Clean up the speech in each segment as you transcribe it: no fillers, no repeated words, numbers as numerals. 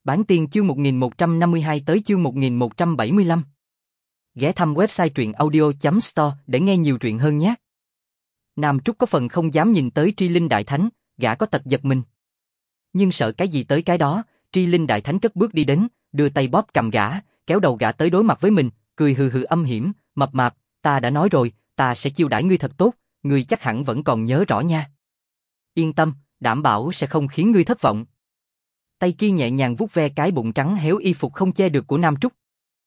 Bản tiên chương 1152 tới chương 1175. Ghé thăm website truyện audio.store để nghe nhiều truyện hơn nhé. Nam Trúc có phần không dám nhìn tới Tri Linh Đại Thánh, gã có tật giật mình. Nhưng sợ cái gì tới cái đó, Tri Linh Đại Thánh cất bước đi đến, đưa tay bóp cầm gã, kéo đầu gã tới đối mặt với mình, cười hừ hừ âm hiểm, mập mạp, ta đã nói rồi, ta sẽ chiêu đãi ngươi thật tốt, ngươi chắc hẳn vẫn còn nhớ rõ nha. Yên tâm, đảm bảo sẽ không khiến ngươi thất vọng. Tay kia nhẹ nhàng vuốt ve cái bụng trắng héo y phục không che được của Nam Trúc.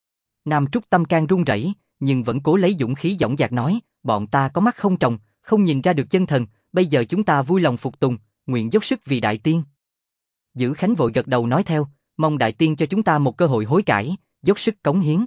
Nam Trúc tâm can run rẩy, nhưng vẫn cố lấy dũng khí dõng dạc nói, bọn ta có mắt không tròng, không nhìn ra được chân thần, bây giờ chúng ta vui lòng phục tùng, nguyện dốc sức vì Đại Tiên. Dữ Khánh vội gật đầu nói theo, mong Đại Tiên cho chúng ta một cơ hội hối cải, dốc sức cống hiến.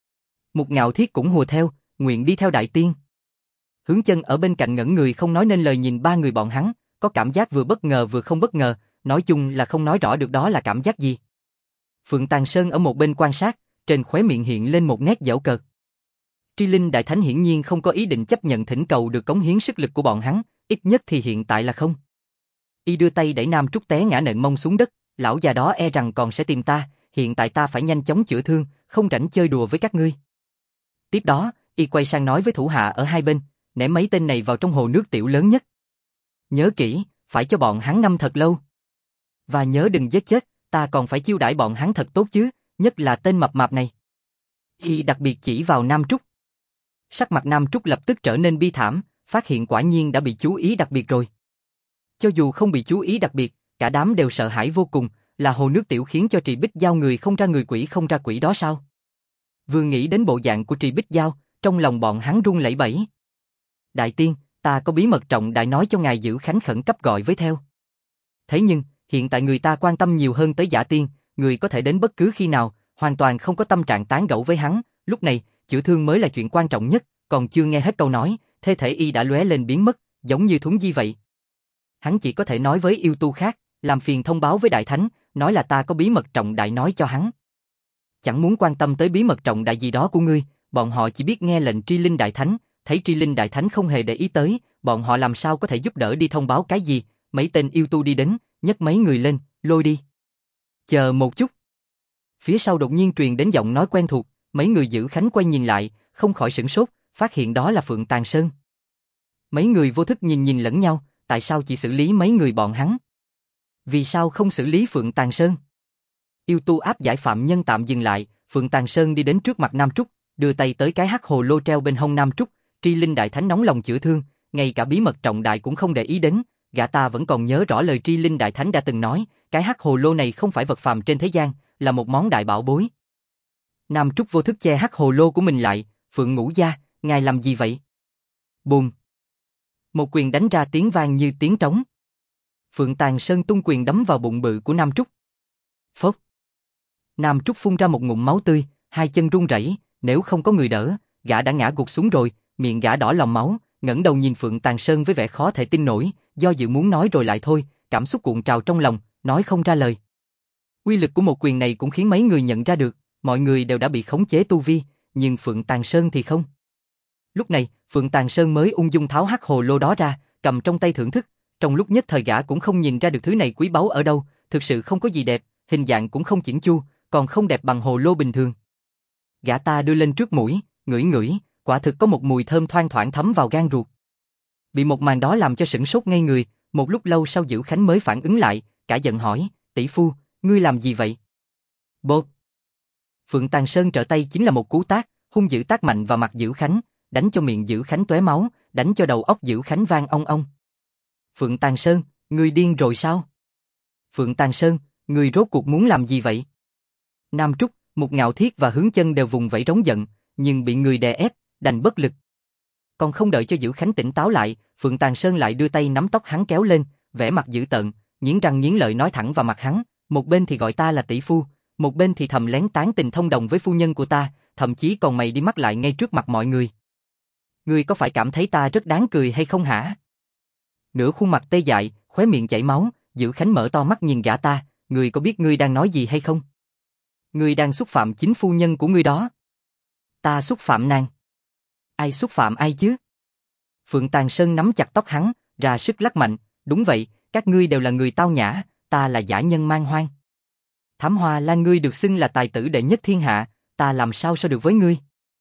Mục Ngạo Thiết cũng hùa theo, nguyện đi theo Đại Tiên. Hướng Chân ở bên cạnh ngẩn người không nói nên lời nhìn ba người bọn hắn, có cảm giác vừa bất ngờ vừa không bất ngờ, nói chung là không nói rõ được đó là cảm giác gì. Phượng Tàng Sơn ở một bên quan sát, trên khóe miệng hiện lên một nét giễu cợt. Tri Linh Đại Thánh hiển nhiên không có ý định chấp nhận thỉnh cầu được cống hiến sức lực của bọn hắn, ít nhất thì hiện tại là không. Y đưa tay đẩy Nam Trúc té ngã nện mông xuống đất, lão già đó e rằng còn sẽ tìm ta, hiện tại ta phải nhanh chóng chữa thương, không rảnh chơi đùa với các ngươi. Tiếp đó, Y quay sang nói với thủ hạ ở hai bên, ném mấy tên này vào trong hồ nước tiểu lớn nhất. Nhớ kỹ, phải cho bọn hắn ngâm thật lâu. Và nhớ đừng giết chết, ta còn phải chiêu đãi bọn hắn thật tốt chứ, nhất là tên mập mạp này. Y đặc biệt chỉ vào Nam Trúc. Sắc mặt Nam Trúc lập tức trở nên bi thảm, phát hiện quả nhiên đã bị chú ý đặc biệt rồi. Cho dù không bị chú ý đặc biệt, cả đám đều sợ hãi vô cùng, là hồ nước tiểu khiến cho Trì Bích Giao người không ra người quỷ không ra quỷ đó sao? Vừa nghĩ đến bộ dạng của Trì Bích Giao, trong lòng bọn hắn run lẩy bẩy. Đại Tiên, ta có bí mật trọng đại nói cho ngài Dữ Khánh khẩn cấp gọi với theo. Thế nhưng, hiện tại người ta quan tâm nhiều hơn tới Giả Tiên, người có thể đến bất cứ khi nào, hoàn toàn không có tâm trạng tán gẫu với hắn, lúc này, chữa thương mới là chuyện quan trọng nhất, còn chưa nghe hết câu nói, thân thể Y đã lóe lên biến mất, giống như thuấn di vậy. Hắn chỉ có thể nói với yêu tu khác, làm phiền thông báo với Đại Thánh, nói là ta có bí mật trọng đại nói cho hắn. Chẳng muốn quan tâm tới bí mật trọng đại gì đó của ngươi, bọn họ chỉ biết nghe lệnh Tri Linh Đại Thánh, thấy Tri Linh Đại Thánh không hề để ý tới, bọn họ làm sao có thể giúp đỡ đi thông báo cái gì, mấy tên yêu tu đi đến, nhấc mấy người lên, lôi đi. Chờ một chút. Phía sau đột nhiên truyền đến giọng nói quen thuộc, mấy người Dữ Khánh quay nhìn lại, không khỏi sửng sốt, phát hiện đó là Phượng Tàng Sơn. Mấy người vô thức nhìn lẫn nhau, tại sao chỉ xử lý mấy người bọn hắn? Vì sao không xử lý Phượng Tàng Sơn? Yêu tu áp giải phạm nhân tạm dừng lại, Phượng Tàng Sơn đi đến trước mặt Nam Trúc, đưa tay tới cái hắc hồ lô treo bên hông Nam Trúc, Tri Linh Đại Thánh nóng lòng chữa thương, ngay cả bí mật trọng đại cũng không để ý đến, gã ta vẫn còn nhớ rõ lời Tri Linh Đại Thánh đã từng nói, cái hắc hồ lô này không phải vật phàm trên thế gian, là một món đại bảo bối. Nam Trúc vô thức che hắc hồ lô của mình lại, Phượng Ngũ Gia, ngài làm gì vậy? Bùm! Một quyền đánh ra tiếng vang như tiếng trống. Phượng Tàng Sơn tung quyền đấm vào bụng bự của Nam Trúc. Phốc! Nam Trúc phun ra một ngụm máu tươi, hai chân run rẩy, nếu không có người đỡ, gã đã ngã gục xuống rồi, miệng gã đỏ lòm máu, ngẩng đầu nhìn Phượng Tàng Sơn với vẻ khó thể tin nổi, do dự muốn nói rồi lại thôi, cảm xúc cuộn trào trong lòng, nói không ra lời. Uy lực của một quyền này cũng khiến mấy người nhận ra được, mọi người đều đã bị khống chế tu vi, nhưng Phượng Tàng Sơn thì không. Lúc này, Phượng Tàng Sơn mới ung dung tháo hắc hồ lô đó ra, cầm trong tay thưởng thức, trong lúc nhất thời gã cũng không nhìn ra được thứ này quý báu ở đâu, thực sự không có gì đẹp, hình dạng cũng không chỉnh chu, còn không đẹp bằng hồ lô bình thường. Gã ta đưa lên trước mũi, ngửi ngửi, quả thực có một mùi thơm thoang thoảng thấm vào gan ruột. Bị một màn đó làm cho sửng sốt ngây người, một lúc lâu sau Dữ Khánh mới phản ứng lại, cả giận hỏi, tỷ phu, ngươi làm gì vậy? Bộp! Phượng Tàng Sơn trở tay chính là một cú tát, hung dữ tát mạnh vào mặt Dữ Khánh, đánh cho miệng Dữ Khánh tóe máu, đánh cho đầu óc Dữ Khánh vang ong ong. Phượng Tàng Sơn, ngươi điên rồi sao? Phượng Tàng Sơn, ngươi rốt cuộc muốn làm gì vậy? Nam Trúc, Mục Ngạo Thiết và Hướng Chân đều vùng vẫy trống giận, nhưng bị người đè ép, đành bất lực. Còn không đợi cho Dữ Khánh tỉnh táo lại, Phượng Tàng Sơn lại đưa tay nắm tóc hắn kéo lên, vẻ mặt dữ tợn, nghiến răng nghiến lợi nói thẳng vào mặt hắn, một bên thì gọi ta là tỷ phu, một bên thì thầm lén tán tình thông đồng với phu nhân của ta, thậm chí còn mày đi mắc lại ngay trước mặt mọi người. Ngươi có phải cảm thấy ta rất đáng cười hay không hả? Nửa khuôn mặt tê dại, khóe miệng chảy máu, Dữ Khánh mở to mắt nhìn gã ta, ngươi có biết ngươi đang nói gì hay không? Ngươi đang xúc phạm chính phu nhân của ngươi đó. Ta xúc phạm nàng? Ai xúc phạm ai chứ? Phượng Tàng Sơn nắm chặt tóc hắn, ra sức lắc mạnh, đúng vậy, các ngươi đều là người tao nhã, ta là dã nhân man hoang. Thám Hoa Lan ngươi được xưng là tài tử đệ nhất thiên hạ, ta làm sao so được với ngươi?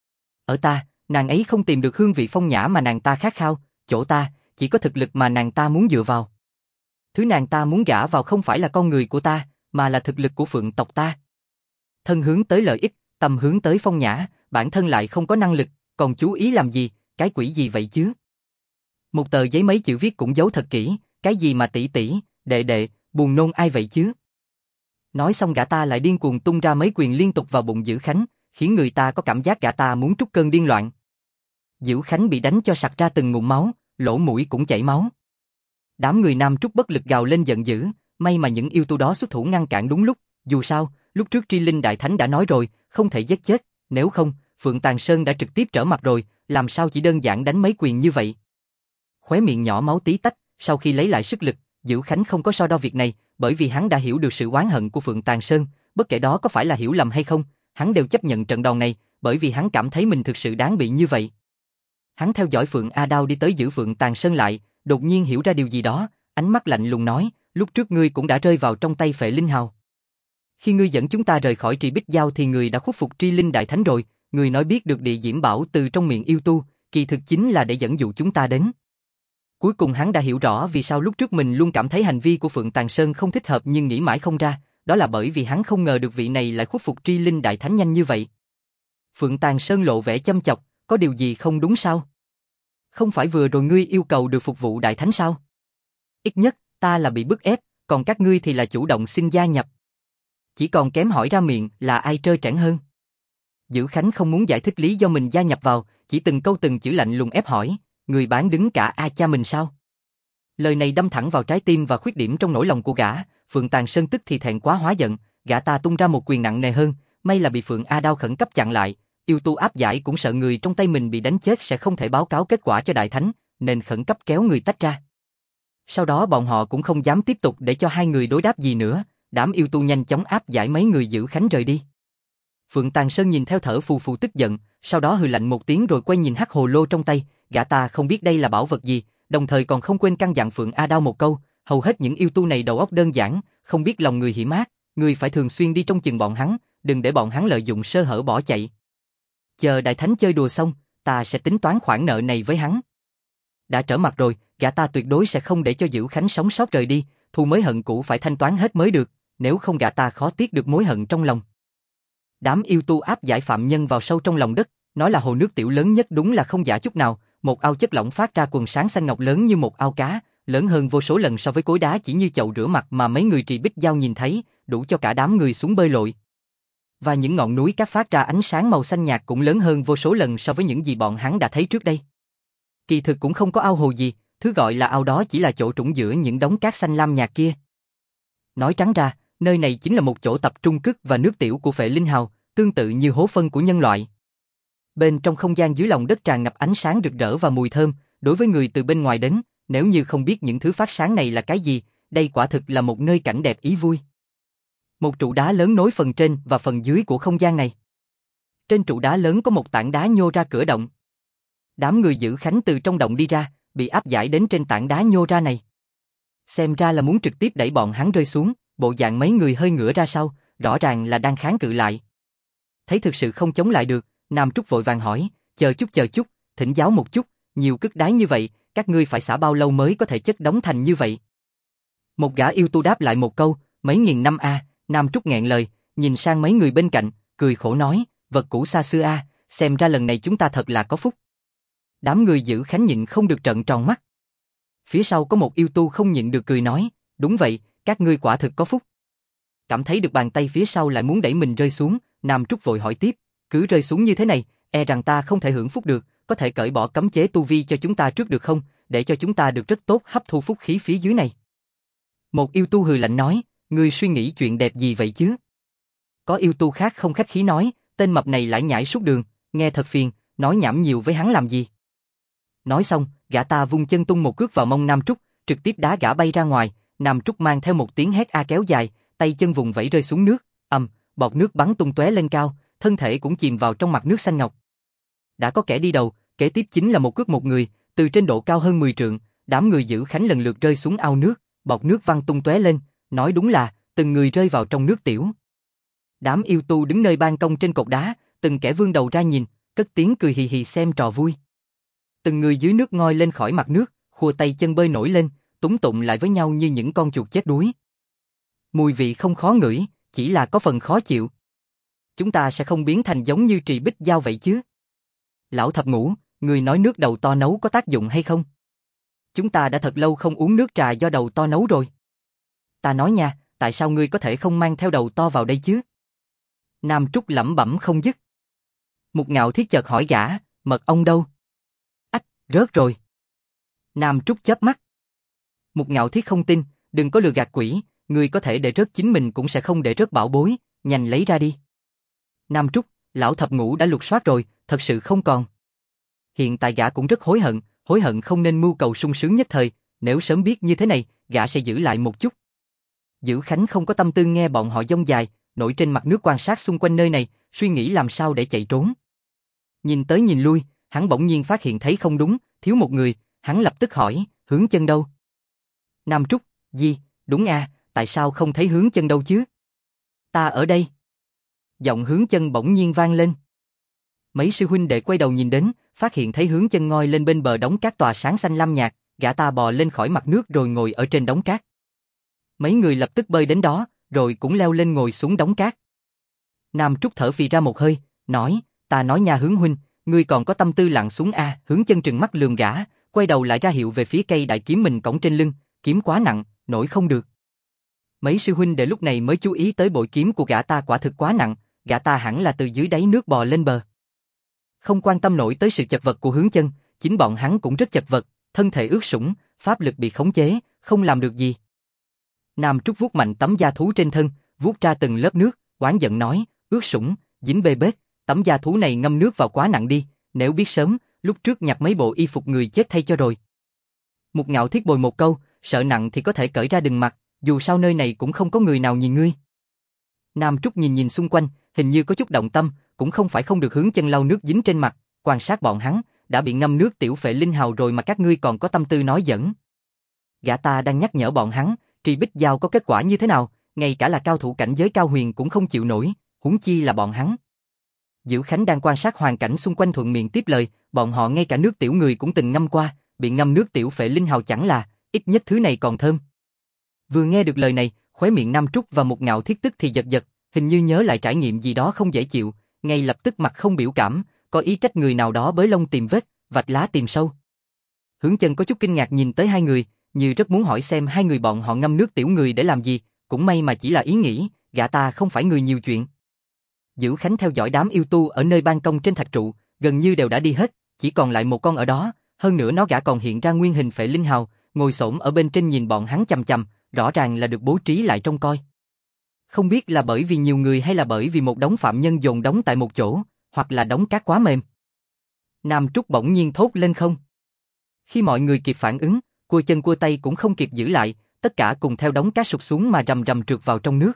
Ở ta, nàng ấy không tìm được hương vị phong nhã mà nàng ta khát khao, chỗ ta, chỉ có thực lực mà nàng ta muốn dựa vào. Thứ nàng ta muốn gả vào không phải là con người của ta, mà là thực lực của Phượng tộc ta. Thân hướng tới lợi ích, tâm hướng tới phong nhã, bản thân lại không có năng lực, còn chú ý làm gì, cái quỷ gì vậy chứ? Một tờ giấy mấy chữ viết cũng giấu thật kỹ, cái gì mà tỷ tỷ, đệ đệ, buồn nôn ai vậy chứ? Nói xong gã ta lại điên cuồng tung ra mấy quyền liên tục vào bụng Dữ Khánh, khiến người ta có cảm giác gã ta muốn trút cơn điên loạn. Dữ Khánh bị đánh cho sặc ra từng ngụm máu, lỗ mũi cũng chảy máu. Đám người Nam Trúc bất lực gào lên giận dữ, may mà những yêu tu đó xuất thủ ngăn cản đúng lúc, dù sao, lúc trước Tri Linh Đại Thánh đã nói rồi, không thể giết chết, nếu không, Phượng Tàng Sơn đã trực tiếp trở mặt rồi, làm sao chỉ đơn giản đánh mấy quyền như vậy. Khóe miệng nhỏ máu tí tách, sau khi lấy lại sức lực, Dữ Khánh không có so đo việc này, bởi vì hắn đã hiểu được sự oán hận của Phượng Tàng Sơn, bất kể đó có phải là hiểu lầm hay không, hắn đều chấp nhận trận đòn này, bởi vì hắn cảm thấy mình thực sự đáng bị như vậy. Hắn theo dõi Phượng A Đao đi tới giữ Phượng Tàng Sơn lại, đột nhiên hiểu ra điều gì đó, ánh mắt lạnh lùng nói, lúc trước ngươi cũng đã rơi vào trong tay Phệ Linh Hào. Khi ngươi dẫn chúng ta rời khỏi Trì Bích Giao thì ngươi đã khuất phục Tri Linh Đại Thánh rồi, ngươi nói biết được địa diễm bảo từ trong miệng yêu tu, kỳ thực chính là để dẫn dụ chúng ta đến. Cuối cùng hắn đã hiểu rõ vì sao lúc trước mình luôn cảm thấy hành vi của Phượng Tàng Sơn không thích hợp nhưng nghĩ mãi không ra, đó là bởi vì hắn không ngờ được vị này lại khuất phục Tri Linh Đại Thánh nhanh như vậy. Phượng Tàng Sơn lộ vẻ châm chọc, có điều gì không đúng sao? Không phải vừa rồi ngươi yêu cầu được phục vụ Đại Thánh sao? Ít nhất, ta là bị bức ép, còn các ngươi thì là chủ động xin gia nhập. Chỉ còn kém hỏi ra miệng là ai trơ trẽn hơn. Dữ Khánh không muốn giải thích lý do mình gia nhập vào, chỉ từng câu từng chữ lạnh lùng ép hỏi, người bán đứng cả A cha mình sao? Lời này đâm thẳng vào trái tim và khuyết điểm trong nỗi lòng của gã, Phượng Tàng Sơn tức thì thẹn quá hóa giận, gã ta tung ra một quyền nặng nề hơn, may là bị Phượng A Đao khẩn cấp chặn lại, yêu tu áp giải cũng sợ người trong tay mình bị đánh chết sẽ không thể báo cáo kết quả cho Đại Thánh, nên khẩn cấp kéo người tách ra. Sau đó bọn họ cũng không dám tiếp tục để cho hai người đối đáp gì nữa, đám yêu tu nhanh chóng áp giải mấy người Dữ Khánh rời đi. Phượng Tàng Sơn nhìn theo thở phù phù tức giận, sau đó hừ lạnh một tiếng rồi quay nhìn hắc hồ lô trong tay, gã ta không biết đây là bảo vật gì, đồng thời còn không quên căn dặn Phượng A Đao một câu, hầu hết những yêu tu này đầu óc đơn giản, không biết lòng người hiểm ác, người phải thường xuyên đi trong chừng bọn hắn, đừng để bọn hắn lợi dụng sơ hở bỏ chạy. Chờ Đại Thánh chơi đùa xong, ta sẽ tính toán khoản nợ này với hắn. Đã trở mặt rồi, gã ta tuyệt đối sẽ không để cho Dữ Khánh sống sót rời đi, thù mới hận cũ phải thanh toán hết mới được, nếu không gã ta khó tiếc được mối hận trong lòng. Đám yêu tu áp giải phạm nhân vào sâu trong lòng đất, nói là hồ nước tiểu lớn nhất đúng là không giả chút nào, một ao chất lỏng phát ra quần sáng xanh ngọc lớn như một ao cá, lớn hơn vô số lần so với cối đá chỉ như chậu rửa mặt mà mấy người Trì Bích Giao nhìn thấy, đủ cho cả đám người xuống bơi lội. Và những ngọn núi cát phát ra ánh sáng màu xanh nhạt cũng lớn hơn vô số lần so với những gì bọn hắn đã thấy trước đây. Kỳ thực cũng không có ao hồ gì, thứ gọi là ao đó chỉ là chỗ trũng giữa những đống cát xanh lam nhạt kia. Nói trắng ra, nơi này chính là một chỗ tập trung cứt và nước tiểu của Phệ Linh Hào, tương tự như hố phân của nhân loại. Bên trong không gian dưới lòng đất tràn ngập ánh sáng rực rỡ và mùi thơm, đối với người từ bên ngoài đến, nếu như không biết những thứ phát sáng này là cái gì, đây quả thực là một nơi cảnh đẹp ý vui. Một trụ đá lớn nối phần trên và phần dưới của không gian này. Trên trụ đá lớn có một tảng đá nhô ra cửa động. Đám người Dữ Khánh từ trong động đi ra, bị áp giải đến trên tảng đá nhô ra này. Xem ra là muốn trực tiếp đẩy bọn hắn rơi xuống, bộ dạng mấy người hơi ngửa ra sau, rõ ràng là đang kháng cự lại. Thấy thực sự không chống lại được, Nam Trúc vội vàng hỏi, chờ chút, thỉnh giáo một chút, nhiều cất đái như vậy, các ngươi phải xả bao lâu mới có thể chất đóng thành như vậy? Một gã yêu tu đáp lại một câu, mấy nghìn năm a. Nam Trúc nghẹn lời, nhìn sang mấy người bên cạnh, cười khổ nói, vật cũ xa xưa a, xem ra lần này chúng ta thật là có phúc. Đám người Dữ Khánh nhịn không được trợn tròn mắt. Phía sau có một yêu tu không nhịn được cười nói, đúng vậy, các ngươi quả thực có phúc. Cảm thấy được bàn tay phía sau lại muốn đẩy mình rơi xuống, Nam Trúc vội hỏi tiếp, cứ rơi xuống như thế này, e rằng ta không thể hưởng phúc được, có thể cởi bỏ cấm chế tu vi cho chúng ta trước được không, để cho chúng ta được rất tốt hấp thu phúc khí phía dưới này. Một yêu tu hừ lạnh nói, ngươi suy nghĩ chuyện đẹp gì vậy chứ? Có yêu tu khác không khách khí nói, tên mập này lải nhải suốt đường, nghe thật phiền, nói nhảm nhiều với hắn làm gì. Nói xong, gã ta vung chân tung một cước vào mông Nam Trúc, trực tiếp đá gã bay ra ngoài, Nam Trúc mang theo một tiếng hét a kéo dài, tay chân vùng vẫy rơi xuống nước, bọt nước bắn tung tóe lên cao, thân thể cũng chìm vào trong mặt nước xanh ngọc. Đã có kẻ đi đầu, kế tiếp chính là một cước một người, từ trên độ cao hơn 10 trượng, đám người Dữ Khánh lần lượt rơi xuống ao nước, bọt nước văng tung tóe lên, nói đúng là từng người rơi vào trong nước tiểu. Đám yêu tu đứng nơi ban công trên cột đá, từng kẻ vươn đầu ra nhìn, cất tiếng cười hì hì xem trò vui. Từng người dưới nước ngoi lên khỏi mặt nước, khua tay chân bơi nổi lên, túm tụm lại với nhau như những con chuột chết đuối. Mùi vị không khó ngửi, chỉ là có phần khó chịu. Chúng ta sẽ không biến thành giống như Trì Bích Giao vậy chứ? Lão Thập Ngũ, người nói nước đầu to nấu có tác dụng hay không? Chúng ta đã thật lâu không uống nước trà do đầu to nấu rồi. Ta nói nha, tại sao ngươi có thể không mang theo đầu to vào đây chứ? Nam Trúc lẩm bẩm không dứt. Mục Ngạo Thiết chợt hỏi gã, mật ong đâu? Ách, rớt rồi. Nam Trúc chớp mắt. Mục Ngạo Thiết không tin, đừng có lừa gạt quỷ, ngươi có thể để rớt chính mình cũng sẽ không để rớt bảo bối, nhanh lấy ra đi. Nam Trúc, Lão Thập Ngũ đã lục soát rồi, thật sự không còn. Hiện tại gã cũng rất hối hận không nên mưu cầu sung sướng nhất thời, nếu sớm biết như thế này, gã sẽ giữ lại một chút. Dữ Khánh không có tâm tư nghe bọn họ dông dài, nổi trên mặt nước quan sát xung quanh nơi này, suy nghĩ làm sao để chạy trốn. Nhìn tới nhìn lui, hắn bỗng nhiên phát hiện thấy không đúng, thiếu một người, hắn lập tức hỏi, Hướng Chân đâu? Nam Trúc, gì, đúng à, tại sao không thấy Hướng Chân đâu chứ? Ta ở đây. Giọng Hướng Chân bỗng nhiên vang lên. Mấy sư huynh đệ quay đầu nhìn đến, phát hiện thấy Hướng Chân ngoi lên bên bờ đống cát tỏa sáng xanh lam nhạt, gã ta bò lên khỏi mặt nước rồi ngồi ở trên đống cát. Mấy người lập tức bơi đến đó, rồi cũng leo lên ngồi xuống đống cát. Nam Trúc thở phì ra một hơi, nói, ta nói nha Hướng huynh, ngươi còn có tâm tư lặn xuống à? Hướng Chân trừng mắt lườm gã, quay đầu lại ra hiệu về phía cây đại kiếm mình cõng trên lưng, kiếm quá nặng, nổi không được. Mấy sư huynh đệ lúc này mới chú ý tới bội kiếm của gã ta quả thực quá nặng, gã ta hẳn là từ dưới đáy nước bò lên bờ. Không quan tâm nổi tới sự chật vật của Hướng Chân, chính bọn hắn cũng rất chật vật, thân thể ướt sũng, pháp lực bị khống chế, không làm được gì. Nam Trúc vuốt mạnh tấm da thú trên thân, vuốt ra từng lớp nước, oán giận nói, ướt sũng, dính bê bết, tấm da thú này ngâm nước vào quá nặng đi, nếu biết sớm, lúc trước nhặt mấy bộ y phục người chết thay cho rồi. Mục Ngạo Thiết bồi một câu, sợ nặng thì có thể cởi ra đừng mặc, dù sao nơi này cũng không có người nào nhìn ngươi. Nam Trúc nhìn nhìn xung quanh, hình như có chút động tâm, cũng không phải không được Hướng Chân lau nước dính trên mặt, quan sát bọn hắn, đã bị ngâm nước tiểu phệ linh hào rồi mà các ngươi còn có tâm tư nói giỡn. Gã ta đang nhắc nhở bọn hắn, Trì Bích Giao có kết quả như thế nào, ngay cả là cao thủ cảnh giới cao huyền cũng không chịu nổi, huống chi là bọn hắn. Dữ Khánh đang quan sát hoàn cảnh xung quanh thuận miệng tiếp lời, bọn họ ngay cả nước tiểu người cũng từng ngâm qua, bị ngâm nước tiểu phệ linh hào chẳng là, ít nhất thứ này còn thơm. Vừa nghe được lời này, khóe miệng Nam Trúc và Mục Ngạo Thiết tức thì giật giật, hình như nhớ lại trải nghiệm gì đó không dễ chịu, ngay lập tức mặt không biểu cảm, có ý trách người nào đó bới lông tìm vết, vạch lá tìm sâu. Hướng Chân có chút kinh ngạc nhìn tới hai người, như rất muốn hỏi xem hai người bọn họ ngâm nước tiểu người để làm gì, cũng may mà chỉ là ý nghĩ, gã ta không phải người nhiều chuyện. Dữ Khánh theo dõi đám yêu tu ở nơi ban công trên thạch trụ, gần như đều đã đi hết, chỉ còn lại một con ở đó, hơn nữa nó gã còn hiện ra nguyên hình phệ linh hào, ngồi xổm ở bên trên nhìn bọn hắn chằm chằm, rõ ràng là được bố trí lại trông coi. Không biết là bởi vì nhiều người hay là bởi vì một đống phạm nhân dồn đóng tại một chỗ, hoặc là đống cát quá mềm. Nam Trúc bỗng nhiên thốt lên không. Khi mọi người kịp phản ứng, cua chân cua tay cũng không kịp giữ lại, tất cả cùng theo đống cát sụt xuống mà rầm rầm trượt vào trong nước.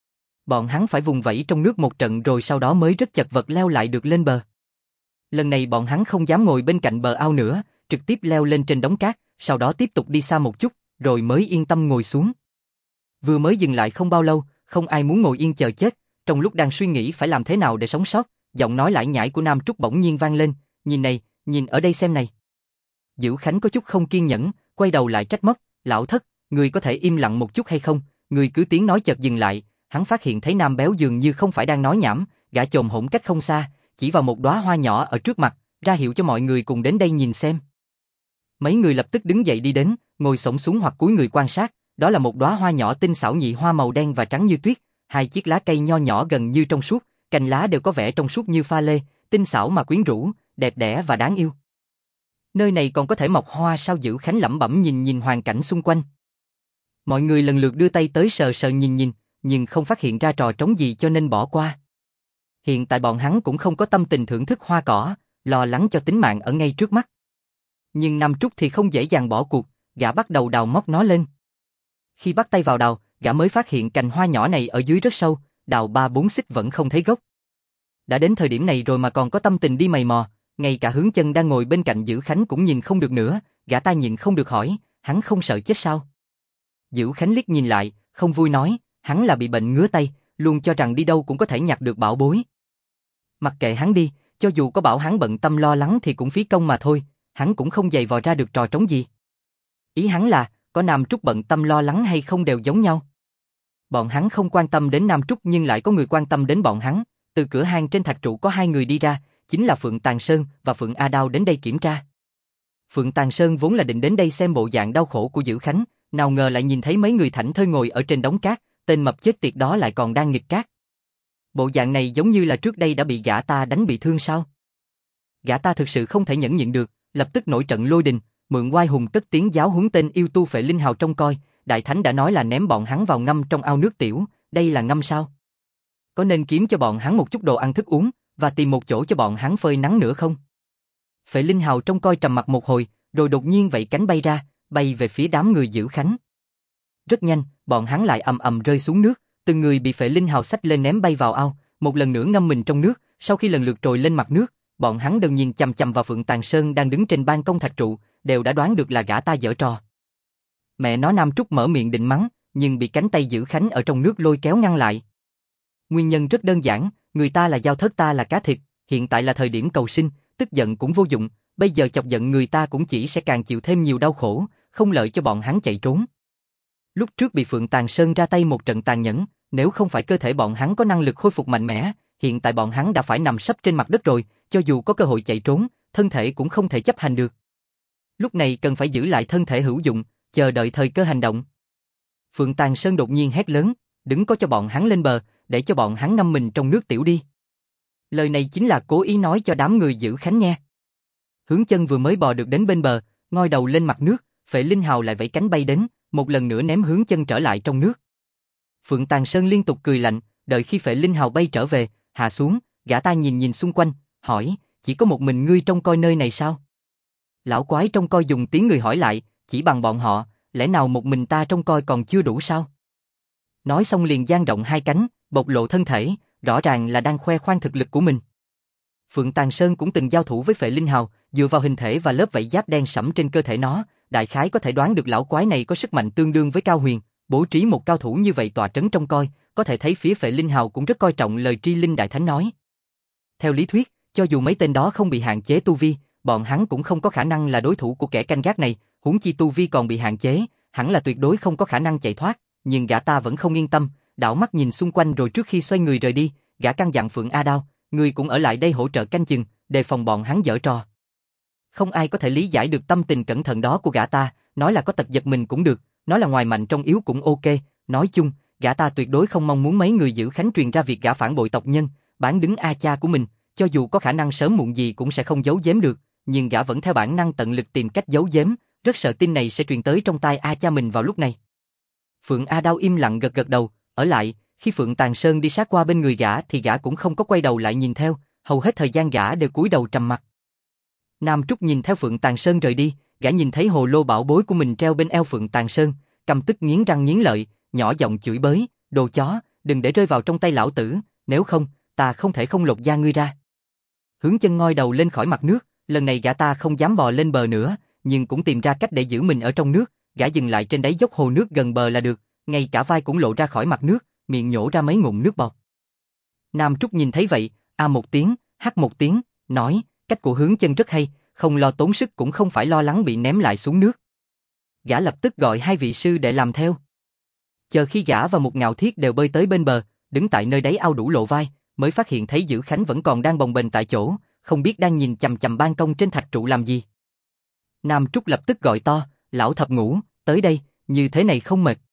Bọn hắn phải vùng vẫy trong nước một trận rồi sau đó mới rất chật vật leo lại được lên bờ. Lần này bọn hắn không dám ngồi bên cạnh bờ ao nữa, trực tiếp leo lên trên đống cát, sau đó tiếp tục đi xa một chút, rồi mới yên tâm ngồi xuống. Vừa mới dừng lại không bao lâu, không ai muốn ngồi yên chờ chết, trong lúc đang suy nghĩ phải làm thế nào để sống sót, giọng nói lải nhải của Nam Trúc bỗng nhiên vang lên, nhìn này, nhìn ở đây xem này. Dữ Khánh có chút không kiên nhẫn, quay đầu lại trách móc, lão thất, người có thể im lặng một chút hay không, người cứ tiếng nói chợt dừng lại, hắn phát hiện thấy Nam Béo dường như không phải đang nói nhảm, gã chồm hổn cách không xa, chỉ vào một đóa hoa nhỏ ở trước mặt, ra hiệu cho mọi người cùng đến đây nhìn xem. Mấy người lập tức đứng dậy đi đến, ngồi xổm xuống hoặc cúi người quan sát, đó là một đóa hoa nhỏ tinh xảo nhị hoa màu đen và trắng như tuyết, hai chiếc lá cây nho nhỏ gần như trong suốt, cành lá đều có vẻ trong suốt như pha lê, tinh xảo mà quyến rũ, đẹp đẽ và đáng yêu. Nơi này còn có thể mọc hoa sao? Dữ Khánh lẩm bẩm nhìn nhìn hoàn cảnh xung quanh. Mọi người lần lượt đưa tay tới sờ sờ nhìn nhìn, nhưng không phát hiện ra trò trống gì cho nên bỏ qua. Hiện tại bọn hắn cũng không có tâm tình thưởng thức hoa cỏ, lo lắng cho tính mạng ở ngay trước mắt. Nhưng Nam Trúc thì không dễ dàng bỏ cuộc, gã bắt đầu đào móc nó lên. Khi bắt tay vào đào, gã mới phát hiện cành hoa nhỏ này ở dưới rất sâu, đào 3-4 xích vẫn không thấy gốc. Đã đến thời điểm này rồi mà còn có tâm tình đi mày mò, ngay cả Hướng Chân đang ngồi bên cạnh Dữ Khánh cũng nhìn không được nữa, gã ta nhịn không được hỏi, hắn không sợ chết sao? Dữ Khánh liếc nhìn lại, không vui nói, hắn là bị bệnh ngứa tay, luôn cho rằng đi đâu cũng có thể nhặt được bảo bối. Mặc kệ hắn đi, cho dù có bảo hắn bận tâm lo lắng thì cũng phí công mà thôi, hắn cũng không giày vò ra được trò trống gì. Ý hắn là, có Nam Trúc bận tâm lo lắng hay không đều giống nhau. Bọn hắn không quan tâm đến Nam Trúc nhưng lại có người quan tâm đến bọn hắn. Từ cửa hang trên thạch trụ có hai người đi ra, chính là Phượng Tàng Sơn và Phượng A Đao đến đây kiểm tra. Phượng Tàng Sơn vốn là định đến đây xem bộ dạng đau khổ của Dữ Khánh, nào ngờ lại nhìn thấy mấy người thảnh thơi ngồi ở trên đống cát, tên mập chết tiệt đó lại còn đang nghịch cát. Bộ dạng này giống như là trước đây đã bị gã ta đánh bị thương sao? Gã ta thực sự không thể nhẫn nhịn được, lập tức nổi trận lôi đình, mượn oai hùng cất tiếng giáo huấn tên yêu tu Phệ Linh Hào trông coi, Đại Thánh đã nói là ném bọn hắn vào ngâm trong ao nước tiểu, đây là ngâm sao? Có nên kiếm cho bọn hắn một chút đồ ăn thức uống, và tìm một chỗ cho bọn hắn phơi nắng nữa không? Phệ Linh Hào trông coi trầm mặt một hồi, rồi đột nhiên vẫy cánh bay ra, bay về phía đám người Dữ Khánh. Rất nhanh, bọn hắn lại ầm ầm rơi xuống nước, từng người bị Phệ Linh Hào xách lên ném bay vào ao, một lần nữa ngâm mình trong nước, sau khi lần lượt trồi lên mặt nước, bọn hắn đều nhìn chằm chằm vào Phượng Tàng Sơn đang đứng trên ban công thạch trụ, đều đã đoán được là gã ta giở trò. Mẹ nó, Nam Trúc mở miệng định mắng, nhưng bị cánh tay Dữ Khánh ở trong nước lôi kéo ngăn lại. Nguyên nhân rất đơn giản, người ta là dao thớt, ta là cá thịt, hiện tại là thời điểm cầu sinh, tức giận cũng vô dụng, bây giờ chọc giận người ta cũng chỉ sẽ càng chịu thêm nhiều đau khổ, không lợi cho bọn hắn chạy trốn. Lúc trước bị Phượng Tàng Sơn ra tay một trận tàn nhẫn, nếu không phải cơ thể bọn hắn có năng lực khôi phục mạnh mẽ, hiện tại bọn hắn đã phải nằm sấp trên mặt đất rồi, cho dù có cơ hội chạy trốn, thân thể cũng không thể chấp hành được. Lúc này cần phải giữ lại thân thể hữu dụng, chờ đợi thời cơ hành động. Phượng Tàng Sơn đột nhiên hét lớn, đừng có cho bọn hắn lên bờ, để cho bọn hắn ngâm mình trong nước tiểu đi. Lời này chính là cố ý nói cho đám người Dữ Khánh nghe. Hướng Chân vừa mới bò được đến bên bờ, ngoi đầu lên mặt nước, Phệ Linh Hào lại vẫy cánh bay đến, một lần nữa ném Hướng Chân trở lại trong nước. Phượng Tàng Sơn liên tục cười lạnh, đợi khi Phệ Linh Hào bay trở về, hạ xuống, gã ta nhìn xung quanh, hỏi, chỉ có một mình ngươi trông coi nơi này sao? Lão quái trông coi dùng tiếng người hỏi lại, chỉ bằng bọn họ, lẽ nào một mình ta trông coi còn chưa đủ sao? Nói xong liền dang rộng hai cánh, bộc lộ thân thể, rõ ràng là đang khoe khoang thực lực của mình. Phượng Tàng Sơn cũng từng giao thủ với Phệ Linh Hào, dựa vào hình thể và lớp vảy giáp đen sẫm trên cơ thể nó, đại khái có thể đoán được lão quái này có sức mạnh tương đương với Cao Huyền, bố trí một cao thủ như vậy tọa trấn trông coi, có thể thấy phía Phệ Linh Hào cũng rất coi trọng lời Tri Linh Đại Thánh nói. Theo lý thuyết, cho dù mấy tên đó không bị hạn chế tu vi, bọn hắn cũng không có khả năng là đối thủ của kẻ canh gác này, huống chi tu vi còn bị hạn chế, hẳn là tuyệt đối không có khả năng chạy thoát, nhưng gã ta vẫn không yên tâm, đảo mắt nhìn xung quanh rồi trước khi xoay người rời đi, gã căn dặn Phượng A Đao, ngươi cũng ở lại đây hỗ trợ canh chừng, đề phòng bọn hắn giở trò. Không ai có thể lý giải được tâm tình cẩn thận đó của gã ta, nói là có tật giật mình cũng được, nói là ngoài mạnh trong yếu cũng ok, nói chung, gã ta tuyệt đối không mong muốn mấy người Dữ Khánh truyền ra việc gã phản bội tộc nhân, bán đứng A cha của mình, cho dù có khả năng sớm muộn gì cũng sẽ không giấu giếm được, nhưng gã vẫn theo bản năng tận lực tìm cách giấu giếm, rất sợ tin này sẽ truyền tới trong tai A cha mình vào lúc này. Phượng A Đao im lặng gật gật đầu, ở lại, khi Phượng Tàng Sơn đi sát qua bên người gã thì gã cũng không có quay đầu lại nhìn theo, hầu hết thời gian gã đều cúi đầu trầm mặc. Nam Trúc nhìn theo Phượng Tàng Sơn rời đi, gã nhìn thấy hồ lô bảo bối của mình treo bên eo Phượng Tàng Sơn, căm tức nghiến răng nghiến lợi, nhỏ giọng chửi bới, đồ chó, đừng để rơi vào trong tay lão tử, nếu không, ta không thể không lột da ngươi ra. Hướng Chân ngoi đầu lên khỏi mặt nước, lần này gã ta không dám bò lên bờ nữa, nhưng cũng tìm ra cách để giữ mình ở trong nước, gã dừng lại trên đáy dốc hồ nước gần bờ là được, ngay cả vai cũng lộ ra khỏi mặt nước, miệng nhổ ra mấy ngụm nước bọt. Nam Trúc nhìn thấy vậy, a một tiếng, hắt một tiếng, nói, cách của Hướng Chân rất hay, không lo tốn sức cũng không phải lo lắng bị ném lại xuống nước. Gã lập tức gọi hai vị sư để làm theo. Chờ khi gã và một Ngạo Thiết đều bơi tới bên bờ, đứng tại nơi đáy ao đủ lộ vai, mới phát hiện thấy Dữ Khánh vẫn còn đang bồng bềnh tại chỗ, không biết đang nhìn chằm chằm ban công trên thạch trụ làm gì. Nam Trúc lập tức gọi to, lão thập ngũ, tới đây, như thế này không mệt.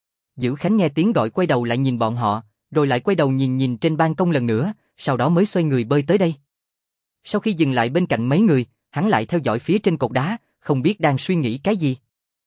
Dữ Khánh nghe tiếng gọi quay đầu lại nhìn bọn họ, rồi lại quay đầu nhìn trên ban công lần nữa, sau đó mới xoay người bơi tới đây. Sau khi dừng lại bên cạnh mấy người, hắn lại theo dõi phía trên cột đá, không biết đang suy nghĩ cái gì.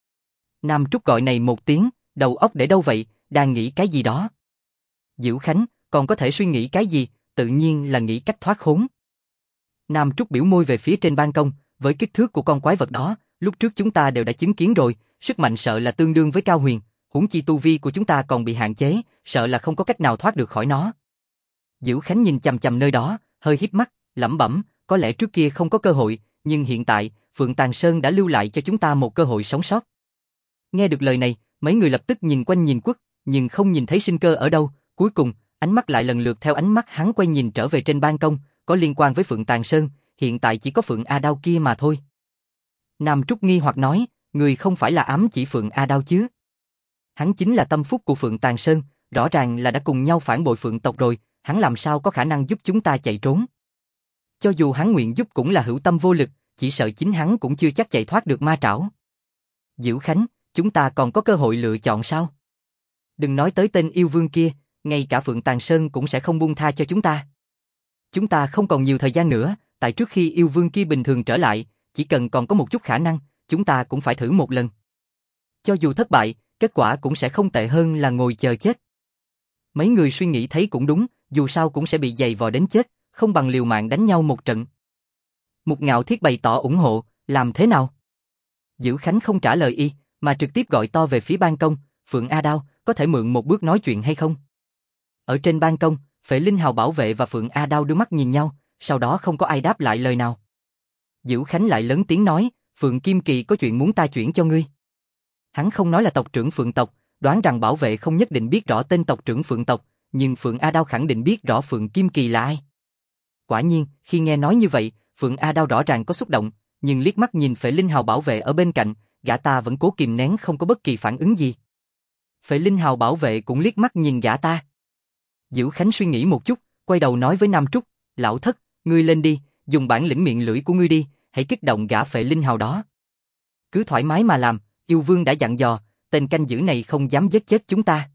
Nam Trúc gọi này một tiếng, đầu óc để đâu vậy, đang nghĩ cái gì đó. Dữ Khánh, còn có thể suy nghĩ cái gì, tự nhiên là nghĩ cách thoát khốn. Nam Trúc biểu môi về phía trên ban công, với kích thước của con quái vật đó, lúc trước chúng ta đều đã chứng kiến rồi, sức mạnh sợ là tương đương với Cao Huyền, huống chi tu vi của chúng ta còn bị hạn chế, sợ là không có cách nào thoát được khỏi nó. Dữ Khánh nhìn chằm chằm nơi đó, hơi híp mắt, lẩm bẩm, có lẽ trước kia không có cơ hội, nhưng hiện tại, Phượng Tàng Sơn đã lưu lại cho chúng ta một cơ hội sống sót. Nghe được lời này, mấy người lập tức nhìn quanh nhìn quất, nhưng không nhìn thấy sinh cơ ở đâu, cuối cùng, Ánh mắt lại lần lượt theo ánh mắt hắn quay nhìn trở về trên ban công, có liên quan với Phượng Tàn Sơn, hiện tại chỉ có Phượng A Đao kia mà thôi. Nam Trúc nghi hoặc nói, người không phải là ám chỉ Phượng A Đao chứ? Hắn chính là tâm phúc của Phượng Tàn Sơn, rõ ràng là đã cùng nhau phản bội Phượng tộc rồi, hắn làm sao có khả năng giúp chúng ta chạy trốn? Cho dù hắn nguyện giúp cũng là hữu tâm vô lực, chỉ sợ chính hắn cũng chưa chắc chạy thoát được ma trảo. Diễu Khánh, chúng ta còn có cơ hội lựa chọn sao? Đừng nói tới tên yêu vương kia, ngay cả Phượng Tàn Sơn cũng sẽ không buông tha cho chúng ta. Chúng ta không còn nhiều thời gian nữa, tại trước khi yêu vương kia bình thường trở lại, chỉ cần còn có một chút khả năng, chúng ta cũng phải thử một lần. Cho dù thất bại, kết quả cũng sẽ không tệ hơn là ngồi chờ chết. Mấy người suy nghĩ thấy cũng đúng, dù sao cũng sẽ bị giày vò đến chết, không bằng liều mạng đánh nhau một trận. Mục Ngạo Thiết bày tỏ ủng hộ, làm thế nào? Diễu Khánh không trả lời y, mà trực tiếp gọi to về phía ban công, Phượng A Đao, có thể mượn một bước nói chuyện hay không? Ở trên ban công, Phệ Linh Hào bảo vệ và Phượng A Đao đưa mắt nhìn nhau, sau đó không có ai đáp lại lời nào. Diễu Khánh lại lớn tiếng nói, Phượng Kim Kỳ có chuyện muốn ta chuyển cho ngươi. Hắn không nói là tộc trưởng Phượng tộc, đoán rằng bảo vệ không nhất định biết rõ tên tộc trưởng Phượng tộc, nhưng Phượng A Đao khẳng định biết rõ Phượng Kim Kỳ là ai. Quả nhiên, khi nghe nói như vậy, Phượng A Đao rõ ràng có xúc động, nhưng liếc mắt nhìn Phệ Linh Hào bảo vệ ở bên cạnh, gã ta vẫn cố kìm nén không có bất kỳ phản ứng gì. Phệ Linh Hào bảo vệ cũng liếc mắt nhìn gã ta. Diễu Khánh suy nghĩ một chút, quay đầu nói với Nam Trúc, lão thất, ngươi lên đi, dùng bản lĩnh miệng lưỡi của ngươi đi, hãy kích động gã Phệ Linh Hào đó. Cứ thoải mái mà làm, yêu vương đã dặn dò, tên canh giữ này không dám giết chết chúng ta.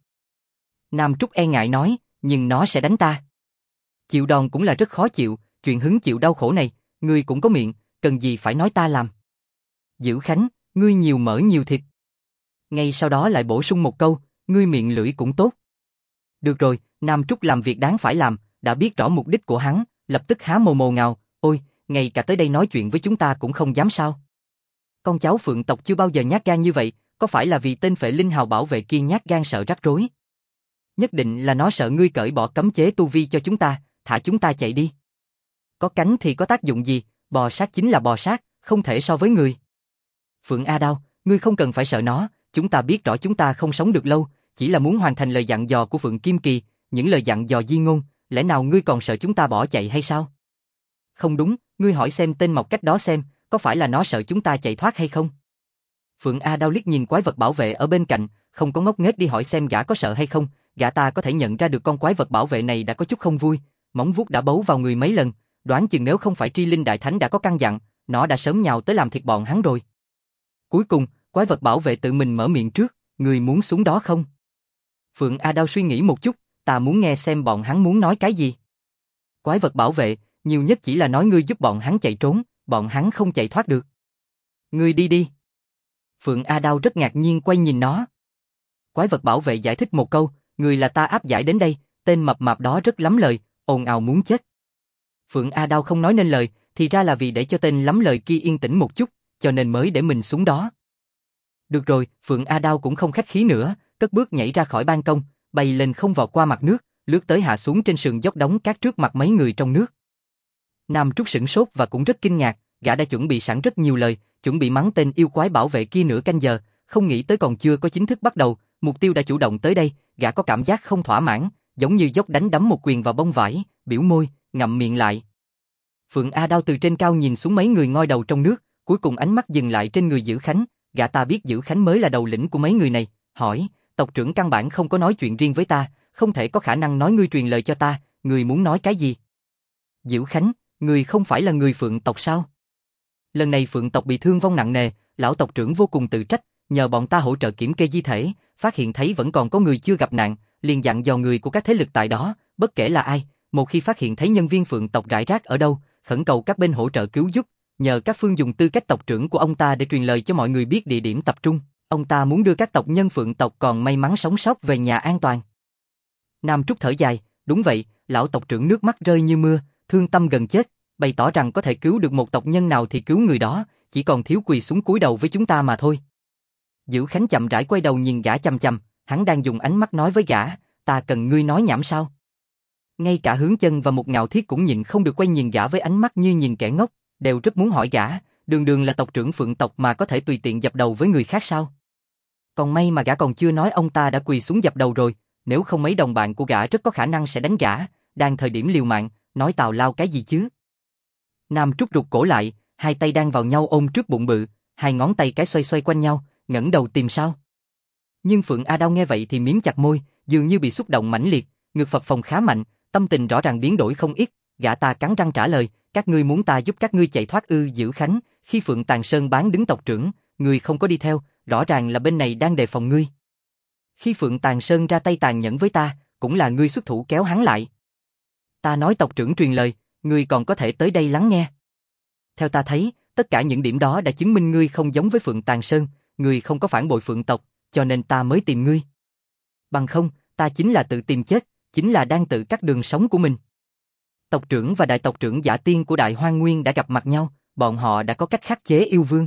Nam Trúc e ngại nói, nhưng nó sẽ đánh ta. Chịu đòn cũng là rất khó chịu, chuyện hứng chịu đau khổ này, ngươi cũng có miệng, cần gì phải nói ta làm. Diễu Khánh, ngươi nhiều mỡ nhiều thịt. Ngay sau đó lại bổ sung một câu, ngươi miệng lưỡi cũng tốt. Được rồi, Nam Trúc làm việc đáng phải làm, đã biết rõ mục đích của hắn, lập tức há mồm ồ ngào, ôi, ngay cả tới đây nói chuyện với chúng ta cũng không dám sao. Con cháu Phượng tộc chưa bao giờ nhát gan như vậy, có phải là vì tên Phệ Linh Hào bảo vệ kia nhát gan sợ rắc rối? Nhất định là nó sợ ngươi cởi bỏ cấm chế tu vi cho chúng ta, thả chúng ta chạy đi. Có cánh thì có tác dụng gì, bò sát chính là bò sát, không thể so với người. Phượng A Đao, ngươi không cần phải sợ nó, chúng ta biết rõ chúng ta không sống được lâu, chỉ là muốn hoàn thành lời dặn dò của Phượng Kim Kỳ, những lời dặn dò di ngôn, lẽ nào ngươi còn sợ chúng ta bỏ chạy hay sao? Không đúng, ngươi hỏi xem tên mọc cách đó xem, có phải là nó sợ chúng ta chạy thoát hay không? Phượng A Đao liếc nhìn quái vật bảo vệ ở bên cạnh, không có ngốc nghếch đi hỏi xem gã có sợ hay không, gã ta có thể nhận ra được con quái vật bảo vệ này đã có chút không vui, móng vuốt đã bấu vào người mấy lần, đoán chừng nếu không phải Tri Linh Đại Thánh đã có căn dặn, nó đã sớm nhào tới làm thịt bọn hắn rồi. Cuối cùng, quái vật bảo vệ tự mình mở miệng trước, người muốn xuống đó không? Phượng A Đao suy nghĩ một chút, ta muốn nghe xem bọn hắn muốn nói cái gì. Quái vật bảo vệ, nhiều nhất chỉ là nói ngươi giúp bọn hắn chạy trốn, bọn hắn không chạy thoát được. Ngươi đi đi. Phượng A Đao rất ngạc nhiên quay nhìn nó. Quái vật bảo vệ giải thích một câu, người là ta áp giải đến đây, tên mập mạp đó rất lắm lời, ồn ào muốn chết. Phượng A Đao không nói nên lời, thì ra là vì để cho tên lắm lời kia yên tĩnh một chút, cho nên mới để mình xuống đó. Được rồi, Phượng A Đao cũng không khách khí nữa, cất bước nhảy ra khỏi ban công, bay lên không vọt qua mặt nước, lướt tới hạ xuống trên sườn dốc đống cát trước mặt mấy người trong nước. Nam Trúc sửng sốt và cũng rất kinh ngạc, gã đã chuẩn bị sẵn rất nhiều lời, chuẩn bị mắng tên yêu quái bảo vệ kia nửa canh giờ, không nghĩ tới còn chưa có chính thức bắt đầu, mục tiêu đã chủ động tới đây, gã có cảm giác không thỏa mãn, giống như dốc đánh đấm một quyền vào bông vải, biểu môi, ngậm miệng lại. Phượng A Đao từ trên cao nhìn xuống mấy người ngoi đầu trong nước, cuối cùng ánh mắt dừng lại trên người Dữ Khánh, gã ta biết Dữ Khánh mới là đầu lĩnh của mấy người này, hỏi, tộc trưởng căn bản không có nói chuyện riêng với ta, không thể có khả năng nói ngươi truyền lời cho ta, ngươi muốn nói cái gì? Dữ Khánh, ngươi không phải là người Phượng tộc sao? Lần này Phượng tộc bị thương vong nặng nề, lão tộc trưởng vô cùng tự trách, nhờ bọn ta hỗ trợ kiểm kê di thể, phát hiện thấy vẫn còn có người chưa gặp nạn, liền dặn dò người của các thế lực tại đó, bất kể là ai, một khi phát hiện thấy nhân viên Phượng tộc rải rác ở đâu, khẩn cầu các bên hỗ trợ cứu giúp, nhờ các phương dùng tư cách tộc trưởng của ông ta để truyền lời cho mọi người biết địa điểm tập trung, ông ta muốn đưa các tộc nhân Phượng tộc còn may mắn sống sót về nhà an toàn. Nam Trúc thở dài, đúng vậy, lão tộc trưởng nước mắt rơi như mưa, thương tâm gần chết, bày tỏ rằng có thể cứu được một tộc nhân nào thì cứu người đó, chỉ còn thiếu quỳ xuống cúi đầu với chúng ta mà thôi. Dữ Khánh chậm rãi quay đầu nhìn gã chằm chằm, hắn đang dùng ánh mắt nói với gã, ta cần ngươi nói nhảm sao? Ngay cả Hướng Chân và Mục Ngạo Thiết cũng nhịn không được quay nhìn gã với ánh mắt như nhìn kẻ ngốc, đều rất muốn hỏi gã, đường đường là tộc trưởng Phượng tộc mà có thể tùy tiện dập đầu với người khác sao? Còn may mà gã còn chưa nói ông ta đã quỳ xuống dập đầu rồi, nếu không mấy đồng bạn của gã rất có khả năng sẽ đánh gã, đang thời điểm liều mạng, nói tào lao cái gì chứ. Nam Trúc rụt cổ lại, hai tay đang vào nhau ôm trước bụng bự, hai ngón tay cái xoay xoay quanh nhau, ngẩng đầu tìm sao. Nhưng Phượng A Đao nghe vậy thì miếm chặt môi, dường như bị xúc động mãnh liệt, ngực phập phồng khá mạnh, tâm tình rõ ràng biến đổi không ít, gã ta cắn răng trả lời, các ngươi muốn ta giúp các ngươi chạy thoát ư? Dữ Khánh, khi Phượng Tàng Sơn bán đứng tộc trưởng, ngươi không có đi theo, rõ ràng là bên này đang đề phòng ngươi. Khi Phượng Tàng Sơn ra tay tàn nhẫn với ta, cũng là ngươi xuất thủ kéo hắn lại. Ta nói tộc trưởng truyền lời, ngươi còn có thể tới đây lắng nghe. Theo ta thấy, tất cả những điểm đó đã chứng minh ngươi không giống với Phượng Tàng Sơn, ngươi không có phản bội Phượng tộc, cho nên ta mới tìm ngươi. Bằng không, ta chính là tự tìm chết, chính là đang tự cắt đường sống của mình. Tộc trưởng và đại tộc trưởng Giả Tiên của Đại Hoang Nguyên đã gặp mặt nhau, bọn họ đã có cách khắc chế yêu vương.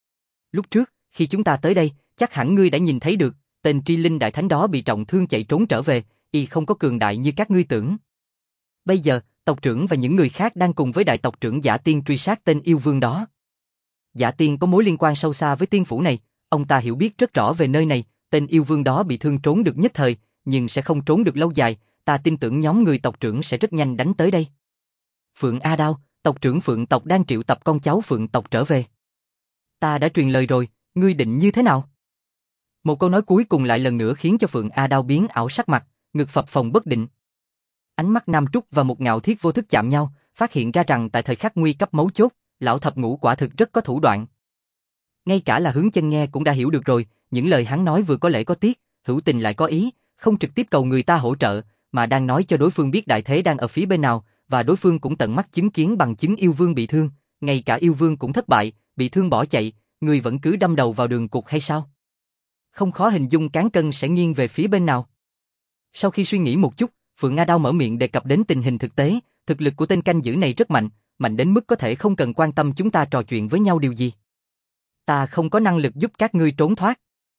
Lúc trước, khi chúng ta tới đây, chắc hẳn ngươi đã nhìn thấy được, tên Tri Linh Đại Thánh đó bị trọng thương chạy trốn trở về, y không có cường đại như các ngươi tưởng. Bây giờ, tộc trưởng và những người khác đang cùng với đại tộc trưởng Giả Tiên truy sát tên yêu vương đó. Giả Tiên có mối liên quan sâu xa với tiên phủ này, ông ta hiểu biết rất rõ về nơi này, tên yêu vương đó bị thương trốn được nhất thời, nhưng sẽ không trốn được lâu dài, ta tin tưởng nhóm người tộc trưởng sẽ rất nhanh đánh tới đây. Phượng A Đao, tộc trưởng Phượng tộc đang triệu tập con cháu Phượng tộc trở về. Ta đã truyền lời rồi, ngươi định như thế nào? Một câu nói cuối cùng lại lần nữa khiến cho Phượng A Đao biến ảo sắc mặt, ngực phập phồng bất định. Ánh mắt Nam Trúc và một Ngạo Thiết vô thức chạm nhau, phát hiện ra rằng tại thời khắc nguy cấp mấu chốt, lão thập ngũ quả thực rất có thủ đoạn. Ngay cả là Hướng Chân nghe cũng đã hiểu được rồi, những lời hắn nói vừa có lễ có tiết, hữu tình lại có ý, không trực tiếp cầu người ta hỗ trợ, mà đang nói cho đối phương biết đại thế đang ở phía bên nào, và đối phương cũng tận mắt chứng kiến bằng chứng yêu vương bị thương, ngay cả yêu vương cũng thất bại, bị thương bỏ chạy, người vẫn cứ đâm đầu vào đường cụt hay sao? Không khó hình dung cán cân sẽ nghiêng về phía bên nào. Sau khi suy nghĩ một chút, Phượng A Đao mở miệng đề cập đến tình hình thực tế, thực lực của tên canh giữ này rất mạnh, mạnh đến mức có thể không cần quan tâm chúng ta trò chuyện với nhau điều gì. Ta không có năng lực giúp các ngươi trốn thoát.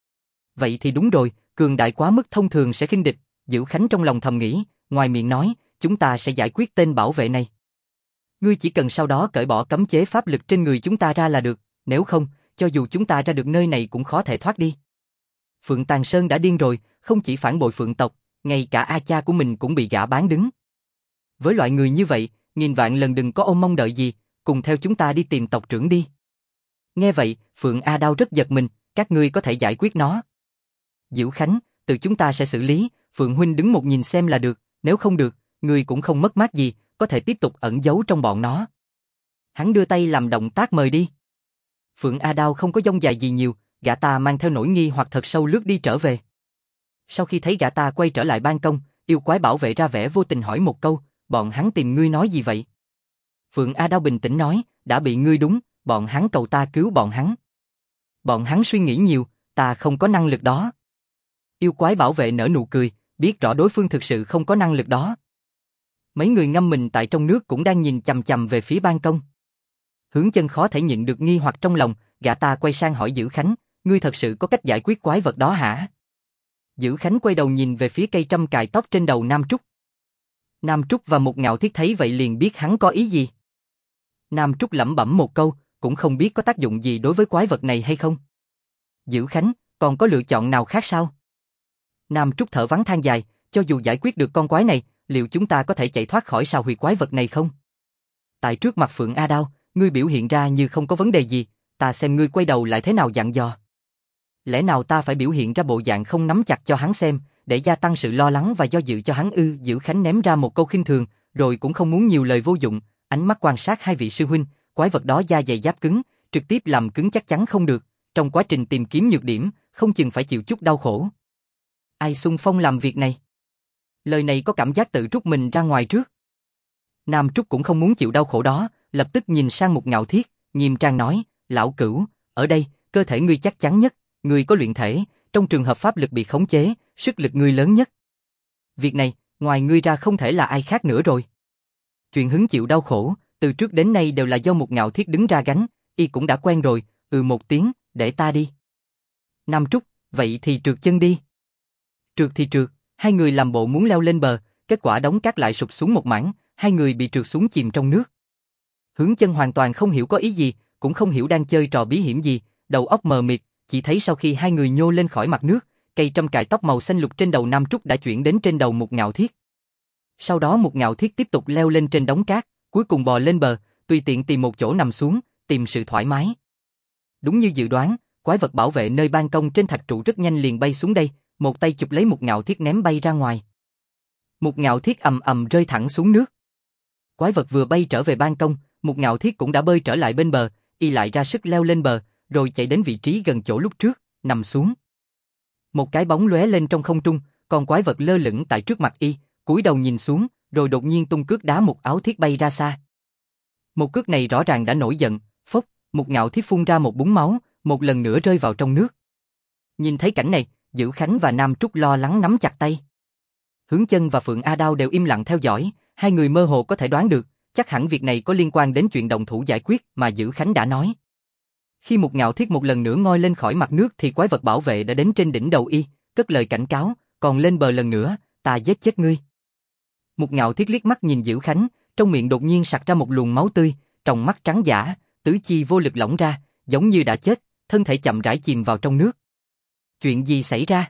Vậy thì đúng rồi, cường đại quá mức thông thường sẽ khinh địch, Dữ Khánh trong lòng thầm nghĩ, ngoài miệng nói, chúng ta sẽ giải quyết tên bảo vệ này. Ngươi chỉ cần sau đó cởi bỏ cấm chế pháp lực trên người chúng ta ra là được, nếu không, cho dù chúng ta ra được nơi này cũng khó thể thoát đi. Phượng Tàng Sơn đã điên rồi, không chỉ phản bội Phượng tộc, ngay cả A cha của mình cũng bị gã bán đứng. Với loại người như vậy, nghìn vạn lần đừng có ôm mong đợi gì, cùng theo chúng ta đi tìm tộc trưởng đi. Nghe vậy, Phượng A Đao rất giật mình, các ngươi có thể giải quyết nó. Dữ Khánh, từ chúng ta sẽ xử lý, Phượng huynh đứng một nhìn xem là được, nếu không được, ngươi cũng không mất mát gì, có thể tiếp tục ẩn giấu trong bọn nó. Hắn đưa tay làm động tác mời đi. Phượng A Đao không có dông dài gì nhiều, gã ta mang theo nỗi nghi hoặc thật sâu lướt đi trở về. Sau khi thấy gã ta quay trở lại ban công, yêu quái bảo vệ ra vẻ vô tình hỏi một câu, bọn hắn tìm ngươi nói gì vậy? Phượng A Đao bình tĩnh nói, đã bị ngươi đúng, bọn hắn cầu ta cứu bọn hắn. Bọn hắn suy nghĩ nhiều, ta không có năng lực đó. Yêu quái bảo vệ nở nụ cười, biết rõ đối phương thực sự không có năng lực đó. Mấy người ngâm mình tại trong nước cũng đang nhìn chằm chằm về phía ban công. Hướng Chân khó thể nhịn được nghi hoặc trong lòng, gã ta quay sang hỏi Dữ Khánh, ngươi thật sự có cách giải quyết quái vật đó hả? Dữ Khánh quay đầu nhìn về phía cây trâm cài tóc trên đầu Nam Trúc. Nam Trúc và một Ngạo Thiết thấy vậy liền biết hắn có ý gì. Nam Trúc lẩm bẩm một câu, cũng không biết có tác dụng gì đối với quái vật này hay không. Dữ Khánh, còn có lựa chọn nào khác sao? Nam Trúc thở vắng than dài, cho dù giải quyết được con quái này, liệu chúng ta có thể chạy thoát khỏi sao huyệt quái vật này không? Tại trước mặt Phượng A Đao, ngươi biểu hiện ra như không có vấn đề gì, ta xem ngươi quay đầu lại thế nào dặn dò. Lẽ nào ta phải biểu hiện ra bộ dạng không nắm chặt cho hắn xem, để gia tăng sự lo lắng và do dự cho hắn ư? Dữ Khánh ném ra một câu khinh thường, rồi cũng không muốn nhiều lời vô dụng, ánh mắt quan sát hai vị sư huynh, quái vật đó da dày giáp cứng, trực tiếp làm cứng chắc chắn không được, trong quá trình tìm kiếm nhược điểm, không chừng phải chịu chút đau khổ. Ai xung phong làm việc này? Lời này có cảm giác tự rút mình ra ngoài trước. Nam Trúc cũng không muốn chịu đau khổ đó, lập tức nhìn sang một Ngạo Thiết, nghiêm trang nói, lão cửu, ở đây, cơ thể ngươi chắc chắn nhất, ngươi có luyện thể, trong trường hợp pháp lực bị khống chế, sức lực ngươi lớn nhất. Việc này, ngoài ngươi ra không thể là ai khác nữa rồi. Chuyện hứng chịu đau khổ, từ trước đến nay đều là do một Ngạo Thiết đứng ra gánh, y cũng đã quen rồi, một tiếng, để ta đi. Nam Trúc, vậy thì trượt chân đi. Trượt thì trượt, hai người làm bộ muốn leo lên bờ, kết quả đống cát lại sụp xuống một mảng, hai người bị trượt xuống chìm trong nước. Hướng Chân hoàn toàn không hiểu có ý gì, cũng không hiểu đang chơi trò bí hiểm gì, đầu óc mờ mịt, chỉ thấy sau khi hai người nhô lên khỏi mặt nước, cây trâm cài tóc màu xanh lục trên đầu Nam Trúc đã chuyển đến trên đầu Mục Ngạo Thiết. Sau đó Mục Ngạo Thiết tiếp tục leo lên trên đống cát, cuối cùng bò lên bờ, tùy tiện tìm một chỗ nằm xuống, tìm sự thoải mái. Đúng như dự đoán, quái vật bảo vệ nơi ban công trên thạch trụ rất nhanh liền bay xuống đây, một tay chụp lấy Mục Ngạo Thiết ném bay ra ngoài. Mục Ngạo Thiết ầm ầm rơi thẳng xuống nước. Quái vật vừa bay trở về ban công, Mục Ngạo Thiết cũng đã bơi trở lại bên bờ, y lại ra sức leo lên bờ, rồi chạy đến vị trí gần chỗ lúc trước, nằm xuống. Một cái bóng lóe lên trong không trung, con quái vật lơ lửng tại trước mặt y, cúi đầu nhìn xuống, rồi đột nhiên tung cước đá Mục Áo Thiết bay ra xa. Một cước này rõ ràng đã nổi giận, phốc, Mục Ngạo Thiết phun ra một búng máu, một lần nữa rơi vào trong nước. Nhìn thấy cảnh này, Dữ Khánh và Nam Trúc lo lắng nắm chặt tay. Hướng Chân và Phượng A Đao đều im lặng theo dõi, hai người mơ hồ có thể đoán được, chắc hẳn việc này có liên quan đến chuyện động thủ giải quyết mà Dữ Khánh đã nói. Khi Mục Ngạo Thiết một lần nữa ngoi lên khỏi mặt nước thì quái vật bảo vệ đã đến trên đỉnh đầu y, cất lời cảnh cáo, còn lên bờ lần nữa, ta giết chết ngươi. Mục Ngạo Thiết liếc mắt nhìn Dữ Khánh, trong miệng đột nhiên sặc ra một luồng máu tươi, tròng mắt trắng dã, tứ chi vô lực lỏng ra, giống như đã chết, thân thể chậm rãi chìm vào trong nước. Chuyện gì xảy ra?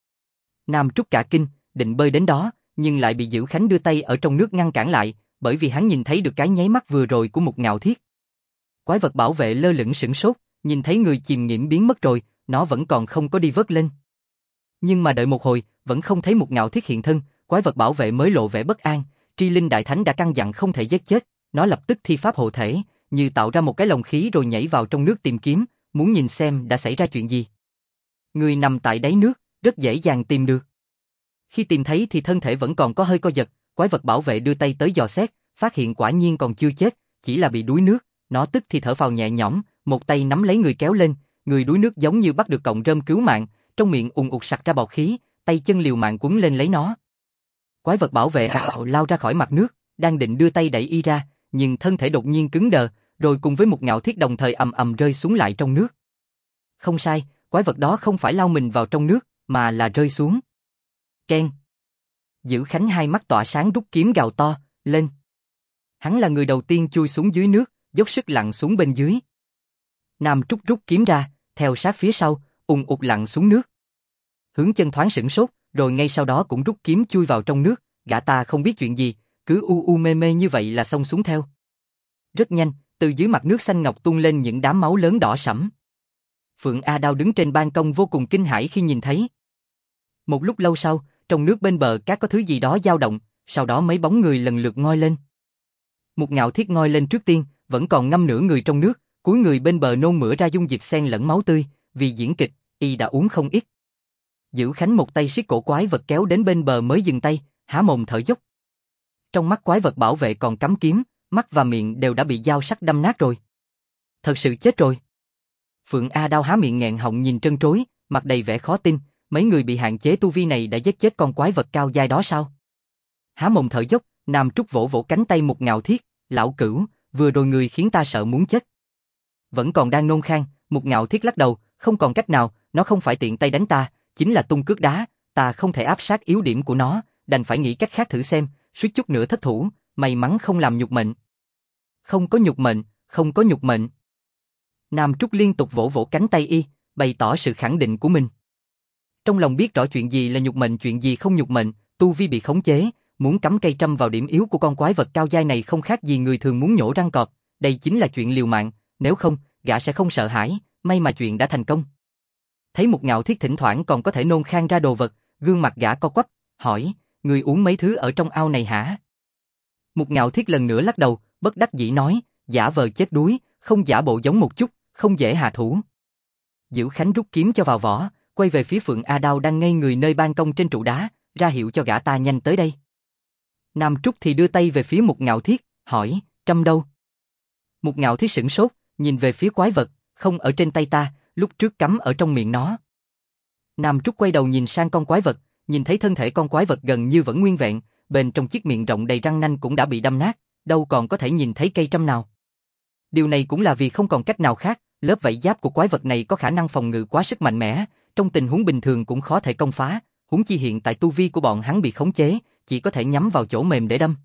Nam Trúc cả kinh, định bơi đến đó, nhưng lại bị Dữ Khánh đưa tay ở trong nước ngăn cản lại, bởi vì hắn nhìn thấy được cái nháy mắt vừa rồi của Mục Ngạo Thiết. Quái vật bảo vệ lơ lửng sửng sốt, nhìn thấy người chìm nghiễm biến mất rồi, nó vẫn còn không có đi vớt lên. Nhưng mà đợi một hồi, vẫn không thấy Mục Ngạo Thiết hiện thân, quái vật bảo vệ mới lộ vẻ bất an, Tri Linh Đại Thánh đã căn dặn không thể giết chết, nó lập tức thi pháp hộ thể, như tạo ra một cái lồng khí rồi nhảy vào trong nước tìm kiếm, muốn nhìn xem đã xảy ra chuyện gì. Người nằm tại đáy nước, rất dễ dàng tìm được. Khi tìm thấy thì thân thể vẫn còn có hơi co giật, quái vật bảo vệ đưa tay tới dò xét, phát hiện quả nhiên còn chưa chết, chỉ là bị đuối nước, nó tức thì thở phào nhẹ nhõm, một tay nắm lấy người kéo lên, người đuối nước giống như bắt được cọng rơm cứu mạng, trong miệng ùn ụt sặc ra bọt khí, tay chân liều mạng quấn lên lấy nó. Quái vật bảo vệ lao ra khỏi mặt nước, đang định đưa tay đẩy y ra, nhưng thân thể đột nhiên cứng đờ, rồi cùng với Mục Ngạo Thiết đồng thời ầm ầm rơi xuống lại trong nước. Không sai, quái vật đó không phải lao mình vào trong nước, mà là rơi xuống. Keng. Dữ Khánh hai mắt tỏa sáng rút kiếm gào to, lên. Hắn là người đầu tiên chui xuống dưới nước, dốc sức lặn xuống bên dưới. Nam Trúc rút kiếm ra, theo sát phía sau, ùn ụt lặn xuống nước. Hướng Chân thoáng sửng sốt, rồi ngay sau đó cũng rút kiếm chui vào trong nước, gã ta không biết chuyện gì, cứ u mê mê như vậy là xông xuống theo. Rất nhanh, từ dưới mặt nước xanh ngọc tuôn lên những đám máu lớn đỏ sẫm. Phượng A Đao đứng trên ban công vô cùng kinh hãi khi nhìn thấy. Một lúc lâu sau, trong nước bên bờ cát có thứ gì đó dao động, sau đó mấy bóng người lần lượt ngoi lên. Mục Ngạo Thiết ngoi lên trước tiên, vẫn còn ngâm nửa người trong nước, cuối người bên bờ nôn mửa ra dung dịch xen lẫn máu tươi, vì diễn kịch, y đã uống không ít. Dữ Khánh một tay siết cổ quái vật kéo đến bên bờ mới dừng tay, há mồm thở dốc. Trong mắt quái vật bảo vệ còn cắm kiếm, mắt và miệng đều đã bị dao sắc đâm nát rồi. Thật sự chết rồi. Phượng A Đao há miệng nghẹn họng nhìn trân trối, mặt đầy vẻ khó tin, mấy người bị hạn chế tu vi này đã giết chết con quái vật cao giai đó sao? Há mồm thở dốc, Nam Trúc vỗ vỗ cánh tay Mục Ngạo Thiết, lão cửu, vừa rồi người khiến ta sợ muốn chết. Vẫn còn đang nôn khan, Mục Ngạo Thiết lắc đầu, không còn cách nào, nó không phải tiện tay đánh ta, chính là tung cước đá, ta không thể áp sát yếu điểm của nó, đành phải nghĩ cách khác thử xem, suýt chút nữa thất thủ, may mắn không làm nhục mệnh. Không có nhục mệnh, không có nhục mệnh. Nam Trúc liên tục vỗ vỗ cánh tay y, bày tỏ sự khẳng định của mình. Trong lòng biết rõ chuyện gì là nhục mệnh, chuyện gì không nhục mệnh, tu vi bị khống chế, muốn cắm cây trâm vào điểm yếu của con quái vật cao giai này không khác gì người thường muốn nhổ răng cọp, đây chính là chuyện liều mạng, nếu không, gã sẽ không sợ hãi, may mà chuyện đã thành công. Thấy Mục Ngạo Thiết thỉnh thoảng còn có thể nôn khan ra đồ vật, gương mặt gã co quắp, hỏi, người uống mấy thứ ở trong ao này hả? Mục Ngạo Thiết lần nữa lắc đầu, bất đắc dĩ nói, giả vờ chết đuối, không giả bộ giống một chút, không dễ hạ thủ. Dữ Khánh rút kiếm cho vào vỏ, quay về phía Phượng A Đao đang ngây người nơi ban công trên trụ đá, ra hiệu cho gã ta nhanh tới đây. Nam Trúc thì đưa tay về phía Mục Ngạo Thiết, hỏi, trâm đâu? Mục Ngạo Thiết sửng sốt, nhìn về phía quái vật, không ở trên tay ta, lúc trước cắm ở trong miệng nó. Nam Trúc quay đầu nhìn sang con quái vật, nhìn thấy thân thể con quái vật gần như vẫn nguyên vẹn, bên trong chiếc miệng rộng đầy răng nanh cũng đã bị đâm nát, đâu còn có thể nhìn thấy cây trâm nào. Điều này cũng là vì không còn cách nào khác, lớp vảy giáp của quái vật này có khả năng phòng ngự quá sức mạnh mẽ, trong tình huống bình thường cũng khó thể công phá, huống chi hiện tại tu vi của bọn hắn bị khống chế, chỉ có thể nhắm vào chỗ mềm để đâm.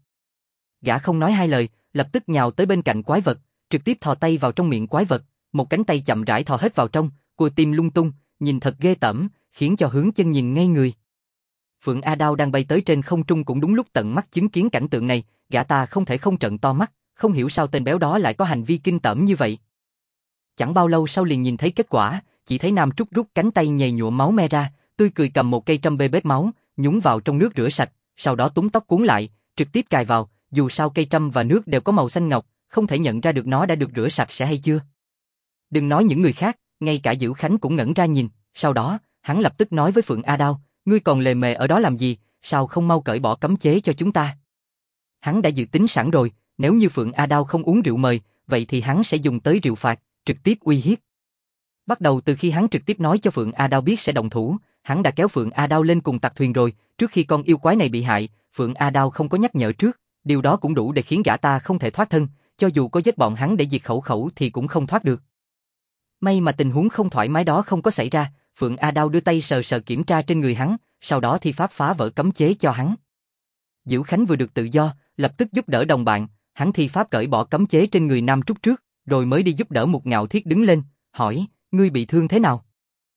Gã không nói hai lời, lập tức nhào tới bên cạnh quái vật, trực tiếp thò tay vào trong miệng quái vật, một cánh tay chậm rãi thò hết vào trong, cua tim lung tung, nhìn thật ghê tởm, khiến cho Hướng Chân nhìn ngây người. Phượng A Đao đang bay tới trên không trung cũng đúng lúc tận mắt chứng kiến cảnh tượng này, gã ta không thể không trợn to mắt, không hiểu sao tên béo đó lại có hành vi kinh tởm như vậy. Chẳng bao lâu sau liền nhìn thấy kết quả, chỉ thấy Nam Trúc rút cánh tay nhầy nhụa máu me ra, tươi cười cầm một cây trâm bê bết máu, nhúng vào trong nước rửa sạch, sau đó túm tóc cuốn lại, trực tiếp cài vào, dù sao cây trâm và nước đều có màu xanh ngọc, không thể nhận ra được nó đã được rửa sạch sẽ hay chưa. Đừng nói những người khác, ngay cả Dữ Khánh cũng ngẩn ra nhìn, sau đó, hắn lập tức nói với Phượng A Đao, ngươi còn lề mề ở đó làm gì, sao không mau cởi bỏ cấm chế cho chúng ta. Hắn đã dự tính sẵn rồi, nếu như Phượng A Đao không uống rượu mời, vậy thì hắn sẽ dùng tới rượu phạt, trực tiếp uy hiếp. Bắt đầu từ khi hắn trực tiếp nói cho Phượng A Đao biết sẽ động thủ, hắn đã kéo Phượng A Đao lên cùng tặc thuyền rồi, trước khi con yêu quái này bị hại, Phượng A Đao không có nhắc nhở trước, điều đó cũng đủ để khiến gã ta không thể thoát thân, cho dù có giết bọn hắn để diệt khẩu khẩu thì cũng không thoát được. May mà tình huống không thoải mái đó không có xảy ra, Phượng A Đao đưa tay sờ sờ kiểm tra trên người hắn, sau đó thi pháp phá vỡ cấm chế cho hắn. Dữ Khánh vừa được tự do, lập tức giúp đỡ đồng bạn, hắn thi pháp cởi bỏ cấm chế trên người Nam Trúc trước, rồi mới đi giúp đỡ Một Ngạo Thiết đứng lên, hỏi, ngươi bị thương thế nào?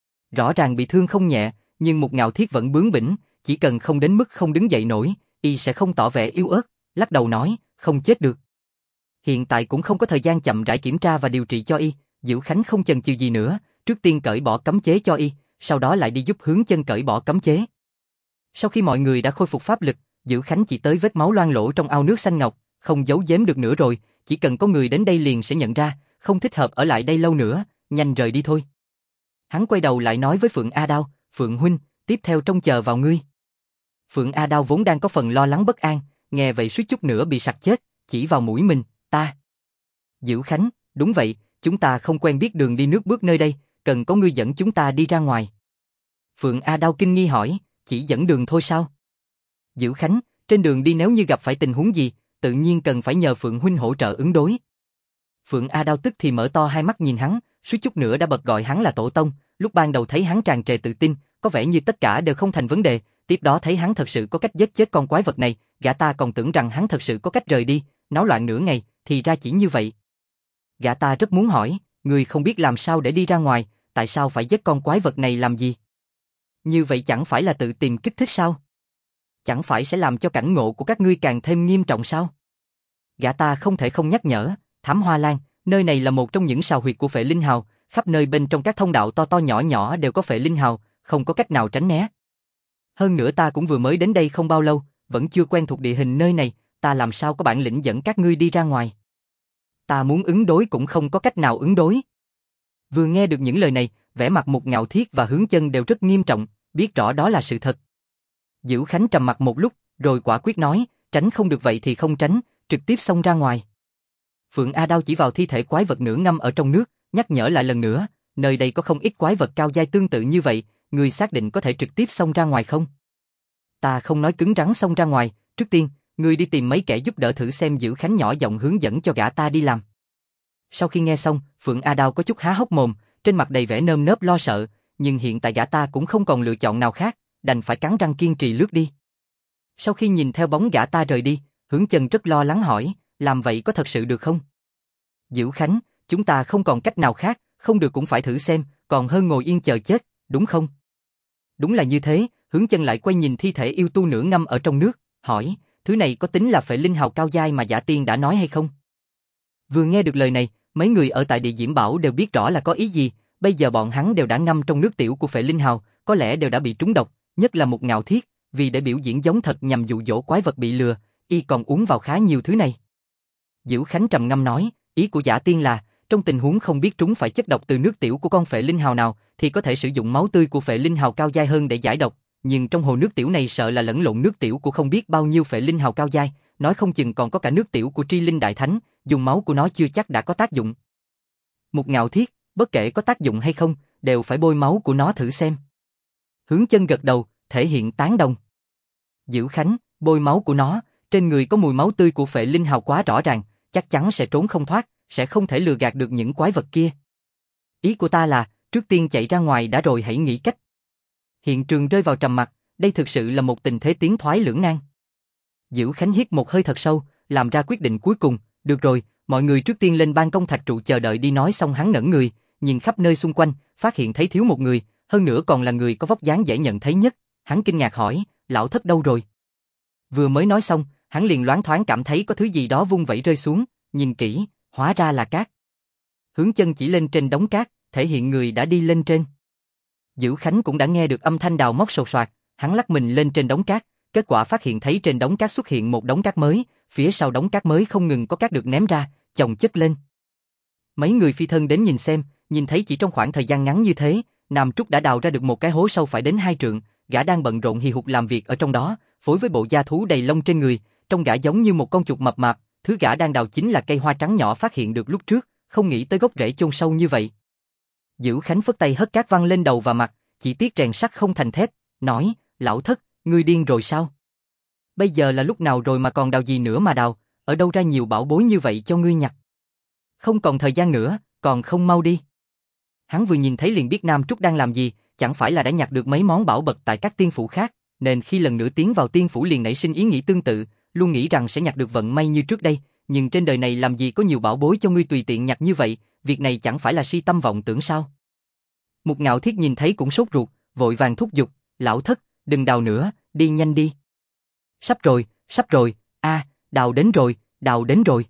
Rõ ràng bị thương không nhẹ, nhưng Một Ngạo Thiết vẫn bướng bỉnh, chỉ cần không đến mức không đứng dậy nổi, y sẽ không tỏ vẻ yếu ớt, lắc đầu nói, không chết được. Hiện tại cũng không có thời gian chậm rãi kiểm tra và điều trị cho y, Dữ Khánh không chần chừ gì nữa, trước tiên cởi bỏ cấm chế cho y, sau đó lại đi giúp Hướng Chân cởi bỏ cấm chế. Sau khi mọi người đã khôi phục pháp lực, Dữ Khánh chỉ tới vết máu loang lỗ trong ao nước xanh ngọc, không giấu giếm được nữa rồi, chỉ cần có người đến đây liền sẽ nhận ra, không thích hợp ở lại đây lâu nữa, nhanh rời đi thôi. Hắn quay đầu lại nói với Phượng A Đao, Phượng huynh, tiếp theo trông chờ vào ngươi. Phượng A Đao vốn đang có phần lo lắng bất an, nghe vậy suýt chút nữa bị sặc chết, chỉ vào mũi mình, ta. Dữ Khánh, đúng vậy, chúng ta không quen biết đường đi nước bước nơi đây, cần có ngươi dẫn chúng ta đi ra ngoài. Phượng A Đao kinh nghi hỏi, chỉ dẫn đường thôi sao? Dữ Khánh, trên đường đi nếu như gặp phải tình huống gì, tự nhiên cần phải nhờ Phượng huynh hỗ trợ ứng đối. Phượng A Đao tức thì mở to hai mắt nhìn hắn, suýt chút nữa đã bật gọi hắn là tổ tông, lúc ban đầu thấy hắn tràn trề tự tin, có vẻ như tất cả đều không thành vấn đề, tiếp đó thấy hắn thật sự có cách giết chết con quái vật này, gã ta còn tưởng rằng hắn thật sự có cách rời đi, náo loạn nửa ngày, thì ra chỉ như vậy. Gã ta rất muốn hỏi, người không biết làm sao để đi ra ngoài, tại sao phải giết con quái vật này làm gì? Như vậy chẳng phải là tự tìm kích thích sao? Chẳng phải sẽ làm cho cảnh ngộ của các ngươi càng thêm nghiêm trọng sao? Gã ta không thể không nhắc nhở, Thám Hoa Lan, nơi này là một trong những sào huyệt của Phệ Linh Hào, khắp nơi bên trong các thông đạo to to nhỏ nhỏ đều có Phệ Linh Hào, không có cách nào tránh né. Hơn nữa ta cũng vừa mới đến đây không bao lâu, vẫn chưa quen thuộc địa hình nơi này, ta làm sao có bản lĩnh dẫn các ngươi đi ra ngoài. Ta muốn ứng đối cũng không có cách nào ứng đối. Vừa nghe được những lời này, vẻ mặt Một Ngạo Thiết và Hướng Chân đều rất nghiêm trọng, biết rõ đó là sự thật. Dữ Khánh trầm mặt một lúc, rồi quả quyết nói, tránh không được vậy thì không tránh, trực tiếp xông ra ngoài. Phượng A Đao chỉ vào thi thể quái vật nửa ngâm ở trong nước, nhắc nhở lại lần nữa, nơi đây có không ít quái vật cao giai tương tự như vậy, người xác định có thể trực tiếp xông ra ngoài không? Ta không nói cứng rắn xông ra ngoài, trước tiên, ngươi đi tìm mấy kẻ giúp đỡ thử xem. Dữ Khánh nhỏ giọng hướng dẫn cho gã ta đi làm. Sau khi nghe xong, Phượng A Đao có chút há hốc mồm, trên mặt đầy vẻ nơm nớp lo sợ, nhưng hiện tại gã ta cũng không còn lựa chọn nào khác, đành phải cắn răng kiên trì lướt đi. Sau khi nhìn theo bóng gã ta rời đi, Hướng Chân rất lo lắng hỏi, làm vậy có thật sự được không? Dữ Khánh, chúng ta không còn cách nào khác, không được cũng phải thử xem, còn hơn ngồi yên chờ chết, đúng không? Đúng là như thế, Hướng Chân lại quay nhìn thi thể yêu tu nửa ngâm ở trong nước, hỏi, thứ này có tính là Phệ Linh Hào cao giai mà Giả Tiên đã nói hay không? Vừa nghe được lời này, mấy người ở tại Địa Diễm Bảo đều biết rõ là có ý gì, bây giờ bọn hắn đều đã ngâm trong nước tiểu của Phệ Linh Hào, có lẽ đều đã bị trúng độc, nhất là Một Ngạo Thiết, vì để biểu diễn giống thật nhằm dụ dỗ quái vật bị lừa, y còn uống vào khá nhiều thứ này. Dữ Khánh trầm ngâm nói, ý của Giả Tiên là, trong tình huống không biết trúng phải chất độc từ nước tiểu của con Phệ Linh Hào nào, thì có thể sử dụng máu tươi của Phệ Linh Hào cao giai hơn để giải độc, nhưng trong hồ nước tiểu này sợ là lẫn lộn nước tiểu của không biết bao nhiêu Phệ Linh Hào cao giai, nói không chừng còn có cả nước tiểu của Tri Linh Đại Thánh, dùng máu của nó chưa chắc đã có tác dụng. Một Ngạo Thiết, bất kể có tác dụng hay không, đều phải bôi máu của nó thử xem. Hướng Chân gật đầu, thể hiện tán đồng. Dữ Khánh, bôi máu của nó, trên người có mùi máu tươi của Phệ Linh Hào quá rõ ràng, chắc chắn sẽ trốn không thoát, sẽ không thể lừa gạt được những quái vật kia. Ý của ta là, trước tiên chạy ra ngoài đã rồi hãy nghĩ cách. Hiện trường rơi vào trầm mặc, đây thực sự là một tình thế tiến thoái lưỡng nan. Dữ Khánh hít một hơi thật sâu, làm ra quyết định cuối cùng, được rồi, mọi người trước tiên lên ban công thạch trụ chờ đợi đi. Nói xong hắn ngẩn người, nhìn khắp nơi xung quanh, phát hiện thấy thiếu một người, hơn nữa còn là người có vóc dáng dễ nhận thấy nhất. Hắn kinh ngạc hỏi, lão thất đâu rồi? Vừa mới nói xong, hắn liền loáng thoáng cảm thấy có thứ gì đó vung vẩy rơi xuống, nhìn kỹ, hóa ra là cát. Hướng chân chỉ lên trên đống cát, thể hiện người đã đi lên trên. Dữ Khánh cũng đã nghe được âm thanh đào móc sột soạt, hắn lắc mình lên trên đống cát, kết quả phát hiện thấy trên đống cát xuất hiện một đống cát mới, phía sau đống cát mới không ngừng có cát được ném ra, chồng chất lên. Mấy người phi thân đến nhìn xem, nhìn thấy chỉ trong khoảng thời gian ngắn như thế, Nam Trúc đã đào ra được một cái hố sâu phải đến 2 trượng, gã đang bận rộn hì hục làm việc ở trong đó, phối với bộ da thú đầy lông trên người, trông gã giống như một con chuột mập mạp, thứ gã đang đào chính là cây hoa trắng nhỏ phát hiện được lúc trước, không nghĩ tới gốc rễ chôn sâu như vậy. Dữ Khánh phất tay hất cát văng lên đầu và mặt, chỉ tiếc rèn sắt không thành thép, nói, lão thất, ngươi điên rồi sao? Bây giờ là lúc nào rồi mà còn đào gì nữa mà đào, ở đâu ra nhiều bảo bối như vậy cho ngươi nhặt? Không còn thời gian nữa, còn không mau đi. Hắn vừa nhìn thấy liền biết Nam Trúc đang làm gì, chẳng phải là đã nhặt được mấy món bảo vật tại các tiên phủ khác, nên khi lần nữa tiến vào tiên phủ liền nảy sinh ý nghĩ tương tự, luôn nghĩ rằng sẽ nhặt được vận may như trước đây, nhưng trên đời này làm gì có nhiều bảo bối cho ngươi tùy tiện nhặt như vậy, việc này chẳng phải là si tâm vọng tưởng sao? Mục Ngạo Thiết nhìn thấy cũng sốt ruột, vội vàng thúc giục, lão thất, đừng đào nữa, đi nhanh đi. Sắp rồi, đào đến rồi, đào đến rồi.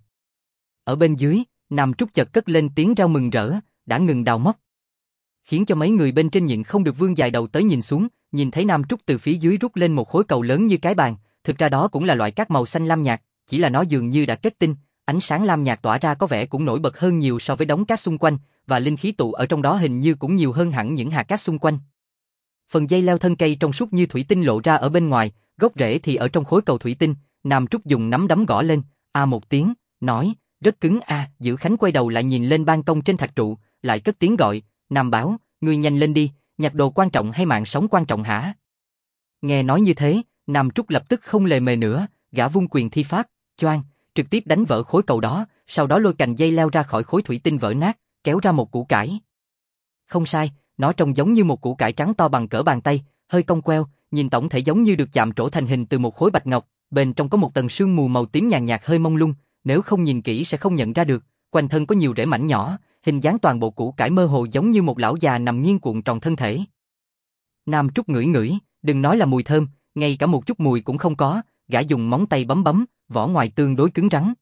Ở bên dưới, Nam Trúc chợt cất lên tiếng rao mừng rỡ, đã ngừng đào móc. Khiến cho mấy người bên trên nhịn không được vươn dài đầu tới nhìn xuống, nhìn thấy Nam Trúc từ phía dưới rút lên một khối cầu lớn như cái bàn, thực ra đó cũng là loại cát màu xanh lam nhạt, chỉ là nó dường như đã kết tinh, ánh sáng lam nhạt tỏa ra có vẻ cũng nổi bật hơn nhiều so với đống cát xung quanh, và linh khí tụ ở trong đó hình như cũng nhiều hơn hẳn những hạt cát xung quanh. Phần dây leo thân cây trong suốt như thủy tinh lộ ra ở bên ngoài, gốc rễ thì ở trong khối cầu thủy tinh. Nam Trúc dùng nắm đấm gõ lên, một tiếng, nói, rất cứng a. Dữ Khánh quay đầu lại nhìn lên ban công trên thạch trụ, lại cất tiếng gọi, Nam Báo, ngươi nhanh lên đi, nhặt đồ quan trọng hay mạng sống quan trọng hả? Nghe nói như thế, Nam Trúc lập tức không lề mề nữa, gã vung quyền thi pháp, choang, trực tiếp đánh vỡ khối cầu đó, sau đó lôi cành dây leo ra khỏi khối thủy tinh vỡ nát, kéo ra một củ cải. Không sai, nó trông giống như một củ cải trắng to bằng cỡ bàn tay, hơi cong queo, nhìn tổng thể giống như được chạm trổ thành hình từ một khối bạch ngọc, bên trong có một tầng sương mù màu tím nhàn nhạt hơi mông lung, nếu không nhìn kỹ sẽ không nhận ra được, quanh thân có nhiều rễ mảnh nhỏ, hình dáng toàn bộ củ cải mơ hồ giống như một lão già nằm nghiêng cuộn tròn thân thể. Nam Trúc ngửi ngửi, đừng nói là mùi thơm, ngay cả một chút mùi cũng không có, gã dùng móng tay bấm bấm, vỏ ngoài tương đối cứng rắn.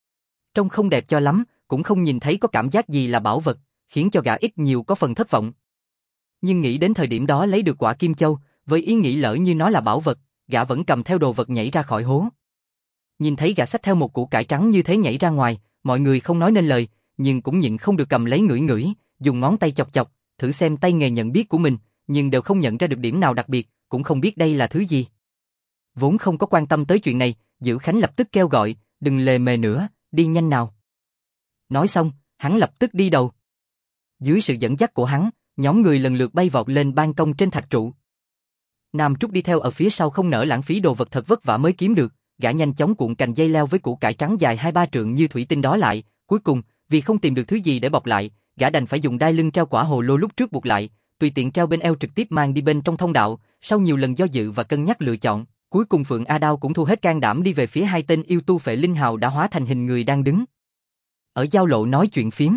Trông không đẹp cho lắm, cũng không nhìn thấy có cảm giác gì là bảo vật, khiến cho gã ít nhiều có phần thất vọng. Nhưng nghĩ đến thời điểm đó lấy được quả kim châu, với ý nghĩ lỡ như nó là bảo vật, gã vẫn cầm theo đồ vật nhảy ra khỏi hố. Nhìn thấy gã xách theo một củ cải trắng như thế nhảy ra ngoài, mọi người không nói nên lời, nhưng cũng nhịn không được cầm lấy ngửi ngửi, dùng ngón tay chọc chọc, thử xem tay nghề nhận biết của mình, nhưng đều không nhận ra được điểm nào đặc biệt, cũng không biết đây là thứ gì. Vốn không có quan tâm tới chuyện này, Dữ Khánh lập tức kêu gọi, đừng lề mề nữa, đi nhanh nào. Nói xong, hắn lập tức đi đầu. Dưới sự dẫn dắt của hắn, nhóm người lần lượt bay vọt lên ban công trên thạch trụ. Nam Trúc đi theo ở phía sau không nỡ lãng phí đồ vật thật vất vả mới kiếm được, gã nhanh chóng cuộn cành dây leo với củ cải trắng dài 2-3 trượng như thủy tinh đó lại, cuối cùng, vì không tìm được thứ gì để bọc lại, gã đành phải dùng đai lưng treo quả hồ lô lúc trước buộc lại, tùy tiện treo bên eo trực tiếp mang đi bên trong thông đạo, sau nhiều lần do dự và cân nhắc lựa chọn, cuối cùng Phượng A Đao cũng thu hết can đảm đi về phía hai tên yêu tu phệ linh hào đã hóa thành hình người đang đứng ở giao lộ nói chuyện phiếm.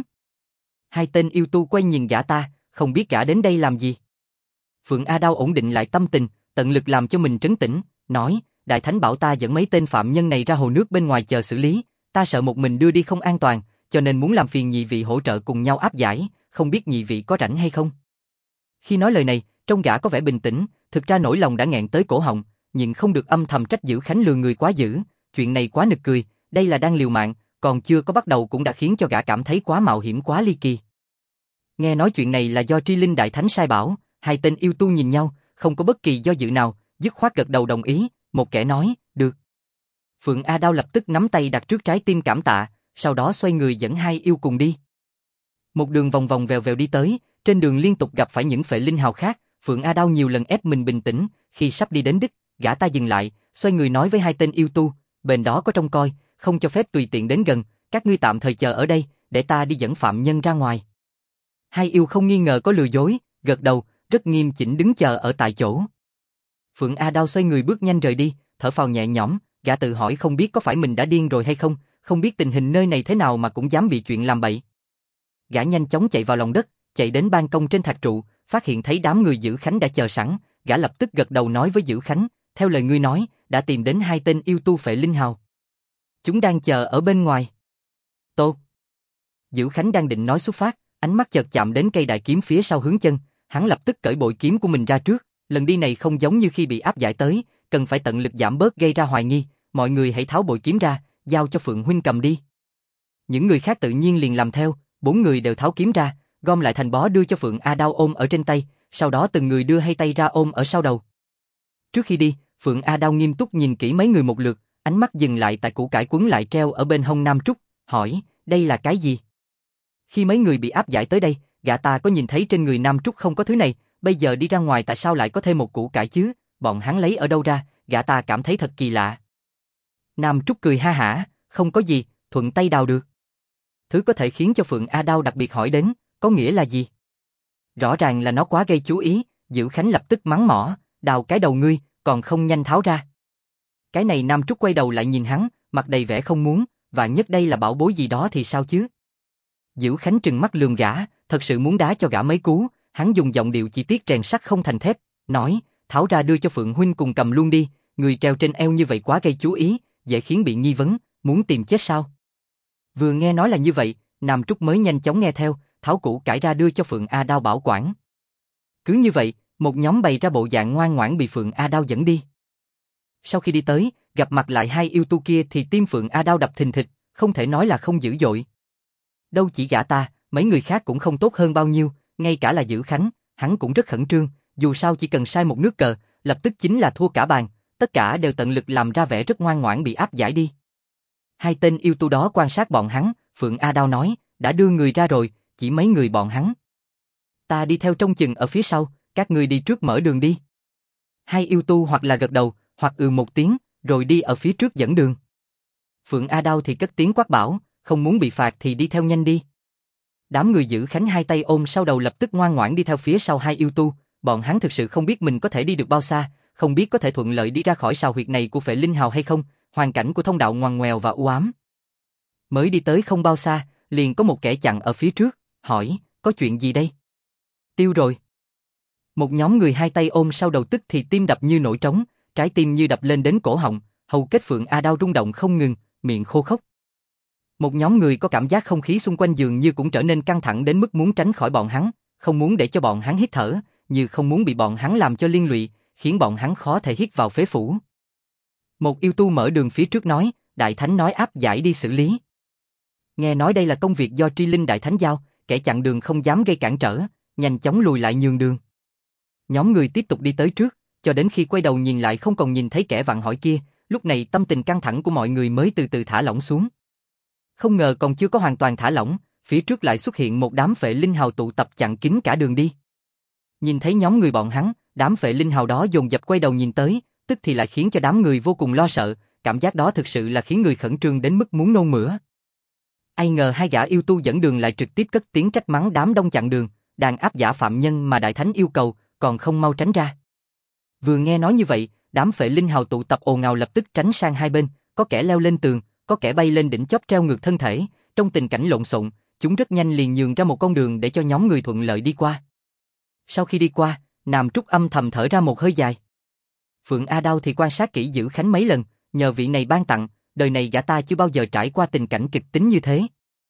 Hai tên yêu tu quay nhìn gã ta, không biết gã đến đây làm gì. Phượng A Đao ổn định lại tâm tình, tận lực làm cho mình trấn tĩnh, nói, Đại Thánh bảo ta dẫn mấy tên phạm nhân này ra hồ nước bên ngoài chờ xử lý, ta sợ một mình đưa đi không an toàn, cho nên muốn làm phiền nhị vị hỗ trợ cùng nhau áp giải, không biết nhị vị có rảnh hay không. Khi nói lời này, trông gã có vẻ bình tĩnh, thực ra nỗi lòng đã nghẹn tới cổ họng, nhưng không được âm thầm trách Dữ Khánh lừa người quá dữ, chuyện này quá nực cười, đây là đang liều mạng, còn chưa có bắt đầu cũng đã khiến cho gã cảm thấy quá mạo hiểm quá ly kỳ. Nghe nói chuyện này là do Tri Linh Đại Thánh sai bảo, hai tên yêu tu nhìn nhau, không có bất kỳ do dự nào, dứt khoát gật đầu đồng ý, một kẻ nói, được. Phượng A Đao lập tức nắm tay đặt trước trái tim cảm tạ, sau đó xoay người dẫn hai yêu cùng đi. Một đường vòng vòng vèo vèo đi tới, trên đường liên tục gặp phải những phệ linh hào khác, Phượng A Đao nhiều lần ép mình bình tĩnh, khi sắp đi đến đích, gã ta dừng lại, xoay người nói với hai tên yêu tu, bên đó có trông coi, không cho phép tùy tiện đến gần, các ngươi tạm thời chờ ở đây, để ta đi dẫn phạm nhân ra ngoài. Hai yêu không nghi ngờ có lừa dối, gật đầu, rất nghiêm chỉnh đứng chờ ở tại chỗ. Phượng A Đao xoay người bước nhanh rời đi, thở phào nhẹ nhõm, gã tự hỏi không biết có phải mình đã điên rồi hay không, không biết tình hình nơi này thế nào mà cũng dám bị chuyện làm bậy. Gã nhanh chóng chạy vào lòng đất, chạy đến ban công trên thạch trụ, phát hiện thấy đám người Dữ Khánh đã chờ sẵn, gã lập tức gật đầu nói với Dữ Khánh, theo lời ngươi nói, đã tìm đến 2 tên yêu tu Phệ Linh Hào. Chúng đang chờ ở bên ngoài. Tốt. Dữ Khánh đang định nói xuất phát, ánh mắt chợt chạm đến cây đại kiếm phía sau hướng chân, hắn lập tức cởi bội kiếm của mình ra trước, lần đi này không giống như khi bị áp giải tới, cần phải tận lực giảm bớt gây ra hoài nghi, mọi người hãy tháo bội kiếm ra, giao cho Phượng huynh cầm đi. Những người khác tự nhiên liền làm theo, 4 người đều tháo kiếm ra, gom lại thành bó đưa cho Phượng A Đao ôm ở trên tay, sau đó từng người đưa hai tay ra ôm ở sau đầu. Trước khi đi, Phượng A Đao nghiêm túc nhìn kỹ mấy người một lượt, ánh mắt dừng lại tại củ cải quấn lại treo ở bên hông Nam Trúc, hỏi, đây là cái gì? Khi mấy người bị áp giải tới đây, gã ta có nhìn thấy trên người Nam Trúc không có thứ này, bây giờ đi ra ngoài tại sao lại có thêm một củ cải chứ, bọn hắn lấy ở đâu ra, gã ta cảm thấy thật kỳ lạ. Nam Trúc cười ha hả, không có gì, thuận tay đào được. Thứ có thể khiến cho Phượng A Đao đặc biệt hỏi đến, có nghĩa là gì? Rõ ràng là nó quá gây chú ý, Dữ Khánh lập tức mắng mỏ, đào cái đầu ngươi, còn không nhanh tháo ra. Cái này Nam Trúc quay đầu lại nhìn hắn, mặt đầy vẻ không muốn, và nhất đây là bảo bối gì đó thì sao chứ? Dữ Khánh trừng mắt lườm gã, thật sự muốn đá cho gã mấy cú, hắn dùng giọng điệu chi tiết rèn sắt không thành thép, nói, tháo ra đưa cho Phượng huynh cùng cầm luôn đi, người treo trên eo như vậy quá gây chú ý, dễ khiến bị nghi vấn, muốn tìm chết sao? Vừa nghe nói là như vậy, Nam Trúc mới nhanh chóng nghe theo, tháo củ cải ra đưa cho Phượng A Đao bảo quản. Cứ như vậy, một nhóm bày ra bộ dạng ngoan ngoãn bị Phượng A Đao dẫn đi. Sau khi đi tới, gặp mặt lại hai yêu tu kia thì tim Phượng A Đao đập thình thịch, không thể nói là không dữ dội. Đâu chỉ gã ta, mấy người khác cũng không tốt hơn bao nhiêu, ngay cả là Dữ Khánh, hắn cũng rất khẩn trương, dù sao chỉ cần sai một nước cờ, lập tức chính là thua cả bàn, tất cả đều tận lực làm ra vẻ rất ngoan ngoãn bị áp giải đi. Hai tên yêu tu đó quan sát bọn hắn, Phượng A Đao nói, đã đưa người ra rồi, chỉ mấy người bọn hắn. Ta đi theo trông chừng ở phía sau, các ngươi đi trước mở đường đi. Hai yêu tu hoặc là gật đầu, hoặc một tiếng, rồi đi ở phía trước dẫn đường. Phượng A Đao thì cất tiếng quát bảo, không muốn bị phạt thì đi theo nhanh đi. Đám người Dữ Khánh hai tay ôm sau đầu lập tức ngoan ngoãn đi theo phía sau hai yêu tu, bọn hắn thực sự không biết mình có thể đi được bao xa, không biết có thể thuận lợi đi ra khỏi sào huyệt này của Phệ Linh Hào hay không, hoàn cảnh của thông đạo ngoằn ngoèo và u ám. Mới đi tới không bao xa, liền có một kẻ chặn ở phía trước, hỏi, có chuyện gì đây? Tiêu rồi. Một nhóm người hai tay ôm sau đầu tức thì tim đập như nổi trống, trái tim như đập lên đến cổ họng, hầu kết Phượng A Đao rung động không ngừng, miệng khô khốc. Một nhóm người có cảm giác không khí xung quanh dường như cũng trở nên căng thẳng đến mức muốn tránh khỏi bọn hắn, không muốn để cho bọn hắn hít thở, như không muốn bị bọn hắn làm cho liên lụy, khiến bọn hắn khó thể hít vào phế phủ. Một yêu tu mở đường phía trước nói, Đại Thánh nói áp giải đi xử lý. Nghe nói đây là công việc do Tri Linh Đại Thánh giao, kẻ chặn đường không dám gây cản trở, nhanh chóng lùi lại nhường đường. Nhóm người tiếp tục đi tới trước, cho đến khi quay đầu nhìn lại không còn nhìn thấy kẻ vặn hỏi kia, lúc này tâm tình căng thẳng của mọi người mới từ từ thả lỏng xuống. Không ngờ còn chưa có hoàn toàn thả lỏng, phía trước lại xuất hiện một đám Phệ Linh Hào tụ tập chặn kín cả đường đi. Nhìn thấy nhóm người bọn hắn, đám Phệ Linh Hào đó dồn dập quay đầu nhìn tới, tức thì lại khiến cho đám người vô cùng lo sợ, cảm giác đó thực sự là khiến người khẩn trương đến mức muốn nôn mửa. Ai ngờ hai gã yêu tu dẫn đường lại trực tiếp cất tiếng trách mắng đám đông chặn đường, đang áp giải phạm nhân mà Đại Thánh yêu cầu, còn không mau tránh ra. Vừa nghe nói như vậy, đám Phệ Linh Hào tụ tập ồn ào lập tức tránh sang hai bên, có kẻ leo lên tường, có kẻ bay lên đỉnh chóp treo ngược thân thể, trong tình cảnh lộn xộn, chúng rất nhanh liền nhường ra một con đường để cho nhóm người thuận lợi đi qua. Sau khi đi qua, Nam Trúc âm thầm thở ra một hơi dài. Phượng A Đao thì quan sát kỹ Dữ Khánh mấy lần, nhờ vị này ban tặng, đời này gã ta chưa bao giờ trải qua tình cảnh kịch tính như thế.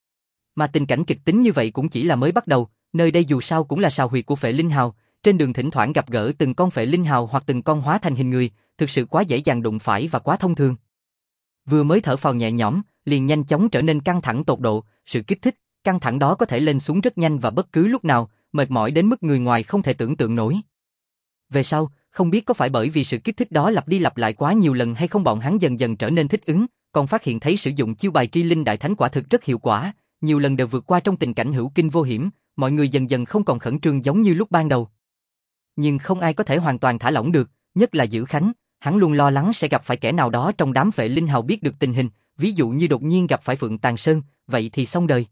Mà tình cảnh kịch tính như vậy cũng chỉ là mới bắt đầu, nơi đây dù sao cũng là sào huyệt của Phệ Linh Hào, trên đường thỉnh thoảng gặp gỡ từng con Phệ Linh Hào hoặc từng con hóa thành hình người, thực sự quá dễ dàng đụng phải và quá thông thường. Vừa mới thở phào nhẹ nhõm, liền nhanh chóng trở nên căng thẳng tột độ, sự kích thích, căng thẳng đó có thể lên xuống rất nhanh và bất cứ lúc nào, mệt mỏi đến mức người ngoài không thể tưởng tượng nổi. Về sau, không biết có phải bởi vì sự kích thích đó lặp đi lặp lại quá nhiều lần hay không bọn hắn dần dần trở nên thích ứng, còn phát hiện thấy sử dụng chiêu bài Tri Linh Đại Thánh quả thực rất hiệu quả, nhiều lần đều vượt qua trong tình cảnh hữu kinh vô hiểm, mọi người dần dần không còn khẩn trương giống như lúc ban đầu. Nhưng không ai có thể hoàn toàn thả lỏng được, nhất là Dữ Khánh, hắn luôn lo lắng sẽ gặp phải kẻ nào đó trong đám Phệ Linh Hào biết được tình hình, ví dụ như đột nhiên gặp phải Phượng Tàn Sơn, vậy thì xong đời.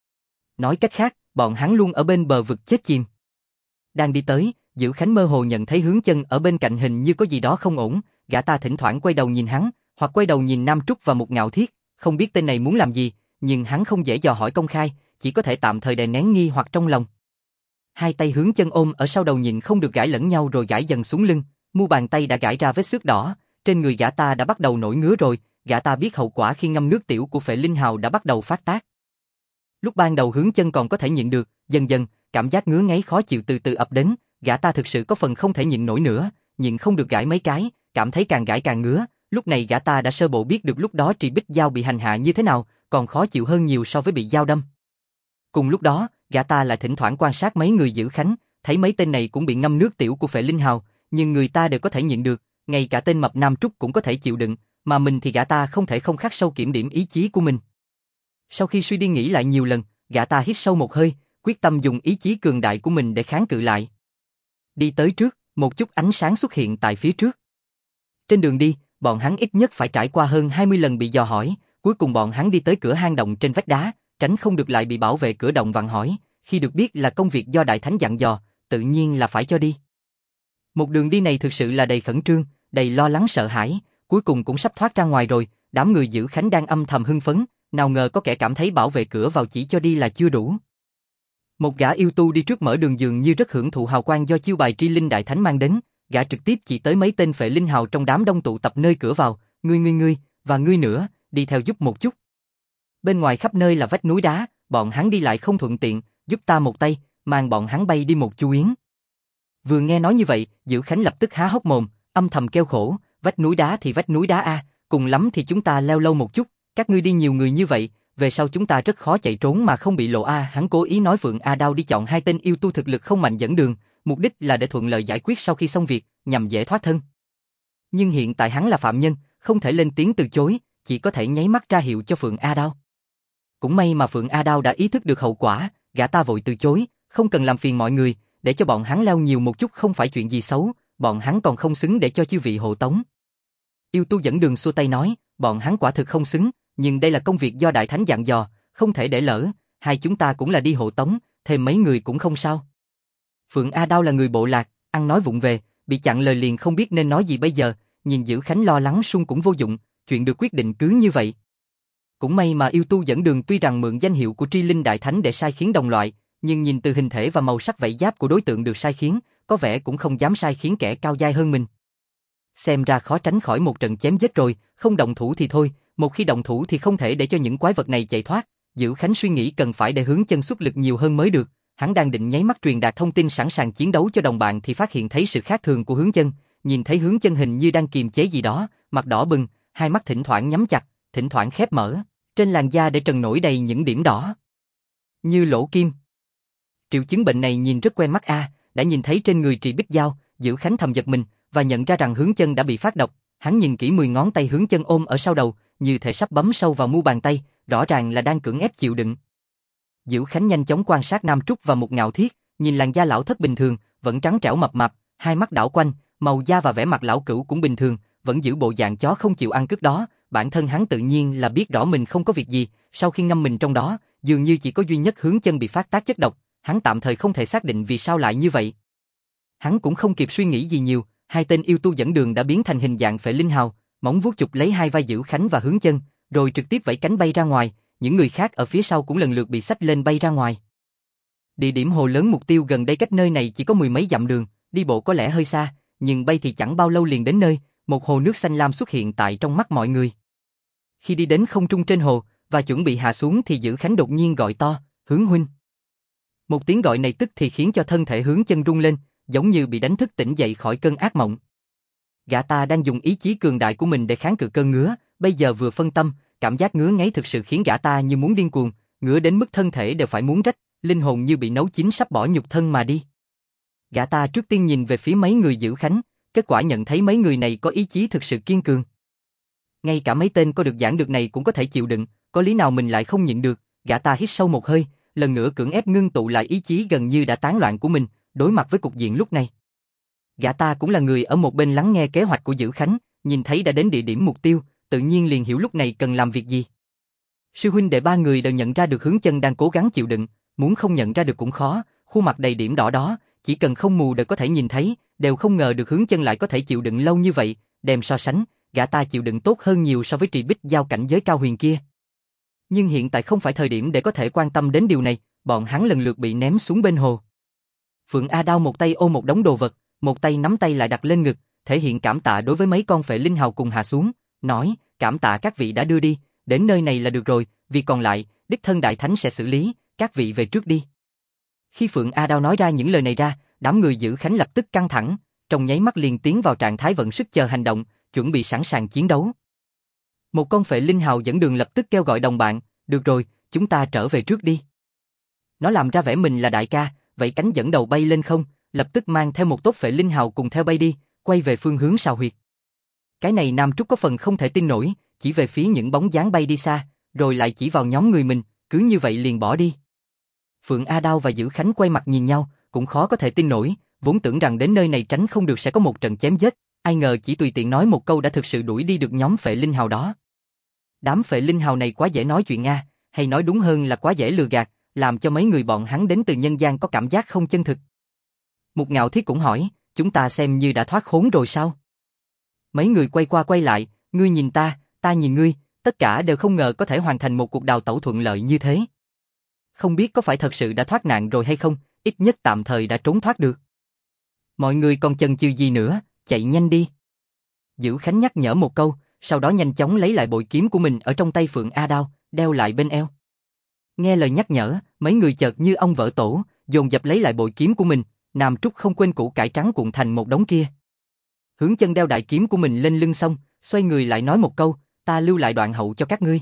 Nói cách khác, bọn hắn luôn ở bên bờ vực chết chìm. Đang đi tới, Dữ Khánh mơ hồ nhận thấy Hướng Chân ở bên cạnh hình như có gì đó không ổn, gã ta thỉnh thoảng quay đầu nhìn hắn, hoặc quay đầu nhìn Nam Trúc và Mục Ngạo Thiết, không biết tên này muốn làm gì, nhưng hắn không dễ dò hỏi công khai, chỉ có thể tạm thời đè nén nghi hoặc trong lòng. Hai tay hướng chân ôm ở sau đầu nhịn không được gãi lẫn nhau rồi gãi dần xuống lưng, mu bàn tay đã gãi ra vết xước đỏ, trên người gã ta đã bắt đầu nổi ngứa rồi, gã ta biết hậu quả khi ngâm nước tiểu của Phệ Linh Hào đã bắt đầu phát tác. Lúc ban đầu hướng chân còn có thể nhịn được, dần dần, cảm giác ngứa ngáy khó chịu từ từ ập đến, gã ta thực sự có phần không thể nhịn nổi nữa, nhịn không được gãi mấy cái, cảm thấy càng gãi càng ngứa, lúc này gã ta đã sơ bộ biết được lúc đó Trì Bích Giao bị hành hạ như thế nào, còn khó chịu hơn nhiều so với bị dao đâm. Cùng lúc đó, gã ta lại thỉnh thoảng quan sát mấy người giữ khánh, thấy mấy tên này cũng bị ngâm nước tiểu của Phệ Linh Hào, nhưng người ta đều có thể nhịn được, ngay cả tên mập Nam Trúc cũng có thể chịu đựng, mà mình thì gã ta không thể không khắc sâu kiểm điểm ý chí của mình. Sau khi suy đi nghĩ lại nhiều lần, gã ta hít sâu một hơi, quyết tâm dùng ý chí cường đại của mình để kháng cự lại. Đi tới trước, một chút ánh sáng xuất hiện tại phía trước. Trên đường đi, bọn hắn ít nhất phải trải qua hơn 20 lần bị dò hỏi, cuối cùng bọn hắn đi tới cửa hang động trên vách đá, tránh không được lại bị bảo vệ cửa động vặn hỏi, khi được biết là công việc do Đại Thánh dặn dò, tự nhiên là phải cho đi. Một đường đi này thực sự là đầy khẩn trương, đầy lo lắng sợ hãi, cuối cùng cũng sắp thoát ra ngoài rồi, đám người giữ khánh đang âm thầm hưng phấn, nào ngờ có kẻ cảm thấy bảo vệ cửa vào chỉ cho đi là chưa đủ. Một gã yêu tu đi trước mở đường dường như rất hưởng thụ hào quang do chiêu bài Tri Linh Đại Thánh mang đến, gã trực tiếp chỉ tới mấy tên Phệ Linh Hào trong đám đông tụ tập nơi cửa vào, ngươi và ngươi nữa, đi theo giúp một chút. Bên ngoài khắp nơi là vách núi đá, bọn hắn đi lại không thuận tiện, giúp ta một tay, mang bọn hắn bay đi một chu yến. Vừa nghe nói như vậy, Dữ Khánh lập tức há hốc mồm, âm thầm kêu khổ, vách núi đá thì vách núi đá a, cùng lắm thì chúng ta leo lâu một chút, các ngươi đi nhiều người như vậy, về sau chúng ta rất khó chạy trốn mà không bị lộ a. Hắn cố ý nói Phượng A Đao đi chọn hai tên yêu tu thực lực không mạnh dẫn đường, mục đích là để thuận lợi giải quyết sau khi xong việc, nhằm dễ thoát thân. Nhưng hiện tại hắn là phạm nhân, không thể lên tiếng từ chối, chỉ có thể nháy mắt ra hiệu cho Phượng A Đao. Cũng may mà Phượng A Đao đã ý thức được hậu quả, gã ta vội từ chối, không cần làm phiền mọi người, để cho bọn hắn leo nhiều một chút không phải chuyện gì xấu, bọn hắn còn không xứng để cho chư vị hộ tống. Yêu tu dẫn đường xua tay nói, bọn hắn quả thực không xứng, nhưng đây là công việc do Đại Thánh dặn dò, không thể để lỡ, hai chúng ta cũng là đi hộ tống, thêm mấy người cũng không sao. Phượng A Đao là người bộ lạc, ăn nói vụng về, bị chặn lời liền không biết nên nói gì bây giờ, nhìn Dữ Khánh lo lắng sung cũng vô dụng, chuyện được quyết định cứ như vậy. Cũng may mà yêu tu dẫn đường tuy rằng mượn danh hiệu của Tri Linh Đại Thánh để sai khiến đồng loại, nhưng nhìn từ hình thể và màu sắc vảy giáp của đối tượng được sai khiến, có vẻ cũng không dám sai khiến kẻ cao giai hơn mình. Xem ra khó tránh khỏi một trận chém giết rồi, không động thủ thì thôi, một khi động thủ thì không thể để cho những quái vật này chạy thoát. Dữ Khánh suy nghĩ cần phải để hướng chân xuất lực nhiều hơn mới được, hắn đang định nháy mắt truyền đạt thông tin sẵn sàng chiến đấu cho đồng bạn thì phát hiện thấy sự khác thường của hướng chân, nhìn thấy hướng chân hình như đang kiềm chế gì đó, mặt đỏ bừng, hai mắt thỉnh thoảng nhắm chặt, thỉnh thoảng khép mở, trên làn da để trần nổi đầy những điểm đỏ như lỗ kim. Triệu chứng bệnh này nhìn rất quen mắt a, đã nhìn thấy trên người Trì Bích Giao, Dữ Khánh thầm giật mình và nhận ra rằng hướng chân đã bị phát độc. Hắn nhìn kỹ 10 ngón tay hướng chân ôm ở sau đầu, như thể sắp bấm sâu vào mu bàn tay, rõ ràng là đang cưỡng ép chịu đựng. Dữ Khánh nhanh chóng quan sát Nam Trúc và Mục Ngạo Thiết, nhìn làn da lão thất bình thường, vẫn trắng trẻo mập mạp, hai mắt đảo quanh, màu da và vẻ mặt lão cửu cũng bình thường, vẫn giữ bộ dạng chó không chịu ăn cướp đó. Bản thân hắn tự nhiên là biết rõ mình không có việc gì, sau khi ngâm mình trong đó, dường như chỉ có duy nhất hướng chân bị phát tác chất độc, hắn tạm thời không thể xác định vì sao lại như vậy. Hắn cũng không kịp suy nghĩ gì nhiều, hai tên yêu tu dẫn đường đã biến thành hình dạng Phệ Linh Hào, móng vuốt chụp lấy hai vai Dữ Khánh và hướng chân, rồi trực tiếp vẫy cánh bay ra ngoài, những người khác ở phía sau cũng lần lượt bị xách lên bay ra ngoài. Địa điểm hồ lớn mục tiêu gần đây cách nơi này chỉ có mười mấy dặm đường, đi bộ có lẽ hơi xa, nhưng bay thì chẳng bao lâu liền đến nơi, một hồ nước xanh lam xuất hiện tại trong mắt mọi người. Khi đi đến không trung trên hồ và chuẩn bị hạ xuống thì Dữ Khánh đột nhiên gọi to, "Hướng huynh." Một tiếng gọi này tức thì khiến cho thân thể hướng chân rung lên, giống như bị đánh thức tỉnh dậy khỏi cơn ác mộng. Gã ta đang dùng ý chí cường đại của mình để kháng cự cơn ngứa, bây giờ vừa phân tâm, cảm giác ngứa ngáy thực sự khiến gã ta như muốn điên cuồng, ngứa đến mức thân thể đều phải muốn rách, linh hồn như bị nấu chín sắp bỏ nhục thân mà đi. Gã ta trước tiên nhìn về phía mấy người Dữ Khánh, kết quả nhận thấy mấy người này có ý chí thực sự kiên cường. Ngay cả mấy tên có được giảng được này cũng có thể chịu đựng, có lý nào mình lại không nhịn được. Gã ta hít sâu một hơi, lần nữa cưỡng ép ngưng tụ lại ý chí gần như đã tán loạn của mình, đối mặt với cục diện lúc này. Gã ta cũng là người ở một bên lắng nghe kế hoạch của Dữ Khánh, nhìn thấy đã đến địa điểm mục tiêu, tự nhiên liền hiểu lúc này cần làm việc gì. Sư huynh đệ ba người đều nhận ra được hướng chân đang cố gắng chịu đựng, muốn không nhận ra được cũng khó, khuôn mặt đầy điểm đỏ đó, chỉ cần không mù đều có thể nhìn thấy, đều không ngờ được hướng chân lại có thể chịu đựng lâu như vậy, đem so sánh, gã ta chịu đựng tốt hơn nhiều so với Trì Bích Giao cảnh giới cao huyền kia. Nhưng hiện tại không phải thời điểm để có thể quan tâm đến điều này, bọn hắn lần lượt bị ném xuống bên hồ. Phượng A Đao một tay ôm một đống đồ vật, một tay nắm tay lại đặt lên ngực, thể hiện cảm tạ đối với mấy con phệ linh hào cùng hạ xuống, nói, cảm tạ các vị đã đưa đi, đến nơi này là được rồi, việc còn lại, đích thân đại thánh sẽ xử lý, các vị về trước đi. Khi Phượng A Đao nói ra những lời này ra, đám người giữ Khánh lập tức căng thẳng, trong nháy mắt liền tiến vào trạng thái vận sức chờ hành động, chuẩn bị sẵn sàng chiến đấu. Một con phệ linh hào dẫn đường lập tức kêu gọi đồng bạn, được rồi, chúng ta trở về trước đi. Nó làm ra vẻ mình là đại ca, vậy cánh dẫn đầu bay lên không, lập tức mang theo một tốp phệ linh hào cùng theo bay đi, quay về phương hướng Sào Huyệt. Cái này Nam Trúc có phần không thể tin nổi, chỉ về phía những bóng dáng bay đi xa, rồi lại chỉ vào nhóm người mình, cứ như vậy liền bỏ đi. Phượng A Đao và Dữ Khánh quay mặt nhìn nhau, cũng khó có thể tin nổi, vốn tưởng rằng đến nơi này tránh không được sẽ có một trận chém giết, ai ngờ chỉ tùy tiện nói một câu đã thực sự đuổi đi được nhóm phệ linh hào đó. Đám phệ linh hào này quá dễ nói chuyện a, hay nói đúng hơn là quá dễ lừa gạt, làm cho mấy người bọn hắn đến từ nhân gian có cảm giác không chân thực. Mục Ngạo Thiết cũng hỏi, chúng ta xem như đã thoát khốn rồi sao? Mấy người quay qua quay lại, ngươi nhìn ta nhìn ngươi, tất cả đều không ngờ có thể hoàn thành một cuộc đào tẩu thuận lợi như thế. Không biết có phải thật sự đã thoát nạn rồi hay không, ít nhất tạm thời đã trốn thoát được. Mọi người còn chần chừ gì nữa, chạy nhanh đi. Dữ Khánh nhắc nhở một câu, sau đó nhanh chóng lấy lại bội kiếm của mình ở trong tay Phượng A Đao, đeo lại bên eo. Nghe lời nhắc nhở, mấy người chợt như ong vỡ tổ, dồn dập lấy lại bội kiếm của mình, Nam Trúc không quên củ cải trắng cuộn thành một đống kia. Hướng Chân đeo đại kiếm của mình lên lưng xong, xoay người lại nói một câu, ta lưu lại đoạn hậu cho các ngươi.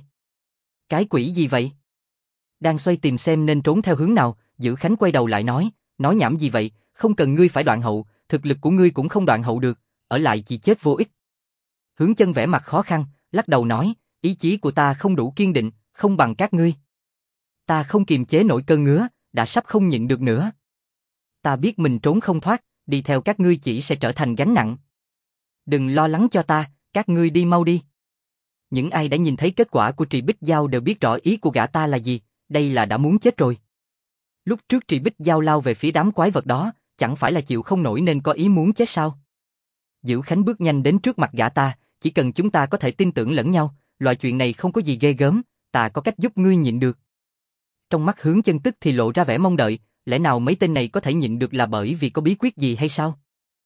Cái quỷ gì vậy? Đang xoay tìm xem nên trốn theo hướng nào, Dữ Khánh quay đầu lại nói nhảm gì vậy, không cần ngươi phải đoạn hậu, thực lực của ngươi cũng không đoạn hậu được, ở lại chỉ chết vô ích. Hướng Chân vẻ mặt khó khăn, lắc đầu nói, ý chí của ta không đủ kiên định, không bằng các ngươi. Ta không kiềm chế nổi cơn ngứa, đã sắp không nhịn được nữa. Ta biết mình trốn không thoát, đi theo các ngươi chỉ sẽ trở thành gánh nặng. Đừng lo lắng cho ta, các ngươi đi mau đi. Những ai đã nhìn thấy kết quả của Trì Bích Giao đều biết rõ ý của gã ta là gì, đây là đã muốn chết rồi. Lúc trước Trì Bích Giao lao về phía đám quái vật đó, chẳng phải là chịu không nổi nên có ý muốn chết sao? Dữ Khánh bước nhanh đến trước mặt gã ta, chỉ cần chúng ta có thể tin tưởng lẫn nhau, loại chuyện này không có gì ghê gớm, ta có cách giúp ngươi nhịn được. Trong mắt Hướng Chân tức thì lộ ra vẻ mong đợi, lẽ nào mấy tên này có thể nhịn được là bởi vì có bí quyết gì hay sao?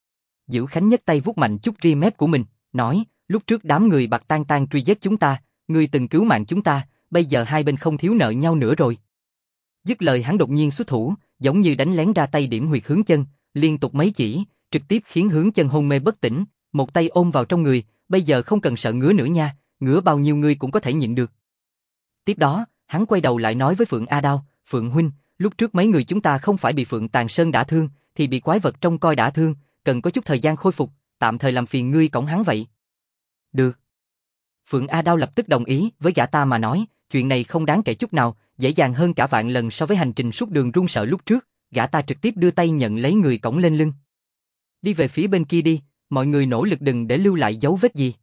Dữ Khánh nhấc tay vuốt mạnh chút ria mép của mình, nói, lúc trước đám người Bạc Tan Tan truy giết chúng ta, ngươi từng cứu mạng chúng ta, bây giờ hai bên không thiếu nợ nhau nữa rồi. Dứt lời hắn đột nhiên xuất thủ, giống như đánh lén ra tay điểm huyệt Hướng Chân, liên tục mấy chỉ, trực tiếp khiến Hướng Chân hôn mê bất tỉnh, một tay ôm vào trong người, bây giờ không cần sợ ngứa nữa nha, ngứa bao nhiêu ngươi cũng có thể nhịn được. Tiếp đó, hắn quay đầu lại nói với Phượng A Đao, Phượng huynh, lúc trước mấy người chúng ta không phải bị Phượng Tàn Sơn đả thương, thì bị quái vật trong coi đả thương, cần có chút thời gian khôi phục, tạm thời làm phiền ngươi cõng hắn vậy. Được. Phượng A Đao lập tức đồng ý, với gã ta mà nói, chuyện này không đáng kể chút nào, dễ dàng hơn cả vạn lần so với hành trình suốt đường run sợ lúc trước, gã ta trực tiếp đưa tay nhận lấy người cõng lên lưng. Đi về phía bên kia đi, mọi người nỗ lực đừng để lưu lại dấu vết gì.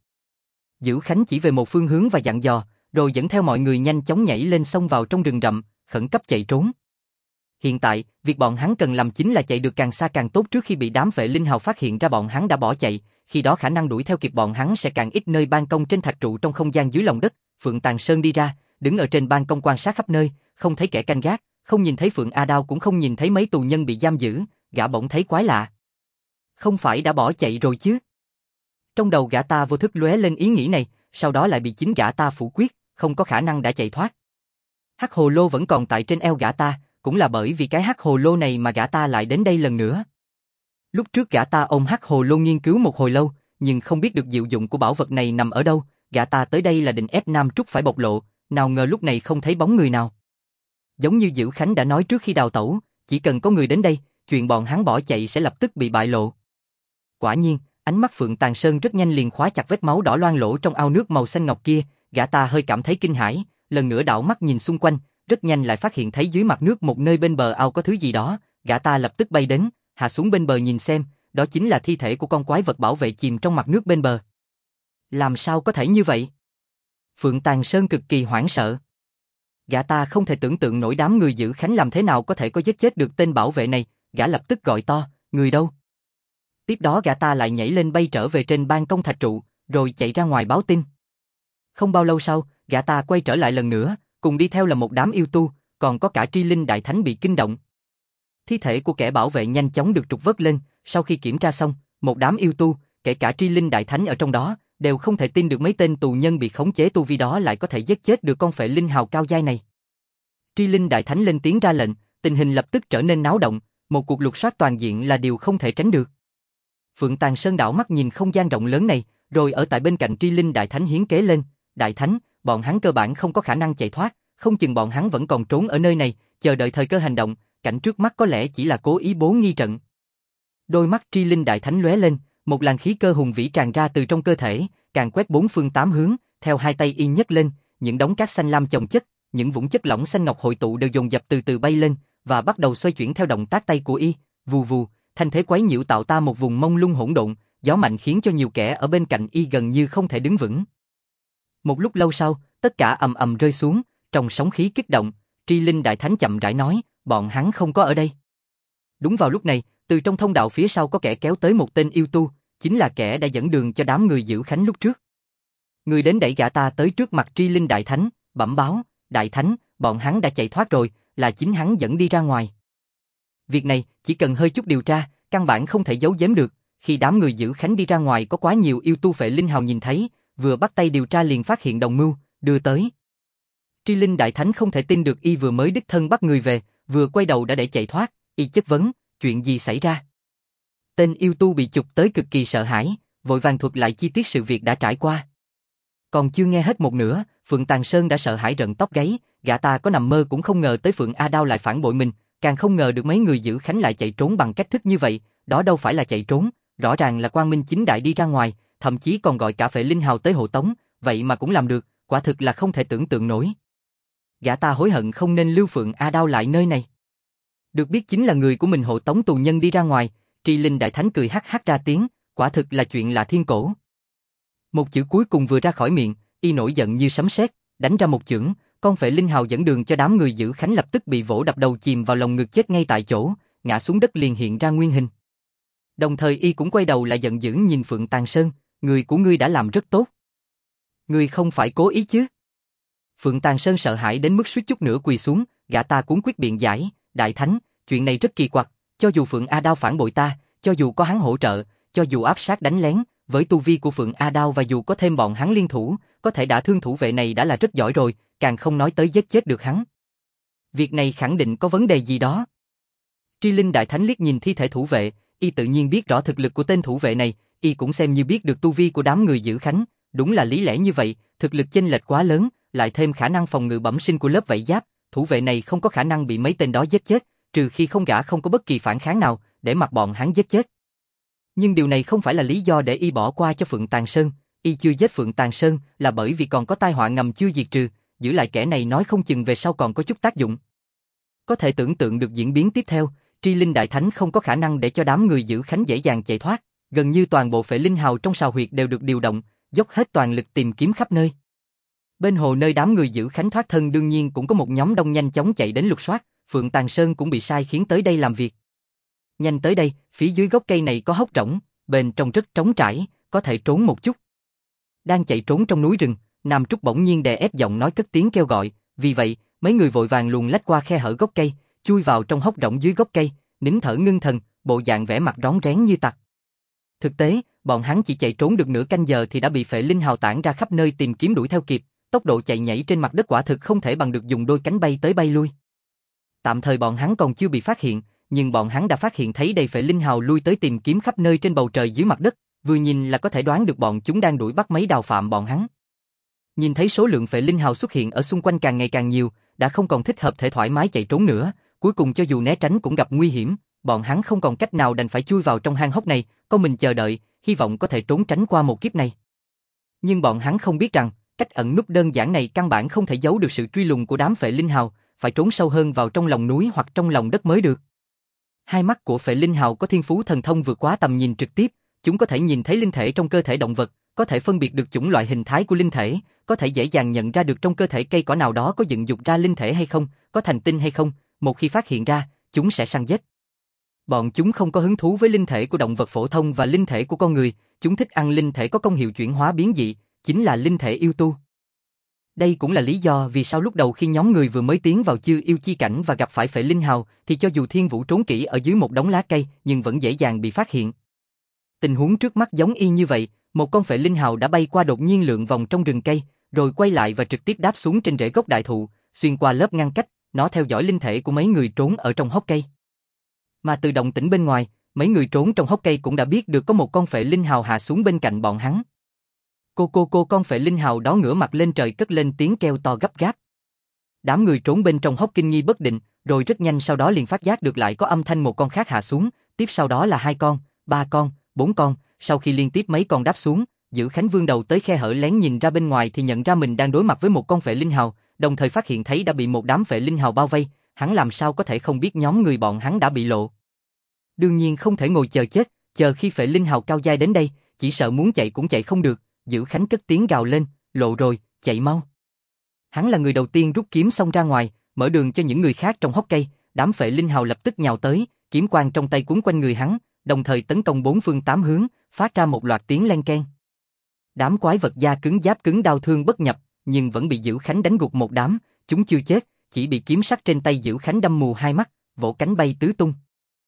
Dữ Khánh chỉ về một phương hướng và dặn dò, rồi dẫn theo mọi người nhanh chóng nhảy lên xông vào trong rừng rậm, khẩn cấp chạy trốn. Hiện tại, việc bọn hắn cần làm chính là chạy được càng xa càng tốt trước khi bị đám vệ linh hào phát hiện ra bọn hắn đã bỏ chạy, khi đó khả năng đuổi theo kịp bọn hắn sẽ càng ít. Nơi ban công trên thạch trụ trong không gian dưới lòng đất, Phượng Tàn Sơn đi ra, đứng ở trên ban công quan sát khắp nơi, không thấy kẻ canh gác, không nhìn thấy Phượng A Đao cũng không nhìn thấy mấy tù nhân bị giam giữ, gã bỗng thấy quái lạ. Không phải đã bỏ chạy rồi chứ? Trong đầu gã ta vô thức lóe lên ý nghĩ này, sau đó lại bị chính gã ta phủ quyết, không có khả năng đã chạy thoát. Hắc hồ lô vẫn còn tại trên eo gã ta, cũng là bởi vì cái hắc hồ lô này mà gã ta lại đến đây lần nữa. Lúc trước gã ta ôm hắc hồ lô nghiên cứu một hồi lâu, nhưng không biết được diệu dụng của bảo vật này nằm ở đâu, gã ta tới đây là định ép Nam Trúc phải bộc lộ, nào ngờ lúc này không thấy bóng người nào. Giống như Dữ Khánh đã nói trước khi đào tẩu, chỉ cần có người đến đây, chuyện bọn hắn bỏ chạy sẽ lập tức bị bại lộ. Quả nhiên, ánh mắt Phượng Tàn Sơn rất nhanh liền khóa chặt vết máu đỏ loang lổ trong ao nước màu xanh ngọc kia, gã ta hơi cảm thấy kinh hãi, lần nữa đảo mắt nhìn xung quanh, rất nhanh lại phát hiện thấy dưới mặt nước một nơi bên bờ ao có thứ gì đó, gã ta lập tức bay đến, hạ xuống bên bờ nhìn xem, đó chính là thi thể của con quái vật bảo vệ chìm trong mặt nước bên bờ. Làm sao có thể như vậy? Phượng Tàn Sơn cực kỳ hoảng sợ. Gã ta không thể tưởng tượng nổi đám người Dữ Khánh làm thế nào có thể có giết chết được tên bảo vệ này, gã lập tức gọi to, người đâu? Tiếp đó gã ta lại nhảy lên bay trở về trên ban công thạch trụ, rồi chạy ra ngoài báo tin. Không bao lâu sau, gã ta quay trở lại lần nữa, cùng đi theo là một đám yêu tu, còn có cả Tri Linh Đại Thánh bị kinh động. Thi thể của kẻ bảo vệ nhanh chóng được trục vớt lên, sau khi kiểm tra xong, một đám yêu tu, kể cả Tri Linh Đại Thánh ở trong đó, đều không thể tin được mấy tên tù nhân bị khống chế tu vi đó lại có thể giết chết được con phệ linh hào cao giai này. Tri Linh Đại Thánh lên tiếng ra lệnh, tình hình lập tức trở nên náo động, một cuộc lục soát toàn diện là điều không thể tránh được. Phượng Tàng Sơn đảo mắt nhìn không gian rộng lớn này, rồi ở tại bên cạnh Tri Linh Đại Thánh hiến kế lên, Đại Thánh, bọn hắn cơ bản không có khả năng chạy thoát, không chừng bọn hắn vẫn còn trốn ở nơi này, chờ đợi thời cơ hành động, cảnh trước mắt có lẽ chỉ là cố ý bố nghi trận. Đôi mắt Tri Linh Đại Thánh lóe lên, một làn khí cơ hùng vĩ tràn ra từ trong cơ thể, càng quét bốn phương tám hướng, theo hai tay y nhấc lên, những đống cát xanh lam chồng chất, những vũng chất lỏng xanh ngọc hội tụ đều dồn dập từ từ bay lên và bắt đầu xoay chuyển theo động tác tay của y, vù vù, thanh thế quấy nhiễu tạo ta một vùng mông lung hỗn độn, gió mạnh khiến cho nhiều kẻ ở bên cạnh y gần như không thể đứng vững. Một lúc lâu sau, tất cả ầm ầm rơi xuống, trong sóng khí kích động, Tri Linh Đại Thánh chậm rãi nói, bọn hắn không có ở đây. Đúng vào lúc này, từ trong thông đạo phía sau có kẻ kéo tới một tên yêu tu, chính là kẻ đã dẫn đường cho đám người giữ khánh lúc trước. Người đến đẩy gã ta tới trước mặt Tri Linh Đại Thánh, bẩm báo, Đại Thánh, bọn hắn đã chạy thoát rồi, là chính hắn dẫn đi ra ngoài. Việc này, chỉ cần hơi chút điều tra, căn bản không thể giấu giếm được, khi đám người giữ khánh đi ra ngoài có quá nhiều yêu tu phệ linh hào nhìn thấy, vừa bắt tay điều tra liền phát hiện đồng mưu, đưa tới. Tri Linh Đại Thánh không thể tin được y vừa mới đích thân bắt người về, vừa quay đầu đã để chạy thoát, y chất vấn, chuyện gì xảy ra? Tên yêu tu bị chụp tới cực kỳ sợ hãi, vội vàng thuật lại chi tiết sự việc đã trải qua. Còn chưa nghe hết một nửa, Phượng Tàng Sơn đã sợ hãi rợn tóc gáy, gã ta có nằm mơ cũng không ngờ tới Phượng A Đao lại phản bội mình, càng không ngờ được mấy người giữ khánh lại chạy trốn bằng cách thức như vậy, đó đâu phải là chạy trốn, rõ ràng là quang minh chính đại đi ra ngoài, thậm chí còn gọi cả phệ linh hào tới hộ tống, vậy mà cũng làm được, quả thực là không thể tưởng tượng nổi. Gã ta hối hận không nên lưu Phượng A Đao lại nơi này. Được biết chính là người của mình hộ tống tù nhân đi ra ngoài, Tri Linh Đại Thánh cười hắc hắc ra tiếng, quả thực là chuyện lạ thiên cổ. Một chữ cuối cùng vừa ra khỏi miệng, y nổi giận như sấm sét, đánh ra một chưởng, con phệ linh hào dẫn đường cho đám người giữ khánh lập tức bị vỗ đập đầu chìm vào lồng ngực chết ngay tại chỗ, ngã xuống đất liền hiện ra nguyên hình. Đồng thời y cũng quay đầu lại giận dữ nhìn Phượng Tàng Sơn, người của ngươi đã làm rất tốt. Ngươi không phải cố ý chứ? Phượng Tàng Sơn sợ hãi đến mức suýt chút nữa quỳ xuống, gã ta cuống quyết biện giải, Đại Thánh, chuyện này rất kỳ quặc, cho dù Phượng A Đao phản bội ta, cho dù có hắn hỗ trợ, cho dù áp sát đánh lén, với tu vi của Phượng A Đao và dù có thêm bọn hắn liên thủ, có thể đả thương thủ vệ này đã là rất giỏi rồi, càng không nói tới giết chết được hắn. Việc này khẳng định có vấn đề gì đó. Tri Linh Đại Thánh liếc nhìn thi thể thủ vệ, y tự nhiên biết rõ thực lực của tên thủ vệ này, y cũng xem như biết được tu vi của đám người giữ khánh, đúng là lý lẽ như vậy, thực lực chênh lệch quá lớn, lại thêm khả năng phòng ngự bẩm sinh của lớp vảy giáp, thủ vệ này không có khả năng bị mấy tên đó giết chết, trừ khi gã không có bất kỳ phản kháng nào, để mặc bọn hắn giết chết. Nhưng điều này không phải là lý do để y bỏ qua cho Phượng Tàng Sơn, y chưa giết Phượng Tàng Sơn là bởi vì còn có tai họa ngầm chưa diệt trừ, giữ lại kẻ này nói không chừng về sau còn có chút tác dụng. Có thể tưởng tượng được diễn biến tiếp theo, Tri Linh Đại Thánh không có khả năng để cho đám người giữ khánh dễ dàng chạy thoát, gần như toàn bộ phệ linh hào trong sào huyệt đều được điều động, dốc hết toàn lực tìm kiếm khắp nơi. Bên hồ nơi đám người giữ khánh thoát thân đương nhiên cũng có một nhóm đông nhanh chóng chạy đến lục soát, Phượng Tàng Sơn cũng bị sai khiến tới đây làm việc. Nhanh tới đây, phía dưới gốc cây này có hốc rỗng, bên trong rất trống trải, có thể trốn một chút. Đang chạy trốn trong núi rừng, Nam Trúc bỗng nhiên đè ép giọng nói cất tiếng kêu gọi, vì vậy, mấy người vội vàng luồn lách qua khe hở gốc cây, chui vào trong hốc rỗng dưới gốc cây, nín thở ngưng thần, bộ dạng vẻ mặt rón rén như tặc. Thực tế, bọn hắn chỉ chạy trốn được nửa canh giờ thì đã bị phệ linh hào tản ra khắp nơi tìm kiếm đuổi theo kịp, tốc độ chạy nhảy trên mặt đất quả thực không thể bằng được dùng đôi cánh bay tới bay lui. Tạm thời bọn hắn còn chưa bị phát hiện, nhưng bọn hắn đã phát hiện thấy đầy phệ linh hào lui tới tìm kiếm khắp nơi trên bầu trời dưới mặt đất, vừa nhìn là có thể đoán được bọn chúng đang đuổi bắt mấy đào phạm bọn hắn. Nhìn thấy số lượng phệ linh hào xuất hiện ở xung quanh càng ngày càng nhiều, đã không còn thích hợp thể thoải mái chạy trốn nữa, cuối cùng cho dù né tránh cũng gặp nguy hiểm, bọn hắn không còn cách nào đành phải chui vào trong hang hốc này, con mình chờ đợi, hy vọng có thể trốn tránh qua một kiếp này. Nhưng bọn hắn không biết rằng, cách ẩn núp đơn giản này căn bản không thể giấu được sự truy lùng của đám phệ linh hào, phải trốn sâu hơn vào trong lòng núi hoặc trong lòng đất mới được. Hai mắt của phệ linh hào có thiên phú thần thông vượt quá tầm nhìn trực tiếp, chúng có thể nhìn thấy linh thể trong cơ thể động vật, có thể phân biệt được chủng loại hình thái của linh thể, có thể dễ dàng nhận ra được trong cơ thể cây cỏ nào đó có dựng dục ra linh thể hay không, có thành tinh hay không, một khi phát hiện ra, chúng sẽ săn giết. Bọn chúng không có hứng thú với linh thể của động vật phổ thông và linh thể của con người, chúng thích ăn linh thể có công hiệu chuyển hóa biến dị, chính là linh thể yêu tu. Đây cũng là lý do vì sao lúc đầu khi nhóm người vừa mới tiến vào Chư Yêu Chi Cảnh và gặp phải Phệ Linh Hào thì cho dù Thiên Vũ trốn kỹ ở dưới một đống lá cây nhưng vẫn dễ dàng bị phát hiện. Tình huống trước mắt giống y như vậy, một con Phệ Linh Hào đã bay qua đột nhiên lượn vòng trong rừng cây, rồi quay lại và trực tiếp đáp xuống trên rễ gốc đại thụ, xuyên qua lớp ngăn cách, nó theo dõi linh thể của mấy người trốn ở trong hốc cây. Mà từ động tĩnh bên ngoài, mấy người trốn trong hốc cây cũng đã biết được có một con Phệ Linh Hào hạ xuống bên cạnh bọn hắn. Cô con Phệ Linh Hào đó ngửa mặt lên trời cất lên tiếng kêu to gấp gáp. Đám người trốn bên trong hốc kinh nghi bất định, rồi rất nhanh sau đó liền phát giác được lại có âm thanh một con khác hạ xuống, tiếp sau đó là 2 con, 3 con, 4 con, sau khi liên tiếp mấy con đáp xuống, Dữ Khánh vươn đầu tới khe hở lén nhìn ra bên ngoài thì nhận ra mình đang đối mặt với một con Phệ Linh Hào, đồng thời phát hiện thấy đã bị một đám Phệ Linh Hào bao vây, hắn làm sao có thể không biết nhóm người bọn hắn đã bị lộ. Đương nhiên không thể ngồi chờ chết, chờ khi Phệ Linh Hào cao giai đến đây, chỉ sợ muốn chạy cũng chạy không được, Dữ Khánh cất tiếng gào lên, lộ rồi, chạy mau. Hắn là người đầu tiên rút kiếm xông ra ngoài, mở đường cho những người khác trong hốc cây, đám Phệ Linh Hào lập tức nhào tới, kiếm quang trong tay quấn quanh người hắn, đồng thời tấn công bốn phương tám hướng, phát ra một loạt tiếng len keng. Đám quái vật da cứng giáp cứng đau thương bất nhập, nhưng vẫn bị Dữ Khánh đánh gục một đám, chúng chưa chết, chỉ bị kiếm sắc trên tay Dữ Khánh đâm mù hai mắt, vỗ cánh bay tứ tung.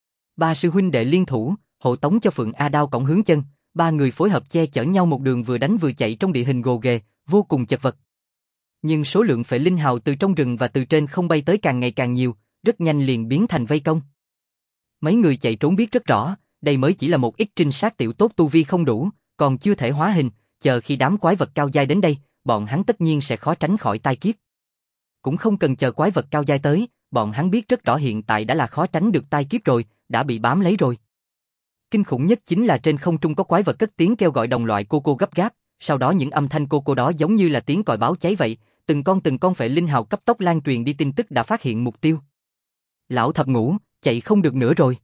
Ba sư huynh đệ liên thủ, hộ tống cho Phượng A Đao cổng hướng chân, ba người phối hợp che chở nhau một đường vừa đánh vừa chạy trong địa hình gồ ghề, vô cùng chật vật. Nhưng số lượng Phệ Linh Hào từ trong rừng và từ trên không bay tới càng ngày càng nhiều, rất nhanh liền biến thành vây công. Mấy người chạy trốn biết rất rõ, đây mới chỉ là một ít trinh sát tiểu tốt tu vi không đủ, còn chưa thể hóa hình, chờ khi đám quái vật cao giai đến đây, bọn hắn tất nhiên sẽ khó tránh khỏi tai kiếp. Cũng không cần chờ quái vật cao giai tới, bọn hắn biết rất rõ hiện tại đã là khó tránh được tai kiếp rồi, đã bị bám lấy rồi. Kinh khủng nhất chính là trên không trung có quái vật cất tiếng kêu gọi đồng loại cô gấp gáp, sau đó những âm thanh cô đó giống như là tiếng còi báo cháy vậy, từng con Phệ Linh Hào cấp tốc lan truyền đi tin tức đã phát hiện mục tiêu. Lão thập ngũ, chạy không được nữa rồi.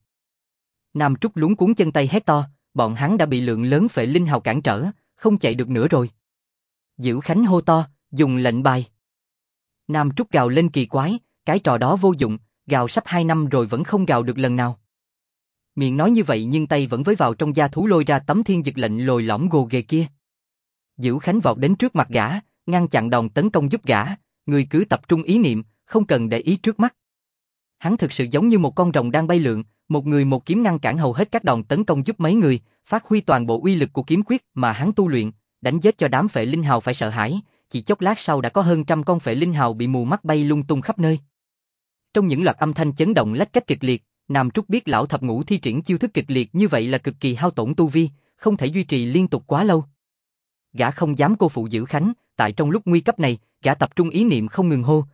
Nam Trúc luống cuống chân tay hét to, bọn hắn đã bị lượng lớn Phệ Linh Hào cản trở, không chạy được nữa rồi. Dữ Khánh hô to, dùng lệnh bài. Nam Trúc gào lên kỳ quái, cái trò đó vô dụng, gào sắp 2 năm rồi vẫn không gào được lần nào. Miệng nói như vậy nhưng tay vẫn với vào trong da thú lôi ra tấm thiên dực lệnh lồi lõm gồ ghề kia. Dữ Khánh vọt đến trước mặt gã, ngăn chặn đòn tấn công giúp gã, người cứ tập trung ý niệm, không cần để ý trước mắt. Hắn thực sự giống như một con rồng đang bay lượn, một người một kiếm ngăn cản hầu hết các đòn tấn công giúp mấy người, phát huy toàn bộ uy lực của kiếm quyết mà hắn tu luyện, đánh giết cho đám Phệ Linh Hào phải sợ hãi, chỉ chốc lát sau đã có hơn 100 con Phệ Linh Hào bị mù mắt bay lung tung khắp nơi. Trong những loạt âm thanh chấn động lách cách kịch liệt, Nam Trúc biết lão thập ngũ thi triển chiêu thức kịch liệt như vậy là cực kỳ hao tổn tu vi, không thể duy trì liên tục quá lâu. Gã không dám cô phụ Dữ Khánh, tại trong lúc nguy cấp này, gã tập trung ý niệm không ngừng hô,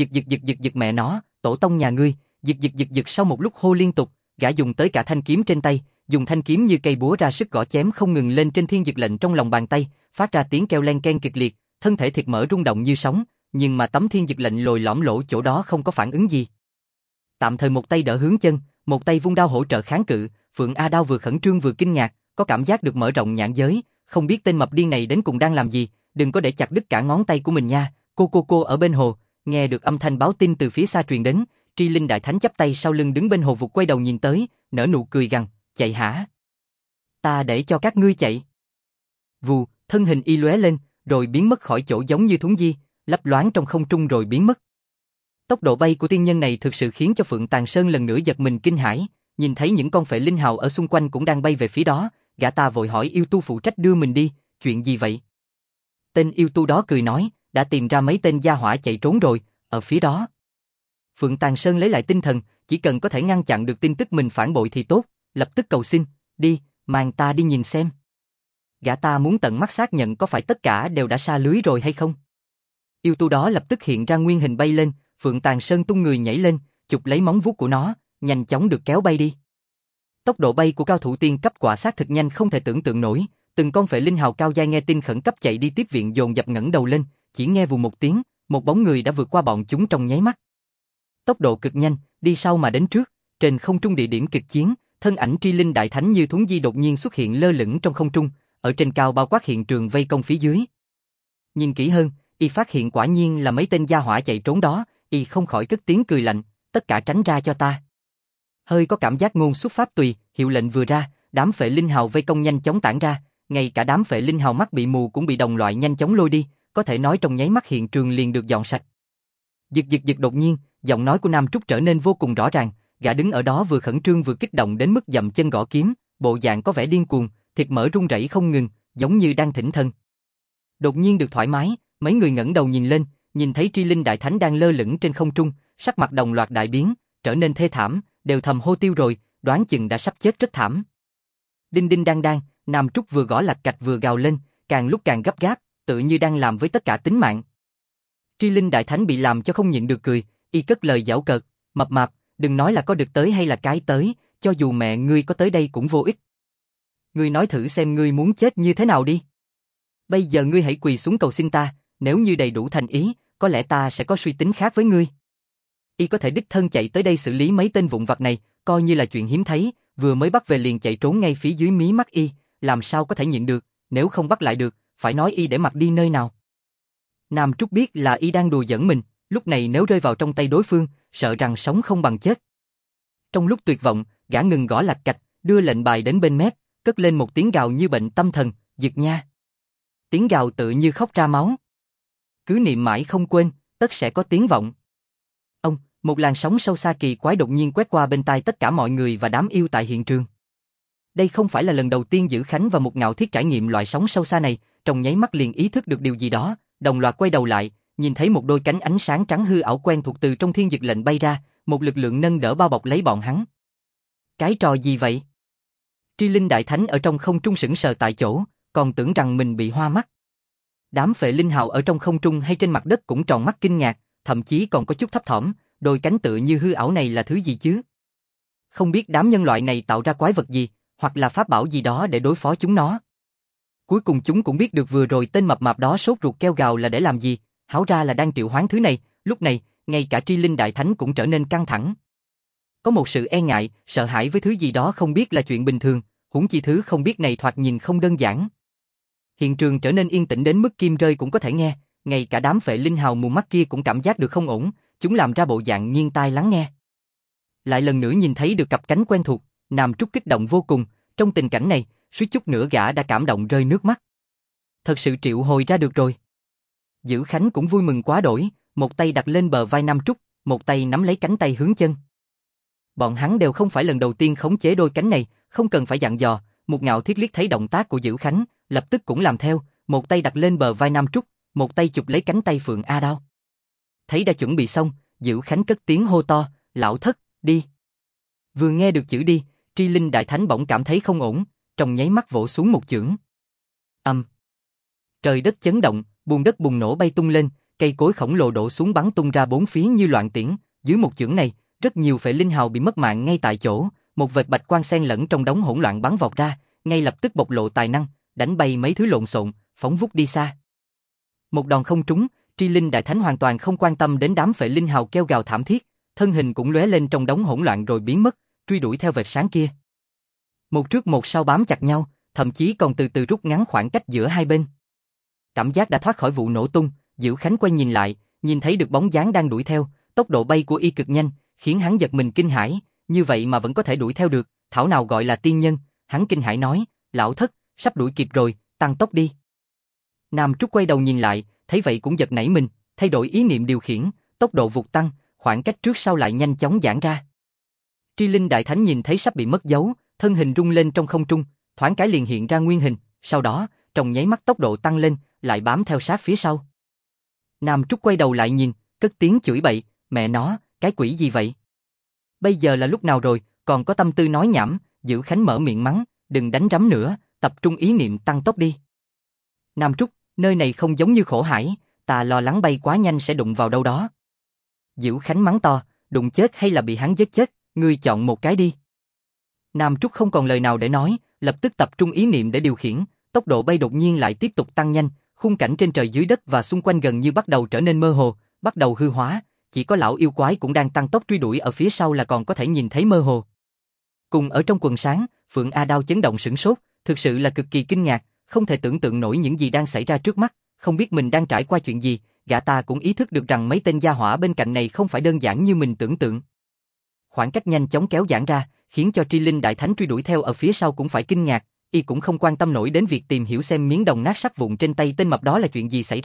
giật mẹ nó, tổ tông nhà ngươi, giật sau một lúc hô liên tục, gã dùng tới cả thanh kiếm trên tay, dùng thanh kiếm như cây búa ra sức gõ chém không ngừng lên trên thiên dực lệnh trong lòng bàn tay, phát ra tiếng kêu len ken kịch liệt, thân thể thịt mỡ rung động như sóng, nhưng mà tấm thiên dực lệnh lồi lõm lỗ chỗ đó không có phản ứng gì. Tạm thời một tay đỡ hướng chân, một tay vung đao hỗ trợ kháng cự, Phượng A Đao vừa khẩn trương vừa kinh ngạc, có cảm giác được mở rộng nhãn giới, không biết tên mập điên này đến cùng đang làm gì, đừng có để chặt đứt cả ngón tay của mình nha. Cô ở bên hồ, nghe được âm thanh báo tin từ phía xa truyền đến, Tri Linh Đại Thánh chắp tay sau lưng đứng bên hồ vụt quay đầu nhìn tới, nở nụ cười gằn, chạy hả? Ta để cho các ngươi chạy. Vù, thân hình y lóe lên, rồi biến mất khỏi chỗ giống như thúng di, lấp loáng trong không trung rồi biến mất. Tốc độ bay của tiên nhân này thực sự khiến cho Phượng Tàng Sơn lần nữa giật mình kinh hãi, nhìn thấy những con Phệ Linh Hào ở xung quanh cũng đang bay về phía đó, gã ta vội hỏi yêu tu phụ trách đưa mình đi, chuyện gì vậy? Tên yêu tu đó cười nói, đã tìm ra mấy tên gia hỏa chạy trốn rồi, ở phía đó. Phượng Tàng Sơn lấy lại tinh thần, chỉ cần có thể ngăn chặn được tin tức mình phản bội thì tốt, lập tức cầu xin, đi, mang ta đi nhìn xem. Gã ta muốn tận mắt xác nhận có phải tất cả đều đã sa lưới rồi hay không. Yêu tu đó lập tức hiện ra nguyên hình bay lên, Phượng Tàng Sơn tung người nhảy lên, chụp lấy móng vuốt của nó, nhanh chóng được kéo bay đi. Tốc độ bay của cao thủ tiên cấp quả xác thực nhanh không thể tưởng tượng nổi, từng con Phệ Linh Hào cao giai nghe tin khẩn cấp chạy đi tiếp viện dồn dập ngẩng đầu lên, chỉ nghe vù một tiếng, một bóng người đã vượt qua bọn chúng trong nháy mắt. Tốc độ cực nhanh, đi sau mà đến trước, trên không trung địa điểm kịch chiến, thân ảnh Tri Linh Đại Thánh như thuấn di đột nhiên xuất hiện lơ lửng trong không trung, ở trên cao bao quát hiện trường vây công phía dưới. Nhìn kỹ hơn, y phát hiện quả nhiên là mấy tên gia hỏa chạy trốn đó, y không khỏi cất tiếng cười lạnh, tất cả tránh ra cho ta. Hơi có cảm giác ngôn xuất pháp tùy, hiệu lệnh vừa ra, đám Phệ Linh Hào vây công nhanh chóng tản ra, ngay cả đám Phệ Linh Hào mắt bị mù cũng bị đồng loại nhanh chóng lôi đi, có thể nói trong nháy mắt hiện trường liền được dọn sạch. Giật đột nhiên, giọng nói của Nam Trúc trở nên vô cùng rõ ràng, gã đứng ở đó vừa khẩn trương vừa kích động đến mức dậm chân gõ kiếm, bộ dạng có vẻ điên cuồng, thịt mỡ run rẩy không ngừng, giống như đang thỉnh thần. Đột nhiên được thoải mái, mấy người ngẩng đầu nhìn lên, nhìn thấy Tri Linh Đại Thánh đang lơ lửng trên không trung, sắc mặt đồng loạt đại biến, trở nên thê thảm, đều thầm hô tiêu rồi, đoán chừng đã sắp chết rất thảm. Đinh đinh đang đang, Nam Trúc vừa gõ lạch cạch vừa gào lên, càng lúc càng gấp gáp, tự như đang làm với tất cả tính mạng. Tri Linh Đại Thánh bị làm cho không nhịn được cười, y cất lời giảo cợt, mập mạp, đừng nói là có được tới hay là cái tới, cho dù mẹ ngươi có tới đây cũng vô ích. Ngươi nói thử xem ngươi muốn chết như thế nào đi. Bây giờ ngươi hãy quỳ xuống cầu xin ta, nếu như đầy đủ thành ý, có lẽ ta sẽ có suy tính khác với ngươi. Y có thể đích thân chạy tới đây xử lý mấy tên vụn vặt này, coi như là chuyện hiếm thấy, vừa mới bắt về liền chạy trốn ngay phía dưới mí mắt y, làm sao có thể nhịn được, nếu không bắt lại được, phải nói y để mặc đi nơi nào. Nam Trúc biết là y đang đùa giỡn mình, lúc này nếu rơi vào trong tay đối phương, sợ rằng sống không bằng chết. Trong lúc tuyệt vọng, gã ngừng gõ lạch cạch, đưa lệnh bài đến bên mép, cất lên một tiếng gào như bệnh tâm thần, giật nha. Tiếng gào tự như khóc ra máu. Cứ niệm mãi không quên, tất sẽ có tiếng vọng. Một làn sóng sâu xa kỳ quái đột nhiên quét qua bên tai tất cả mọi người và đám yêu tại hiện trường. Đây không phải là lần đầu tiên Dữ Khánh và Mục Ngạo Thiết trải nghiệm loại sóng sâu xa này, trong nháy mắt liền ý thức được điều gì đó, đồng loạt quay đầu lại, nhìn thấy một đôi cánh ánh sáng trắng hư ảo quen thuộc từ trong thiên dực lệnh bay ra, một lực lượng nâng đỡ bao bọc lấy bọn hắn. Cái trò gì vậy? Tri Linh Đại Thánh ở trong không trung sững sờ tại chỗ, còn tưởng rằng mình bị hoa mắt. Đám phệ linh hào ở trong không trung hay trên mặt đất cũng tròn mắt kinh ngạc, thậm chí còn có chút thấp thỏm, đôi cánh tựa như hư ảo này là thứ gì chứ? Không biết đám nhân loại này tạo ra quái vật gì, hoặc là pháp bảo gì đó để đối phó chúng nó. Cuối cùng chúng cũng biết được vừa rồi tên mập mạp đó sốt ruột kêu gào là để làm gì, háo ra là đang triệu hoán thứ này, lúc này, ngay cả Tri Linh Đại Thánh cũng trở nên căng thẳng. Có một sự e ngại, sợ hãi với thứ gì đó không biết là chuyện bình thường, huống chi thứ không biết này thoạt nhìn không đơn giản. Hiện trường trở nên yên tĩnh đến mức kim rơi cũng có thể nghe, ngay cả đám phệ linh hào mù mắt kia cũng cảm giác được không ổn, chúng làm ra bộ dạng nghiêng tai lắng nghe. Lại lần nữa nhìn thấy được cặp cánh quen thuộc, Nam Trúc kích động vô cùng, trong tình cảnh này, suýt chút nữa gã đã cảm động rơi nước mắt. Thật sự triệu hồi ra được rồi. Dữ Khánh cũng vui mừng quá đổi, một tay đặt lên bờ vai Nam Trúc, một tay nắm lấy cánh tay hướng chân. Bọn hắn đều không phải lần đầu tiên khống chế đôi cánh này, không cần phải dặn dò, Mục Ngạo Thiết liếc thấy động tác của Dữ Khánh, lập tức cũng làm theo, một tay đặt lên bờ vai Nam Trúc, một tay chụp lấy cánh tay Phượng A Đao. Thấy đã chuẩn bị xong, Dữ Khánh cất tiếng hô to, lão thất, đi. Vừa nghe được chữ đi, Tri Linh Đại Thánh bỗng cảm thấy không ổn, trong nháy mắt vỗ xuống một chưởng. Trời đất chấn động, bùn đất bùng nổ bay tung lên, cây cối khổng lồ đổ xuống bắn tung ra bốn phía như loạn tiễn, dưới một chưởng này, rất nhiều phệ linh hào bị mất mạng ngay tại chỗ, một vệt bạch quang xen lẫn trong đống hỗn loạn bắn vọt ra, ngay lập tức bộc lộ tài năng, đánh bay mấy thứ lộn xộn, phóng vút đi xa. Một đòn không trúng, Tri Linh Đại Thánh hoàn toàn không quan tâm đến đám phệ linh hào kêu gào thảm thiết, thân hình cũng lóe lên trong đống hỗn loạn rồi biến mất, truy đuổi theo vệt sáng kia. Một trước một sau bám chặt nhau, thậm chí còn từ từ rút ngắn khoảng cách giữa hai bên. Cảm giác đã thoát khỏi vụ nổ tung, Dữ Khánh quay nhìn lại, nhìn thấy được bóng dáng đang đuổi theo, tốc độ bay của y cực nhanh, khiến hắn giật mình kinh hãi, như vậy mà vẫn có thể đuổi theo được, thảo nào gọi là tiên nhân, hắn kinh hãi nói, lão thất, sắp đuổi kịp rồi, tăng tốc đi. Nam Trúc quay đầu nhìn lại, thấy vậy cũng giật nảy mình, thay đổi ý niệm điều khiển, tốc độ vụt tăng, khoảng cách trước sau lại nhanh chóng giãn ra. Tri Linh Đại Thánh nhìn thấy sắp bị mất dấu, thân hình rung lên trong không trung, thoáng cái liền hiện ra nguyên hình, sau đó, trong nháy mắt tốc độ tăng lên, lại bám theo sát phía sau. Nam Trúc quay đầu lại nhìn, cất tiếng chửi bậy, mẹ nó, cái quỷ gì vậy? Bây giờ là lúc nào rồi, còn có tâm tư nói nhảm, Dữ Khánh mở miệng mắng, đừng đánh rắm nữa, tập trung ý niệm tăng tốc đi. Nam Trúc, nơi này không giống như Khổ Hải, ta lo lắng bay quá nhanh sẽ đụng vào đâu đó. Dữ Khánh mắng to, đụng chết hay là bị hắn giết chết, ngươi chọn một cái đi. Nam Trúc không còn lời nào để nói, lập tức tập trung ý niệm để điều khiển, tốc độ bay đột nhiên lại tiếp tục tăng nhanh, khung cảnh trên trời dưới đất và xung quanh gần như bắt đầu trở nên mơ hồ, bắt đầu hư hóa, chỉ có lão yêu quái cũng đang tăng tốc truy đuổi ở phía sau là còn có thể nhìn thấy mơ hồ. Cùng ở trong quần sáng, Phượng A Đao chấn động sửng sốt, thực sự là cực kỳ kinh ngạc, không thể tưởng tượng nổi những gì đang xảy ra trước mắt, không biết mình đang trải qua chuyện gì, gã ta cũng ý thức được rằng mấy tên gia hỏa bên cạnh này không phải đơn giản như mình tưởng tượng. Khoảng cách nhanh chóng kéo giãn ra, khiến cho Tri Linh Đại Thánh truy đuổi theo ở phía sau cũng phải kinh ngạc, y cũng không quan tâm nổi đến việc tìm hiểu xem miếng đồng nát sắt vụn trên tay tên mập đó là chuyện gì xảy ra,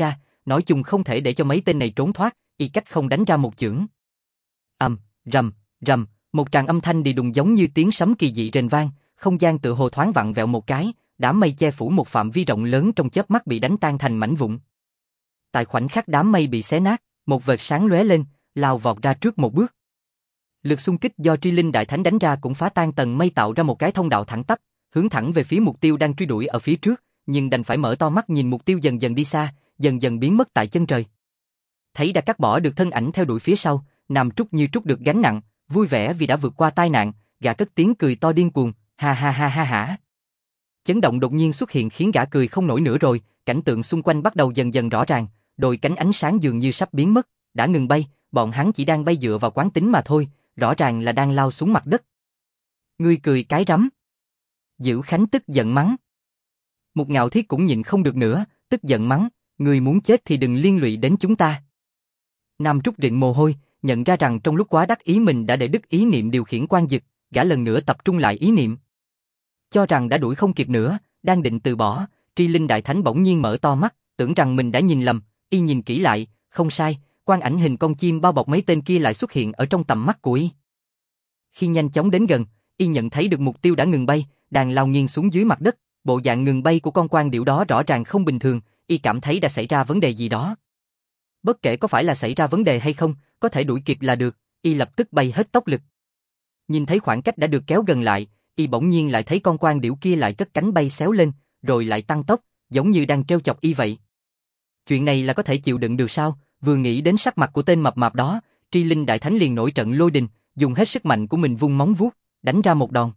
nói chung không thể để cho mấy tên này trốn thoát, y cách không đánh ra một chưởng. Rầm, rầm, một tràng âm thanh đi đùng giống như tiếng sấm kỳ dị rền vang, không gian tựa hồ thoáng vặn vẹo một cái, đám mây che phủ một phạm vi rộng lớn trong chớp mắt bị đánh tan thành mảnh vụn. Tại khoảnh khắc đám mây bị xé nát, một vệt sáng lóe lên, lao vọt ra trước một bước. Lực xung kích do Tri Linh Đại Thánh đánh ra cũng phá tan tầng mây tạo ra một cái thông đạo thẳng tắp, hướng thẳng về phía mục tiêu đang truy đuổi ở phía trước, nhưng đành phải mở to mắt nhìn mục tiêu dần dần đi xa, dần dần biến mất tại chân trời. Thấy đã cắt bỏ được thân ảnh theo đuổi phía sau, Nam Trúc như trút được gánh nặng, vui vẻ vì đã vượt qua tai nạn, gã cất tiếng cười to điên cuồng, ha ha ha ha ha. Chấn động đột nhiên xuất hiện khiến gã cười không nổi nữa rồi, cảnh tượng xung quanh bắt đầu dần dần rõ ràng, đôi cánh ánh sáng dường như sắp biến mất, đã ngừng bay, bọn hắn chỉ đang bay dựa vào quán tính mà thôi, rõ ràng là đang lao xuống mặt đất. Ngươi cười cái rắm. Dữ Khánh tức giận mắng. Một Ngạo Thiết cũng nhịn không được nữa, tức giận mắng, ngươi muốn chết thì đừng liên lụy đến chúng ta. Nam Trúc rịn mồ hôi, nhận ra rằng trong lúc quá đắc ý mình đã để đứt ý niệm điều khiển quan dực, gã lần nữa tập trung lại ý niệm. Cho rằng đã đuổi không kịp nữa, đang định từ bỏ, Tri Linh Đại Thánh bỗng nhiên mở to mắt, tưởng rằng mình đã nhìn lầm, y nhìn kỹ lại, không sai, quang ảnh hình con chim bao bọc mấy tên kia lại xuất hiện ở trong tầm mắt của y. Khi nhanh chóng đến gần, y nhận thấy được mục tiêu đã ngừng bay, đang lao nghiêng xuống dưới mặt đất, bộ dạng ngừng bay của con quang điểu đó rõ ràng không bình thường, y cảm thấy đã xảy ra vấn đề gì đó. Bất kể có phải là xảy ra vấn đề hay không, có thể đuổi kịp là được, y lập tức bay hết tốc lực. Nhìn thấy khoảng cách đã được kéo gần lại, y bỗng nhiên lại thấy con quang điểu kia lại cất cánh bay xéo lên, rồi lại tăng tốc, giống như đang trêu chọc y vậy. Chuyện này là có thể chịu đựng được sao? Vừa nghĩ đến sắc mặt của tên mập mạp đó, Tri Linh Đại Thánh liền nổi trận lôi đình, dùng hết sức mạnh của mình vung móng vuốt, đánh ra một đòn.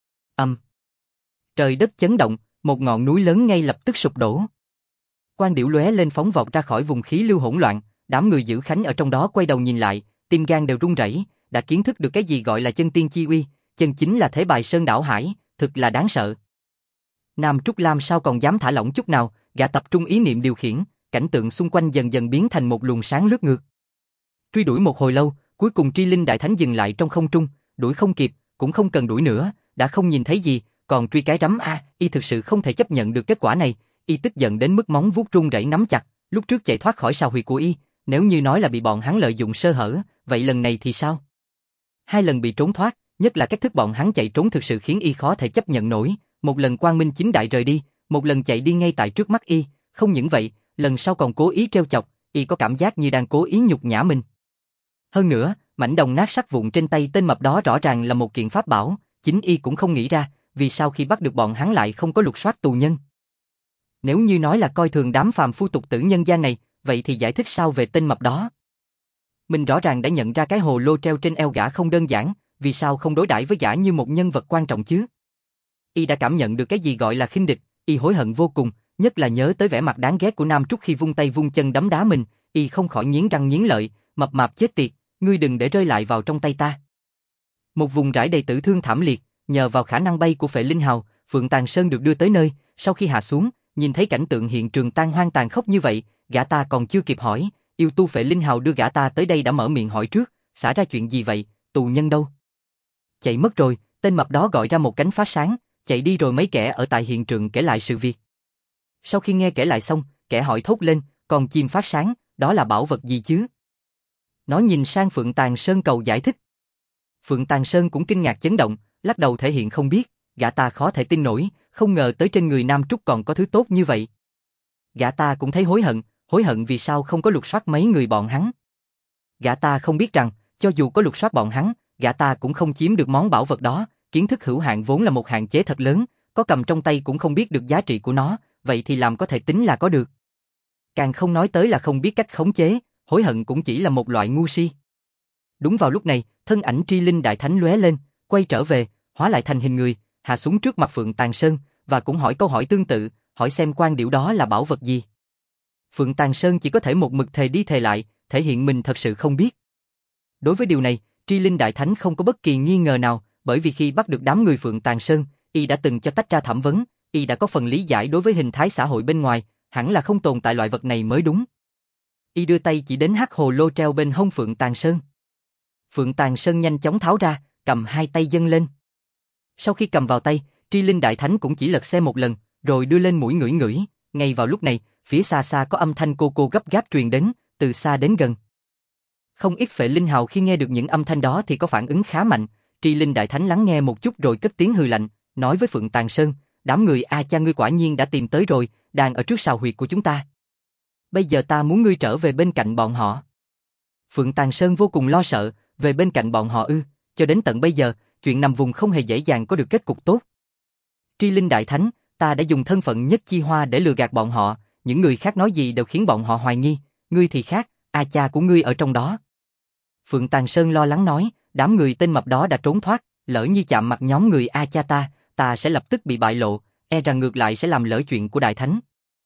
Trời đất chấn động, một ngọn núi lớn ngay lập tức sụp đổ. Quang điểu lóe lên phóng vọt ra khỏi vùng khí lưu hỗn loạn, đám người giữ Khánh ở trong đó quay đầu nhìn lại, tim gan đều run rẩy, đã kiến thức được cái gì gọi là chân tiên chi uy, chân chính là thế bài sơn đảo hải, thực là đáng sợ. Nam Trúc Lam sao còn dám thả lỏng chút nào, gã tập trung ý niệm điều khiển, cảnh tượng xung quanh dần dần biến thành một luồng sáng lướt ngược. Truy đuổi một hồi lâu, cuối cùng Tri Linh Đại Thánh dừng lại trong không trung, đuổi không kịp, cũng không cần đuổi nữa, đã không nhìn thấy gì, còn truy cái rắm y thực sự không thể chấp nhận được kết quả này, y tức giận đến mức móng vuốt run rẩy nắm chặt, lúc trước chạy thoát khỏi sào huyệt của y, nếu như nói là bị bọn hắn lợi dụng sơ hở, vậy lần này thì sao? 2 lần bị trốn thoát, nhất là cách thức bọn hắn chạy trốn thực sự khiến y khó thể chấp nhận nổi, một lần quang minh chính đại rời đi, một lần chạy đi ngay tại trước mắt y, không những vậy, lần sau còn cố ý trêu chọc, y có cảm giác như đang cố ý nhục nhã mình. Hơn nữa, mảnh đồng nát sắt vụn trên tay tên mập đó rõ ràng là một kiện pháp bảo, chính y cũng không nghĩ ra, vì sao khi bắt được bọn hắn lại không có lục soát tù nhân. Nếu như nói là coi thường đám phàm phu tục tử nhân gian này, vậy thì giải thích sao về tên mập đó? Mình rõ ràng đã nhận ra cái hồ lô treo trên eo gã không đơn giản, vì sao không đối đãi với gã như một nhân vật quan trọng chứ? Y đã cảm nhận được cái gì gọi là khinh địch, y hối hận vô cùng, nhất là nhớ tới vẻ mặt đáng ghét của Nam Trúc khi vung tay vung chân đấm đá mình, y không khỏi nghiến răng nghiến lợi, mập mạp chết tiệt, ngươi đừng để rơi lại vào trong tay ta. Một vùng rải đầy tử thương thảm liệt, nhờ vào khả năng bay của Phệ Linh Hào, Phượng Tàn Sơn được đưa tới nơi, sau khi hạ xuống, nhìn thấy cảnh tượng hiện trường tan hoang tàn khốc như vậy, gã ta còn chưa kịp hỏi, yêu tu Phệ Linh Hào đưa gã ta tới đây đã mở miệng hỏi trước, xả ra chuyện gì vậy, tù nhân đâu? Chạy mất rồi, tên mập đó gọi ra một cánh phá sáng, chạy đi rồi mấy kẻ ở tại hiện trường kể lại sự việc. Sau khi nghe kể lại xong, kẻ hỏi thốt lên, còn chim phát sáng, đó là bảo vật gì chứ? Nó nhìn sang Phượng Tàn Sơn cầu giải thích. Phượng Tàn Sơn cũng kinh ngạc chấn động, lắc đầu thể hiện không biết, gã ta khó thể tin nổi, không ngờ tới trên người Nam Trúc còn có thứ tốt như vậy. Gã ta cũng thấy hối hận vì sao không có lục soát mấy người bọn hắn. Gã ta không biết rằng, cho dù có lục soát bọn hắn, gã ta cũng không chiếm được món bảo vật đó, kiến thức hữu hạn vốn là một hạn chế thật lớn, có cầm trong tay cũng không biết được giá trị của nó, vậy thì làm có thể tính là có được. Càng không nói tới là không biết cách khống chế, hối hận cũng chỉ là một loại ngu si. Đúng vào lúc này, thân ảnh Tri Linh Đại Thánh lóe lên, quay trở về, hóa lại thành hình người, hạ xuống trước mặt Phượng Tàn Sơn, và cũng hỏi câu hỏi tương tự, hỏi xem quan điểu đó là bảo vật gì. Phượng Tàn Sơn chỉ có thể một mực thề đi thề lại, thể hiện mình thật sự không biết. Đối với điều này, Tri Linh Đại Thánh không có bất kỳ nghi ngờ nào, bởi vì khi bắt được đám người Phượng Tàn Sơn, y đã từng cho tách ra thẩm vấn, y đã có phần lý giải đối với hình thái xã hội bên ngoài, hẳn là không tồn tại loại vật này mới đúng. Y đưa tay chỉ đến hắc hồ lô treo bên hông Phượng Tàn Sơn. Phượng Tàn Sơn nhanh chóng tháo ra, cầm hai tay dâng lên. Sau khi cầm vào tay, Tri Linh Đại Thánh cũng chỉ lật xem một lần, rồi đưa lên mũi ngửi ngửi. Ngay vào lúc này, phía xa xa có âm thanh cô gấp gáp truyền đến, từ xa đến gần. Không ít phệ linh hào khi nghe được những âm thanh đó thì có phản ứng khá mạnh. Tri Linh Đại Thánh lắng nghe một chút rồi cất tiếng hừ lạnh, nói với Phượng Tàng Sơn, đám người A Cha ngươi quả nhiên đã tìm tới rồi, đang ở trước sào huyệt của chúng ta. Bây giờ ta muốn ngươi trở về bên cạnh bọn họ. Phượng Tàng Sơn vô cùng lo sợ, về bên cạnh bọn họ ư, cho đến tận bây giờ, chuyện nằm vùng không hề dễ dàng có được kết cục tốt. Tri Linh Đại Thánh, ta đã dùng thân phận Nhất Chi Hoa để lừa gạt bọn họ, những người khác nói gì đều khiến bọn họ hoài nghi, ngươi thì khác, A Cha của ngươi ở trong đó. Phượng Tàng Sơn lo lắng nói, đám người tên mập đó đã trốn thoát, lỡ như chạm mặt nhóm người A Cha ta sẽ lập tức bị bại lộ, e rằng ngược lại sẽ làm lỡ chuyện của Đại Thánh.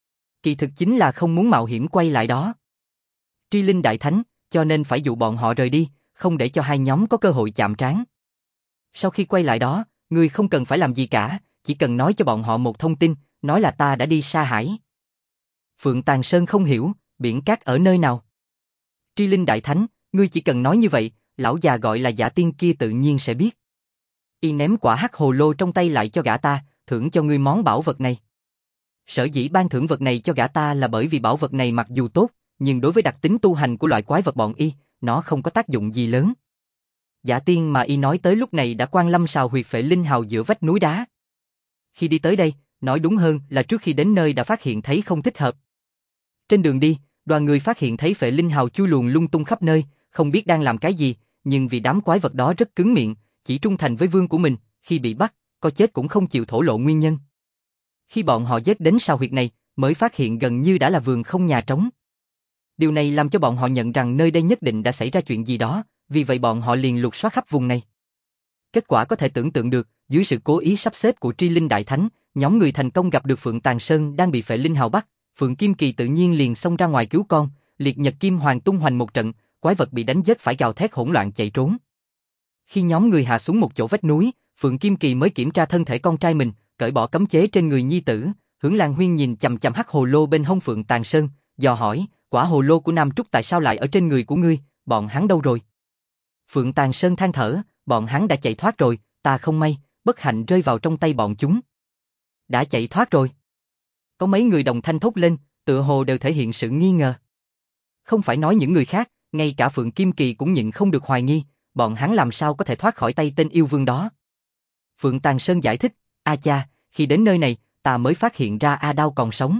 Kỳ thực chính là không muốn mạo hiểm quay lại đó. Tri Linh Đại Thánh, cho nên phải dụ bọn họ rời đi, không để cho hai nhóm có cơ hội chạm trán. Sau khi quay lại đó, ngươi không cần phải làm gì cả, chỉ cần nói cho bọn họ một thông tin, nói là ta đã đi Sa Hải. Phượng Tàng Sơn không hiểu, biển cát ở nơi nào? Tri Linh Đại Thánh, ngươi chỉ cần nói như vậy, lão già gọi là Giả Tiên kia tự nhiên sẽ biết. Y ném quả hắc hồ lô trong tay lại cho gã ta, thưởng cho ngươi món bảo vật này. Sở dĩ ban thưởng vật này cho gã ta là bởi vì bảo vật này mặc dù tốt, nhưng đối với đặc tính tu hành của loại quái vật bọn y, nó không có tác dụng gì lớn. Giả Tiên mà y nói tới lúc này đã quan lâm sào huyệt phệ linh hào giữa vách núi đá. Khi đi tới đây, nói đúng hơn là trước khi đến nơi đã phát hiện thấy không thích hợp. Trên đường đi, đoàn người phát hiện thấy phệ linh hào chui luồn lung tung khắp nơi, không biết đang làm cái gì, nhưng vì đám quái vật đó rất cứng miệng, chỉ trung thành với vương của mình, khi bị bắt, có chết cũng không chịu thổ lộ nguyên nhân. Khi bọn họ dết đến sào huyệt này, mới phát hiện gần như đã là vườn không nhà trống. Điều này làm cho bọn họ nhận rằng nơi đây nhất định đã xảy ra chuyện gì đó, vì vậy bọn họ liền lục soát khắp vùng này. Kết quả có thể tưởng tượng được, dưới sự cố ý sắp xếp của Tri Linh Đại Thánh, nhóm người thành công gặp được Phượng Tàng Sơn đang bị phệ linh hào bắt, Phượng Kim Kỳ tự nhiên liền xông ra ngoài cứu con, Liệt Nhật Kim Hoàng tung hoành một trận, quái vật bị đánh giết phải gào thét hỗn loạn chạy trốn. Khi nhóm người hạ xuống một chỗ vách núi, Phượng Kim Kỳ mới kiểm tra thân thể con trai mình, cởi bỏ cấm chế trên người nhi tử. Hướng Lan Huyên nhìn chằm chằm hắc hồ lô bên hông Phượng Tàng Sơn, dò hỏi, quả hồ lô của Nam Trúc tại sao lại ở trên người của ngươi, bọn hắn đâu rồi? Phượng Tàng Sơn than thở, bọn hắn đã chạy thoát rồi, ta không may, bất hạnh rơi vào trong tay bọn chúng. Đã chạy thoát rồi? Có mấy người đồng thanh thốt lên, tựa hồ đều thể hiện sự nghi ngờ. Không phải nói những người khác, ngay cả Phượng Kim Kỳ cũng nhịn không được hoài nghi, bọn hắn làm sao có thể thoát khỏi tay tên yêu vương đó. Phượng Tàng Sơn giải thích, A Cha, khi đến nơi này, ta mới phát hiện ra A Đao còn sống.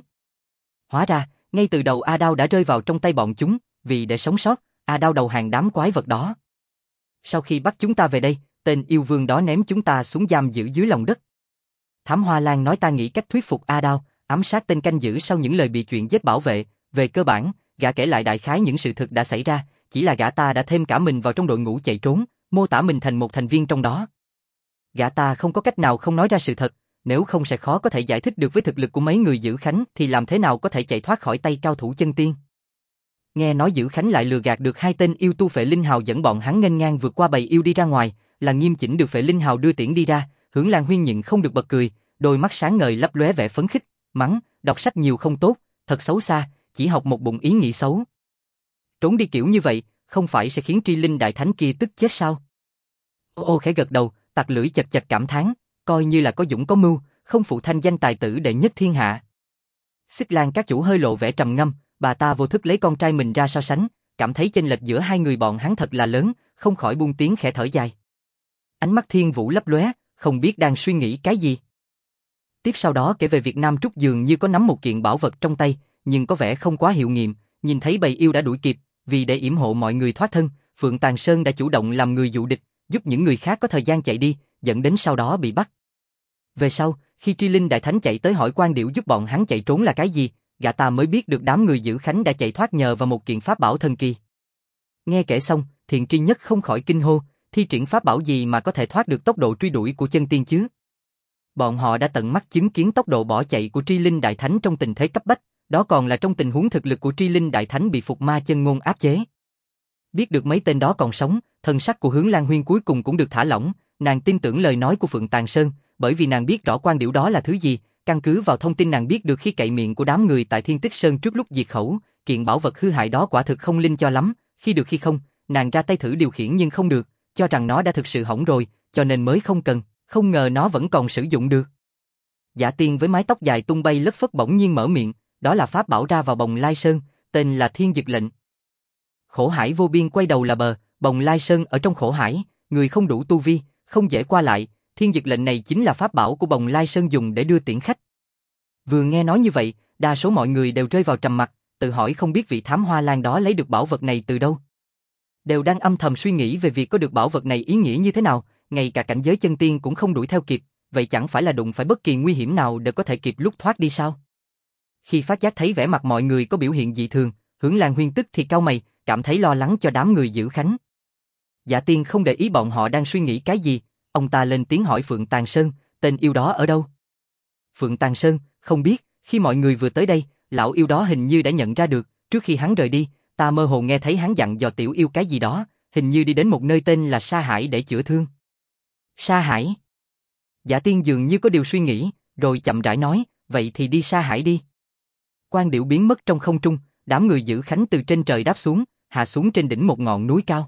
Hóa ra, ngay từ đầu A Đao đã rơi vào trong tay bọn chúng, vì để sống sót, A Đao đầu hàng đám quái vật đó. Sau khi bắt chúng ta về đây, tên yêu vương đó ném chúng ta xuống giam giữ dưới lòng đất. Thám Hoa Lan nói ta nghĩ cách thuyết phục A Đao, ám sát tên canh giữ sau những lời bị chuyện giết bảo vệ. Về cơ bản, gã kể lại đại khái những sự thực đã xảy ra, chỉ là gã ta đã thêm cả mình vào trong đội ngũ chạy trốn, mô tả mình thành một thành viên trong đó. Gã ta không có cách nào không nói ra sự thật, nếu không sẽ khó có thể giải thích được với thực lực của mấy người giữ Khánh thì làm thế nào có thể chạy thoát khỏi tay cao thủ chân tiên. Nghe nói giữ Khánh lại lừa gạt được hai tên yêu tu phệ linh hào dẫn bọn hắn nghênh ngang vượt qua bầy yêu đi ra ngoài, là Nghiêm Chỉnh được phệ linh hào đưa tiễn đi ra. Hướng Lan Huyên nhịn không được bật cười, đôi mắt sáng ngời lấp lóe vẻ phấn khích, mắng, đọc sách nhiều không tốt, thật xấu xa, chỉ học một bụng ý nghĩ xấu. Trốn đi kiểu như vậy, không phải sẽ khiến Tri Linh Đại Thánh kia tức chết sao? Ô khẽ gật đầu, tặc lưỡi chật chật cảm thán, coi như là có dũng có mưu, không phụ thanh danh tài tử đệ nhất thiên hạ. Xích Lan các chủ hơi lộ vẻ trầm ngâm, bà ta vô thức lấy con trai mình ra so sánh, cảm thấy chênh lệch giữa hai người bọn hắn thật là lớn, không khỏi buông tiếng khẽ thở dài. Ánh mắt Thiên Vũ lấp lóe, không biết đang suy nghĩ cái gì. Tiếp sau đó kể về việc Nam Trúc dường như có nắm một kiện bảo vật trong tay, nhưng có vẻ không quá hiệu nghiệm, nhìn thấy bầy yêu đã đuổi kịp, vì để yểm hộ mọi người thoát thân, Phượng Tàng Sơn đã chủ động làm người dụ địch, giúp những người khác có thời gian chạy đi, dẫn đến sau đó bị bắt. Về sau, khi Tri Linh Đại Thánh chạy tới hỏi Quan Điểu giúp bọn hắn chạy trốn là cái gì, gã ta mới biết được đám người giữ Khánh đã chạy thoát nhờ vào một kiện pháp bảo thần kỳ. Nghe kể xong, Thiện Tri Nhất không khỏi kinh hô, thi triển pháp bảo gì mà có thể thoát được tốc độ truy đuổi của chân tiên chứ? Bọn họ đã tận mắt chứng kiến tốc độ bỏ chạy của Tri Linh Đại Thánh trong tình thế cấp bách, đó còn là trong tình huống thực lực của Tri Linh Đại Thánh bị Phục Ma Chân Ngôn áp chế. Biết được mấy tên đó còn sống, thần sắc của Hướng Lan Huyên cuối cùng cũng được thả lỏng, nàng tin tưởng lời nói của Phượng Tàng Sơn, bởi vì nàng biết rõ Quan Điểu đó là thứ gì, căn cứ vào thông tin nàng biết được khi cậy miệng của đám người tại Thiên Tích Sơn trước lúc diệt khẩu, kiện bảo vật hư hại đó quả thực không linh cho lắm, khi được khi không, nàng ra tay thử điều khiển nhưng không được, cho rằng nó đã thực sự hỏng rồi, cho nên mới không cần, không ngờ nó vẫn còn sử dụng được. Giả Tiên với mái tóc dài tung bay lất phất bỗng nhiên mở miệng, đó là pháp bảo ra vào Bồng Lai Sơn, tên là Thiên Dực lệnh. Khổ hải vô biên quay đầu là bờ, Bồng Lai Sơn ở trong khổ hải, người không đủ tu vi, không dễ qua lại, Thiên Dực lệnh này chính là pháp bảo của Bồng Lai Sơn dùng để đưa tiễn khách. Vừa nghe nói như vậy, đa số mọi người đều rơi vào trầm mặc, tự hỏi không biết vị thám hoa lan đó lấy được bảo vật này từ đâu. Đều đang âm thầm suy nghĩ về việc có được bảo vật này ý nghĩa như thế nào, ngay cả cảnh giới chân tiên cũng không đuổi theo kịp, vậy chẳng phải là đụng phải bất kỳ nguy hiểm nào đều có thể kịp lúc thoát đi sao? Khi phát giác thấy vẻ mặt mọi người có biểu hiện dị thường, Hướng Lan Huyên tức thì cau mày, cảm thấy lo lắng cho đám người giữ khánh. Dạ Tiên không để ý bọn họ đang suy nghĩ cái gì, ông ta lên tiếng hỏi Phượng Tàng Sơn, tên yêu đó ở đâu? Phượng Tàng Sơn, không biết, khi mọi người vừa tới đây, lão yêu đó hình như đã nhận ra được, trước khi hắn rời đi, ta mơ hồ nghe thấy hắn dặn dò tiểu yêu cái gì đó, hình như đi đến một nơi tên là Sa Hải để chữa thương. Sa Hải? Dạ Tiên dường như có điều suy nghĩ, rồi chậm rãi nói, vậy thì đi Sa Hải đi. Quang điểu biến mất trong không trung, đám người giữ khánh từ trên trời đáp xuống, hạ xuống trên đỉnh một ngọn núi cao.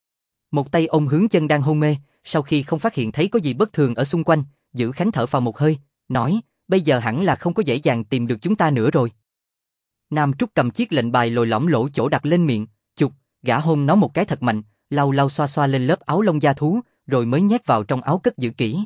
Một tay ôm Hướng Chân đang hôn mê, sau khi không phát hiện thấy có gì bất thường ở xung quanh, giữ khánh thở phào một hơi, nói, bây giờ hẳn là không có dễ dàng tìm được chúng ta nữa rồi. Nam Trúc cầm chiếc lệnh bài lồi lõm lỗ chỗ đặt lên miệng, chụp, gã hôn nó một cái thật mạnh, lau lau xoa xoa lên lớp áo lông da thú, rồi mới nhét vào trong áo cất giữ kỹ.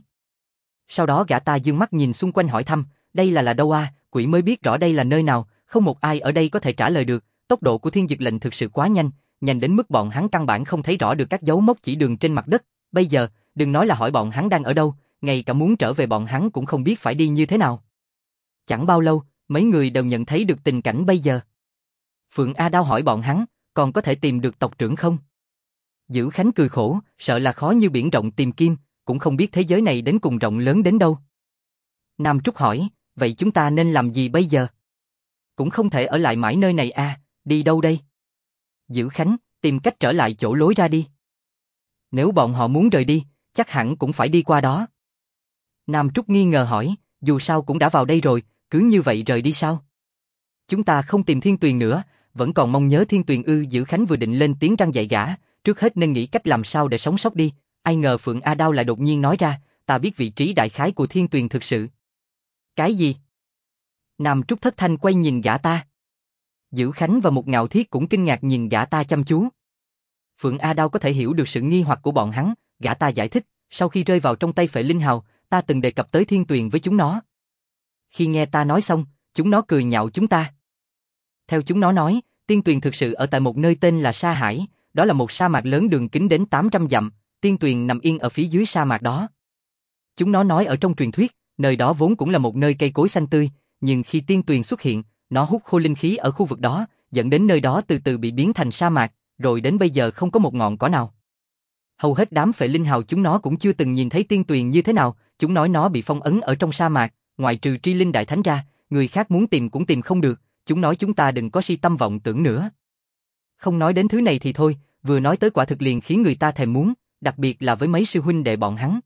Sau đó gã ta dương mắt nhìn xung quanh hỏi thăm, đây là đâu à, quỷ mới biết rõ đây là nơi nào, không một ai ở đây có thể trả lời được, tốc độ của Thiên Dực lệnh thực sự quá nhanh, nhanh đến mức bọn hắn căn bản không thấy rõ được các dấu mốc chỉ đường trên mặt đất, bây giờ, đừng nói là hỏi bọn hắn đang ở đâu, ngay cả muốn trở về bọn hắn cũng không biết phải đi như thế nào. Chẳng bao lâu, mấy người đều nhận thấy được tình cảnh bây giờ. Phượng A Đao hỏi bọn hắn, còn có thể tìm được tộc trưởng không? Giữ Khánh cười khổ, sợ là khó như biển rộng tìm kim, cũng không biết thế giới này đến cùng rộng lớn đến đâu. Nam Trúc hỏi, vậy chúng ta nên làm gì bây giờ? Cũng không thể ở lại mãi nơi này à, đi đâu đây? Giữ Khánh, tìm cách trở lại chỗ lối ra đi. Nếu bọn họ muốn rời đi, chắc hẳn cũng phải đi qua đó. Nam Trúc nghi ngờ hỏi, dù sao cũng đã vào đây rồi, cứ như vậy rời đi sao? Chúng ta không tìm Thiên Tuyền nữa, vẫn còn mong nhớ Thiên Tuyền ư? Giữ Khánh vừa định lên tiếng răn dạy gã, trước hết nên nghĩ cách làm sao để sống sót đi, ai ngờ Phượng A Đao lại đột nhiên nói ra, ta biết vị trí đại khái của Thiên Tuyền thực sự. Cái gì? Nam Trúc thất thanh quay nhìn gã ta. Giữ Khánh và Mục Ngạo Thiết cũng kinh ngạc nhìn gã ta chăm chú. Phượng A Đao có thể hiểu được sự nghi hoặc của bọn hắn, gã ta giải thích, sau khi rơi vào trong tay Phệ Linh Hào, ta từng đề cập tới Thiên Tuyền với chúng nó. Khi nghe ta nói xong, chúng nó cười nhạo chúng ta. Theo chúng nó nói, Thiên Tuyền thực sự ở tại một nơi tên là Sa Hải, đó là một sa mạc lớn đường kính đến 800 dặm, Thiên Tuyền nằm yên ở phía dưới sa mạc đó. Chúng nó nói ở trong truyền thuyết, nơi đó vốn cũng là một nơi cây cối xanh tươi, nhưng khi Thiên Tuyền xuất hiện, nó hút khô linh khí ở khu vực đó, dẫn đến nơi đó từ từ bị biến thành sa mạc, rồi đến bây giờ không có một ngọn cỏ nào. Hầu hết đám Phệ Linh Hào chúng nó cũng chưa từng nhìn thấy Thiên Tuyền như thế nào, chúng nói nó bị phong ấn ở trong sa mạc, ngoại trừ Tri Linh Đại Thánh ra, người khác muốn tìm cũng tìm không được, chúng nói chúng ta đừng có si tâm vọng tưởng nữa. Không nói đến thứ này thì thôi, vừa nói tới quả thực liền khiến người ta thèm muốn, đặc biệt là với mấy sư huynh đệ bọn hắn.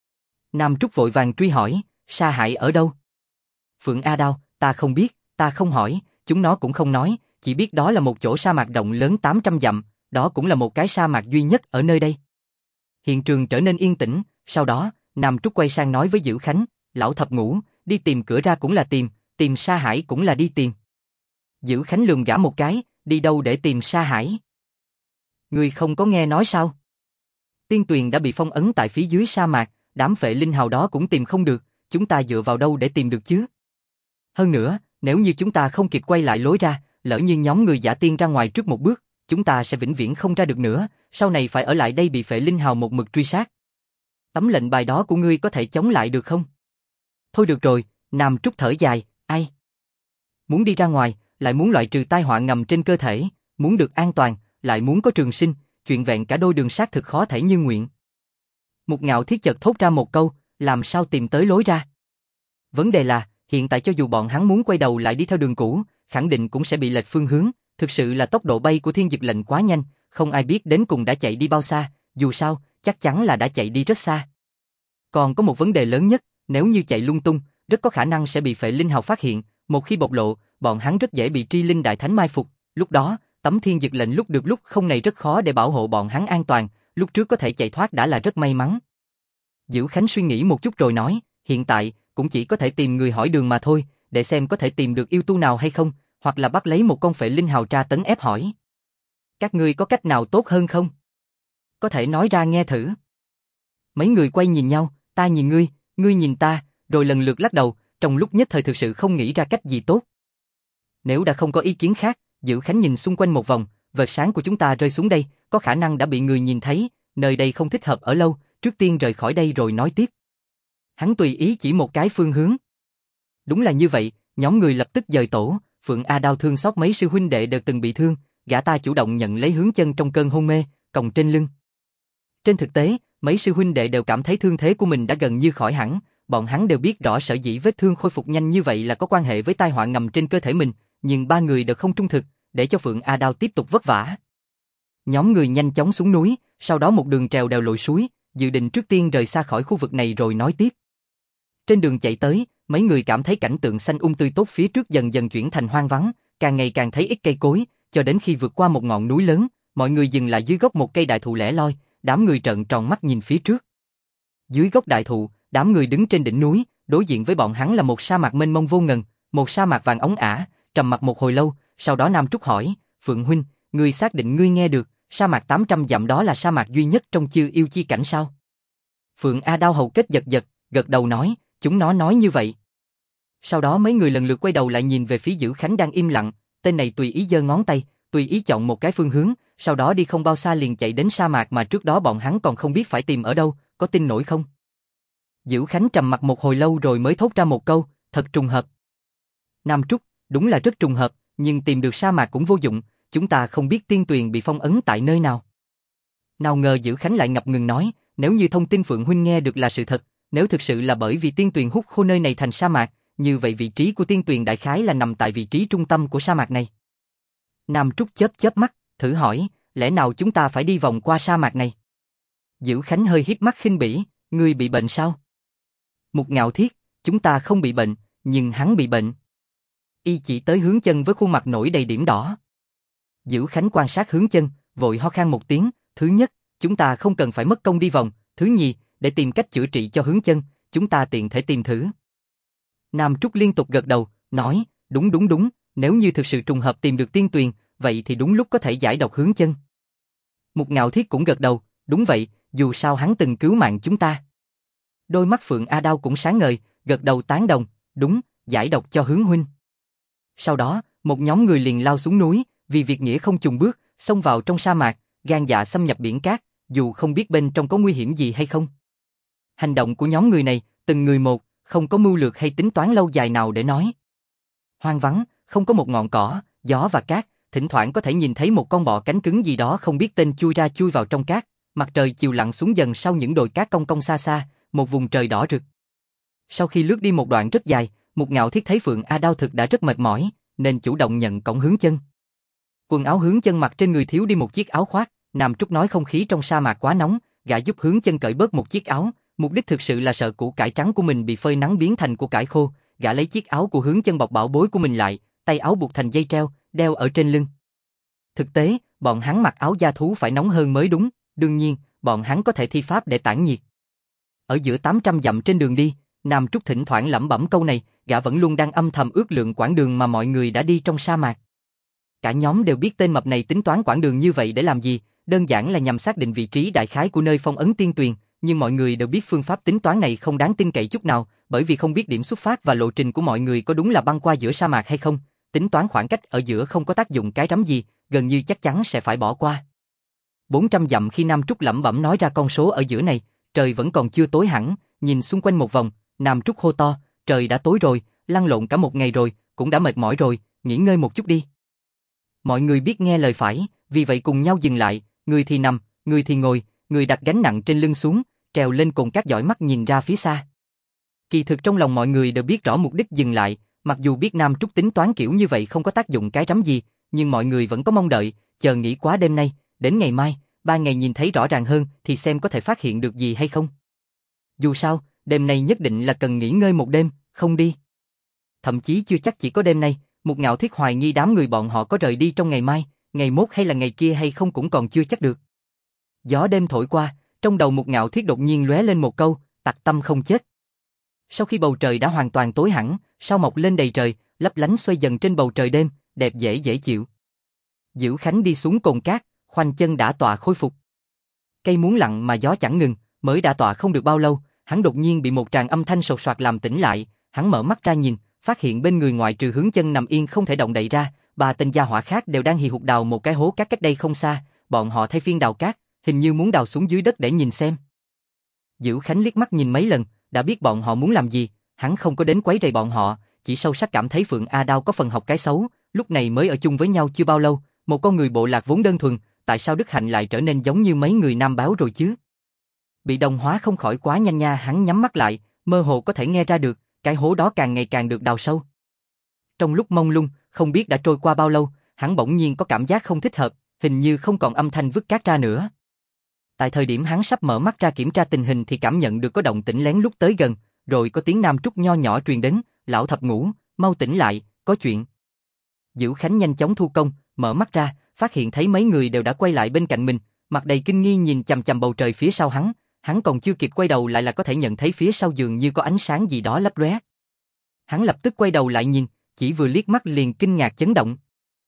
Nam Trúc vội vàng truy hỏi, Sa Hải ở đâu? Phượng A Đao, ta không biết, ta không hỏi, chúng nó cũng không nói, chỉ biết đó là một chỗ sa mạc rộng lớn 800 dặm, đó cũng là một cái sa mạc duy nhất ở nơi đây. Hiện trường trở nên yên tĩnh, sau đó, Nam Trúc quay sang nói với Giữ Khánh, lão thập ngũ, đi tìm cửa ra cũng là tìm Sa Hải cũng là đi tìm. Giữ Khánh lườm gã một cái, đi đâu để tìm Sa Hải? Ngươi không có nghe nói sao? Thiên Tuyền đã bị phong ấn tại phía dưới sa mạc, đám Phệ Linh Hào đó cũng tìm không được, chúng ta dựa vào đâu để tìm được chứ? Hơn nữa, nếu như chúng ta không kịp quay lại lối ra, lỡ như nhóm người Giả Tiên ra ngoài trước một bước, chúng ta sẽ vĩnh viễn không ra được nữa, sau này phải ở lại đây bị Phệ Linh Hào một mực truy sát. Tấm lệnh bài đó của ngươi có thể chống lại được không? Thôi được rồi, Nam Trúc thở dài, ai? Muốn đi ra ngoài, lại muốn loại trừ tai họa ngầm trên cơ thể, muốn được an toàn, lại muốn có trường sinh, chuyện vẹn cả đôi đường xác thực khó thể như nguyện. Mục Ngạo Thiết chợt thốt ra một câu, làm sao tìm tới lối ra? Vấn đề là, hiện tại cho dù bọn hắn muốn quay đầu lại đi theo đường cũ, khẳng định cũng sẽ bị lệch phương hướng, thực sự là tốc độ bay của Thiên Dực lệnh quá nhanh, không ai biết đến cùng đã chạy đi bao xa, dù sao, chắc chắn là đã chạy đi rất xa. Còn có một vấn đề lớn nhất, nếu như chạy lung tung, rất có khả năng sẽ bị Phệ Linh Hào phát hiện, một khi bộc lộ, bọn hắn rất dễ bị Tri Linh Đại Thánh mai phục, lúc đó, tấm Thiên Dực lệnh lúc được lúc không này rất khó để bảo hộ bọn hắn an toàn, lúc trước có thể chạy thoát đã là rất may mắn. Giữ Khánh suy nghĩ một chút rồi nói, hiện tại, cũng chỉ có thể tìm người hỏi đường mà thôi, để xem có thể tìm được yêu tu nào hay không, hoặc là bắt lấy một con phệ linh hào tra tấn ép hỏi. Các ngươi có cách nào tốt hơn không? Có thể nói ra nghe thử. Mấy người quay nhìn nhau, ta nhìn ngươi nhìn ta, rồi lần lượt lắc đầu, trong lúc nhất thời thực sự không nghĩ ra cách gì tốt. Nếu đã không có ý kiến khác, Dữ Khánh nhìn xung quanh một vòng, vệt sáng của chúng ta rơi xuống đây, có khả năng đã bị người nhìn thấy, nơi đây không thích hợp ở lâu, trước tiên rời khỏi đây rồi nói tiếp. Hắn tùy ý chỉ một cái phương hướng. Đúng là như vậy, nhóm người lập tức dời tổ, Phượng A Đao thương xót mấy sư huynh đệ đều từng bị thương, gã ta chủ động nhận lấy hướng chân trong cơn hôn mê, còng trên lưng. Trên thực tế, mấy sư huynh đệ đều cảm thấy thương thế của mình đã gần như khỏi hẳn, bọn hắn đều biết rõ sở dĩ vết thương khôi phục nhanh như vậy là có quan hệ với tai họa ngầm trên cơ thể mình, nhưng ba người đều không trung thực, để cho Phượng A Đao tiếp tục vất vả. Nhóm người nhanh chóng xuống núi, sau đó một đường trèo đèo lội suối, dự định trước tiên rời xa khỏi khu vực này rồi nói tiếp. Trên đường chạy tới, mấy người cảm thấy cảnh tượng xanh tươi tốt phía trước dần dần chuyển thành hoang vắng, càng ngày càng thấy ít cây cối, cho đến khi vượt qua một ngọn núi lớn, mọi người dừng lại dưới gốc một cây đại thụ lẻ loi, đám người trợn tròn mắt nhìn phía trước. Dưới gốc đại thụ, đám người đứng trên đỉnh núi, đối diện với bọn hắn là một sa mạc mênh mông vô ngần, một sa mạc vàng óng ả, trầm mặc một hồi lâu, sau đó Nam Trúc hỏi, Phượng huynh, ngươi xác định ngươi nghe được, sa mạc 800 dặm đó là sa mạc duy nhất trong Chư Yêu chi cảnh sao? Phượng A Đao hầu kết giật, gật đầu nói, chúng nó nói như vậy. Sau đó mấy người lần lượt quay đầu lại nhìn về phía Dữ Khánh đang im lặng, tên này tùy ý giơ ngón tay, tùy ý chọn một cái phương hướng, sau đó đi không bao xa liền chạy đến sa mạc mà trước đó bọn hắn còn không biết phải tìm ở đâu, có tin nổi không? Dữ Khánh trầm mặc một hồi lâu rồi mới thốt ra một câu, thật trùng hợp. Nam Trúc, đúng là rất trùng hợp, nhưng tìm được sa mạc cũng vô dụng, chúng ta không biết tiên tuyền bị phong ấn tại nơi nào. Nào ngờ Dữ Khánh lại ngập ngừng nói, nếu như thông tin Phượng huynh nghe được là sự thật, nếu thực sự là bởi vì tiên tuyền hút khô nơi này thành sa mạc, như vậy vị trí của tiên tuyền đại khái là nằm tại vị trí trung tâm của sa mạc này. Nam Trúc chớp mắt, thử hỏi, lẽ nào chúng ta phải đi vòng qua sa mạc này? Dữ Khánh hơi híp mắt khinh bỉ, ngươi bị bệnh sao? Mục Ngạo Thiết, chúng ta không bị bệnh, nhưng hắn bị bệnh. Y chỉ tới hướng chân với khuôn mặt nổi đầy điểm đỏ. Dữ Khánh quan sát hướng chân, vội ho khan một tiếng, thứ nhất, chúng ta không cần phải mất công đi vòng, thứ nhì, để tìm cách chữa trị cho hướng chân, chúng ta tiện thể tìm thử. Nam Trúc liên tục gật đầu, nói, đúng, nếu như thực sự trùng hợp tìm được tiên tuyền, vậy thì đúng lúc có thể giải độc hướng chân. Mục Ngạo Thiết cũng gật đầu, đúng vậy, dù sao hắn từng cứu mạng chúng ta. Đôi mắt Phượng A Đao cũng sáng ngời, gật đầu tán đồng, đúng, giải độc cho hướng huynh. Sau đó, một nhóm người liền lao xuống núi, vì việc nghĩa không chùn bước, xông vào trong sa mạc, gan dạ xâm nhập biển cát, dù không biết bên trong có nguy hiểm gì hay không. Hành động của nhóm người này, từng người một, không có mưu lược hay tính toán lâu dài nào để nói. Hoang vắng, không có một ngọn cỏ, gió và cát, thỉnh thoảng có thể nhìn thấy một con bọ cánh cứng gì đó không biết tên chui ra chui vào trong cát, mặt trời chiều lặn xuống dần sau những đồi cát cong cong xa xa, một vùng trời đỏ rực. Sau khi lướt đi một đoạn rất dài, Mục Ngạo Thiết thấy Phượng A Đao thực đã rất mệt mỏi, nên chủ động nhận cõng hướng chân. Quần áo hướng chân mặc trên người thiếu đi một chiếc áo khoác, Nam Trúc nói không khí trong sa mạc quá nóng, gã giúp hướng chân cởi bớt một chiếc áo, mục đích thực sự là sợ củ cải trắng của mình bị phơi nắng biến thành củ cải khô, gã lấy chiếc áo của hướng chân bọc bảo bối của mình lại, tay áo buộc thành dây treo, đeo ở trên lưng. Thực tế, bọn hắn mặc áo da thú phải nóng hơn mới đúng, đương nhiên, bọn hắn có thể thi pháp để tản nhiệt. Ở giữa 800 dặm trên đường đi, Nam Trúc thỉnh thoảng lẩm bẩm câu này, gã vẫn luôn đang âm thầm ước lượng quãng đường mà mọi người đã đi trong sa mạc. Cả nhóm đều biết tên mập này tính toán quãng đường như vậy để làm gì, đơn giản là nhằm xác định vị trí đại khái của nơi phong ấn tiên tuyền, nhưng mọi người đều biết phương pháp tính toán này không đáng tin cậy chút nào, bởi vì không biết điểm xuất phát và lộ trình của mọi người có đúng là băng qua giữa sa mạc hay không, tính toán khoảng cách ở giữa không có tác dụng cái rắm gì, gần như chắc chắn sẽ phải bỏ qua. 400 dặm khi Nam Trúc lẩm bẩm nói ra con số ở giữa này, trời vẫn còn chưa tối hẳn, nhìn xung quanh một vòng, Nam Trúc hô to, trời đã tối rồi, lăn lộn cả một ngày rồi, cũng đã mệt mỏi rồi, nghỉ ngơi một chút đi. Mọi người biết nghe lời phải, vì vậy cùng nhau dừng lại, người thì nằm, người thì ngồi, người đặt gánh nặng trên lưng xuống, trèo lên cồn cát dõi mắt nhìn ra phía xa. Kỳ thực trong lòng mọi người đều biết rõ mục đích dừng lại, mặc dù biết Nam Trúc tính toán kiểu như vậy không có tác dụng cái rắm gì, nhưng mọi người vẫn có mong đợi, chờ nghỉ quá đêm nay, đến ngày mai, 3 ngày nhìn thấy rõ ràng hơn thì xem có thể phát hiện được gì hay không. Dù sao, đêm nay nhất định là cần nghỉ ngơi một đêm, không đi. Thậm chí chưa chắc chỉ có đêm nay, Mục Ngạo Thiết hoài nghi đám người bọn họ có rời đi trong ngày mai, ngày mốt hay là ngày kia hay không cũng còn chưa chắc được. Gió đêm thổi qua, trong đầu Mục Ngạo Thiết đột nhiên lóe lên một câu, tặc tâm không chết. Sau khi bầu trời đã hoàn toàn tối hẳn, sao mọc lên đầy trời, lấp lánh xoay dần trên bầu trời đêm, đẹp dễ chịu. Dữ Khánh đi xuống cồn cát, khoanh chân đả tọa khôi phục. Cây muốn lặng mà gió chẳng ngừng, mới đả tọa không được bao lâu, hắn đột nhiên bị một tràng âm thanh sột soạt làm tỉnh lại, hắn mở mắt ra nhìn, phát hiện bên người ngoại trừ Hướng Chân nằm yên không thể động đậy ra, ba tên gia hỏa khác đều đang hì hục đào một cái hố cát cách đây không xa, bọn họ thay phiên đào cát, hình như muốn đào xuống dưới đất để nhìn xem. Dữ Khánh liếc mắt nhìn mấy lần, đã biết bọn họ muốn làm gì, hắn không có đến quấy rầy bọn họ, chỉ sâu sắc cảm thấy Phượng A Đao có phần học cái xấu, lúc này mới ở chung với nhau chưa bao lâu, một con người bộ lạc vốn đơn thuần, tại sao đức hạnh lại trở nên giống như mấy người nam báo rồi chứ? Bị đồng hóa không khỏi quá nhanh nha, hắn nhắm mắt lại, mơ hồ có thể nghe ra được, cái hố đó càng ngày càng được đào sâu. Trong lúc mông lung, không biết đã trôi qua bao lâu, hắn bỗng nhiên có cảm giác không thích hợp, hình như không còn âm thanh vứt cát ra nữa. Tại thời điểm hắn sắp mở mắt ra kiểm tra tình hình thì cảm nhận được có động tĩnh lén lút tới gần, rồi có tiếng nam trúc nho nhỏ truyền đến, "Lão thập ngũ, mau tỉnh lại, có chuyện." Dữ Khánh nhanh chóng thu công, mở mắt ra, phát hiện thấy mấy người đều đã quay lại bên cạnh mình, mặt đầy kinh nghi nhìn chằm chằm bầu trời phía sau hắn còn chưa kịp quay đầu lại là có thể nhận thấy phía sau dường như có ánh sáng gì đó lấp lóe. Hắn lập tức quay đầu lại nhìn, chỉ vừa liếc mắt liền kinh ngạc chấn động.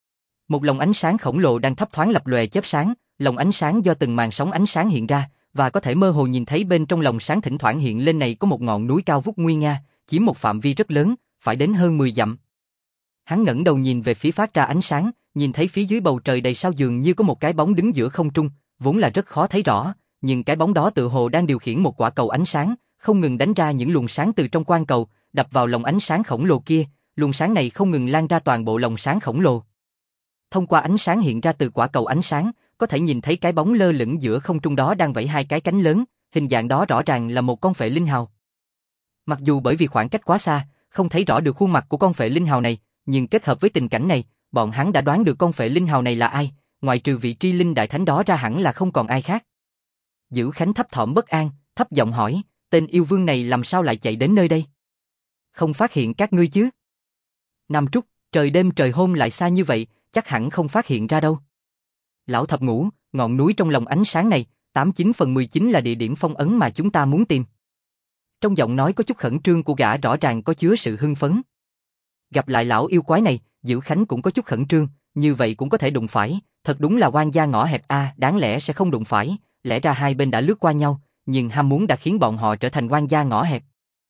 Một lồng ánh sáng khổng lồ đang thấp thoáng lập lòe chớp sáng, lồng ánh sáng do từng màn sóng ánh sáng hiện ra, và có thể mơ hồ nhìn thấy bên trong lồng sáng thỉnh thoảng hiện lên này có một ngọn núi cao vút nguy nga, chiếm một phạm vi rất lớn, phải đến hơn 10 dặm. Hắn ngẩng đầu nhìn về phía phát ra ánh sáng, nhìn thấy phía dưới bầu trời đầy sao dường như có một cái bóng đứng giữa không trung, vốn là rất khó thấy rõ, nhưng cái bóng đó tựa hồ đang điều khiển một quả cầu ánh sáng, không ngừng đánh ra những luồng sáng từ trong quan cầu, đập vào lồng ánh sáng khổng lồ kia, luồng sáng này không ngừng lan ra toàn bộ lồng sáng khổng lồ. Thông qua ánh sáng hiện ra từ quả cầu ánh sáng, có thể nhìn thấy cái bóng lơ lửng giữa không trung đó đang vẫy hai cái cánh lớn, hình dạng đó rõ ràng là một con phệ linh hào. Mặc dù bởi vì khoảng cách quá xa, không thấy rõ được khuôn mặt của con phệ linh hào này, nhưng kết hợp với tình cảnh này, bọn hắn đã đoán được con phệ linh hào này là ai, ngoại trừ vị tri linh đại thánh đó ra hẳn là không còn ai khác. Dữ Khánh thấp thỏm bất an, thấp giọng hỏi, tên yêu vương này làm sao lại chạy đến nơi đây? Không phát hiện các ngươi chứ? Nam Trúc, trời đêm trời hôm lại xa như vậy, chắc hẳn không phát hiện ra đâu. Lão thập ngũ, ngọn núi trong lòng ánh sáng này, 89/19 là địa điểm phong ấn mà chúng ta muốn tìm. Trong giọng nói có chút khẩn trương của gã rõ ràng có chứa sự hưng phấn. Gặp lại lão yêu quái này, Dữ Khánh cũng có chút khẩn trương, như vậy cũng có thể đụng phải, thật đúng là oan gia ngõ hẹp a, đáng lẽ sẽ không đụng phải, lẽ ra hai bên đã lướt qua nhau, nhưng ham muốn đã khiến bọn họ trở thành oan gia ngõ hẹp.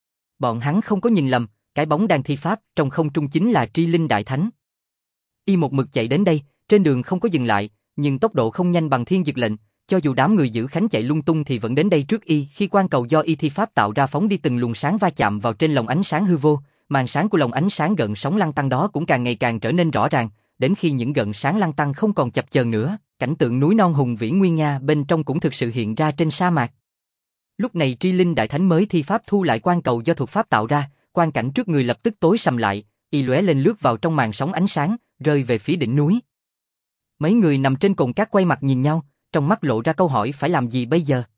Bọn hắn không có nhìn lầm, cái bóng đang thi pháp trong không trung chính là Tri Linh Đại Thánh. Y một mực chạy đến đây, trên đường không có dừng lại, nhưng tốc độ không nhanh bằng Thiên Dực Lệnh, cho dù đám người Dữ Khánh chạy lung tung thì vẫn đến đây trước y, khi quan cầu do y thi pháp tạo ra phóng đi từng luồng sáng va chạm vào trên lồng ánh sáng hư vô, màn sáng của lồng ánh sáng gợn sóng lăn tăn đó cũng càng ngày càng trở nên rõ ràng, đến khi những gợn sáng lăn tăn không còn chập chờn nữa, cảnh tượng núi non hùng vĩ nguy nga bên trong cũng thực sự hiện ra trên sa mạc. Lúc này Tri Linh Đại Thánh mới thi pháp thu lại quan cầu do thuật pháp tạo ra, quang cảnh trước người lập tức tối sầm lại, y lóe lên lướt vào trong màn sóng ánh sáng, rơi về phía đỉnh núi. Mấy người nằm trên cồn cát quay mặt nhìn nhau, trong mắt lộ ra câu hỏi phải làm gì bây giờ.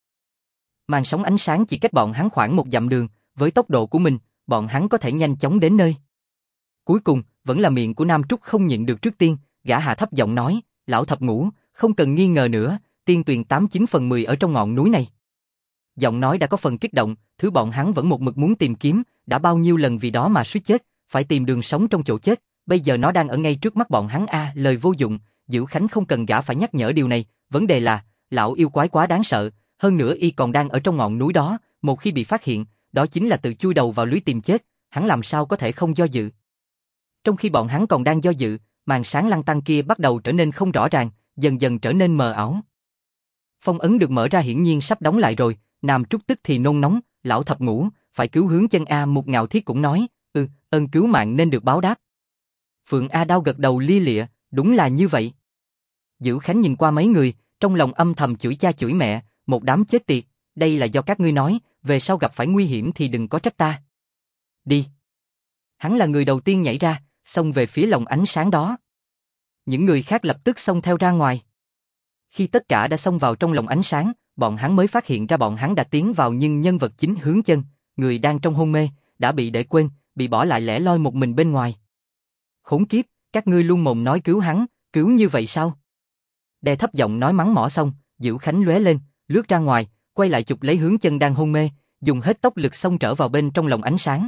Màn sóng ánh sáng chỉ cách bọn hắn khoảng 1 dặm đường, với tốc độ của mình, bọn hắn có thể nhanh chóng đến nơi. Cuối cùng, vẫn là miệng của Nam Trúc không nhịn được trước tiên, gã hạ thấp giọng nói, lão thập ngũ, không cần nghi ngờ nữa, tiên tuyền 89/10 ở trong ngọn núi này. Giọng nói đã có phần kích động, thứ bọn hắn vẫn một mực muốn tìm kiếm, đã bao nhiêu lần vì đó mà suýt chết, phải tìm đường sống trong chỗ chết, bây giờ nó đang ở ngay trước mắt bọn hắn a, lời vô dụng, Dữ Khánh không cần gã phải nhắc nhở điều này, vấn đề là, lão yêu quái quá đáng sợ, hơn nữa y còn đang ở trong ngọn núi đó, một khi bị phát hiện, đó chính là tự chui đầu vào lưới tìm chết, hắn làm sao có thể không do dự. Trong khi bọn hắn còn đang do dự, màn sáng lăn tăn kia bắt đầu trở nên không rõ ràng, dần dần trở nên mờ ảo. Phong ấn được mở ra hiển nhiên sắp đóng lại rồi, Nam Trúc tức thì nôn nóng, lão thập ngũ, phải cứu Hướng Chân a, một Ngạo Thiết cũng nói, ơn cứu mạng nên được báo đáp. Phượng A Đao gật đầu lia lịa, đúng là như vậy. Dữ Khánh nhìn qua mấy người, trong lòng âm thầm chửi cha chửi mẹ, một đám chết tiệt, đây là do các ngươi nói, về sau gặp phải nguy hiểm thì đừng có trách ta. Đi. Hắn là người đầu tiên nhảy ra, xông về phía lồng ánh sáng đó. Những người khác lập tức xông theo ra ngoài. Khi tất cả đã xông vào trong lồng ánh sáng, bọn hắn mới phát hiện ra bọn hắn đã tiến vào nhưng nhân vật chính Hướng Chân, người đang trong hôn mê, đã bị để quên, bị bỏ lại lẻ loi một mình bên ngoài. Khốn kiếp, các ngươi luôn mồm nói cứu hắn, cứu như vậy sao? Đè thấp giọng nói mắng mỏ xong, Dữ Khánh lóe lên, lướt ra ngoài, quay lại chụp lấy Hướng Chân đang hôn mê, dùng hết tốc lực xông trở vào bên trong lồng ánh sáng.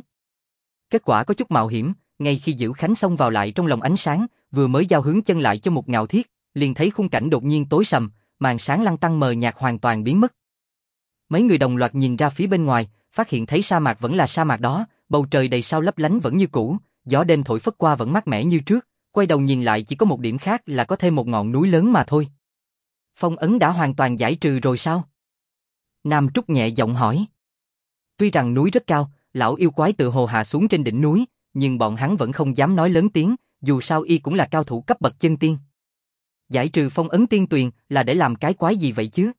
Kết quả có chút mạo hiểm, ngay khi Diễu Khánh xông vào lại trong lồng ánh sáng, vừa mới giao hướng chân lại cho một Ngạo Thiết, liền thấy khung cảnh đột nhiên tối sầm, màn sáng lăn tăn mờ nhạt hoàn toàn biến mất. Mấy người đồng loạt nhìn ra phía bên ngoài, phát hiện thấy sa mạc vẫn là sa mạc đó, bầu trời đầy sao lấp lánh vẫn như cũ, gió đêm thổi phất qua vẫn mát mẻ như trước, quay đầu nhìn lại chỉ có một điểm khác là có thêm một ngọn núi lớn mà thôi. Phong ấn đã hoàn toàn giải trừ rồi sao? Nam Trúc nhẹ giọng hỏi. Tuy rằng núi rất cao, lão yêu quái tự hồ hạ xuống trên đỉnh núi, nhưng bọn hắn vẫn không dám nói lớn tiếng, dù sao y cũng là cao thủ cấp bậc chân tiên. Giải trừ phong ấn tiên tuyền là để làm cái quái gì vậy chứ?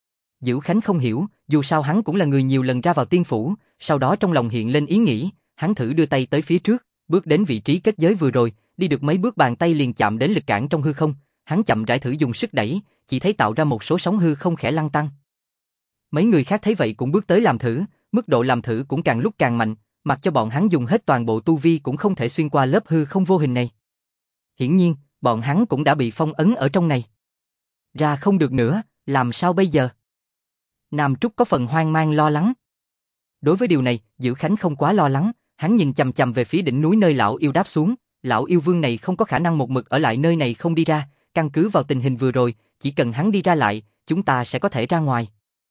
Dữ Khánh không hiểu, dù sao hắn cũng là người nhiều lần ra vào tiên phủ, sau đó trong lòng hiện lên ý nghĩ, hắn thử đưa tay tới phía trước, bước đến vị trí kết giới vừa rồi, đi được mấy bước bàn tay liền chạm đến lực cản trong hư không, hắn chậm rãi thử dùng sức đẩy, chỉ thấy tạo ra một số sóng hư không khẽ lăn tăn. Mấy người khác thấy vậy cũng bước tới làm thử, mức độ làm thử cũng càng lúc càng mạnh, mặc cho bọn hắn dùng hết toàn bộ tu vi cũng không thể xuyên qua lớp hư không vô hình này. Hiển nhiên, bọn hắn cũng đã bị phong ấn ở trong này. Ra không được nữa, làm sao bây giờ? Nam Trúc có phần hoang mang lo lắng. Đối với điều này, Dữ Khánh không quá lo lắng, hắn nhìn chằm chằm về phía đỉnh núi nơi lão yêu đáp xuống, lão yêu vương này không có khả năng một mực ở lại nơi này không đi ra, căn cứ vào tình hình vừa rồi, chỉ cần hắn đi ra lại, chúng ta sẽ có thể ra ngoài.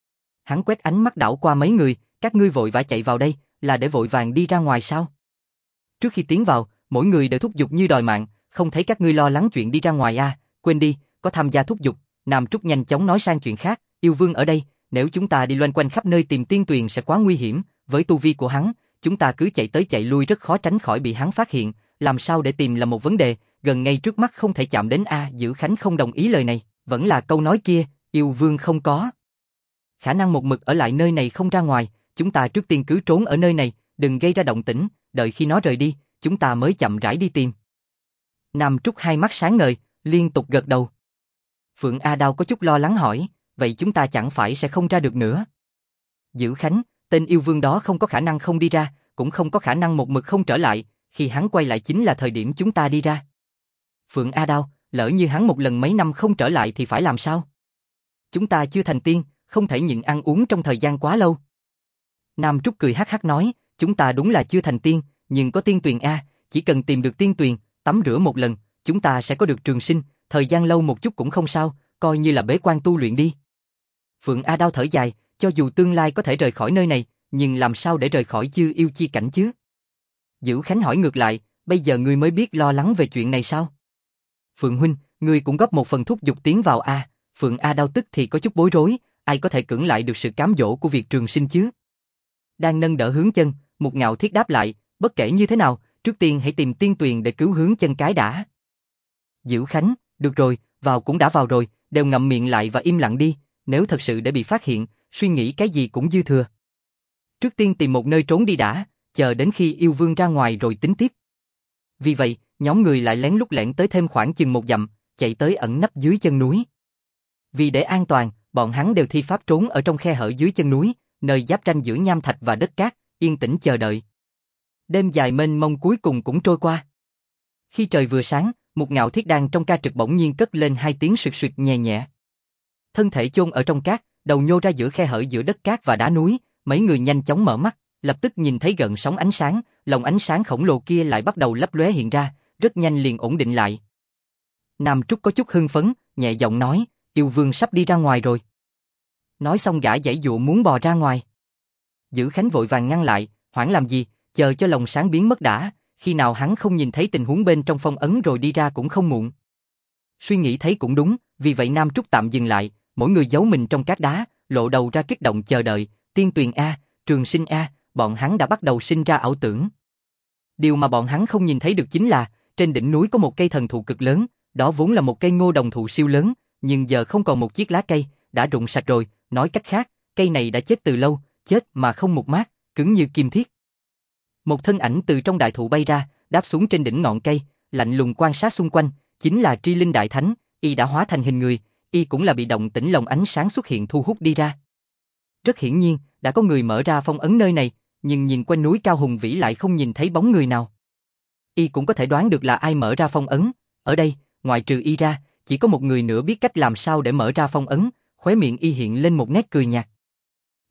Hắn quét ánh mắt đảo qua mấy người, các ngươi vội vã chạy vào đây, là để vội vàng đi ra ngoài sao? Trước khi tiến vào, mỗi người đều thúc giục như đòi mạng, không thấy các ngươi lo lắng chuyện đi ra ngoài à, quên đi, có tham gia thúc giục. Nam Trúc nhanh chóng nói sang chuyện khác, yêu vương ở đây, nếu chúng ta đi loanh quanh khắp nơi tìm tiên tuyền sẽ quá nguy hiểm, với tu vi của hắn, chúng ta cứ chạy tới chạy lui rất khó tránh khỏi bị hắn phát hiện, làm sao để tìm là một vấn đề, gần ngay trước mắt không thể chạm đến a. Dữ Khánh không đồng ý lời này, vẫn là câu nói kia, yêu vương không có khả năng một mực ở lại nơi này không ra ngoài, chúng ta trước tiên cứ trốn ở nơi này, đừng gây ra động tĩnh, đợi khi nó rời đi, chúng ta mới chậm rãi đi tìm. Nam Trúc hai mắt sáng ngời, liên tục gật đầu. Phượng A Đao có chút lo lắng hỏi, vậy chúng ta chẳng phải sẽ không ra được nữa? Dữ Khánh, tên yêu vương đó không có khả năng không đi ra, cũng không có khả năng một mực không trở lại, khi hắn quay lại chính là thời điểm chúng ta đi ra. Phượng A Đao, lỡ như hắn một lần mấy năm không trở lại thì phải làm sao? Chúng ta chưa thành tiên, không thể nhịn ăn uống trong thời gian quá lâu. Nam Trúc cười hắc hắc nói, chúng ta đúng là chưa thành tiên, nhưng có tiên tuyền a, chỉ cần tìm được tiên tuyền, tắm rửa một lần, chúng ta sẽ có được trường sinh, thời gian lâu một chút cũng không sao, coi như là bế quan tu luyện đi. Phượng A Đao thở dài, cho dù tương lai có thể rời khỏi nơi này, nhưng làm sao để rời khỏi Chư Yêu chi cảnh chứ? Dữ Khánh hỏi ngược lại, bây giờ ngươi mới biết lo lắng về chuyện này sao? Phượng huynh, ngươi cũng góp một phần thúc giục tiến vào a. Phượng A Đao tức thì có chút bối rối, ai có thể cưỡng lại được sự cám dỗ của việc trường sinh chứ? Đang nâng đỡ Hướng Chân, một Ngạo Thiết đáp lại, bất kể như thế nào, trước tiên hãy tìm tiên tuyền để cứu Hướng Chân cái đã. Dữ Khánh, được rồi, vào cũng đã vào rồi, đều ngậm miệng lại và im lặng đi, nếu thật sự để bị phát hiện, suy nghĩ cái gì cũng dư thừa. Trước tiên tìm một nơi trốn đi đã, chờ đến khi yêu vương ra ngoài rồi tính tiếp. Vì vậy, nhóm người lại lén lút lẻn tới thêm khoảng chừng 1 dặm, chạy tới ẩn nấp dưới chân núi. Vì để an toàn, bọn hắn đều thi pháp trốn ở trong khe hở dưới chân núi, nơi giáp ranh giữa nham thạch và đất cát, yên tĩnh chờ đợi. Đêm dài mênh mông cuối cùng cũng trôi qua. Khi trời vừa sáng, một Ngạo Thiết đang trong ca trực bỗng nhiên cất lên 2 tiếng suyệt suyệt nhẹ nhẹ. Thân thể chôn ở trong cát, đầu nhô ra giữa khe hở giữa đất cát và đá núi, mấy người nhanh chóng mở mắt, lập tức nhìn thấy gợn sóng ánh sáng, lồng ánh sáng khổng lồ kia lại bắt đầu lấp lóe hiện ra, rất nhanh liền ổn định lại. Nam Trúc có chút hưng phấn, nhẹ giọng nói, yêu vương sắp đi ra ngoài rồi. Nói xong gã giãy dụa muốn bò ra ngoài. Dữ Khánh vội vàng ngăn lại, hoảng làm gì, chờ cho lồng sáng biến mất đã, khi nào hắn không nhìn thấy tình huống bên trong phong ấn rồi đi ra cũng không muộn. Suy nghĩ thấy cũng đúng, vì vậy Nam Trúc tạm dừng lại, mỗi người giấu mình trong cát đá, lộ đầu ra kích động chờ đợi, tiên tuyền a, trường sinh a, bọn hắn đã bắt đầu sinh ra ảo tưởng. Điều mà bọn hắn không nhìn thấy được chính là, trên đỉnh núi có một cây thần thụ cực lớn, đó vốn là một cây ngô đồng thụ siêu lớn, nhưng giờ không còn một chiếc lá cây, đã rụng sạch rồi, nói cách khác, cây này đã chết từ lâu, chết mà không một mát, cứng như kim thiết. Một thân ảnh từ trong đại thụ bay ra, đáp xuống trên đỉnh ngọn cây, lạnh lùng quan sát xung quanh, chính là Tri Linh Đại Thánh, y đã hóa thành hình người, y cũng là bị động tĩnh lồng ánh sáng xuất hiện thu hút đi ra. Rất hiển nhiên, đã có người mở ra phong ấn nơi này, nhưng nhìn quanh núi cao hùng vĩ lại không nhìn thấy bóng người nào. Y cũng có thể đoán được là ai mở ra phong ấn, ở đây, ngoại trừ y ra, chỉ có một người nữa biết cách làm sao để mở ra phong ấn, khóe miệng y hiện lên một nét cười nhạt.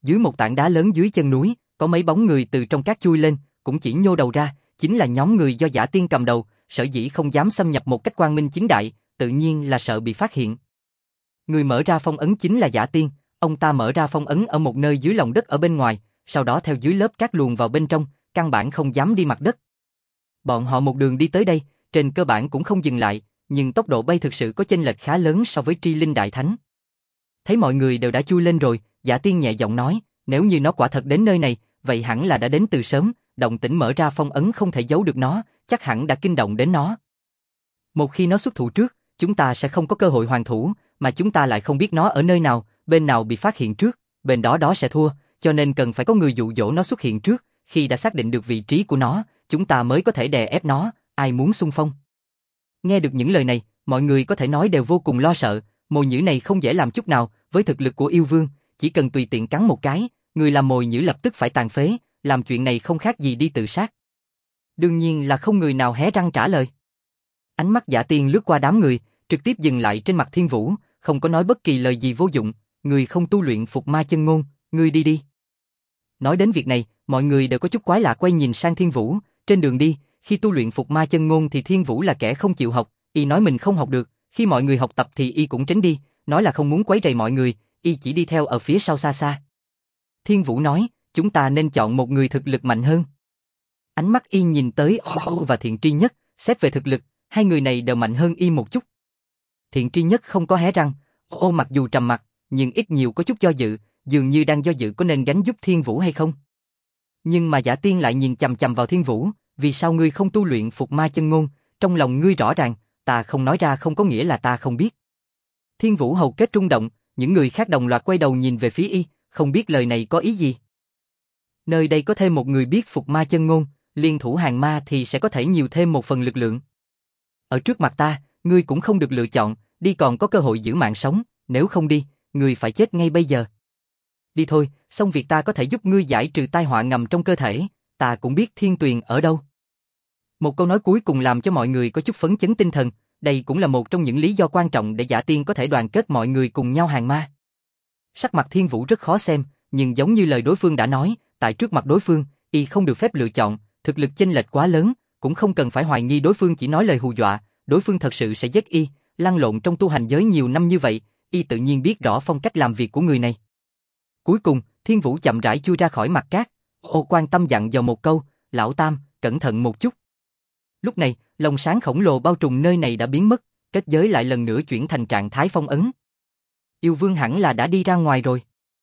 Dưới một tảng đá lớn dưới chân núi, có mấy bóng người từ trong cát chui lên, cũng chỉ nhô đầu ra, chính là nhóm người do Dã Tiên cầm đầu, sở dĩ không dám xâm nhập một cách quang minh chính đại, tự nhiên là sợ bị phát hiện. Người mở ra phong ấn chính là Dã Tiên, ông ta mở ra phong ấn ở một nơi dưới lòng đất ở bên ngoài, sau đó theo dưới lớp cát luồn vào bên trong, căn bản không dám đi mặt đất. Bọn họ một đường đi tới đây, trên cơ bản cũng không dừng lại, nhưng tốc độ bay thực sự có chênh lệch khá lớn so với Tri Linh Đại Thánh. Thấy mọi người đều đã chui lên rồi, Dã Tiên nhẹ giọng nói, nếu như nó quả thật đến nơi này, vậy hẳn là đã đến từ sớm, động tĩnh mở ra phong ấn không thể giấu được nó, chắc hẳn đã kinh động đến nó. Một khi nó xuất thủ trước, chúng ta sẽ không có cơ hội hoàn thủ, mà chúng ta lại không biết nó ở nơi nào, bên nào bị phát hiện trước, bên đó sẽ thua, cho nên cần phải có người dụ dỗ nó xuất hiện trước, khi đã xác định được vị trí của nó, chúng ta mới có thể đè ép nó, ai muốn xung phong. Nghe được những lời này, mọi người có thể nói đều vô cùng lo sợ, mồi nhử này không dễ làm chút nào, với thực lực của yêu vương, chỉ cần tùy tiện cắn một cái, người làm mồi nhử lập tức phải tàn phế, làm chuyện này không khác gì đi tự sát. Đương nhiên là không người nào hé răng trả lời. Ánh mắt Dã Tiên lướt qua đám người, trực tiếp dừng lại trên mặt Thiên Vũ, không có nói bất kỳ lời gì vô dụng, người không tu luyện Phục Ma Chân Ngôn, ngươi đi đi. Nói đến việc này, mọi người đều có chút quái lạ quay nhìn sang Thiên Vũ, trên đường đi, khi tu luyện Phục Ma Chân Ngôn thì Thiên Vũ là kẻ không chịu học, y nói mình không học được, khi mọi người học tập thì y cũng tránh đi, nói là không muốn quấy rầy mọi người, y chỉ đi theo ở phía sau xa xa. Thiên Vũ nói, chúng ta nên chọn một người thực lực mạnh hơn. Ánh mắt y nhìn tới Ô và Thiện Tri Nhất, xét về thực lực, hai người này đều mạnh hơn y một chút. Thiện Tri Nhất không có hé răng, Ô mặc dù trầm mặc, nhưng ít nhiều có chút do dự, dường như đang do dự có nên gánh giúp Thiên Vũ hay không. Nhưng mà Dã Tiên lại nhìn chằm chằm vào Thiên Vũ, vì sao ngươi không tu luyện Phục Ma Chân Ngôn, trong lòng ngươi rõ ràng, ta không nói ra không có nghĩa là ta không biết. Thiên Vũ hầu kết rung động, những người khác đồng loạt quay đầu nhìn về phía y, không biết lời này có ý gì. Nơi đây có thêm một người biết Phục Ma Chân Ngôn, liên thủ hàng ma thì sẽ có thể nhiều thêm một phần lực lượng. Ở trước mặt ta, ngươi cũng không được lựa chọn, đi còn có cơ hội giữ mạng sống, nếu không đi, ngươi phải chết ngay bây giờ. Đi thôi, xong việc ta có thể giúp ngươi giải trừ tai họa ngầm trong cơ thể, ta cũng biết Thiên Tuyền ở đâu. Một câu nói cuối cùng làm cho mọi người có chút phấn chấn tinh thần, đây cũng là một trong những lý do quan trọng để Dã Tiên có thể đoàn kết mọi người cùng nhau hàng ma. Sắc mặt Thiên Vũ rất khó xem, nhưng giống như lời đối phương đã nói, tại trước mặt đối phương, y không được phép lựa chọn, thực lực chênh lệch quá lớn, cũng không cần phải hoài nghi đối phương chỉ nói lời hù dọa, đối phương thật sự sẽ giết y, lăn lộn trong tu hành giới nhiều năm như vậy, y tự nhiên biết rõ phong cách làm việc của người này. Cuối cùng, Thiên Vũ chậm rãi chui ra khỏi mặt cát, Ô quan tâm dặn dò một câu, lão Tam, cẩn thận một chút. Lúc này, lồng sáng khổng lồ bao trùm nơi này đã biến mất, kết giới lại lần nữa chuyển thành trạng thái phong ấn. Yêu Vương hẳn là đã đi ra ngoài rồi.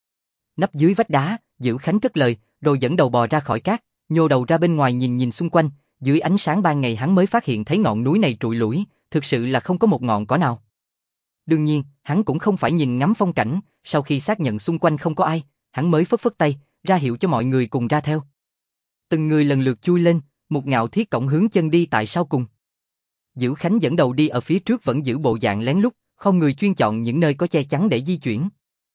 Nấp dưới vách đá, Dữ Khánh cất lời, rồi dẫn đầu bò ra khỏi cát, nhô đầu ra bên ngoài nhìn xung quanh, dưới ánh sáng ban ngày hắn mới phát hiện thấy ngọn núi này trụi lủi, thực sự là không có một ngọn cỏ nào. Đương nhiên, hắn cũng không phải nhìn ngắm phong cảnh, sau khi xác nhận xung quanh không có ai, hắn mới phất phất tay, ra hiệu cho mọi người cùng ra theo. Từng người lần lượt chui lên, Một Ngạo Thiết cổng hướng chân đi tại sau cùng. Dữ Khánh dẫn đầu đi ở phía trước vẫn giữ bộ dạng lén lút, không người chuyên chọn những nơi có che chắn để di chuyển.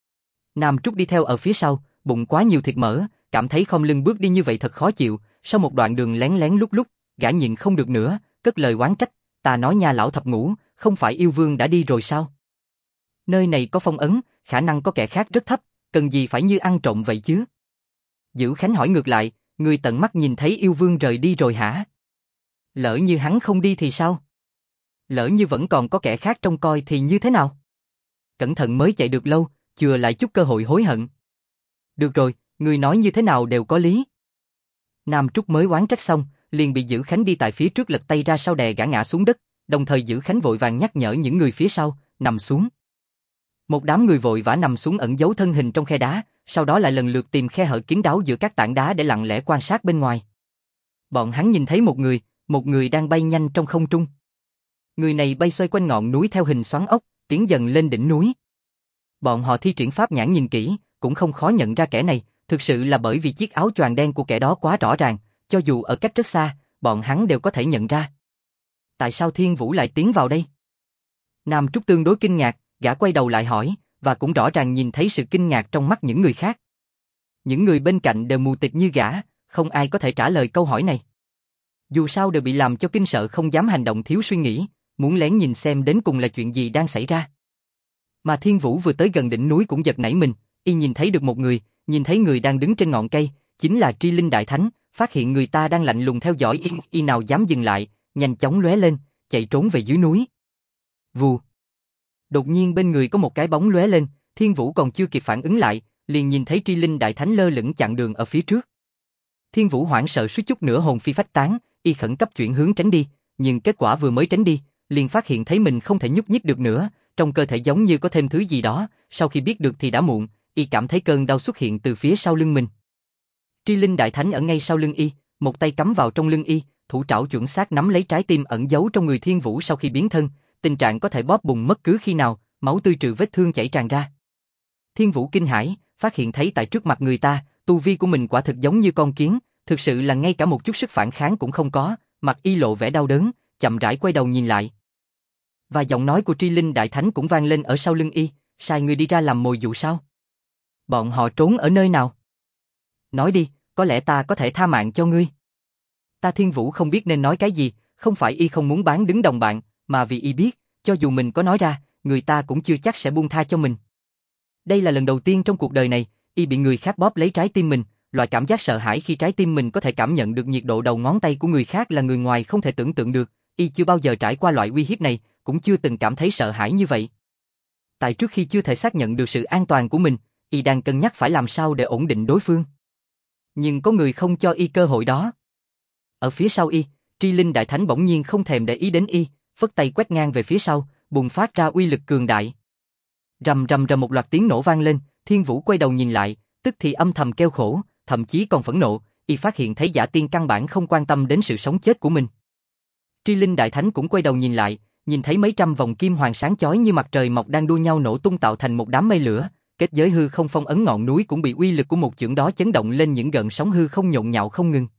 Nam Trúc đi theo ở phía sau, bụng quá nhiều thịt mỡ, cảm thấy khom lưng bước đi như vậy thật khó chịu, sau một đoạn đường lén lén lút lút, gã nhịn không được nữa, cất lời oán trách, ta nói nha lão thập ngũ, không phải yêu vương đã đi rồi sao? Nơi này có phong ấn, khả năng có kẻ khác rất thấp, cần gì phải như ăn trộm vậy chứ? Dữ Khánh hỏi ngược lại, người tận mắt nhìn thấy yêu vương rời đi rồi hả? Lỡ như hắn không đi thì sao? Lỡ như vẫn còn có kẻ khác trông coi thì như thế nào? Cẩn thận mới chạy được lâu, chừa lại chút cơ hội hối hận. Được rồi, người nói như thế nào đều có lý. Nam Trúc mới oán trách xong, liền bị Dữ Khánh đi tại phía trước lật tay ra sau đè gã ngã xuống đất, đồng thời Dữ Khánh vội vàng nhắc nhở những người phía sau, nằm xuống. Một đám người vội vã nằm xuống ẩn giấu thân hình trong khe đá, sau đó lại lần lượt tìm khe hở kín đáo giữa các tảng đá để lặng lẽ quan sát bên ngoài. Bọn hắn nhìn thấy một người đang bay nhanh trong không trung. Người này bay xoay quanh ngọn núi theo hình xoắn ốc, tiến dần lên đỉnh núi. Bọn họ thi triển pháp nhãn nhìn kỹ, cũng không khó nhận ra kẻ này, thực sự là bởi vì chiếc áo choàng đen của kẻ đó quá rõ ràng, cho dù ở cách rất xa, bọn hắn đều có thể nhận ra. Tại sao Thiên Vũ lại tiến vào đây? Nam Trúc tương đối kinh ngạc, gã quay đầu lại hỏi, và cũng rõ ràng nhìn thấy sự kinh ngạc trong mắt những người khác. Những người bên cạnh đều mù tịt như gã, không ai có thể trả lời câu hỏi này. Dù sao đều bị làm cho kinh sợ không dám hành động thiếu suy nghĩ, muốn lén nhìn xem đến cùng là chuyện gì đang xảy ra. Mà Thiên Vũ vừa tới gần đỉnh núi cũng giật nảy mình, y nhìn thấy được một người, nhìn thấy người đang đứng trên ngọn cây, chính là Tri Linh Đại Thánh, phát hiện người ta đang lạnh lùng theo dõi y nào dám dừng lại, nhanh chóng lóe lên, chạy trốn về dưới núi. Vù. Đột nhiên bên người có một cái bóng lóe lên, Thiên Vũ còn chưa kịp phản ứng lại, liền nhìn thấy Tri Linh Đại Thánh lơ lửng chặn đường ở phía trước. Thiên Vũ hoảng sợ suýt chút nữa hồn phi phách tán, y khẩn cấp chuyển hướng tránh đi, nhưng kết quả vừa mới tránh đi, liền phát hiện thấy mình không thể nhúc nhích được nữa, trong cơ thể giống như có thêm thứ gì đó, sau khi biết được thì đã muộn, y cảm thấy cơn đau xuất hiện từ phía sau lưng mình. Tri Linh Đại Thánh ở ngay sau lưng y, một tay cắm vào trong lưng y, thủ trảo chuẩn xác nắm lấy trái tim ẩn giấu trong người Thiên Vũ sau khi biến thân, tình trạng có thể bóp bùng mất cứ khi nào, máu tươi trừ vết thương chảy tràn ra. Thiên Vũ kinh hãi, phát hiện thấy tại trước mặt người ta, tu vi của mình quả thực giống như con kiến, thực sự là ngay cả một chút sức phản kháng cũng không có, mặt y lộ vẻ đau đớn, chậm rãi quay đầu nhìn lại. Và giọng nói của Tri Linh Đại Thánh cũng vang lên ở sau lưng y, sai người đi ra làm mồi dụ sao? Bọn họ trốn ở nơi nào? Nói đi, có lẽ ta có thể tha mạng cho ngươi. Ta Thiên Vũ không biết nên nói cái gì, không phải y không muốn bán đứng đồng bạn, mà vì y biết, cho dù mình có nói ra, người ta cũng chưa chắc sẽ buông tha cho mình. Đây là lần đầu tiên trong cuộc đời này, y bị người khác bóp lấy trái tim mình, loại cảm giác sợ hãi khi trái tim mình có thể cảm nhận được nhiệt độ đầu ngón tay của người khác là người ngoài không thể tưởng tượng được, y chưa bao giờ trải qua loại uy hiếp này, cũng chưa từng cảm thấy sợ hãi như vậy. Tại trước khi chưa thể xác nhận được sự an toàn của mình, y đang cân nhắc phải làm sao để ổn định đối phương. Nhưng có người không cho y cơ hội đó. Ở phía sau y, Tri Linh Đại Thánh bỗng nhiên không thèm để ý đến y, phất tay quét ngang về phía sau, bùng phát ra uy lực cường đại. Rầm rầm rầm một loạt tiếng nổ vang lên, Thiên Vũ quay đầu nhìn lại, tức thì âm thầm kêu khổ, thậm chí còn phẫn nộ, y phát hiện thấy Giả Tiên căn bản không quan tâm đến sự sống chết của mình. Tri Linh Đại Thánh cũng quay đầu nhìn lại, nhìn thấy mấy trăm vòng kim hoàng sáng chói như mặt trời mọc đang đua nhau nổ tung tạo thành một đám mây lửa, kết giới hư không phong ấn ngọn núi cũng bị uy lực của một chưởng đó chấn động lên những gợn sóng hư không nhộn nhạo không ngừng.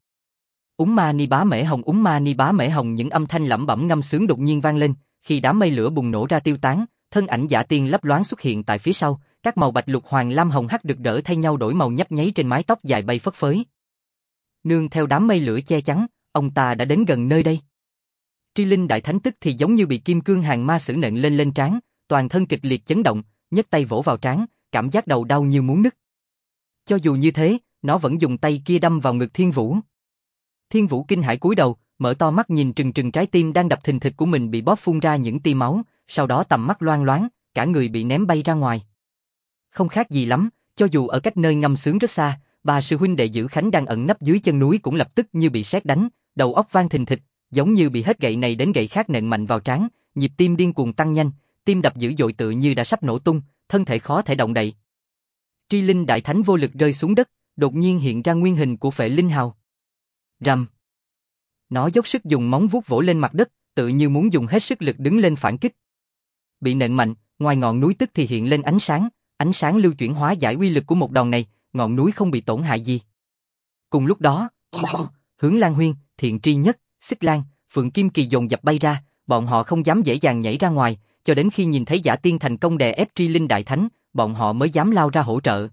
Ma ni bá mễ hồng, ma ni bá mễ hồng, những âm thanh lẩm bẩm ngâm sướng đột nhiên vang lên, khi đám mây lửa bùng nổ ra tiêu tán, thân ảnh Giả Tiên lấp loáng xuất hiện tại phía sau, các màu bạch lục hoàng lam hồng hắc rực rỡ thay nhau đổi màu nhấp nháy trên mái tóc dài bay phất phới. Nương theo đám mây lửa che chắn, ông ta đã đến gần nơi đây. Tri Linh Đại Thánh tức thì giống như bị kim cương hàng ma sử nện lên trán, toàn thân kịch liệt chấn động, nhấc tay vỗ vào trán, cảm giác đầu đau như muốn nứt. Cho dù như thế, nó vẫn dùng tay kia đâm vào ngực Thiên Vũ. Thiên Vũ kinh hãi cúi đầu, mở to mắt nhìn trừng trừng trái tim đang đập thình thịch của mình bị bóp phun ra những tia máu, sau đó tầm mắt loang loáng, cả người bị ném bay ra ngoài. Không khác gì lắm, cho dù ở cách nơi ngâm sướng rất xa, ba sư huynh đệ Giữ Khánh đang ẩn nấp dưới chân núi cũng lập tức như bị sét đánh, đầu óc vang thình thịch, giống như bị hết gậy này đến gậy khác nện mạnh vào trán, nhịp tim điên cuồng tăng nhanh, tim đập dữ dội tựa như đã sắp nổ tung, thân thể khó thể động đậy. Tri Linh Đại Thánh vô lực rơi xuống đất, đột nhiên hiện ra nguyên hình của Phệ Linh Hào. Rầm. Nó dốc sức dùng móng vuốt vỗ lên mặt đất, tự như muốn dùng hết sức lực đứng lên phản kích. Bị nện mạnh, ngoài ngọn núi tức thì hiện lên ánh sáng lưu chuyển hóa giải uy lực của một đòn này, ngọn núi không bị tổn hại gì. Cùng lúc đó, Hướng Lan Huyên, Thiện Tri Nhất, Xích Lan, Phượng Kim Kỳ dồn dập bay ra, bọn họ không dám dễ dàng nhảy ra ngoài, cho đến khi nhìn thấy Giả Tiên thành công đè ép Tri Linh Đại Thánh, bọn họ mới dám lao ra hỗ trợ.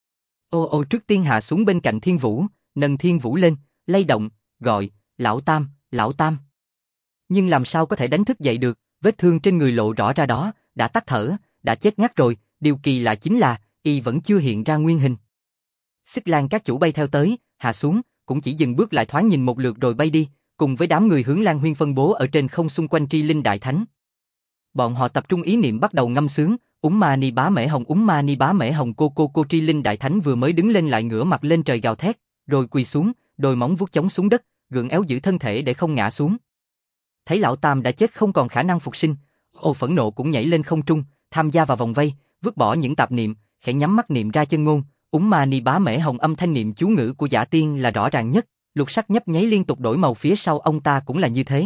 Trước tiên hạ xuống bên cạnh Thiên Vũ, nâng Thiên Vũ lên, lay động, gọi, lão Tam, lão Tam. Nhưng làm sao có thể đánh thức dậy được, vết thương trên người lộ rõ ra đó, đã tắt thở, đã chết ngắt rồi, điều kỳ lạ chính là, y vẫn chưa hiện ra nguyên hình. Xích Lan các chủ bay theo tới, hạ xuống, cũng chỉ dừng bước lại thoáng nhìn một lượt rồi bay đi, cùng với đám người Hướng Lan Huyên phân bố ở trên không xung quanh Tri Linh Đại Thánh. Bọn họ tập trung ý niệm bắt đầu ngâm sướng, ma ni bá mễ hồng, ma ni bá mễ hồng, cô. Tri Linh Đại Thánh vừa mới đứng lên lại ngửa mặt lên trời gào thét, rồi quỳ xuống, đôi móng vuốt chống xuống đất, gượng éo giữ thân thể để không ngã xuống. Thấy lão Tam đã chết không còn khả năng phục sinh, phẫn nộ cũng nhảy lên không trung, tham gia vào vòng vây, vứt bỏ những tạp niệm, khẽ nhắm mắt niệm ra chân ngôn, ma ni bá mễ hồng, âm thanh niệm chú ngữ của Giả Tiên là rõ ràng nhất, lục sắc nhấp nháy liên tục đổi màu, phía sau ông ta cũng là như thế.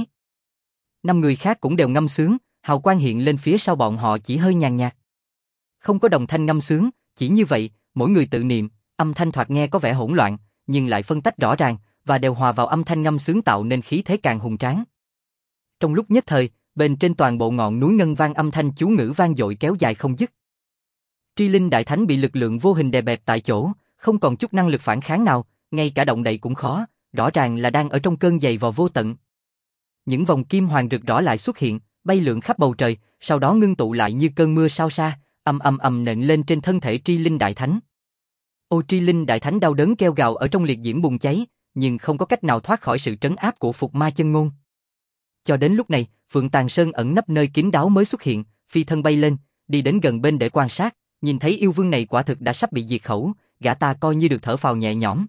5 người khác cũng đều ngâm sướng, hào quang hiện lên phía sau bọn họ chỉ hơi nhàn nhạt. Không có đồng thanh ngâm sướng, chỉ như vậy, mỗi người tự niệm, âm thanh thoạt nghe có vẻ hỗn loạn, nhưng lại phân tách rõ ràng, và đều hòa vào âm thanh ngâm sướng tạo nên khí thế càng hùng tráng. Trong lúc nhất thời, bên trên toàn bộ ngọn núi ngân vang âm thanh chú ngữ vang dội kéo dài không dứt. Tri Linh Đại Thánh bị lực lượng vô hình đè bẹp tại chỗ, không còn chút năng lực phản kháng nào, ngay cả động đậy cũng khó, rõ ràng là đang ở trong cơn giày vò vô tận. Những vòng kim hoàng rực rõ lại xuất hiện, bay lượn khắp bầu trời, sau đó ngưng tụ lại như cơn mưa sao xa, ầm ầm ầm nện lên trên thân thể Tri Linh Đại Thánh. Ô Tri Linh Đại Thánh đau đớn kêu gào ở trong liệt diễm bùng cháy, nhưng không có cách nào thoát khỏi sự trấn áp của Phục Ma Chân Ngôn. Cho đến lúc này, Phượng Tàng Sơn ẩn nấp nơi kín đáo mới xuất hiện, phi thân bay lên, đi đến gần bên để quan sát, nhìn thấy yêu vương này quả thực đã sắp bị diệt khẩu, gã ta coi như được thở phào nhẹ nhõm.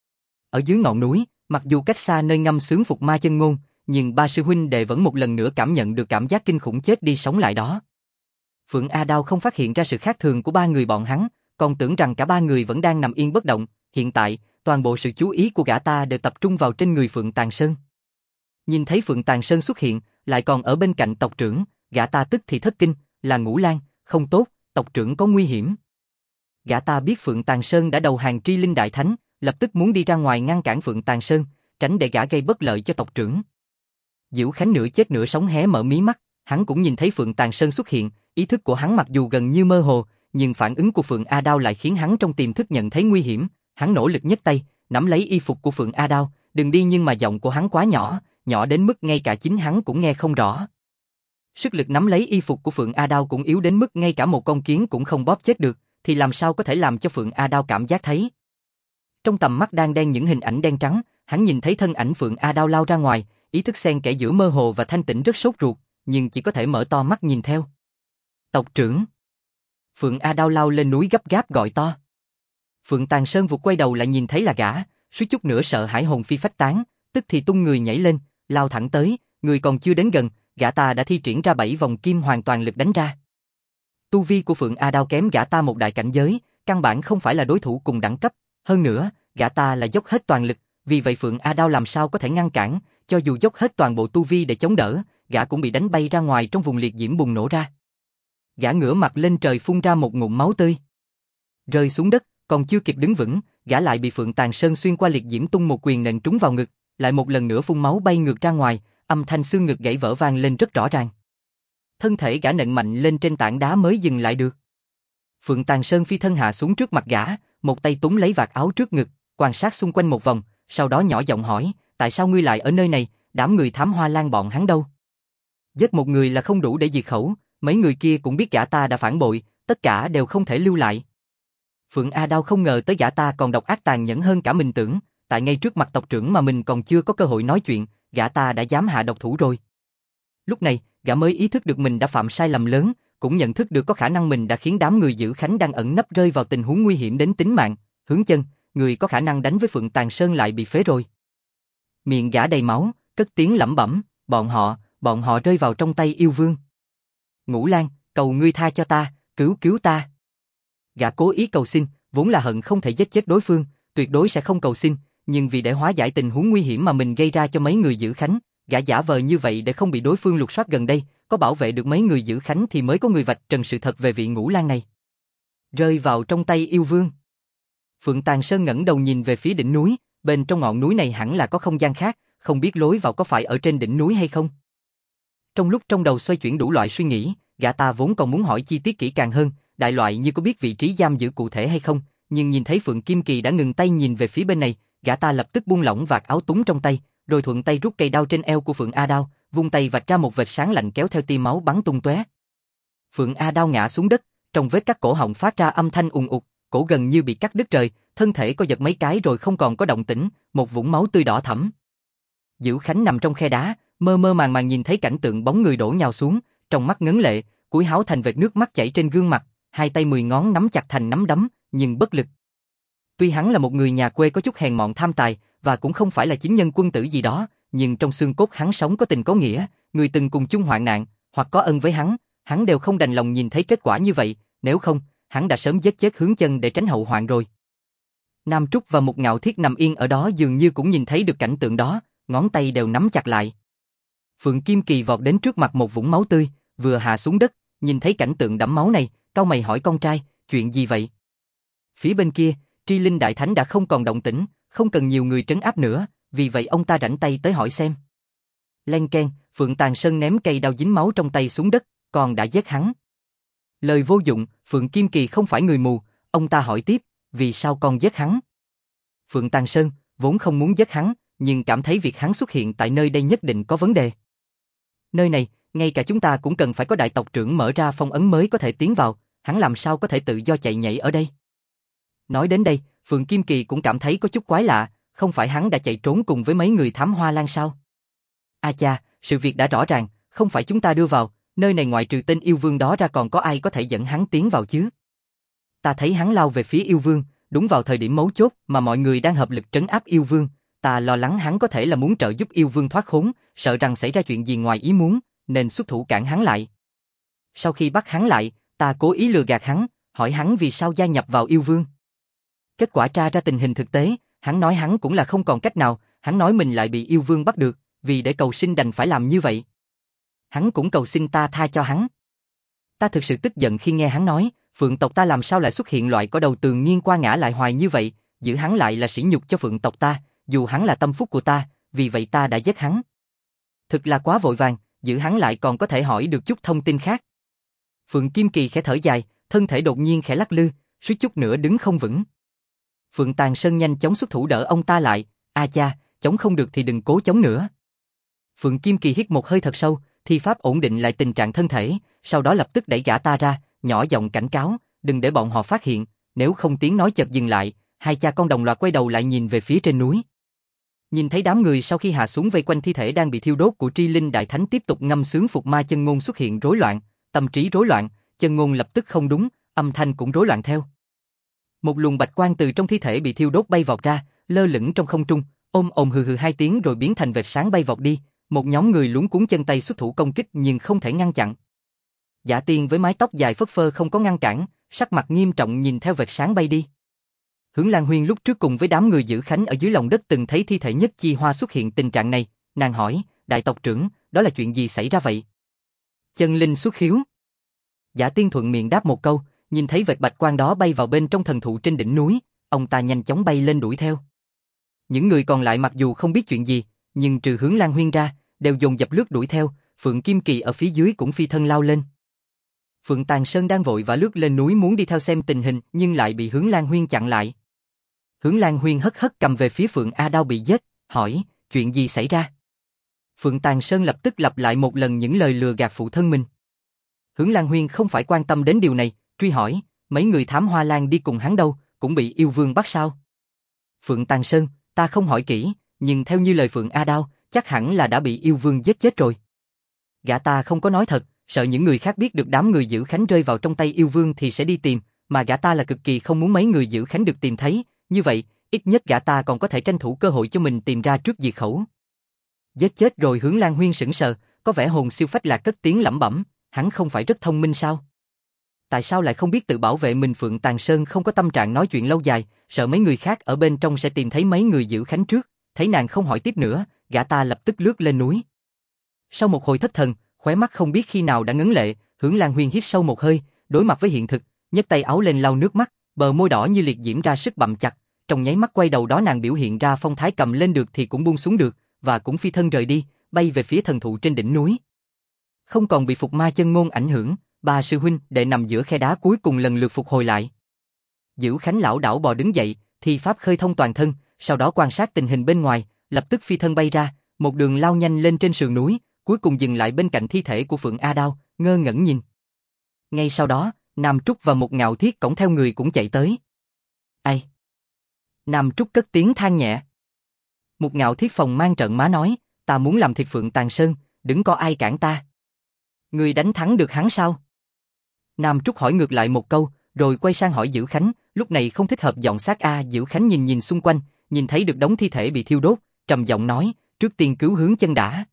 Ở dưới ngọn núi, mặc dù cách xa nơi ngâm sướng Phục Ma Chân Ngôn, nhưng ba sư huynh đệ vẫn một lần nữa cảm nhận được cảm giác kinh khủng chết đi sống lại đó. Phượng A Đao không phát hiện ra sự khác thường của ba người bọn hắn, còn tưởng rằng cả ba người vẫn đang nằm yên bất động, hiện tại, toàn bộ sự chú ý của gã ta đều tập trung vào trên người Phượng Tàng Sơn. Nhìn thấy Phượng Tàng Sơn xuất hiện, lại còn ở bên cạnh tộc trưởng, gã ta tức thì thất kinh, là Ngũ Lang, không tốt, tộc trưởng có nguy hiểm. Gã ta biết Phượng Tàng Sơn đã đầu hàng Tri Linh Đại Thánh, lập tức muốn đi ra ngoài ngăn cản Phượng Tàng Sơn, tránh để gã gây bất lợi cho tộc trưởng. Diễu Khánh nửa chết nửa sống hé mở mí mắt, hắn cũng nhìn thấy Phượng Tàng Sơn xuất hiện, ý thức của hắn mặc dù gần như mơ hồ, nhưng phản ứng của Phượng A Đao lại khiến hắn trong tiềm thức nhận thấy nguy hiểm, hắn nỗ lực nhấc tay, nắm lấy y phục của Phượng A Đao, đừng đi, nhưng mà giọng của hắn quá nhỏ, nhỏ đến mức ngay cả chính hắn cũng nghe không rõ. Sức lực nắm lấy y phục của Phượng A Đao cũng yếu đến mức ngay cả một con kiến cũng không bóp chết được, thì làm sao có thể làm cho Phượng A Đao cảm giác thấy. Trong tầm mắt đang đen những hình ảnh đen trắng, hắn nhìn thấy thân ảnh Phượng A Đao lao ra ngoài, ý thức xen kẽ giữa mơ hồ và thanh tĩnh rất sốt ruột, nhưng chỉ có thể mở to mắt nhìn theo. Tộc trưởng. Phượng A Đao lao lên núi gấp gáp gọi to. Phượng Tàng Sơn vụt quay đầu lại nhìn thấy là gã, suýt chút nữa sợ hãi hồn phi phách tán, tức thì tung người nhảy lên, lao thẳng tới, người còn chưa đến gần, gã ta đã thi triển ra 7 vòng kim hoàn toàn lực đánh ra. Tu vi của Phượng A Đao kém gã ta một đại cảnh giới, căn bản không phải là đối thủ cùng đẳng cấp, hơn nữa, gã ta là dốc hết toàn lực, vì vậy Phượng A Đao làm sao có thể ngăn cản, cho dù dốc hết toàn bộ tu vi để chống đỡ, gã cũng bị đánh bay ra ngoài trong vùng liệt diễm bùng nổ ra. Gã ngửa mặt lên trời phun ra một ngụm máu tươi. Rơi xuống đất, còn chưa kịp đứng vững, gã lại bị Phượng Tàng Sơn xuyên qua liệt diễm tung một quyền nện trúng vào ngực, lại một lần nữa phun máu bay ngược ra ngoài, âm thanh xương ngực gãy vỡ vang lên rất rõ ràng. Thân thể gã nện mạnh lên trên tảng đá mới dừng lại được. Phượng Tàng Sơn phi thân hạ xuống trước mặt gã, một tay túm lấy vạt áo trước ngực, quan sát xung quanh một vòng, sau đó nhỏ giọng hỏi, tại sao ngươi lại ở nơi này, đám người thám hoa lan bọn hắn đâu? Giết một người là không đủ để diệt khẩu, mấy người kia cũng biết gã ta đã phản bội, tất cả đều không thể lưu lại. Phượng A Đao không ngờ tới gã ta còn độc ác tàn nhẫn hơn cả mình tưởng, tại ngay trước mặt tộc trưởng mà mình còn chưa có cơ hội nói chuyện, gã ta đã dám hạ độc thủ rồi. Lúc này, gã mới ý thức được mình đã phạm sai lầm lớn, cũng nhận thức được có khả năng mình đã khiến đám người giữ Khánh đang ẩn nấp rơi vào tình huống nguy hiểm đến tính mạng. Hướng Chân, người có khả năng đánh với Phượng Tàng Sơn lại bị phế rồi. Miệng gã đầy máu, cất tiếng lẩm bẩm, bọn họ rơi vào trong tay yêu vương. Ngũ Lang, cầu ngươi tha cho ta, cứu ta. Gã cố ý cầu xin, vốn là hận không thể giết chết đối phương, tuyệt đối sẽ không cầu xin, nhưng vì để hóa giải tình huống nguy hiểm mà mình gây ra cho mấy người giữ Khánh, gã giả vờ như vậy để không bị đối phương lục soát gần đây, có bảo vệ được mấy người giữ Khánh thì mới có người vạch trần sự thật về vị Ngũ Lang này. Rơi vào trong tay yêu vương. Phượng Tàng Sơn ngẩng đầu nhìn về phía đỉnh núi, bên trong ngọn núi này hẳn là có không gian khác, không biết lối vào có phải ở trên đỉnh núi hay không. Trong lúc trong đầu xoay chuyển đủ loại suy nghĩ, gã ta vốn còn muốn hỏi chi tiết kỹ càng hơn, đại loại như có biết vị trí giam giữ cụ thể hay không, nhưng nhìn thấy Phượng Kim Kỳ đã ngừng tay nhìn về phía bên này, gã ta lập tức buông lỏng vạt áo túng trong tay, rồi thuận tay rút cây đao trên eo của Phượng A Đao, vung tay vạch ra một vệt sáng lạnh kéo theo tia máu bắn tung tóe. Phượng A Đao ngã xuống đất, trong vết cắt cổ họng phát ra âm thanh ùng ục, cổ gần như bị cắt đứt rời, thân thể co giật mấy cái rồi không còn có động tĩnh, một vũng máu tươi đỏ thẫm. Dữ Khánh nằm trong khe đá, mơ mơ màng màng nhìn thấy cảnh tượng bóng người đổ nhào xuống, trong mắt ngấn lệ, cúi háo thành vệt nước mắt chảy trên gương mặt, hai tay 10 ngón nắm chặt thành nắm đấm, nhưng bất lực. Tuy hắn là một người nhà quê có chút hèn mọn tham tài, và cũng không phải là chính nhân quân tử gì đó, nhưng trong xương cốt hắn sống có tình có nghĩa, người từng cùng chung hoạn nạn, hoặc có ân với hắn đều không đành lòng nhìn thấy kết quả như vậy, nếu không, hắn đã sớm giết chết Hướng Chân để tránh hậu hoạn rồi. Nam Trúc và Mục Ngạo Thiết nằm yên ở đó dường như cũng nhìn thấy được cảnh tượng đó, ngón tay đều nắm chặt lại. Phượng Kim Kỳ vọt đến trước mặt một vũng máu tươi, vừa hạ xuống đất, nhìn thấy cảnh tượng đẫm máu này, cau mày hỏi con trai, chuyện gì vậy? Phía bên kia, Tri Linh Đại Thánh đã không còn động tĩnh, không cần nhiều người trấn áp nữa, vì vậy ông ta rảnh tay tới hỏi xem. Len keng, Phượng Tàng Sơn ném cây đao dính máu trong tay xuống đất, con đã giết hắn. Lời vô dụng, Phượng Kim Kỳ không phải người mù, ông ta hỏi tiếp, vì sao con giết hắn? Phượng Tàng Sơn vốn không muốn giết hắn, nhưng cảm thấy việc hắn xuất hiện tại nơi đây nhất định có vấn đề. Nơi này, ngay cả chúng ta cũng cần phải có đại tộc trưởng mở ra phong ấn mới có thể tiến vào, hắn làm sao có thể tự do chạy nhảy ở đây? Nói đến đây, Phượng Kim Kỳ cũng cảm thấy có chút quái lạ, không phải hắn đã chạy trốn cùng với mấy người thám hoa lan sao? A cha, sự việc đã rõ ràng, không phải chúng ta đưa vào, nơi này ngoại trừ tên yêu vương đó ra còn có ai có thể dẫn hắn tiến vào chứ? Ta thấy hắn lao về phía yêu vương, đúng vào thời điểm mấu chốt mà mọi người đang hợp lực trấn áp yêu vương, ta lo lắng hắn có thể là muốn trợ giúp yêu vương thoát khốn, sợ rằng xảy ra chuyện gì ngoài ý muốn, nên xuất thủ cản hắn lại. Sau khi bắt hắn lại, ta cố ý lừa gạt hắn, hỏi hắn vì sao gia nhập vào yêu vương. Kết quả tra ra tình hình thực tế, hắn nói hắn cũng là không còn cách nào, hắn nói mình lại bị yêu vương bắt được, vì để cầu sinh đành phải làm như vậy. Hắn cũng cầu xin ta tha cho hắn. Ta thực sự tức giận khi nghe hắn nói, Phượng tộc ta làm sao lại xuất hiện loại có đầu tường nghiêng qua ngã lại hoài như vậy, giữ hắn lại là sỉ nhục cho Phượng tộc ta, dù hắn là tâm phúc của ta, vì vậy ta đã giết hắn. Thực là quá vội vàng, giữ hắn lại còn có thể hỏi được chút thông tin khác. Phượng Kim Kỳ khẽ thở dài, thân thể đột nhiên khẽ lắc lư, suýt chút nữa đứng không vững. Phượng Tàn Sơn nhanh chóng xuất thủ đỡ ông ta lại, a cha, chống không được thì đừng cố chống nữa. Phượng Kim Kỳ hít một hơi thật sâu, thi pháp ổn định lại tình trạng thân thể, sau đó lập tức đẩy gã ta ra, nhỏ giọng cảnh cáo, đừng để bọn họ phát hiện, nếu không tiếng nói chợt dừng lại, hai cha con đồng loạt quay đầu lại nhìn về phía trên núi. Nhìn thấy đám người sau khi hạ xuống vây quanh thi thể đang bị thiêu đốt của Tri Linh Đại Thánh tiếp tục ngâm sướng phục ma chân ngôn xuất hiện rối loạn, tâm trí rối loạn, chân ngôn lập tức không đúng, âm thanh cũng rối loạn theo. Một luồng bạch quang từ trong thi thể bị thiêu đốt bay vọt ra, lơ lửng trong không trung, ôm ồm hừ hừ hai tiếng rồi biến thành vệt sáng bay vọt đi, một nhóm người luống cuống chân tay xuất thủ công kích nhưng không thể ngăn chặn. Giả Tiên với mái tóc dài phất phơ không có ngăn cản, sắc mặt nghiêm trọng nhìn theo vệt sáng bay đi. Hướng Lan Huyên lúc trước cùng với đám người giữ khánh ở dưới lòng đất từng thấy thi thể Nhất Chi Hoa xuất hiện tình trạng này, nàng hỏi, đại tộc trưởng, đó là chuyện gì xảy ra vậy? Chân linh xuất khiếu. Giả Tiên thuận miệng đáp một câu, nhìn thấy vệt bạch quang đó bay vào bên trong thần thụ trên đỉnh núi, ông ta nhanh chóng bay lên đuổi theo. Những người còn lại mặc dù không biết chuyện gì, nhưng trừ Hướng Lan Huyên ra, đều dồn dập lướt đuổi theo, Phượng Kim Kỳ ở phía dưới cũng phi thân lao lên. Phượng Tàn Sơn đang vội vã lướt lên núi muốn đi theo xem tình hình nhưng lại bị Hướng Lan Huyên chặn lại. Hướng Lan Huyên hất hất cầm về phía Phượng A Đao bị giết, hỏi, chuyện gì xảy ra? Phượng Tàn Sơn lập tức lặp lại một lần những lời lừa gạt phụ thân mình. Hướng Lan Huyên không phải quan tâm đến điều này, truy hỏi, mấy người thám hoa lan đi cùng hắn đâu, cũng bị yêu vương bắt sao? Phượng Tàn Sơn, ta không hỏi kỹ, nhưng theo như lời Phượng A Đao, chắc hẳn là đã bị yêu vương giết chết rồi. Gã ta không có nói thật, sợ những người khác biết được đám người giữ khánh rơi vào trong tay yêu vương thì sẽ đi tìm, mà gã ta là cực kỳ không muốn mấy người giữ khánh được tìm thấy, như vậy, ít nhất gã ta còn có thể tranh thủ cơ hội cho mình tìm ra trước diệt khẩu. Giết chết rồi. Hướng Lan Huyên sững sờ, có vẻ hồn siêu phách lạc cất tiếng lẩm bẩm, hắn không phải rất thông minh sao? Tại sao lại không biết tự bảo vệ mình? Phượng Tàn Sơn không có tâm trạng nói chuyện lâu dài, sợ mấy người khác ở bên trong sẽ tìm thấy mấy người giữ khánh trước, thấy nàng không hỏi tiếp nữa, gã ta lập tức lướt lên núi. Sau một hồi thất thần, khóe mắt không biết khi nào đã ngấn lệ, Hướng Lan Huyên hít sâu một hơi, đối mặt với hiện thực, nhấc tay áo lên lau nước mắt, bờ môi đỏ như liệt diễm ra sức bặm chặt, trong nháy mắt quay đầu đó nàng biểu hiện ra phong thái cầm lên được thì cũng buông xuống được, và cũng phi thân rời đi, bay về phía thần thụ trên đỉnh núi. Không còn bị phục ma chân ngôn ảnh hưởng, ba sư huynh đệ nằm giữa khe đá cuối cùng lần lượt phục hồi lại. Dữ Khánh lão đảo bò đứng dậy, thi pháp khơi thông toàn thân, sau đó quan sát tình hình bên ngoài, lập tức phi thân bay ra, một đường lao nhanh lên trên sườn núi, cuối cùng dừng lại bên cạnh thi thể của Phượng A Đao, ngơ ngẩn nhìn. Ngay sau đó, Nam Trúc và một Ngạo Thiết cõng theo người cũng chạy tới. Ai? Nam Trúc cất tiếng than nhẹ. Một Ngạo Thiết phòng mang trợn má nói, ta muốn làm thịt Phượng Tàn Sơn, đừng có ai cản ta. Ngươi đánh thắng được hắn sao? Nam Trúc hỏi ngược lại một câu, rồi quay sang hỏi Dữ Khánh, lúc này không thích hợp dọn xác a. Dữ Khánh nhìn nhìn xung quanh, nhìn thấy được đống thi thể bị thiêu đốt, trầm giọng nói, trước tiên cứu Hướng Chân đã.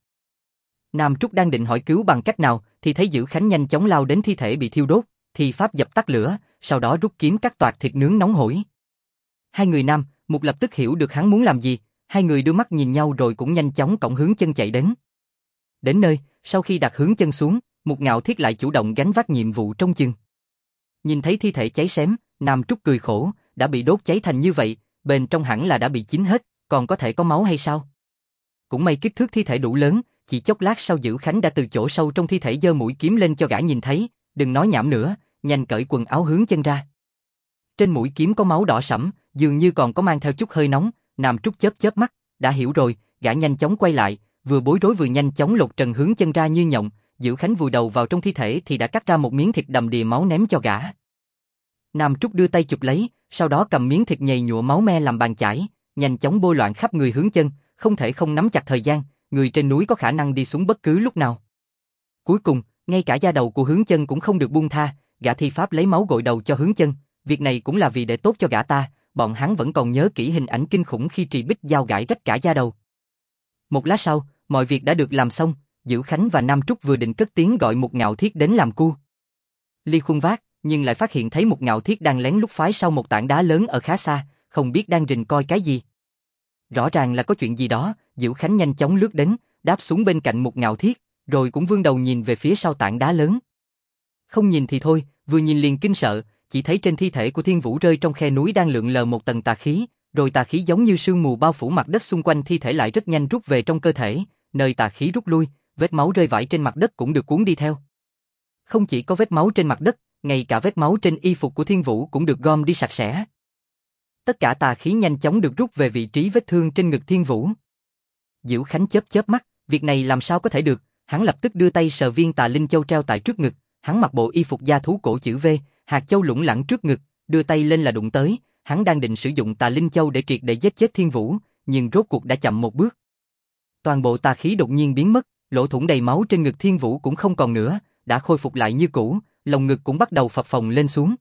Nam Trúc đang định hỏi cứu bằng cách nào, thì thấy Dữ Khánh nhanh chóng lao đến thi thể bị thiêu đốt, thì pháp dập tắt lửa, sau đó rút kiếm cắt toạc thịt nướng nóng hổi. Hai người nam, một lập tức hiểu được hắn muốn làm gì, hai người đưa mắt nhìn nhau rồi cũng nhanh chóng cõng Hướng Chân chạy đến. Đến nơi, sau khi đặt Hướng Chân xuống, một Ngạo Thiết lại chủ động gánh vác nhiệm vụ trông chừng. Nhìn thấy thi thể cháy xém, Nam Trúc cười khổ, đã bị đốt cháy thành như vậy, bên trong hẳn là đã bị chín hết, còn có thể có máu hay sao? Cũng may kích thước thi thể đủ lớn, chỉ chốc lát sau Dữ Khánh đã từ chỗ sâu trong thi thể giơ mũi kiếm lên cho gã nhìn thấy, đừng nói nhảm nữa, nhanh cởi quần áo Hướng Chân ra. Trên mũi kiếm có máu đỏ sẫm, dường như còn có mang theo chút hơi nóng, Nam Trúc chớp chớp mắt, đã hiểu rồi, gã nhanh chóng quay lại, vừa bối rối vừa nhanh chóng lột trần Hướng Chân ra như nhộng, Dữ Khánh vùi đầu vào trong thi thể thì đã cắt ra một miếng thịt đầm đìa máu ném cho gã. Nam Trúc đưa tay chụp lấy, sau đó cầm miếng thịt nhầy nhụa máu me làm bàn chải, nhanh chóng bôi loạn khắp người Hướng Chân, không thể không nắm chặt thời gian, người trên núi có khả năng đi xuống bất cứ lúc nào. Cuối cùng, ngay cả da đầu của Hướng Chân cũng không được buông tha, gã thi pháp lấy máu gội đầu cho Hướng Chân, việc này cũng là vì để tốt cho gã ta, bọn hắn vẫn còn nhớ kỹ hình ảnh kinh khủng khi Trì Bích dao gãi rách cả da đầu. Một lát sau, mọi việc đã được làm xong, Dữ Khánh và Nam Trúc vừa định cất tiếng gọi Mục Ngạo Thiết đến làm cu ly khuân vác, nhưng lại phát hiện thấy Mục Ngạo Thiết đang lén lút phái sau một tảng đá lớn ở khá xa, không biết đang rình coi cái gì. Rõ ràng là có chuyện gì đó, Dữ Khánh nhanh chóng lướt đến, đáp xuống bên cạnh Mục Ngạo Thiết, rồi cũng vươn đầu nhìn về phía sau tảng đá lớn. Không nhìn thì thôi, vừa nhìn liền kinh sợ, chỉ thấy trên thi thể của Thiên Vũ rơi trong khe núi đang lượn lờ một tầng tà khí, rồi tà khí giống như sương mù bao phủ mặt đất xung quanh thi thể lại rất nhanh rút về trong cơ thể, nơi tà khí rút lui, vết máu rơi vãi trên mặt đất cũng được cuốn đi theo. Không chỉ có vết máu trên mặt đất, ngay cả vết máu trên y phục của Thiên Vũ cũng được gom đi sạch sẽ. Tất cả tà khí nhanh chóng được rút về vị trí vết thương trên ngực Thiên Vũ. Dữ Khánh chớp chớp mắt, việc này làm sao có thể được, hắn lập tức đưa tay sờ viên tà linh châu treo tại trước ngực, hắn mặc bộ y phục da thú cổ chữ V, hạt châu lủng lẳng trước ngực, đưa tay lên là đụng tới, hắn đang định sử dụng tà linh châu để triệt để giết chết Thiên Vũ, nhưng rốt cuộc đã chậm một bước. Toàn bộ tà khí đột nhiên biến mất, lỗ thủng đầy máu trên ngực Thiên Vũ cũng không còn nữa, đã khôi phục lại như cũ, lồng ngực cũng bắt đầu phập phồng lên xuống.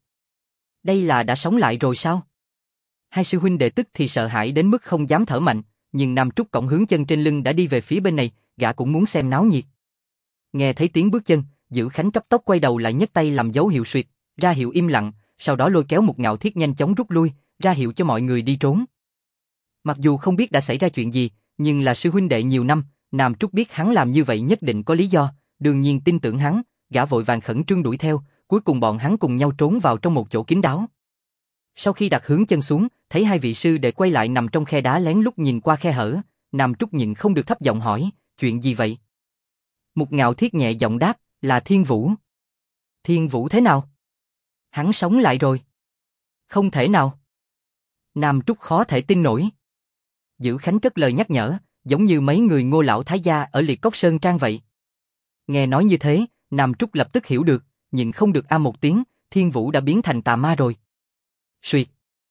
Đây là đã sống lại rồi sao? Hai sư huynh đệ tức thì sợ hãi đến mức không dám thở mạnh, nhưng Nam Trúc cõng Hướng Chân trên lưng đã đi về phía bên này, gã cũng muốn xem náo nhiệt. Nghe thấy tiếng bước chân, Dữ Khánh cấp tốc quay đầu lại nhấc tay làm dấu hiệu suyệt, ra hiệu im lặng, sau đó lôi kéo Mục Ngạo Thiết nhanh chóng rút lui, ra hiệu cho mọi người đi trốn. Mặc dù không biết đã xảy ra chuyện gì, nhưng là sư huynh đệ nhiều năm, Nam Trúc biết hắn làm như vậy nhất định có lý do, đương nhiên tin tưởng hắn, gã vội vàng khẩn trương đuổi theo, cuối cùng bọn hắn cùng nhau trốn vào trong một chỗ kín đáo. Sau khi đặt Hướng Chân xuống, thấy hai vị sư đệ quay lại nằm trong khe đá lén lút nhìn qua khe hở, Nam Trúc nhịn không được thấp giọng hỏi, chuyện gì vậy? Mục Ngạo Thiết nhẹ giọng đáp, là Thiên Vũ. Thiên Vũ thế nào? Hắn sống lại rồi. Không thể nào. Nam Trúc khó thể tin nổi. Dữ Khánh cất lời nhắc nhở, giống như mấy người Ngô lão thái gia ở Liệt Cốc Sơn Trang vậy. Nghe nói như thế, Nam Trúc lập tức hiểu được, nhịn không được một tiếng, Thiên Vũ đã biến thành tà ma rồi. Suyệt.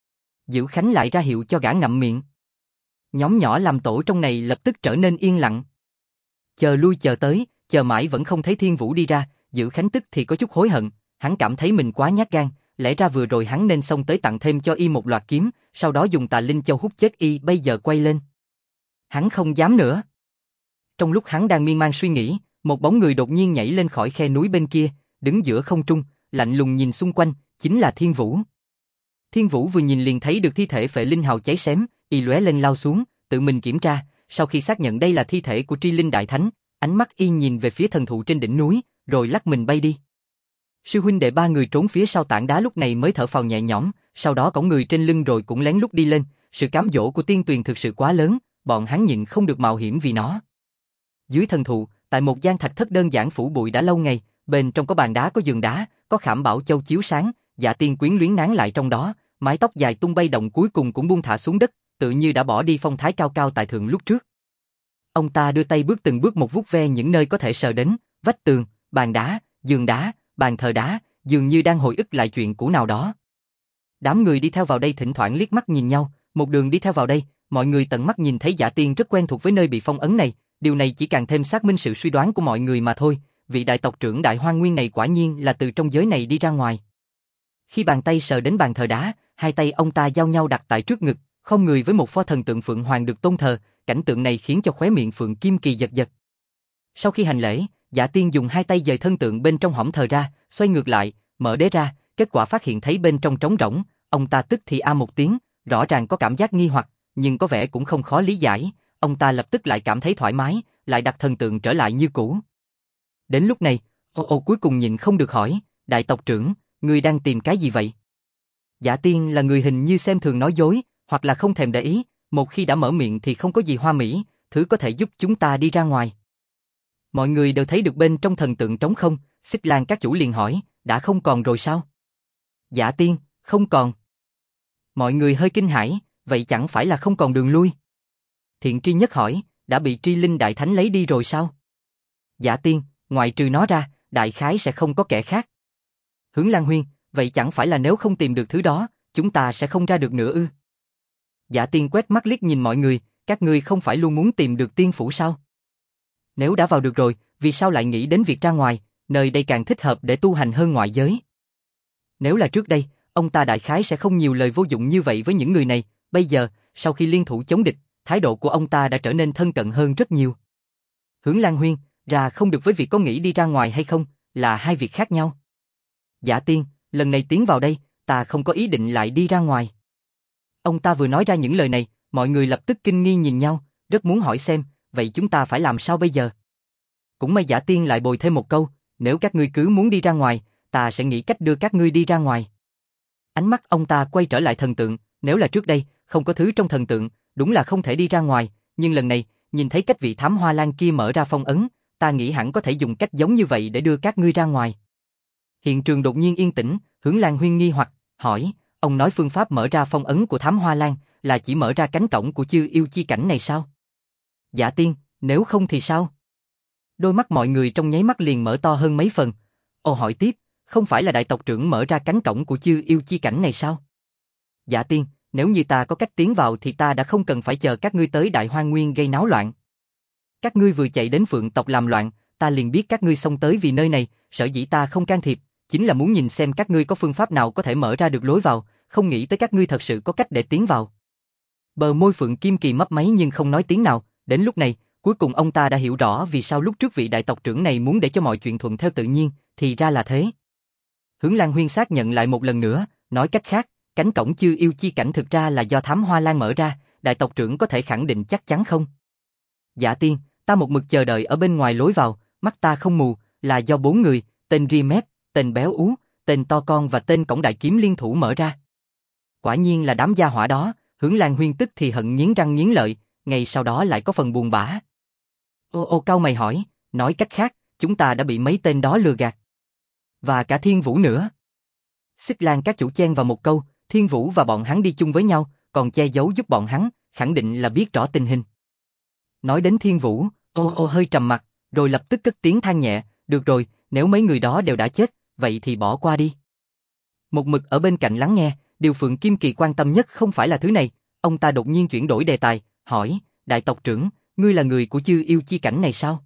Dữ Khánh lại ra hiệu cho gã ngậm miệng. Nhóm nhỏ làm tổ trong này lập tức trở nên yên lặng. Chờ lui chờ tới, chờ mãi vẫn không thấy Thiên Vũ đi ra, Dữ Khánh tức thì có chút hối hận, hắn cảm thấy mình quá nhát gan, lẽ ra vừa rồi hắn nên xông tới tặng thêm cho y một loạt kiếm, sau đó dùng tà linh châu hút chết y, bây giờ quay lên. Hắn không dám nữa. Trong lúc hắn đang miên man suy nghĩ, một bóng người đột nhiên nhảy lên khỏi khe núi bên kia, đứng giữa không trung, lạnh lùng nhìn xung quanh, chính là Thiên Vũ. Thiên Vũ vừa nhìn liền thấy được thi thể phệ linh hào cháy xém, y lóe lên lao xuống, tự mình kiểm tra, sau khi xác nhận đây là thi thể của Tri Linh Đại Thánh, ánh mắt y nhìn về phía thần thụ trên đỉnh núi, rồi lắc mình bay đi. Sư huynh đệ ba người trốn phía sau tảng đá lúc này mới thở phào nhẹ nhõm, sau đó cõng người trên lưng rồi cũng lén lút đi lên, sự cám dỗ của tiên tuyền thực sự quá lớn, bọn hắn nhịn không được mạo hiểm vì nó. Dưới thần thụ, tại một gian thạch thất đơn giản phủ bụi đã lâu ngày, bên trong có bàn đá có giường đá, có khảm bảo châu chiếu sáng, Dạ Tiên quyến luyến nán lại trong đó, mái tóc dài tung bay động cuối cùng cũng buông thả xuống đất, tự như đã bỏ đi phong thái cao cao tại thượng lúc trước. Ông ta đưa tay bước từng bước một vuốt ve những nơi có thể sờ đến, vách tường, bàn đá, giường đá, bàn thờ đá, dường như đang hồi ức lại chuyện cũ nào đó. Đám người đi theo vào đây thỉnh thoảng liếc mắt nhìn nhau, một đường đi theo vào đây, mọi người tận mắt nhìn thấy Dạ Tiên rất quen thuộc với nơi bị phong ấn này, điều này chỉ càng thêm xác minh sự suy đoán của mọi người mà thôi, vị đại tộc trưởng Đại Hoang Nguyên này quả nhiên là từ trong giới này đi ra ngoài. Khi bàn tay sờ đến bàn thờ đá, hai tay ông ta giao nhau đặt tại trước ngực, không người với một pho thần tượng Phượng Hoàng được tôn thờ, cảnh tượng này khiến cho khóe miệng Phượng Kim Kỳ giật giật. Sau khi hành lễ, Dạ Tiên dùng hai tay dời thân tượng bên trong hõm thờ ra, xoay ngược lại, mở đế ra, kết quả phát hiện thấy bên trong trống rỗng, ông ta tức thì một tiếng, rõ ràng có cảm giác nghi hoặc, nhưng có vẻ cũng không khó lý giải, ông ta lập tức lại cảm thấy thoải mái, lại đặt thần tượng trở lại như cũ. Đến lúc này, cuối cùng nhịn không được hỏi, đại tộc trưởng, ngươi đang tìm cái gì vậy? Dạ Tiên là người hình như xem thường nói dối, hoặc là không thèm để ý, một khi đã mở miệng thì không có gì hoa mỹ, thứ có thể giúp chúng ta đi ra ngoài. Mọi người đều thấy được bên trong thần tượng trống không, Xích Lan các chủ liền hỏi, đã không còn rồi sao? Dạ Tiên, không còn. Mọi người hơi kinh hãi, vậy chẳng phải là không còn đường lui? Thiện Tri Nhất hỏi, đã bị Tri Linh Đại Thánh lấy đi rồi sao? Dạ Tiên, ngoại trừ nó ra, đại khái sẽ không có kẻ khác. Hướng Lan Huyên, vậy chẳng phải là nếu không tìm được thứ đó, chúng ta sẽ không ra được nữa ư? Dạ Tiên quét mắt liếc nhìn mọi người, các ngươi không phải luôn muốn tìm được tiên phủ sao? Nếu đã vào được rồi, vì sao lại nghĩ đến việc ra ngoài, nơi đây càng thích hợp để tu hành hơn ngoại giới? Nếu là trước đây, ông ta đại khái sẽ không nhiều lời vô dụng như vậy với những người này, bây giờ, sau khi liên thủ chống địch, thái độ của ông ta đã trở nên thân cận hơn rất nhiều. Hướng Lan Huyên, ra không được với việc có nghĩ đi ra ngoài hay không, là hai việc khác nhau. Dạ Tiên, lần này tiến vào đây, ta không có ý định lại đi ra ngoài. Ông ta vừa nói ra những lời này, mọi người lập tức kinh nghi nhìn nhau, rất muốn hỏi xem, vậy chúng ta phải làm sao bây giờ? Cũng may Dạ Tiên lại bồi thêm một câu, nếu các ngươi cứ muốn đi ra ngoài, ta sẽ nghĩ cách đưa các ngươi đi ra ngoài. Ánh mắt ông ta quay trở lại thần tượng, nếu là trước đây, không có thứ trong thần tượng, đúng là không thể đi ra ngoài, nhưng lần này, nhìn thấy cách vị thám hoa lan kia mở ra phong ấn, ta nghĩ hẳn có thể dùng cách giống như vậy để đưa các ngươi ra ngoài. Hiện trường đột nhiên yên tĩnh, Hướng Lan Huyên nghi hoặc, hỏi, ông nói phương pháp mở ra phong ấn của thám hoa lan là chỉ mở ra cánh cổng của chư yêu chi cảnh này sao? Dạ Tiên, nếu không thì sao? Đôi mắt mọi người trong nháy mắt liền mở to hơn mấy phần. Ô hỏi tiếp, không phải là đại tộc trưởng mở ra cánh cổng của chư yêu chi cảnh này sao? Dạ Tiên, nếu như ta có cách tiến vào thì ta đã không cần phải chờ các ngươi tới Đại Hoang Nguyên gây náo loạn. Các ngươi vừa chạy đến Phượng tộc làm loạn, ta liền biết các ngươi xông tới vì nơi này, sở dĩ ta không can thiệp, chính là muốn nhìn xem các ngươi có phương pháp nào có thể mở ra được lối vào, không nghĩ tới các ngươi thật sự có cách để tiến vào. Bờ môi Phượng Kim Kỳ mấp máy nhưng không nói tiếng nào, đến lúc này, cuối cùng ông ta đã hiểu rõ vì sao lúc trước vị đại tộc trưởng này muốn để cho mọi chuyện thuận theo tự nhiên, thì ra là thế. Hướng Lan Huyên xác nhận lại một lần nữa, nói cách khác, cánh cổng chư yêu chi cảnh thực ra là do thám hoa lan mở ra, đại tộc trưởng có thể khẳng định chắc chắn không? Dạ Tiên, ta một mực chờ đợi ở bên ngoài lối vào, mắt ta không mù, là do 4 người, tên Rimet, tên Béo Ú, tên To Con và tên Cổng Đại Kiếm liên thủ mở ra. Quả nhiên là đám gia hỏa đó, Hướng Lan Huyên tức thì hận nghiến răng nghiến lợi, ngay sau đó lại có phần buồn bã. Ô cau mày hỏi, nói cách khác, chúng ta đã bị mấy tên đó lừa gạt. Và cả Thiên Vũ nữa. Xích Lan các chủ chen vào một câu, Thiên Vũ và bọn hắn đi chung với nhau, còn che giấu giúp bọn hắn, khẳng định là biết rõ tình hình. Nói đến Thiên Vũ, ô hơi trầm mặt, rồi lập tức cất tiếng than nhẹ, được rồi, nếu mấy người đó đều đã chết, vậy thì bỏ qua đi. Một mực ở bên cạnh lắng nghe, điều Phượng Kim Kỳ quan tâm nhất không phải là thứ này, ông ta đột nhiên chuyển đổi đề tài, hỏi, đại tộc trưởng, ngươi là người của chư yêu chi cảnh này sao?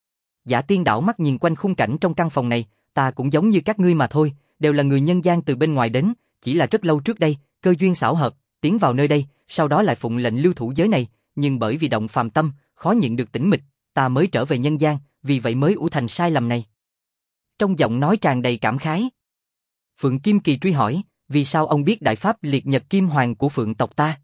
Dạ Tiên đảo mắt nhìn quanh khung cảnh trong căn phòng này, ta cũng giống như các ngươi mà thôi, đều là người nhân gian từ bên ngoài đến, chỉ là rất lâu trước đây, cơ duyên xảo hợp, tiến vào nơi đây, sau đó lại phụng lệnh lưu thủ giới này, nhưng bởi vì động phàm tâm, khó nhịn được tĩnh mịch, ta mới trở về nhân gian, vì vậy mới ủ thành sai lầm này. Trong giọng nói tràn đầy cảm khái. Phượng Kim Kỳ truy hỏi, vì sao ông biết đại pháp liệt nhật kim hoàng của Phượng tộc ta?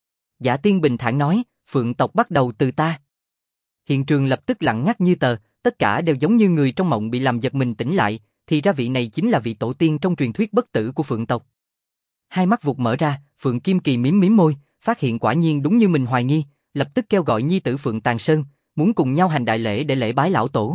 Dạ Tiên bình thản nói, Phượng tộc bắt đầu từ ta. Hiện trường lập tức lặng ngắt như tờ, tất cả đều giống như người trong mộng bị làm giật mình tỉnh lại, thì ra vị này chính là vị tổ tiên trong truyền thuyết bất tử của Phượng tộc. Hai mắt vụt mở ra, Phượng Kim Kỳ mím môi, phát hiện quả nhiên đúng như mình hoài nghi, lập tức kêu gọi nhi tử Phượng Tàn Sơn, muốn cùng nhau hành đại lễ để lễ bái lão tổ.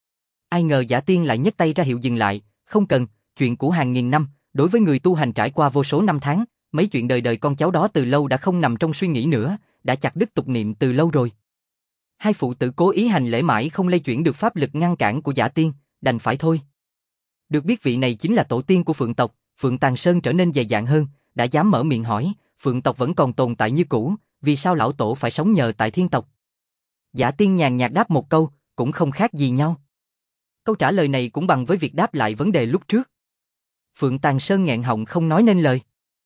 Ai ngờ Dạ Tiên lại nhấc tay ra hiệu dừng lại, không cần, chuyện của hàng nghìn năm, đối với người tu hành trải qua vô số năm tháng, mấy chuyện đời đời con cháu đó từ lâu đã không nằm trong suy nghĩ nữa, đã chặt đứt tục niệm từ lâu rồi. Hai phụ tử cố ý hành lễ mãi không lay chuyển được pháp lực ngăn cản của Dạ Tiên, đành phải thôi. Được biết vị này chính là tổ tiên của Phượng tộc, Phượng Tàn Sơn trở nên dày dạn hơn, đã dám mở miệng hỏi, Phượng tộc vẫn còn tồn tại như cũ, vì sao lão tổ phải sống nhờ tại Thiên tộc? Dạ Tiên nhàn nhạt đáp một câu, cũng không khác gì nhau. Câu trả lời này cũng bằng với việc đáp lại vấn đề lúc trước. Phượng Tàn Sơn nghẹn họng không nói nên lời.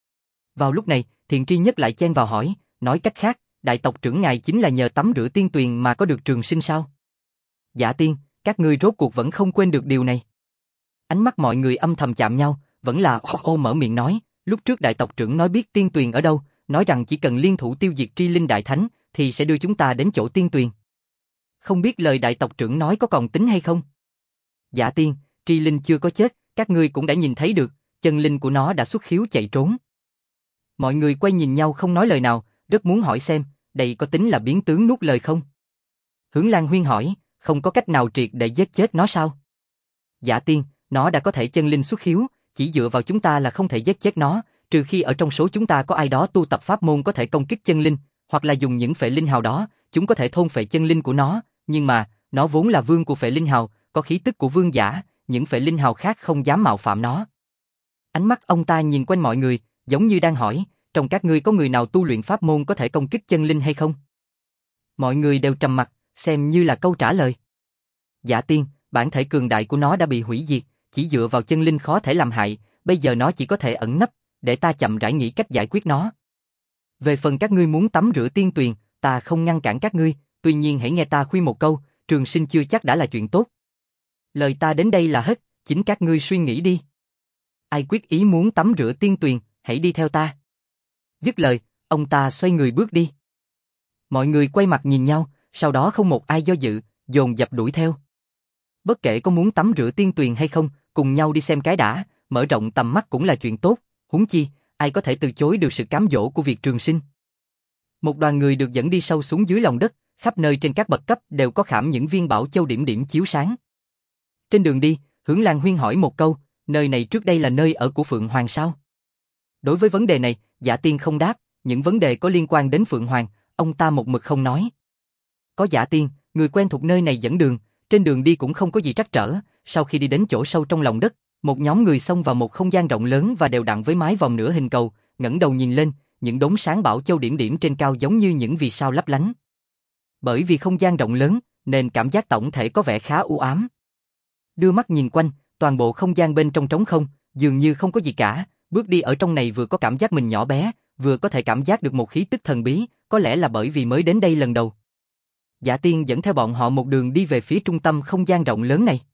Vào lúc này, Thiện Tri Nhất lại chen vào hỏi, nói cách khác, đại tộc trưởng ngài chính là nhờ tắm rửa tiên tuyền mà có được trường sinh sao? Dạ Tiên, các ngươi rốt cuộc vẫn không quên được điều này. Ánh mắt mọi người âm thầm chạm nhau, vẫn là ô mở miệng nói, lúc trước đại tộc trưởng nói biết tiên tuyền ở đâu, nói rằng chỉ cần liên thủ tiêu diệt Tri Linh Đại Thánh, thì sẽ đưa chúng ta đến chỗ tiên tuyền. Không biết lời đại tộc trưởng nói có còn tính hay không? Dạ Tiên, Tri Linh chưa có chết, các ngươi cũng đã nhìn thấy được, chân linh của nó đã xuất khiếu chạy trốn. Mọi người quay nhìn nhau không nói lời nào, rất muốn hỏi xem, đây có tính là biến tướng nuốt lời không? Hướng Lan Huyên hỏi, không có cách nào triệt để giết chết nó sao? Dạ Tiên, nó đã có thể chân linh xuất khiếu, chỉ dựa vào chúng ta là không thể giết chết nó, trừ khi ở trong số chúng ta có ai đó tu tập pháp môn có thể công kích chân linh, hoặc là dùng những phệ linh hào đó, chúng có thể thôn phệ chân linh của nó, nhưng mà, nó vốn là vương của phệ linh hào, có khí tức của vương giả, những phệ linh hào khác không dám mạo phạm nó. Ánh mắt ông ta nhìn quanh mọi người, giống như đang hỏi, trong các ngươi có người nào tu luyện pháp môn có thể công kích chân linh hay không? Mọi người đều trầm mặc, xem như là câu trả lời. Dạ Tiên, bản thể cường đại của nó đã bị hủy diệt, chỉ dựa vào chân linh khó thể làm hại, bây giờ nó chỉ có thể ẩn nấp, để ta chậm rãi nghĩ cách giải quyết nó. Về phần các ngươi muốn tắm rửa tiên tuyền, ta không ngăn cản các ngươi, tuy nhiên hãy nghe ta khuyên một câu, trường sinh chưa chắc đã là chuyện tốt. Lời ta đến đây là hết, chính các ngươi suy nghĩ đi. Ai quyết ý muốn tắm rửa tiên tuyền, hãy đi theo ta. Dứt lời, ông ta xoay người bước đi. Mọi người quay mặt nhìn nhau, sau đó không một ai do dự, dồn dập đuổi theo. Bất kể có muốn tắm rửa tiên tuyền hay không, cùng nhau đi xem cái đã, mở rộng tầm mắt cũng là chuyện tốt, huống chi, ai có thể từ chối được sự cám dỗ của việc trường sinh. Một đoàn người được dẫn đi sâu xuống dưới lòng đất, khắp nơi trên các bậc cấp đều có khảm những viên bảo châu điểm điểm chiếu sáng. Trên đường đi, Hướng Lan Huyên hỏi một câu, nơi này trước đây là nơi ở của Phượng Hoàng sao? Đối với vấn đề này, Dạ Tiên không đáp, những vấn đề có liên quan đến Phượng Hoàng, ông ta một mực không nói. Có Dạ Tiên, người quen thuộc nơi này dẫn đường, trên đường đi cũng không có gì trắc trở, sau khi đi đến chỗ sâu trong lòng đất, một nhóm người xông vào một không gian rộng lớn và đều đặn với mái vòm nửa hình cầu, ngẩng đầu nhìn lên, những đốm sáng bảo châu điểm điểm trên cao giống như những vì sao lấp lánh. Bởi vì không gian rộng lớn, nên cảm giác tổng thể có vẻ khá u ám. Đưa mắt nhìn quanh, toàn bộ không gian bên trong trống không, dường như không có gì cả, bước đi ở trong này vừa có cảm giác mình nhỏ bé, vừa có thể cảm giác được một khí tức thần bí, có lẽ là bởi vì mới đến đây lần đầu. Dạ Tiên dẫn theo bọn họ một đường đi về phía trung tâm không gian rộng lớn này.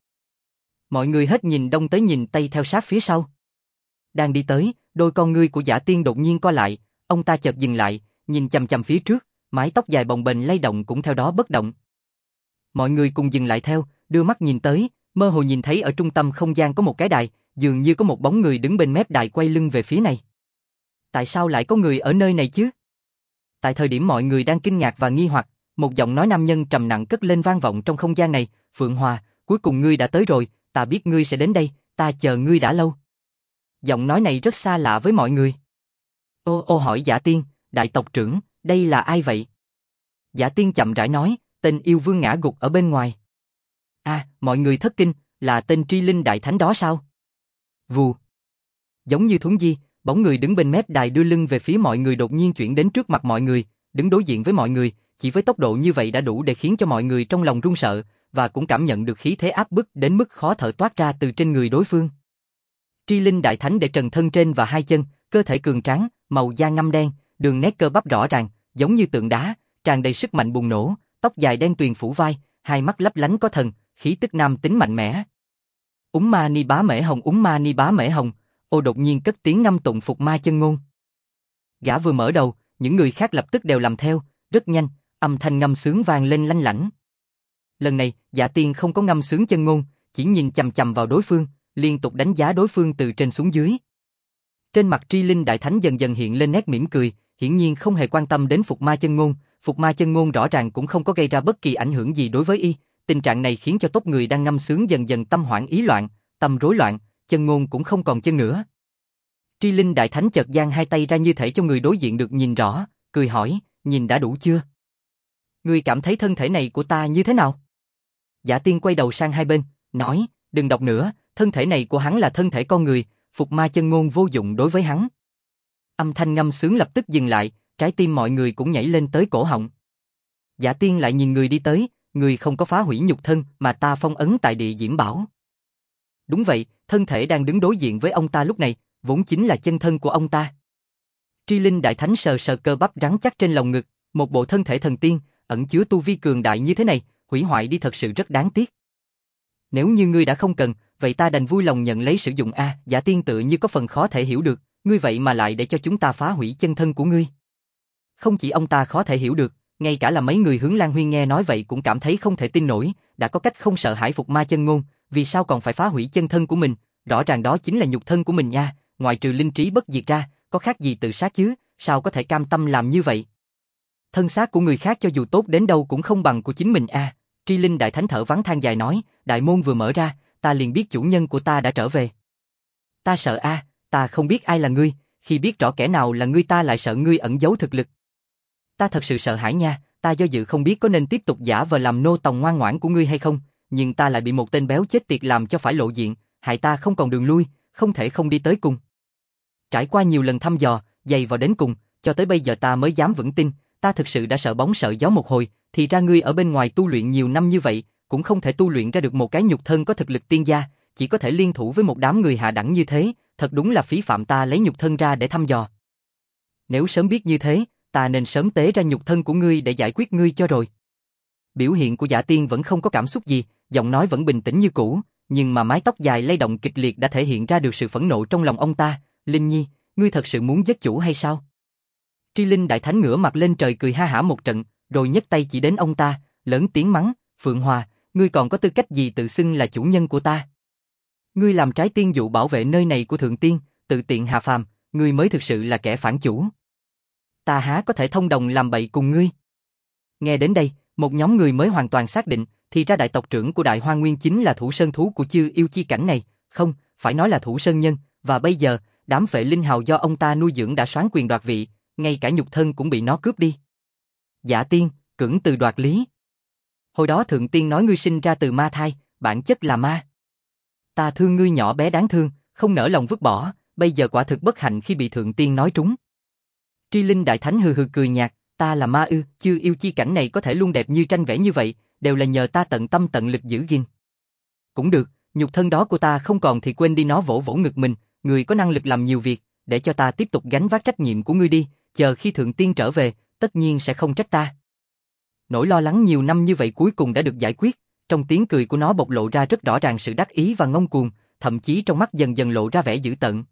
Mọi người hết nhìn đông tới nhìn tây theo sát phía sau. Đang đi tới, đôi con ngươi của Dạ Tiên đột nhiên co lại, ông ta chợt dừng lại, nhìn chằm chằm phía trước, mái tóc dài bồng bềnh lay động cũng theo đó bất động. Mọi người cùng dừng lại theo, đưa mắt nhìn tới, mơ hồ nhìn thấy ở trung tâm không gian có một cái đài, dường như có một bóng người đứng bên mép đài quay lưng về phía này. Tại sao lại có người ở nơi này chứ? Tại thời điểm mọi người đang kinh ngạc và nghi hoặc, một giọng nói nam nhân trầm nặng cất lên vang vọng trong không gian này, Phượng Hòa, cuối cùng ngươi đã tới rồi, ta biết ngươi sẽ đến đây, ta chờ ngươi đã lâu. Giọng nói này rất xa lạ với mọi người. Ô hỏi Dạ Tiên, đại tộc trưởng, đây là ai vậy? Dạ Tiên chậm rãi nói, tên yêu vương ngã gục ở bên ngoài. Mọi người thất kinh, là tên Tri Linh Đại Thánh đó sao? Vù. Giống như thuấn di, bóng người đứng bên mép đài đưa lưng về phía mọi người đột nhiên chuyển đến trước mặt mọi người, đứng đối diện với mọi người, chỉ với tốc độ như vậy đã đủ để khiến cho mọi người trong lòng run sợ, và cũng cảm nhận được khí thế áp bức đến mức khó thở toát ra từ trên người đối phương. Tri Linh Đại Thánh để trần thân trên và hai chân, cơ thể cường tráng, màu da ngăm đen, đường nét cơ bắp rõ ràng, giống như tượng đá, tràn đầy sức mạnh bùng nổ, tóc dài đen tuyền phủ vai, hai mắt lấp lánh có thần, khí tức nam tính mạnh mẽ. Ma ni bá mễ hồng, ma ni bá mễ hồng, đột nhiên cất tiếng ngâm tụng phục ma chân ngôn. Gã vừa mở đầu, những người khác lập tức đều làm theo, rất nhanh, âm thanh ngâm sướng vang lên lanh lảnh. Lần này, Dạ Tiên không có ngâm sướng chân ngôn, chỉ nhìn chằm chằm vào đối phương, liên tục đánh giá đối phương từ trên xuống dưới. Trên mặt Tri Linh Đại Thánh dần dần hiện lên nét mỉm cười, hiển nhiên không hề quan tâm đến phục ma chân ngôn. Phục ma chân ngôn rõ ràng cũng không có gây ra bất kỳ ảnh hưởng gì đối với y. Tình trạng này khiến cho tốt người đang ngâm sướng dần dần tâm hoảng ý loạn, tâm rối loạn, chân ngôn cũng không còn chân nữa. Tri Linh Đại Thánh chợt giang hai tay ra như thể cho người đối diện được nhìn rõ, cười hỏi, nhìn đã đủ chưa? Ngươi cảm thấy thân thể này của ta như thế nào? Dạ Tiên quay đầu sang hai bên, nói, đừng đọc nữa, thân thể này của hắn là thân thể con người, phục ma chân ngôn vô dụng đối với hắn. Âm thanh ngâm sướng lập tức dừng lại, trái tim mọi người cũng nhảy lên tới cổ họng. Dạ Tiên lại nhìn người đi tới, người không có phá hủy nhục thân mà ta phong ấn tại địa Diễm Bảo. Đúng vậy, thân thể đang đứng đối diện với ông ta lúc này, vốn chính là chân thân của ông ta. Tri Linh Đại Thánh sờ sờ cơ bắp rắn chắc trên lồng ngực, một bộ thân thể thần tiên, ẩn chứa tu vi cường đại như thế này, hủy hoại đi thật sự rất đáng tiếc. Nếu như ngươi đã không cần, vậy ta đành vui lòng nhận lấy sử dụng a. Dạ Tiên tự như có phần khó thể hiểu được, ngươi vậy mà lại để cho chúng ta phá hủy chân thân của ngươi. Không chỉ ông ta khó thể hiểu được, ngay cả là mấy người Hướng Lan Huyên nghe nói vậy cũng cảm thấy không thể tin nổi, đã có cách không sợ hãi phục ma chân ngôn, vì sao còn phải phá hủy chân thân của mình, rõ ràng đó chính là nhục thân của mình nha, ngoại trừ linh trí bất diệt ra, có khác gì tự sát chứ, sao có thể cam tâm làm như vậy? Thân xác của người khác cho dù tốt đến đâu cũng không bằng của chính mình a. Tri Linh Đại Thánh thở vắng than dài nói, đại môn vừa mở ra, ta liền biết chủ nhân của ta đã trở về. Ta sợ a, ta không biết ai là ngươi, khi biết rõ kẻ nào là ngươi ta lại sợ ngươi ẩn giấu thực lực. Ta thật sự sợ hãi nha, ta do dự không biết có nên tiếp tục giả vờ làm nô tòng ngoan ngoãn của ngươi hay không, nhưng ta lại bị một tên béo chết tiệt làm cho phải lộ diện, hại ta không còn đường lui, không thể không đi tới cùng. Trải qua nhiều lần thăm dò, dày vào đến cùng, cho tới bây giờ ta mới dám vững tin, ta thực sự đã sợ bóng sợ gió một hồi, thì ra ngươi ở bên ngoài tu luyện nhiều năm như vậy, cũng không thể tu luyện ra được một cái nhục thân có thực lực tiên gia, chỉ có thể liên thủ với một đám người hạ đẳng như thế, thật đúng là phí phạm ta lấy nhục thân ra để thăm dò. Nếu sớm biết như thế, ta nên sớm tế ra nhục thân của ngươi để giải quyết ngươi cho rồi. Biểu hiện của Dạ Tiên vẫn không có cảm xúc gì, giọng nói vẫn bình tĩnh như cũ, nhưng mà mái tóc dài lay động kịch liệt đã thể hiện ra được sự phẫn nộ trong lòng ông ta. Linh Nhi, ngươi thật sự muốn giết chủ hay sao? Tri Linh Đại Thánh ngửa mặt lên trời cười ha hả một trận, rồi nhấc tay chỉ đến ông ta, lớn tiếng mắng, Phượng Hòa, ngươi còn có tư cách gì tự xưng là chủ nhân của ta? Ngươi làm trái tiên dụ bảo vệ nơi này của Thượng Tiên, tự tiện hạ phàm, ngươi mới thực sự là kẻ phản chủ. Ta há có thể thông đồng làm bậy cùng ngươi? Nghe đến đây, một nhóm người mới hoàn toàn xác định, thì ra đại tộc trưởng của Đại Hoa Nguyên chính là thủ sơn thú của Chư Yêu Chi cảnh này, không, phải nói là thủ sơn nhân, và bây giờ, đám phệ linh hào do ông ta nuôi dưỡng đã soán quyền đoạt vị, ngay cả nhục thân cũng bị nó cướp đi. Dạ Tiên, cưỡng từ đoạt lý. Hồi đó Thượng Tiên nói ngươi sinh ra từ ma thai, bản chất là ma. Ta thương ngươi nhỏ bé đáng thương, không nỡ lòng vứt bỏ, bây giờ quả thực bất hạnh khi bị Thượng Tiên nói trúng. Tri Linh Đại Thánh hừ hừ cười nhạt, ta là ma ư? Chư Yêu Chi cảnh này có thể luôn đẹp như tranh vẽ như vậy, đều là nhờ ta tận tâm tận lực giữ gìn. Cũng được, nhục thân đó của ta không còn thì quên đi nó, vỗ vỗ ngực mình, người có năng lực làm nhiều việc, để cho ta tiếp tục gánh vác trách nhiệm của ngươi đi, chờ khi Thượng Tiên trở về, tất nhiên sẽ không trách ta. Nỗi lo lắng nhiều năm như vậy cuối cùng đã được giải quyết, trong tiếng cười của nó bộc lộ ra rất rõ ràng sự đắc ý và ngông cuồng, thậm chí trong mắt dần dần lộ ra vẻ dữ tợn.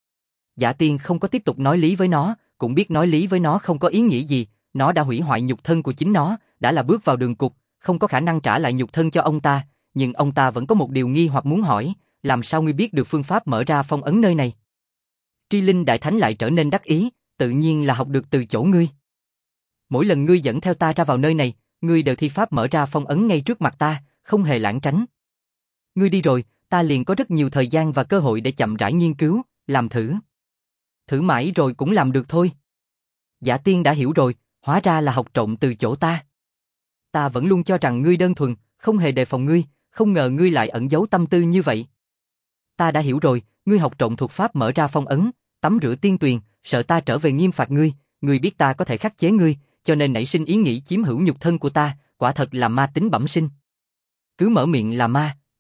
Dạ Tiên không có tiếp tục nói lý với nó, cũng biết nói lý với nó không có ý nghĩa gì, nó đã hủy hoại nhục thân của chính nó, đã là bước vào đường cụt, không có khả năng trả lại nhục thân cho ông ta, nhưng ông ta vẫn có một điều nghi hoặc muốn hỏi, làm sao ngươi biết được phương pháp mở ra phong ấn nơi này? Tri Linh Đại Thánh lại trở nên đắc ý, tự nhiên là học được từ chỗ ngươi. Mỗi lần ngươi dẫn theo ta ra vào nơi này, ngươi đều thi pháp mở ra phong ấn ngay trước mặt ta, không hề lảng tránh. Ngươi đi rồi, ta liền có rất nhiều thời gian và cơ hội để chậm rãi nghiên cứu, làm thử. Thử mãi rồi cũng làm được thôi. Dạ Tiên đã hiểu rồi, hóa ra là học trộm từ chỗ ta. Ta vẫn luôn cho rằng ngươi đơn thuần, không hề đề phòng ngươi, không ngờ ngươi lại ẩn giấu tâm tư như vậy. Ta đã hiểu rồi, ngươi học trộm thuật pháp mở ra phong ấn, tắm rửa tiên tuyền, sợ ta trở về nghiêm phạt ngươi, ngươi biết ta có thể khắc chế ngươi, cho nên nảy sinh ý nghĩ chiếm hữu nhục thân của ta, quả thật là ma tính bẩm sinh. Cứ mở miệng là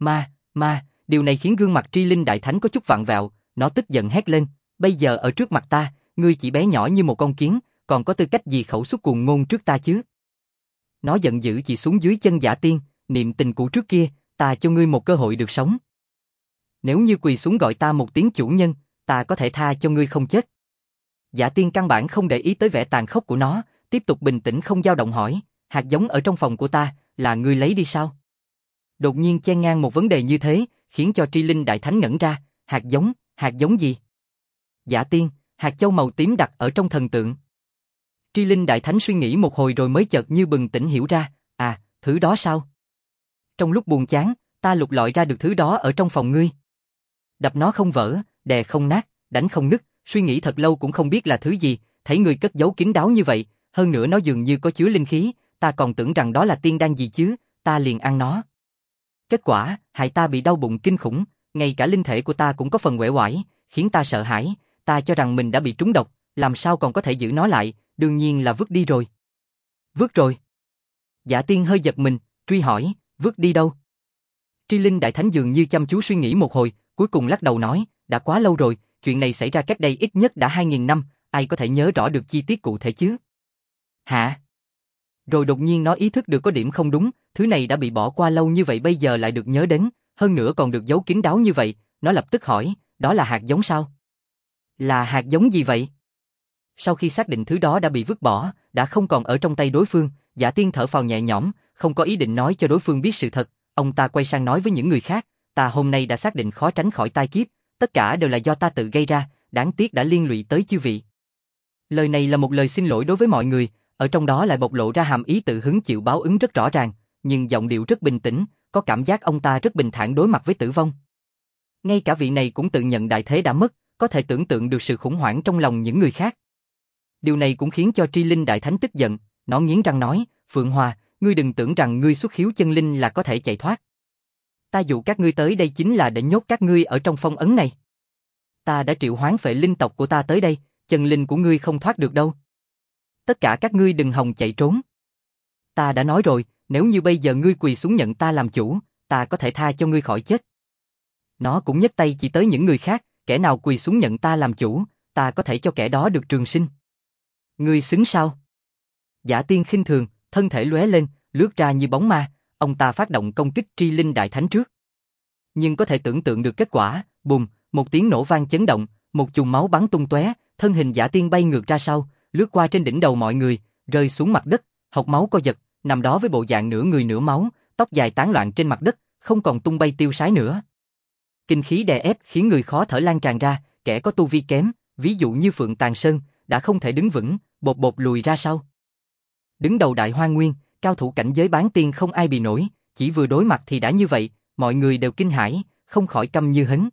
ma, điều này khiến gương mặt Tri Linh Đại Thánh có chút vặn vẹo, nó tức giận hét lên, bây giờ ở trước mặt ta, ngươi chỉ bé nhỏ như một con kiến, còn có tư cách gì khẩu xuất cuồng ngôn trước ta chứ? Nó giận dữ chỉ xuống dưới chân Dạ Tiên, niệm tình cũ trước kia, ta cho ngươi một cơ hội được sống. Nếu như quỳ xuống gọi ta một tiếng chủ nhân, ta có thể tha cho ngươi không chết. Dạ Tiên căn bản không để ý tới vẻ tàn khốc của nó, tiếp tục bình tĩnh không dao động hỏi, hạt giống ở trong phòng của ta, là ngươi lấy đi sao? Đột nhiên chen ngang một vấn đề như thế, khiến cho Tri Linh Đại Thánh ngẩn ra, hạt giống gì? Dạ Tiên, hạt châu màu tím đặt ở trong thần tượng. Tri Linh Đại Thánh suy nghĩ một hồi rồi mới chợt như bừng tỉnh hiểu ra, thứ đó sao? Trong lúc buồn chán, ta lục lọi ra được thứ đó ở trong phòng ngươi. Đập nó không vỡ, đè không nát, đánh không nứt, suy nghĩ thật lâu cũng không biết là thứ gì, thấy ngươi cất giấu kín đáo như vậy, hơn nữa nó dường như có chứa linh khí, ta còn tưởng rằng đó là tiên đan gì chứ, ta liền ăn nó. Kết quả, hại ta bị đau bụng kinh khủng, ngay cả linh thể của ta cũng có phần uể oải, khiến ta sợ hãi, ta cho rằng mình đã bị trúng độc, làm sao còn có thể giữ nó lại, đương nhiên là vứt đi rồi. Vứt rồi? Dạ Tiên hơi giật mình, truy hỏi, vứt đi đâu? Tri Linh Đại Thánh dường như chăm chú suy nghĩ một hồi, cuối cùng lắc đầu nói, đã quá lâu rồi, chuyện này xảy ra cách đây ít nhất đã 2000 năm, ai có thể nhớ rõ được chi tiết cụ thể chứ? Hả? Rồi đột nhiên nó ý thức được có điểm không đúng, thứ này đã bị bỏ qua lâu như vậy bây giờ lại được nhớ đến, hơn nữa còn được giấu kín đáo như vậy, nó lập tức hỏi, đó là hạt giống sao? Là hạt giống gì vậy? Sau khi xác định thứ đó đã bị vứt bỏ, đã không còn ở trong tay đối phương, Dạ Tiên thở phào nhẹ nhõm, không có ý định nói cho đối phương biết sự thật, ông ta quay sang nói với những người khác, ta hôm nay đã xác định khó tránh khỏi tai kiếp, tất cả đều là do ta tự gây ra, đáng tiếc đã liên lụy tới chư vị. Lời này là một lời xin lỗi đối với mọi người, ở trong đó lại bộc lộ ra hàm ý tự hứng chịu báo ứng rất rõ ràng, nhưng giọng điệu rất bình tĩnh, có cảm giác ông ta rất bình thản đối mặt với tử vong. Ngay cả vị này cũng tự nhận đại thế đã mất, có thể tưởng tượng được sự khủng hoảng trong lòng những người khác. Điều này cũng khiến cho Tri Linh Đại Thánh tức giận, nó nghiến răng nói, Phượng Hòa, ngươi đừng tưởng rằng ngươi xuất khiếu chân linh là có thể chạy thoát. Ta dụ các ngươi tới đây chính là để nhốt các ngươi ở trong phong ấn này. Ta đã triệu hoán phệ linh tộc của ta tới đây, chân linh của ngươi không thoát được đâu. Tất cả các ngươi đừng hòng chạy trốn. Ta đã nói rồi, nếu như bây giờ ngươi quỳ xuống nhận ta làm chủ, ta có thể tha cho ngươi khỏi chết. Nó cũng nhấc tay chỉ tới những người khác, kẻ nào quỳ xuống nhận ta làm chủ, ta có thể cho kẻ đó được trường sinh. Ngươi xứng sao? Giả Tiên khinh thường, thân thể lóe lên, lướt ra như bóng ma, ông ta phát động công kích Tri Linh Đại Thánh trước. Nhưng có thể tưởng tượng được kết quả, bùm, một tiếng nổ vang chấn động, một chùm máu bắn tung tóe, thân hình Giả Tiên bay ngược ra sau, lướt qua trên đỉnh đầu mọi người, rơi xuống mặt đất, hộc máu co giật, nằm đó với bộ dạng nửa người nửa máu, tóc dài tán loạn trên mặt đất, không còn tung bay tiêu sái nữa. Kinh khí đè ép khiến người khó thở lan tràn ra, kẻ có tu vi kém, ví dụ như Phượng Tàn Sơn, đã không thể đứng vững, bột bột lùi ra sau. Đứng đầu Đại Hoang Nguyên, cao thủ cảnh giới bán tiên không ai bị nổi, chỉ vừa đối mặt thì đã như vậy, mọi người đều kinh hãi, không khỏi câm như hến.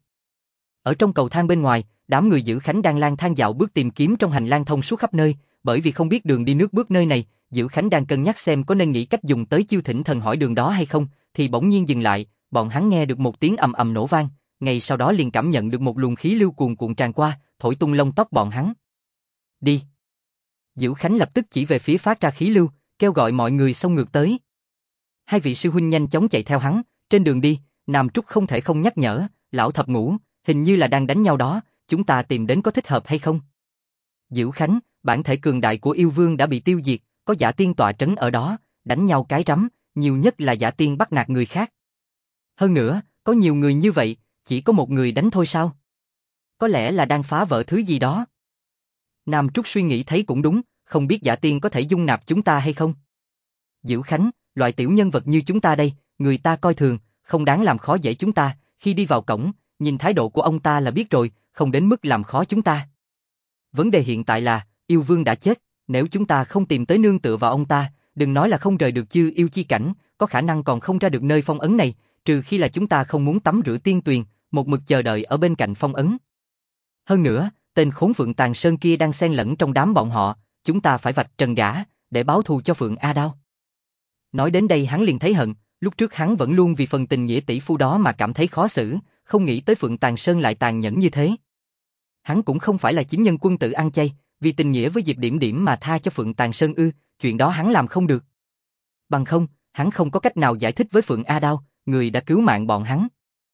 Ở trong cầu thang bên ngoài, đám người giữ Khánh đang lang thang dạo bước tìm kiếm trong hành lang thông suốt khắp nơi, bởi vì không biết đường đi nước bước nơi này, Giữ Khánh đang cân nhắc xem có nên nghĩ cách dùng tới chiêu thỉnh thần hỏi đường đó hay không, thì bỗng nhiên dừng lại, bọn hắn nghe được một tiếng ầm ầm nổ vang, ngay sau đó liền cảm nhận được một luồng khí lưu cuồn cuộn tràn qua, thổi tung lông tóc bọn hắn. Đi! Giữ Khánh lập tức chỉ về phía phát ra khí lưu, kêu gọi mọi người xông ngược tới. Hai vị sư huynh nhanh chóng chạy theo hắn, trên đường đi, Nam Trúc không thể không nhắc nhở, lão thập ngũ, hình như là đang đánh nhau đó, chúng ta tìm đến có thích hợp hay không? Giữ Khánh, bản thể cường đại của yêu vương đã bị tiêu diệt, có Giả Tiên tọa trấn ở đó, đánh nhau cái rắm, nhiều nhất là Giả Tiên bắt nạt người khác. Hơn nữa, có nhiều người như vậy, chỉ có một người đánh thôi sao? Có lẽ là đang phá vỡ thứ gì đó. Nam Trúc suy nghĩ thấy cũng đúng, không biết Giả Tiên có thể dung nạp chúng ta hay không? Giữ Khánh, loại tiểu nhân vật như chúng ta đây, người ta coi thường, không đáng làm khó dễ chúng ta, khi đi vào cổng, nhìn thái độ của ông ta là biết rồi, không đến mức làm khó chúng ta. Vấn đề hiện tại là, yêu vương đã chết, nếu chúng ta không tìm tới nương tựa vào ông ta, đừng nói là không rời được Chư Yêu chi cảnh, có khả năng còn không ra được nơi phong ấn này, trừ khi là chúng ta không muốn tắm rửa tiên tuyền, một mực chờ đợi ở bên cạnh phong ấn. Hơn nữa, tên khốn Phượng Tàn Sơn kia đang xen lẫn trong đám bọn họ, chúng ta phải vạch trần gã, để báo thù cho Phượng A Đao. Nói đến đây hắn liền thấy hận, lúc trước hắn vẫn luôn vì phần tình nghĩa tỷ phu đó mà cảm thấy khó xử, không nghĩ tới Phượng Tàn Sơn lại tàn nhẫn như thế. Hắn cũng không phải là chính nhân quân tử ăn chay, vì tình nghĩa với Diệp Điểm Điểm mà tha cho Phượng Tàn Sơn ư, chuyện đó hắn làm không được. Bằng không, hắn không có cách nào giải thích với Phượng A Đao, người đã cứu mạng bọn hắn.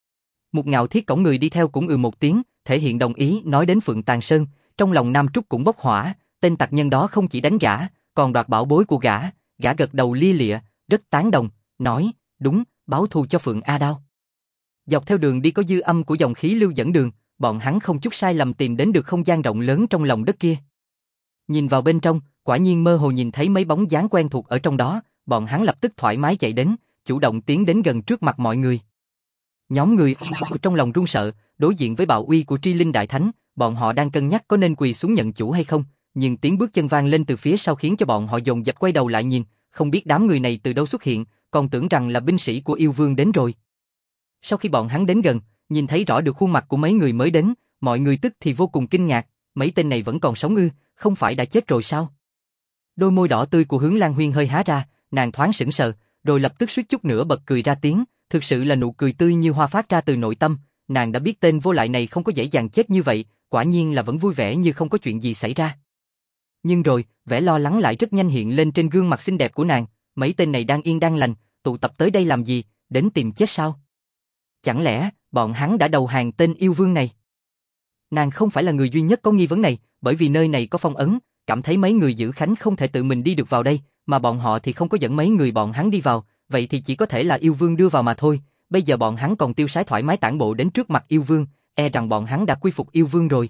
Một Ngạo Thiết cổng người đi theo cũng một tiếng, thể hiện đồng ý nói đến Phượng Tàn Sơn, trong lòng Nam Trúc cũng bốc hỏa, tên tặc nhân đó không chỉ đánh gã, còn đoạt bảo bối của gã gật đầu lia lịa, rất tán đồng, nói, đúng, báo thù cho Phượng A Đao. Dọc theo đường đi có dư âm của dòng khí lưu dẫn đường, bọn hắn không chút sai lầm tìm đến được không gian rộng lớn trong lòng đất kia. Nhìn vào bên trong, quả nhiên mơ hồ nhìn thấy mấy bóng dáng quen thuộc ở trong đó, bọn hắn lập tức thoải mái chạy đến, chủ động tiến đến gần trước mặt mọi người. Nhóm người trong lòng run sợ, đối diện với bạo uy của Tri Linh Đại Thánh, bọn họ đang cân nhắc có nên quỳ xuống nhận chủ hay không, nhưng tiếng bước chân vang lên từ phía sau khiến cho bọn họ dồn dập quay đầu lại nhìn, không biết đám người này từ đâu xuất hiện, còn tưởng rằng là binh sĩ của yêu vương đến rồi. Sau khi bọn hắn đến gần, nhìn thấy rõ được khuôn mặt của mấy người mới đến, mọi người tức thì vô cùng kinh ngạc, mấy tên này vẫn còn sống ư, không phải đã chết rồi sao? Đôi môi đỏ tươi của Hướng Lan Huyên hơi há ra, nàng thoáng sững sờ, rồi lập tức suýt chút nữa bật cười ra tiếng, thực sự là nụ cười tươi như hoa phát ra từ nội tâm, nàng đã biết tên vô lại này không có dễ dàng chết như vậy, quả nhiên là vẫn vui vẻ như không có chuyện gì xảy ra. Nhưng rồi, vẻ lo lắng lại rất nhanh hiện lên trên gương mặt xinh đẹp của nàng, mấy tên này đang yên đang lành, tụ tập tới đây làm gì, đến tìm chết sao? Chẳng lẽ, bọn hắn đã đầu hàng tên yêu vương này? Nàng không phải là người duy nhất có nghi vấn này, bởi vì nơi này có phong ấn, cảm thấy mấy người giữ Khánh không thể tự mình đi được vào đây, mà bọn họ thì không có dẫn mấy người bọn hắn đi vào, vậy thì chỉ có thể là yêu vương đưa vào mà thôi, bây giờ bọn hắn còn tiêu sái thoải mái tản bộ đến trước mặt yêu vương, e rằng bọn hắn đã quy phục yêu vương rồi.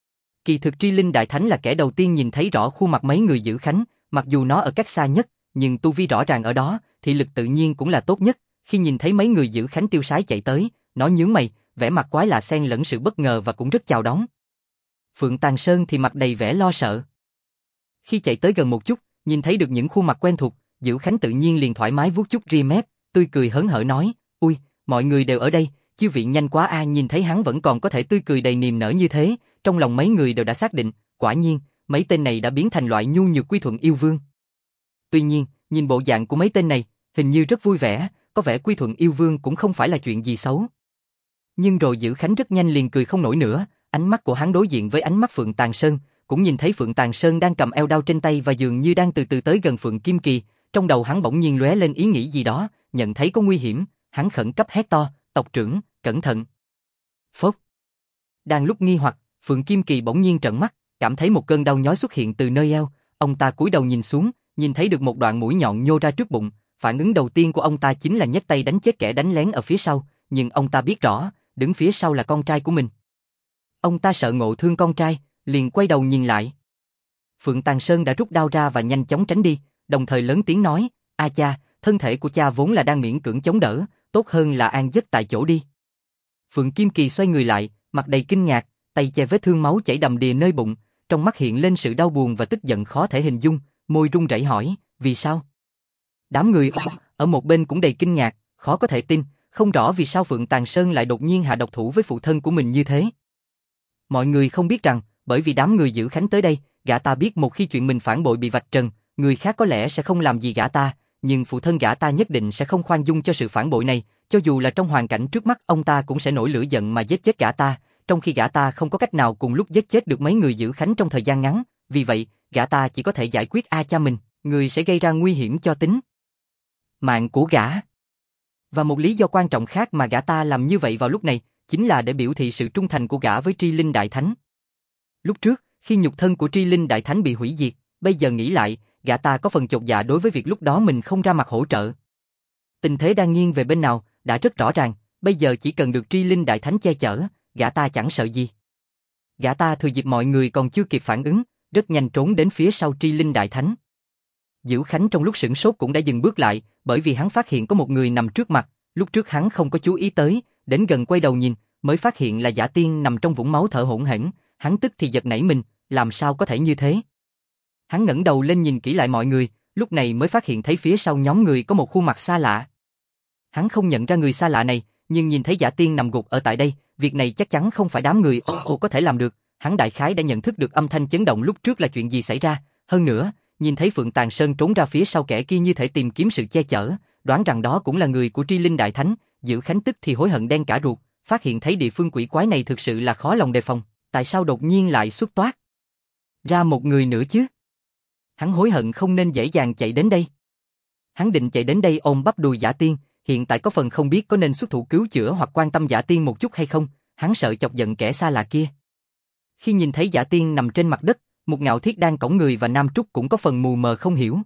Kỳ thực Tri Linh Đại Thánh là kẻ đầu tiên nhìn thấy rõ khuôn mặt mấy người giữ Khánh, mặc dù nó ở cách xa nhất, nhưng tu vi rõ ràng ở đó, thị lực tự nhiên cũng là tốt nhất, khi nhìn thấy mấy người giữ Khánh tiêu sái chạy tới, nó nhướng mày, vẻ mặt quái lạ xen lẫn sự bất ngờ và cũng rất chào đón. Phượng Tàn Sơn thì mặt đầy vẻ lo sợ. Khi chạy tới gần một chút, nhìn thấy được những khuôn mặt quen thuộc, Giữ Khánh tự nhiên liền thoải mái vuốt chút ria mép, tươi cười hớn hở nói, ui, mọi người đều ở đây, chư vị nhanh quá a. Nhìn thấy hắn vẫn còn có thể tươi cười đầy niềm nở như thế, trong lòng mấy người đều đã xác định, quả nhiên, mấy tên này đã biến thành loại nhu nhược quy thuận yêu vương. Tuy nhiên, nhìn bộ dạng của mấy tên này, hình như rất vui vẻ, có vẻ quy thuận yêu vương cũng không phải là chuyện gì xấu. Nhưng rồi Giữ Khánh rất nhanh liền cười không nổi nữa, Ánh mắt của hắn đối diện với ánh mắt Phượng Tàng Sơn, cũng nhìn thấy Phượng Tàng Sơn đang cầm eo đao trên tay và dường như đang từ từ tới gần Phượng Kim Kỳ, trong đầu hắn bỗng nhiên lóe lên ý nghĩ gì đó, nhận thấy có nguy hiểm, hắn khẩn cấp hét to, "Tộc trưởng, cẩn thận!" Phốc. Đang lúc nghi hoặc, Phượng Kim Kỳ bỗng nhiên trợn mắt, cảm thấy một cơn đau nhói xuất hiện từ nơi eo, ông ta cúi đầu nhìn xuống, nhìn thấy được một đoạn mũi nhọn nhô ra trước bụng, phản ứng đầu tiên của ông ta chính là nhấc tay đánh chết kẻ đánh lén ở phía sau, nhưng ông ta biết rõ, đứng phía sau là con trai của mình. Ông ta sợ ngộ thương con trai, liền quay đầu nhìn lại. Phượng Tàng Sơn đã rút đao ra và nhanh chóng tránh đi, đồng thời lớn tiếng nói, "A cha, thân thể của cha vốn là đang miễn cưỡng chống đỡ, tốt hơn là an giấc tại chỗ đi." Phượng Kim Kỳ xoay người lại, mặt đầy kinh ngạc, tay che vết thương máu chảy đầm đìa nơi bụng, trong mắt hiện lên sự đau buồn và tức giận khó thể hình dung, môi run rẩy hỏi, "Vì sao?" Đám người ở một bên cũng đầy kinh ngạc, khó có thể tin, không rõ vì sao Phượng Tàng Sơn lại đột nhiên hạ độc thủ với phụ thân của mình như thế. Mọi người không biết rằng, bởi vì đám người giữ Khánh tới đây, gã ta biết một khi chuyện mình phản bội bị vạch trần, người khác có lẽ sẽ không làm gì gã ta, nhưng phụ thân gã ta nhất định sẽ không khoan dung cho sự phản bội này, cho dù là trong hoàn cảnh trước mắt ông ta cũng sẽ nổi lửa giận mà giết chết gã ta, trong khi gã ta không có cách nào cùng lúc giết chết được mấy người giữ Khánh trong thời gian ngắn, vì vậy, gã ta chỉ có thể giải quyết A cha mình, người sẽ gây ra nguy hiểm cho tính mạng của gã. Và một lý do quan trọng khác mà gã ta làm như vậy vào lúc này, chính là để biểu thị sự trung thành của gã với Tri Linh Đại Thánh. Lúc trước, khi nhục thân của Tri Linh Đại Thánh bị hủy diệt, bây giờ nghĩ lại, gã ta có phần chột dạ đối với việc lúc đó mình không ra mặt hỗ trợ. Tình thế đang nghiêng về bên nào, đã rất rõ ràng, bây giờ chỉ cần được Tri Linh Đại Thánh che chở, gã ta chẳng sợ gì. Gã ta thừa dịp mọi người còn chưa kịp phản ứng, rất nhanh trốn đến phía sau Tri Linh Đại Thánh. Dữ Khánh trong lúc sửng sốt cũng đã dừng bước lại, bởi vì hắn phát hiện có một người nằm trước mặt, lúc trước hắn không có chú ý tới, đến gần quay đầu nhìn, mới phát hiện là Giả Tiên nằm trong vũng máu thở hổn hển, hắn tức thì giật nảy mình, làm sao có thể như thế? Hắn ngẩng đầu lên nhìn kỹ lại mọi người, lúc này mới phát hiện thấy phía sau nhóm người có một khuôn mặt xa lạ. Hắn không nhận ra người xa lạ này, nhưng nhìn thấy Giả Tiên nằm gục ở tại đây, việc này chắc chắn không phải đám người có thể làm được, hắn đại khái đã nhận thức được âm thanh chấn động lúc trước là chuyện gì xảy ra, hơn nữa, nhìn thấy Phượng Tàng Sơn trốn ra phía sau kẻ kia như thể tìm kiếm sự che chở, đoán rằng đó cũng là người của Tri Linh Đại Thánh, Dữ Khánh tức thì hối hận đen cả ruột, phát hiện thấy địa phương quỷ quái này thực sự là khó lòng đề phòng, tại sao đột nhiên lại xuất toát ra một người nữa chứ? Hắn hối hận không nên dễ dàng chạy đến đây. Hắn định chạy đến đây ôm bắp đùi Giả Tiên, hiện tại có phần không biết có nên xuất thủ cứu chữa hoặc quan tâm Giả Tiên một chút hay không, hắn sợ chọc giận kẻ xa lạ kia. Khi nhìn thấy Giả Tiên nằm trên mặt đất, một Ngạo Thiết đang cõng người và Nam Trúc cũng có phần mù mờ không hiểu.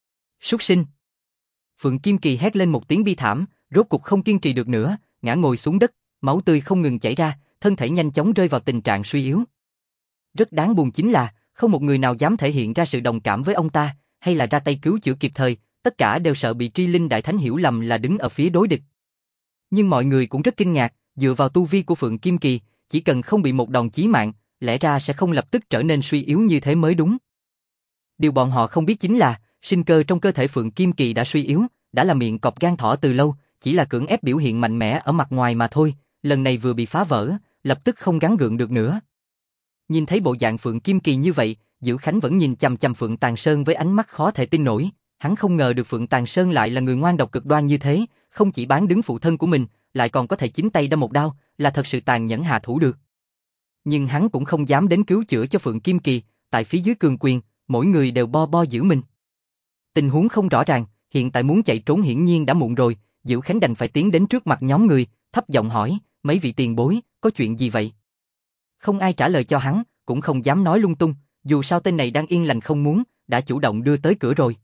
Súc sinh! Phượng Kim Kỳ hét lên một tiếng bi thảm, rốt cục không kiên trì được nữa, ngã ngồi xuống đất, máu tươi không ngừng chảy ra, thân thể nhanh chóng rơi vào tình trạng suy yếu. Rất đáng buồn chính là, không một người nào dám thể hiện ra sự đồng cảm với ông ta, hay là ra tay cứu chữa kịp thời, tất cả đều sợ bị Tri Linh Đại Thánh hiểu lầm là đứng ở phía đối địch. Nhưng mọi người cũng rất kinh ngạc, dựa vào tu vi của Phượng Kim Kỳ, chỉ cần không bị một đòn chí mạng, lẽ ra sẽ không lập tức trở nên suy yếu như thế mới đúng. Điều bọn họ không biết chính là, sinh cơ trong cơ thể Phượng Kim Kỳ đã suy yếu, đã là miệng cọp gan thỏ từ lâu, chỉ là cưỡng ép biểu hiện mạnh mẽ ở mặt ngoài mà thôi, lần này vừa bị phá vỡ, lập tức không gắng gượng được nữa. Nhìn thấy bộ dạng Phượng Kim Kỳ như vậy, Dữ Khánh vẫn nhìn chằm chằm Phượng Tàng Sơn với ánh mắt khó thể tin nổi, hắn không ngờ được Phượng Tàng Sơn lại là người ngoan độc cực đoan như thế, không chỉ bán đứng phụ thân của mình, lại còn có thể chính tay đâm một đao, là thật sự tàn nhẫn hạ thủ được. Nhưng hắn cũng không dám đến cứu chữa cho Phượng Kim Kỳ, tại phía dưới cường quyền, mỗi người đều bo bo giữ mình. Tình huống không rõ ràng, hiện tại muốn chạy trốn hiển nhiên đã muộn rồi, Dữ Khánh đành phải tiến đến trước mặt nhóm người, thấp giọng hỏi, mấy vị tiền bối, có chuyện gì vậy? Không ai trả lời cho hắn, cũng không dám nói lung tung, dù sao tên này đang yên lành không muốn, đã chủ động đưa tới cửa rồi.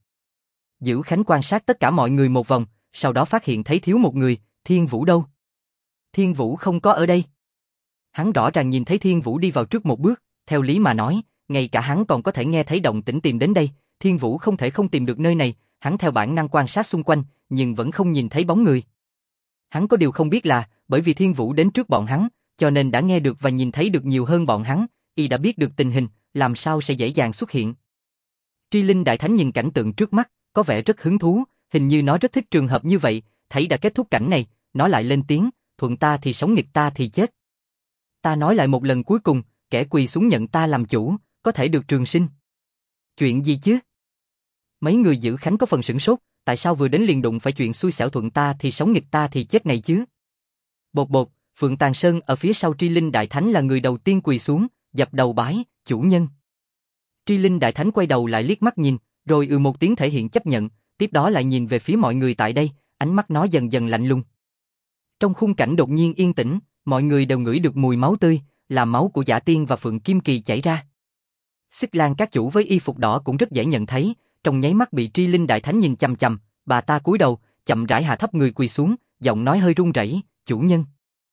Dữ Khánh quan sát tất cả mọi người một vòng, sau đó phát hiện thấy thiếu một người, Thiên Vũ đâu? Thiên Vũ không có ở đây. Hắn rõ ràng nhìn thấy Thiên Vũ đi vào trước một bước, theo lý mà nói, ngay cả hắn còn có thể nghe thấy động tĩnh tìm đến đây, Thiên Vũ không thể không tìm được nơi này, hắn theo bản năng quan sát xung quanh, nhưng vẫn không nhìn thấy bóng người. Hắn có điều không biết là, bởi vì Thiên Vũ đến trước bọn hắn, cho nên đã nghe được và nhìn thấy được nhiều hơn bọn hắn, y đã biết được tình hình, làm sao sẽ dễ dàng xuất hiện. Tri Linh Đại Thánh nhìn cảnh tượng trước mắt, có vẻ rất hứng thú, hình như nó rất thích trường hợp như vậy, thấy đã kết thúc cảnh này, nó lại lên tiếng, thuận ta thì sống nghịch ta thì chết. Ta nói lại một lần cuối cùng, kẻ quỳ xuống nhận ta làm chủ, có thể được trường sinh. Chuyện gì chứ? Mấy người giữ Khánh có phần sửng sốt, tại sao vừa đến liền đụng phải chuyện xui xẻo thuận ta thì sống nghịch ta thì chết này chứ? Bột bột, Phượng Tàng Sơn ở phía sau Tri Linh Đại Thánh là người đầu tiên quỳ xuống, dập đầu bái, chủ nhân. Tri Linh Đại Thánh quay đầu lại liếc mắt nhìn, rồi một tiếng thể hiện chấp nhận, tiếp đó lại nhìn về phía mọi người tại đây, ánh mắt nó dần dần lạnh lùng. Trong khung cảnh đột nhiên yên tĩnh, mọi người đều ngửi được mùi máu tươi, là máu của Giả Tiên và Phượng Kim Kỳ chảy ra. Xích Lan các chủ với y phục đỏ cũng rất dễ nhận thấy, trong nháy mắt bị Tri Linh Đại Thánh nhìn chằm chằm, bà ta cúi đầu, chậm rãi hạ thấp người quỳ xuống, giọng nói hơi run rẩy, chủ nhân.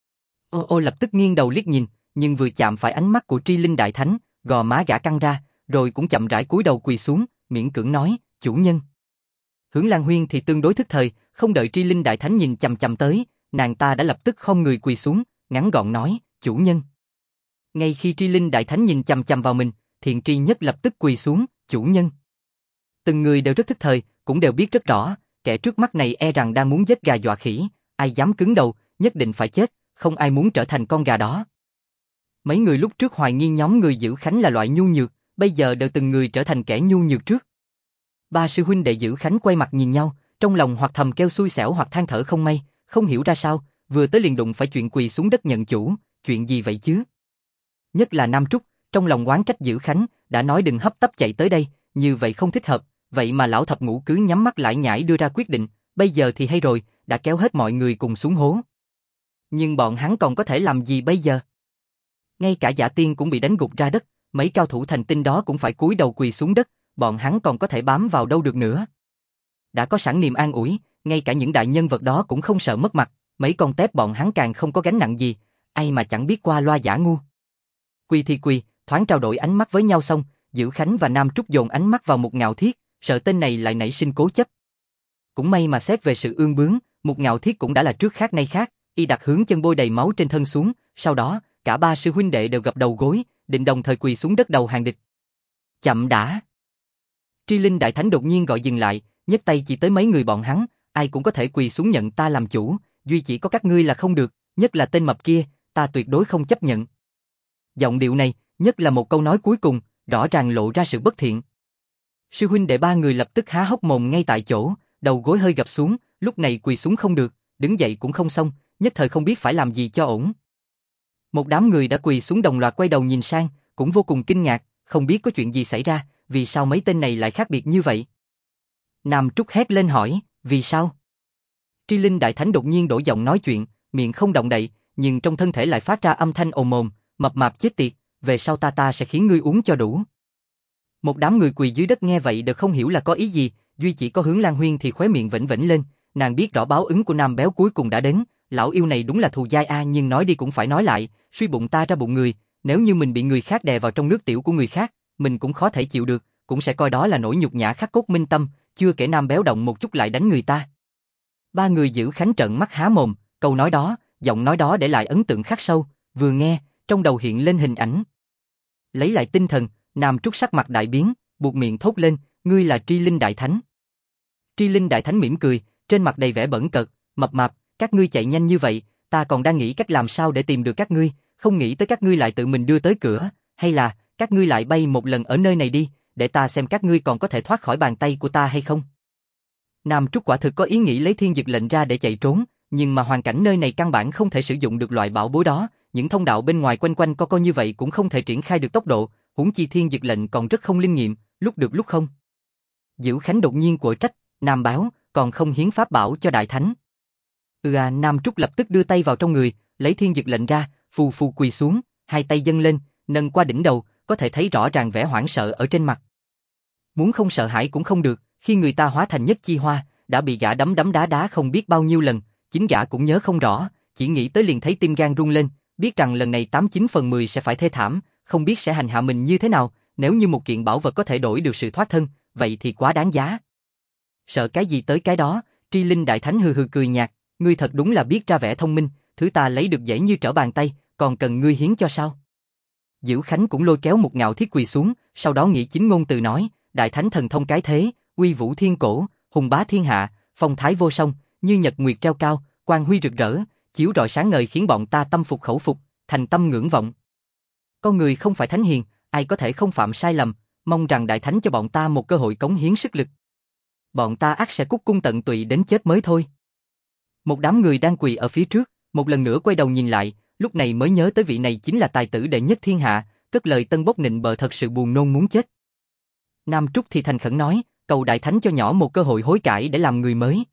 Ô lập tức nghiêng đầu liếc nhìn, nhưng vừa chạm phải ánh mắt của Tri Linh Đại Thánh, gò má gã căng ra, rồi cũng chậm rãi cúi đầu quỳ xuống, miễn cưỡng nói, chủ nhân. Hướng Lan Huyên thì tương đối thức thời, không đợi Tri Linh Đại Thánh nhìn chằm chằm tới, nàng ta đã lập tức khom người quỳ xuống, ngắn gọn nói, chủ nhân. Ngay khi Tri Linh Đại Thánh nhìn chằm chằm vào mình, Thiện Tri Nhất lập tức quỳ xuống, chủ nhân. Từng người đều rất thức thời, cũng đều biết rất rõ, kẻ trước mắt này e rằng đang muốn giết gà dọa khỉ, ai dám cứng đầu, nhất định phải chết, không ai muốn trở thành con gà đó. Mấy người lúc trước hoài nghi nhóm người giữ Khánh là loại nhu nhược, bây giờ đều từng người trở thành kẻ nhu nhược trước. Ba sư huynh đệ giữ Khánh quay mặt nhìn nhau, trong lòng hoặc thầm kêu xui xẻo hoặc than thở không may, không hiểu ra sao, vừa tới liền đụng phải chuyện quỳ xuống đất nhận chủ, chuyện gì vậy chứ? Nhất là Nam Trúc, trong lòng oán trách giữ Khánh, đã nói đừng hấp tấp chạy tới đây, như vậy không thích hợp, vậy mà lão thập ngũ cứ nhắm mắt lải nhải đưa ra quyết định, bây giờ thì hay rồi, đã kéo hết mọi người cùng xuống hố. Nhưng bọn hắn còn có thể làm gì bây giờ? Ngay cả Giả Tiên cũng bị đánh gục ra đất, mấy cao thủ thành tinh đó cũng phải cúi đầu quỳ xuống đất, bọn hắn còn có thể bám vào đâu được nữa. Đã có sẵn niềm an ủi, ngay cả những đại nhân vật đó cũng không sợ mất mặt, mấy con tép bọn hắn càng không có gánh nặng gì, ai mà chẳng biết qua loa giả ngu. Quỳ thì quỳ, thoáng trao đổi ánh mắt với nhau xong, Dữ Khánh và Nam Trúc dồn ánh mắt vào Một Ngạo Thiết, sợ tên này lại nảy sinh cố chấp. Cũng may mà xét về sự ương bướng, Một Ngạo Thiết cũng đã là trước khác nay khác, y đặt hướng chân bôi đầy máu trên thân xuống, sau đó, cả ba sư huynh đệ đều gập đầu gối, định đồng thời quỳ xuống đất đầu hàng địch. Chậm đã. Tri Linh Đại Thánh đột nhiên gọi dừng lại, nhấc tay chỉ tới mấy người bọn hắn, ai cũng có thể quỳ xuống nhận ta làm chủ, duy chỉ có các ngươi là không được, nhất là tên mập kia, ta tuyệt đối không chấp nhận. Giọng điệu này, nhất là một câu nói cuối cùng, rõ ràng lộ ra sự bất thiện. Sư huynh đệ ba người lập tức há hốc mồm ngay tại chỗ, đầu gối hơi gập xuống, lúc này quỳ xuống không được, đứng dậy cũng không xong, nhất thời không biết phải làm gì cho ổn. Một đám người đã quỳ xuống đồng loạt quay đầu nhìn sang, cũng vô cùng kinh ngạc, không biết có chuyện gì xảy ra, vì sao mấy tên này lại khác biệt như vậy. Nam Trúc hét lên hỏi, vì sao? Tri Linh Đại Thánh đột nhiên đổi giọng nói chuyện, miệng không động đậy, nhưng trong thân thể lại phát ra âm thanh ồm ồm, mập mạp chết tiệt, về sau ta sẽ khiến ngươi uống cho đủ. Một đám người quỳ dưới đất nghe vậy đều không hiểu là có ý gì, duy chỉ có Hướng Lan Huyên thì khóe miệng vểnh vểnh lên, nàng biết rõ báo ứng của Nam Béo cuối cùng đã đến, lão yêu này đúng là thù dai a, nhưng nói đi cũng phải nói lại, suy bụng ta ra bụng người, nếu như mình bị người khác đè vào trong nước tiểu của người khác, mình cũng khó thể chịu được, cũng sẽ coi đó là nỗi nhục nhã khắc cốt minh tâm, chưa kể Nam Béo động một chút lại đánh người ta. Ba người giữ Khánh trợn mắt há mồm, câu nói đó, giọng nói đó để lại ấn tượng khắc sâu, vừa nghe, trong đầu hiện lên hình ảnh. Lấy lại tinh thần, Nam Trúc sắc mặt đại biến, buột miệng thốt lên, ngươi là Tri Linh Đại Thánh. Tri Linh Đại Thánh mỉm cười, trên mặt đầy vẻ bẩn cợt, mập mạp, các ngươi chạy nhanh như vậy, ta còn đang nghĩ cách làm sao để tìm được các ngươi, không nghĩ tới các ngươi lại tự mình đưa tới cửa, hay là, các ngươi lại bay một lần ở nơi này đi, để ta xem các ngươi còn có thể thoát khỏi bàn tay của ta hay không. Nam Trúc quả thực có ý nghĩ lấy thiên dực lệnh ra để chạy trốn, nhưng mà hoàn cảnh nơi này căn bản không thể sử dụng được loại bảo bối đó, những thông đạo bên ngoài quanh quanh co như vậy cũng không thể triển khai được tốc độ, huống chi thiên dực lệnh còn rất không linh nghiệm, lúc được lúc không. Dữ Khánh đột nhiên quở trách, Nam Báo, còn không hiến pháp bảo cho Đại Thánh. Nam Trúc lập tức đưa tay vào trong người, lấy thiên dực lệnh ra, phù phù quỳ xuống, hai tay dâng lên, nâng qua đỉnh đầu, có thể thấy rõ ràng vẻ hoảng sợ ở trên mặt. Muốn không sợ hãi cũng không được, khi người ta hóa thành Nhất Chi Hoa, đã bị gã đấm đấm đá đá không biết bao nhiêu lần, chính gã cũng nhớ không rõ, chỉ nghĩ tới liền thấy tim gan rung lên, biết rằng lần này 89/10 sẽ phải thê thảm, không biết sẽ hành hạ mình như thế nào, nếu như một kiện bảo vật có thể đổi được sự thoát thân, vậy thì quá đáng giá. Sợ cái gì tới cái đó, Tri Linh Đại Thánh hừ hừ cười nhạt, ngươi thật đúng là biết ra vẻ thông minh, thứ ta lấy được dễ như trở bàn tay, còn cần ngươi hiến cho sao? Dữ Khánh cũng lôi kéo Một Ngạo Thiết quỳ xuống, sau đó nghĩ chính ngôn từ nói, Đại Thánh thần thông cái thế, uy vũ thiên cổ, hùng bá thiên hạ, phong thái vô song, như nhật nguyệt treo cao, quang huy rực rỡ, chiếu rọi sáng ngời khiến bọn ta tâm phục khẩu phục, thành tâm ngưỡng vọng. Con người không phải thánh hiền, ai có thể không phạm sai lầm, mong rằng Đại Thánh cho bọn ta một cơ hội cống hiến sức lực. Bọn ta ắt sẽ cúc cung tận tụy đến chết mới thôi. Một đám người đang quỳ ở phía trước, Một lần nữa quay đầu nhìn lại, lúc này mới nhớ tới vị này chính là tài tử đệ nhất thiên hạ, cất lời tân bốc nịnh bợ thật sự buồn nôn muốn chết. Nam Trúc thì thành khẩn nói, cầu đại thánh cho nhỏ một cơ hội hối cải để làm người mới.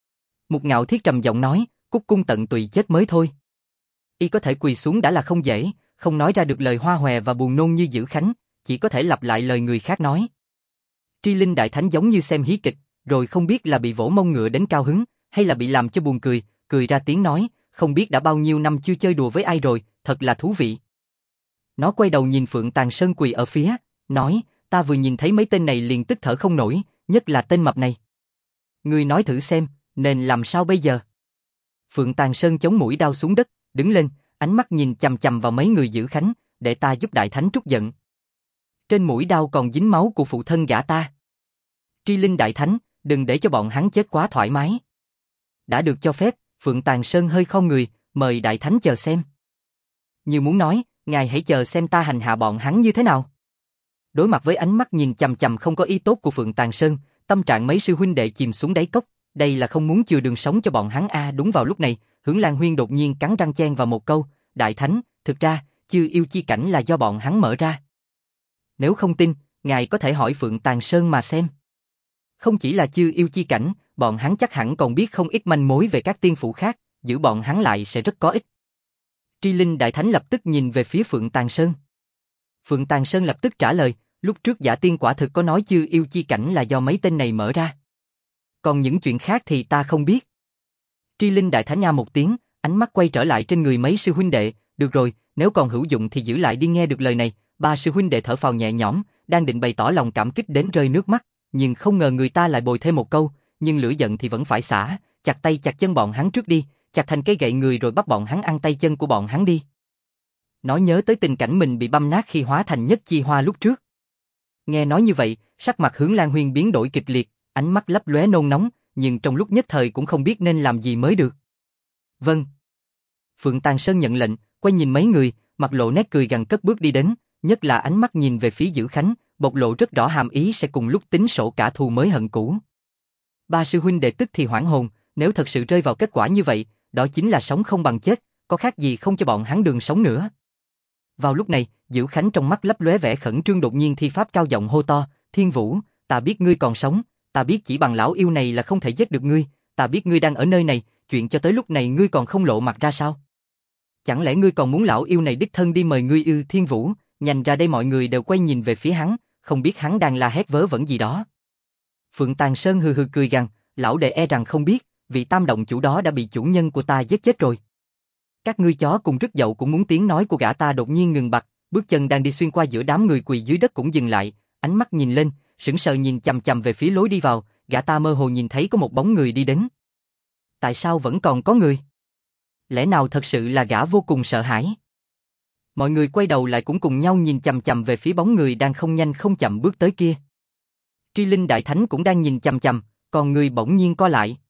Mục Ngạo Thiết trầm giọng nói, cúc cung tận tùy chết mới thôi. Y có thể quỳ xuống đã là không dễ, không nói ra được lời hoa hòe và buồn nôn như Dữ Khánh, chỉ có thể lặp lại lời người khác nói. Tri Linh Đại Thánh giống như xem hí kịch, rồi không biết là bị vỗ mông ngựa đến cao hứng, hay là bị làm cho buồn cười, cười ra tiếng nói, không biết đã bao nhiêu năm chưa chơi đùa với ai rồi, thật là thú vị. Nó quay đầu nhìn Phượng Tàng Sơn quỳ ở phía, nói, ta vừa nhìn thấy mấy tên này liền tức thở không nổi, nhất là tên mập này. Ngươi nói thử xem, nên làm sao bây giờ? Phượng Tàng Sơn chống mũi đau xuống đất, đứng lên, ánh mắt nhìn chằm chằm vào mấy người Dữ Khánh, để ta giúp Đại Thánh trút giận. Trên mũi đau còn dính máu của phụ thân gã ta. Tri Linh Đại Thánh, đừng để cho bọn hắn chết quá thoải mái. Đã được cho phép, Phượng Tàng Sơn hơi khom người, mời Đại Thánh chờ xem. Như muốn nói, ngài hãy chờ xem ta hành hạ bọn hắn như thế nào. Đối mặt với ánh mắt nhìn chằm chằm không có ý tốt của Phượng Tàng Sơn, tâm trạng mấy sư huynh đệ chìm xuống đáy cốc, đây là không muốn chừa đường sống cho bọn hắn a. Đúng vào lúc này, Hưởng Lan Huyên đột nhiên cắn răng chen vào một câu, Đại Thánh, thực ra, Chư Yêu Chi Cảnh là do bọn hắn mở ra. Nếu không tin, ngài có thể hỏi Phượng Tàng Sơn mà xem. Không chỉ là Chư Yêu Chi Cảnh, bọn hắn chắc hẳn còn biết không ít manh mối về các tiên phủ khác, giữ bọn hắn lại sẽ rất có ích. Tri Linh Đại Thánh lập tức nhìn về phía Phượng Tàng Sơn. Phượng Tàng Sơn lập tức trả lời, lúc trước Giả Tiên quả thực có nói Chư Yêu Chi Cảnh là do mấy tên này mở ra. Còn những chuyện khác thì ta không biết. Tri Linh Đại Thánh nha một tiếng, ánh mắt quay trở lại trên người mấy sư huynh đệ, được rồi, nếu còn hữu dụng thì giữ lại đi. Nghe được lời này, ba sư huynh đệ thở phào nhẹ nhõm, đang định bày tỏ lòng cảm kích đến rơi nước mắt, nhưng không ngờ người ta lại bồi thêm một câu, nhưng lửa giận thì vẫn phải xả, chặt tay chặt chân bọn hắn trước đi, chặt thành cây gậy người rồi bắt bọn hắn ăn tay chân của bọn hắn đi. Nó nhớ tới tình cảnh mình bị băm nát khi hóa thành Nhất Chi Hoa lúc trước. Nghe nói như vậy, sắc mặt Hưởng Lan Huyên biến đổi kịch liệt, ánh mắt lấp lóe nôn nóng, nhưng trong lúc nhất thời cũng không biết nên làm gì mới được. Vâng. Phượng Tàng Sơn nhận lệnh, quay nhìn mấy người, mặt lộ nét cười gằn cất bước đi đến, nhất là ánh mắt nhìn về phía Dữ Khánh, bộc lộ rất rõ hàm ý sẽ cùng lúc tính sổ cả thù mới hận cũ. Ba sư huynh đệ tức thì hoảng hồn, nếu thật sự rơi vào kết quả như vậy, đó chính là sống không bằng chết, có khác gì không cho bọn hắn đường sống nữa. Vào lúc này, Dữ Khánh trong mắt lấp lóe vẻ khẩn trương đột nhiên thi pháp cao giọng hô to, Thiên Vũ, ta biết ngươi còn sống, ta biết chỉ bằng lão yêu này là không thể giết được ngươi, ta biết ngươi đang ở nơi này, chuyện cho tới lúc này ngươi còn không lộ mặt ra sao? Chẳng lẽ ngươi còn muốn lão yêu này đích thân đi mời ngươi ư? Thiên Vũ, nhanh ra đây. Mọi người đều quay nhìn về phía hắn, không biết hắn đang la hét vớ vẩn gì đó. Phượng Tàng Sơn hừ hừ cười gằn, lão đệ e rằng không biết, vị tam động chủ đó đã bị chủ nhân của ta giết chết rồi. Các ngươi chó cùng rất dậu cũng muốn tiếng nói của gã ta đột nhiên ngừng bặt, bước chân đang đi xuyên qua giữa đám người quỳ dưới đất cũng dừng lại, ánh mắt nhìn lên, sững sờ nhìn chằm chằm về phía lối đi vào, gã ta mơ hồ nhìn thấy có một bóng người đi đến. Tại sao vẫn còn có người? Lẽ nào thật sự là gã vô cùng sợ hãi? Mọi người quay đầu lại cũng cùng nhau nhìn chằm chằm về phía bóng người đang không nhanh không chậm bước tới kia. Tri Linh Đại Thánh cũng đang nhìn chằm chằm, còn người bỗng nhiên co lại.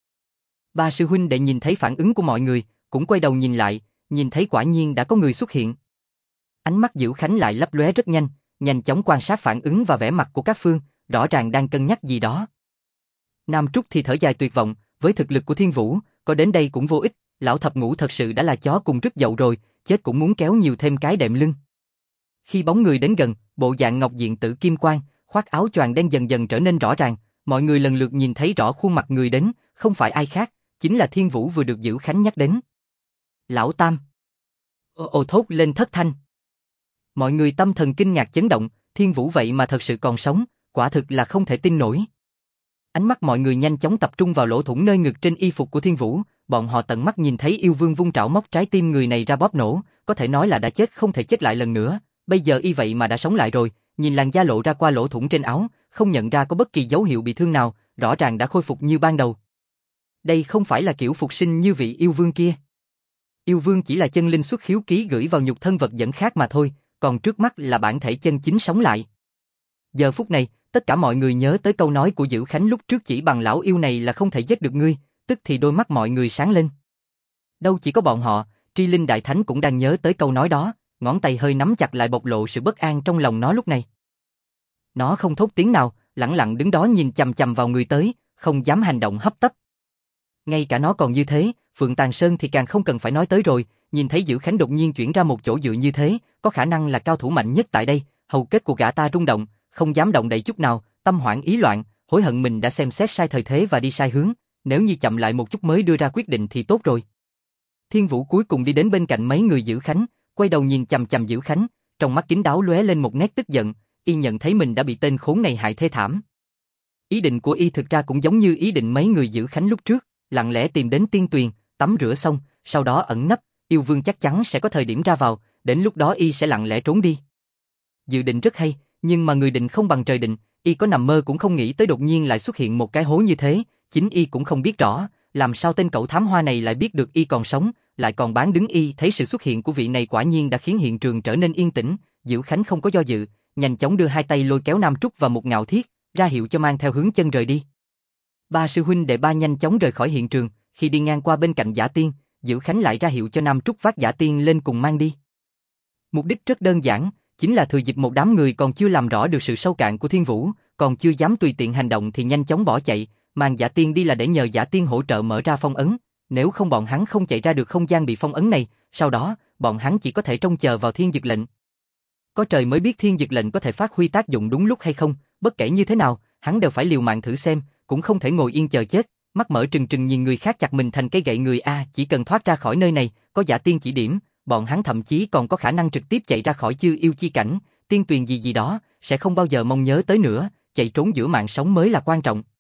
Ba sư huynh đệ nhìn thấy phản ứng của mọi người, cũng quay đầu nhìn lại, nhìn thấy quả nhiên đã có người xuất hiện. Ánh mắt Dữ Khánh lại lấp lóe rất nhanh, nhanh chóng quan sát phản ứng và vẻ mặt của các phương, rõ ràng đang cân nhắc gì đó. Nam Trúc thì thở dài tuyệt vọng, với thực lực của Thiên Vũ, có đến đây cũng vô ích, lão thập ngũ thật sự đã là chó cùng rất dậu rồi, chết cũng muốn kéo nhiều thêm cái đệm lưng. Khi bóng người đến gần, bộ dạng ngọc diện tử kim quang, khoác áo choàng đen dần dần trở nên rõ ràng, mọi người lần lượt nhìn thấy rõ khuôn mặt người đến, không phải ai khác, chính là Thiên Vũ vừa được Dữ Khánh nhắc đến. Lão Tam. Ồ thốt lên thất thanh. Mọi người tâm thần kinh ngạc chấn động, Thiên Vũ vậy mà thật sự còn sống, quả thực là không thể tin nổi. Ánh mắt mọi người nhanh chóng tập trung vào lỗ thủng nơi ngực trên y phục của Thiên Vũ, bọn họ tận mắt nhìn thấy yêu vương vung trảo móc trái tim người này ra bóp nổ, có thể nói là đã chết không thể chết lại lần nữa, bây giờ y vậy mà đã sống lại rồi, nhìn làn da lộ ra qua lỗ thủng trên áo, không nhận ra có bất kỳ dấu hiệu bị thương nào, rõ ràng đã khôi phục như ban đầu. Đây không phải là kiểu phục sinh như vị yêu vương kia. Yêu vương chỉ là chân linh xuất khiếu ký gửi vào nhục thân vật dẫn khác mà thôi, còn trước mắt là bản thể chân chính sống lại. Giờ phút này, tất cả mọi người nhớ tới câu nói của Dữ Khánh lúc trước chỉ bằng lão yêu này là không thể giết được ngươi, tức thì đôi mắt mọi người sáng lên. Đâu chỉ có bọn họ, Tri Linh Đại Thánh cũng đang nhớ tới câu nói đó, ngón tay hơi nắm chặt lại bộc lộ sự bất an trong lòng nó lúc này. Nó không thốt tiếng nào, lẳng lặng đứng đó nhìn chằm chằm vào người tới, không dám hành động hấp tấp. Ngay cả nó còn như thế, Phượng Tàng Sơn thì càng không cần phải nói tới rồi, nhìn thấy Dữ Khánh đột nhiên chuyển ra một chỗ dựa như thế, có khả năng là cao thủ mạnh nhất tại đây, hầu kết của gã ta rung động, không dám động đậy chút nào, tâm hoảng ý loạn, hối hận mình đã xem xét sai thời thế và đi sai hướng, nếu như chậm lại một chút mới đưa ra quyết định thì tốt rồi. Thiên Vũ cuối cùng đi đến bên cạnh mấy người Dữ Khánh, quay đầu nhìn chằm chằm Dữ Khánh, trong mắt kính đáo lóe lên một nét tức giận, y nhận thấy mình đã bị tên khốn này hại thê thảm. Ý định của y thực ra cũng giống như ý định mấy người Dữ Khánh lúc trước, lặng lẽ tìm đến tiên tuyền, tắm rửa xong, sau đó ẩn nấp, yêu vương chắc chắn sẽ có thời điểm ra vào, đến lúc đó y sẽ lặng lẽ trốn đi. Dự định rất hay, nhưng mà người định không bằng trời định, y có nằm mơ cũng không nghĩ tới đột nhiên lại xuất hiện một cái hố như thế, chính y cũng không biết rõ, làm sao tên cẩu thám hoa này lại biết được y còn sống, lại còn bán đứng y. Thấy sự xuất hiện của vị này quả nhiên đã khiến hiện trường trở nên yên tĩnh, Dữ Khánh không có do dự, nhanh chóng đưa hai tay lôi kéo Nam Trúc và một Ngạo Thiết, ra hiệu cho mang theo hướng chân rời đi. Ba sư huynh đệ ba nhanh chóng rời khỏi hiện trường, khi đi ngang qua bên cạnh Giả Tiên, Dữ Khánh lại ra hiệu cho Nam Trúc vác Giả Tiên lên cùng mang đi. Mục đích rất đơn giản, chính là thừa dịp một đám người còn chưa làm rõ được sự sâu cạn của Thiên Vũ, còn chưa dám tùy tiện hành động thì nhanh chóng bỏ chạy, mang Giả Tiên đi là để nhờ Giả Tiên hỗ trợ mở ra phong ấn, nếu không bọn hắn không chạy ra được không gian bị phong ấn này, sau đó, bọn hắn chỉ có thể trông chờ vào Thiên Dực lệnh. Có trời mới biết Thiên Dực lệnh có thể phát huy tác dụng đúng lúc hay không, bất kể như thế nào, hắn đều phải liều mạng thử xem, cũng không thể ngồi yên chờ chết, mắt mở trừng trừng nhìn người khác chặt mình thành cái gậy người a, chỉ cần thoát ra khỏi nơi này, có Giả Tiên chỉ điểm, bọn hắn thậm chí còn có khả năng trực tiếp chạy ra khỏi Chư Yêu chi cảnh, tiên tuyền gì gì đó, sẽ không bao giờ mong nhớ tới nữa, chạy trốn giữa mạng sống mới là quan trọng.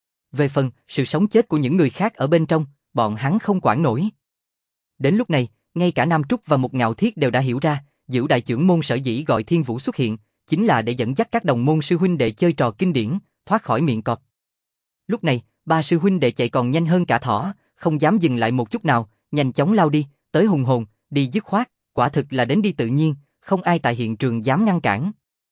Về phần sự sống chết của những người khác ở bên trong, bọn hắn không quản nổi. Đến lúc này, ngay cả Nam Trúc và một Ngạo Thiết đều đã hiểu ra, Dữ đại trưởng môn sở dĩ gọi Thiên Vũ xuất hiện, chính là để dẫn dắt các đồng môn sư huynh đệ chơi trò kinh điển, thoát khỏi miệng cọp. Lúc này, ba sư huynh đệ chạy còn nhanh hơn cả thỏ, không dám dừng lại một chút nào, nhanh chóng lao đi, tới hùng hồn, đi dứt khoát, quả thực là đến đi tự nhiên, không ai tại hiện trường dám ngăn cản.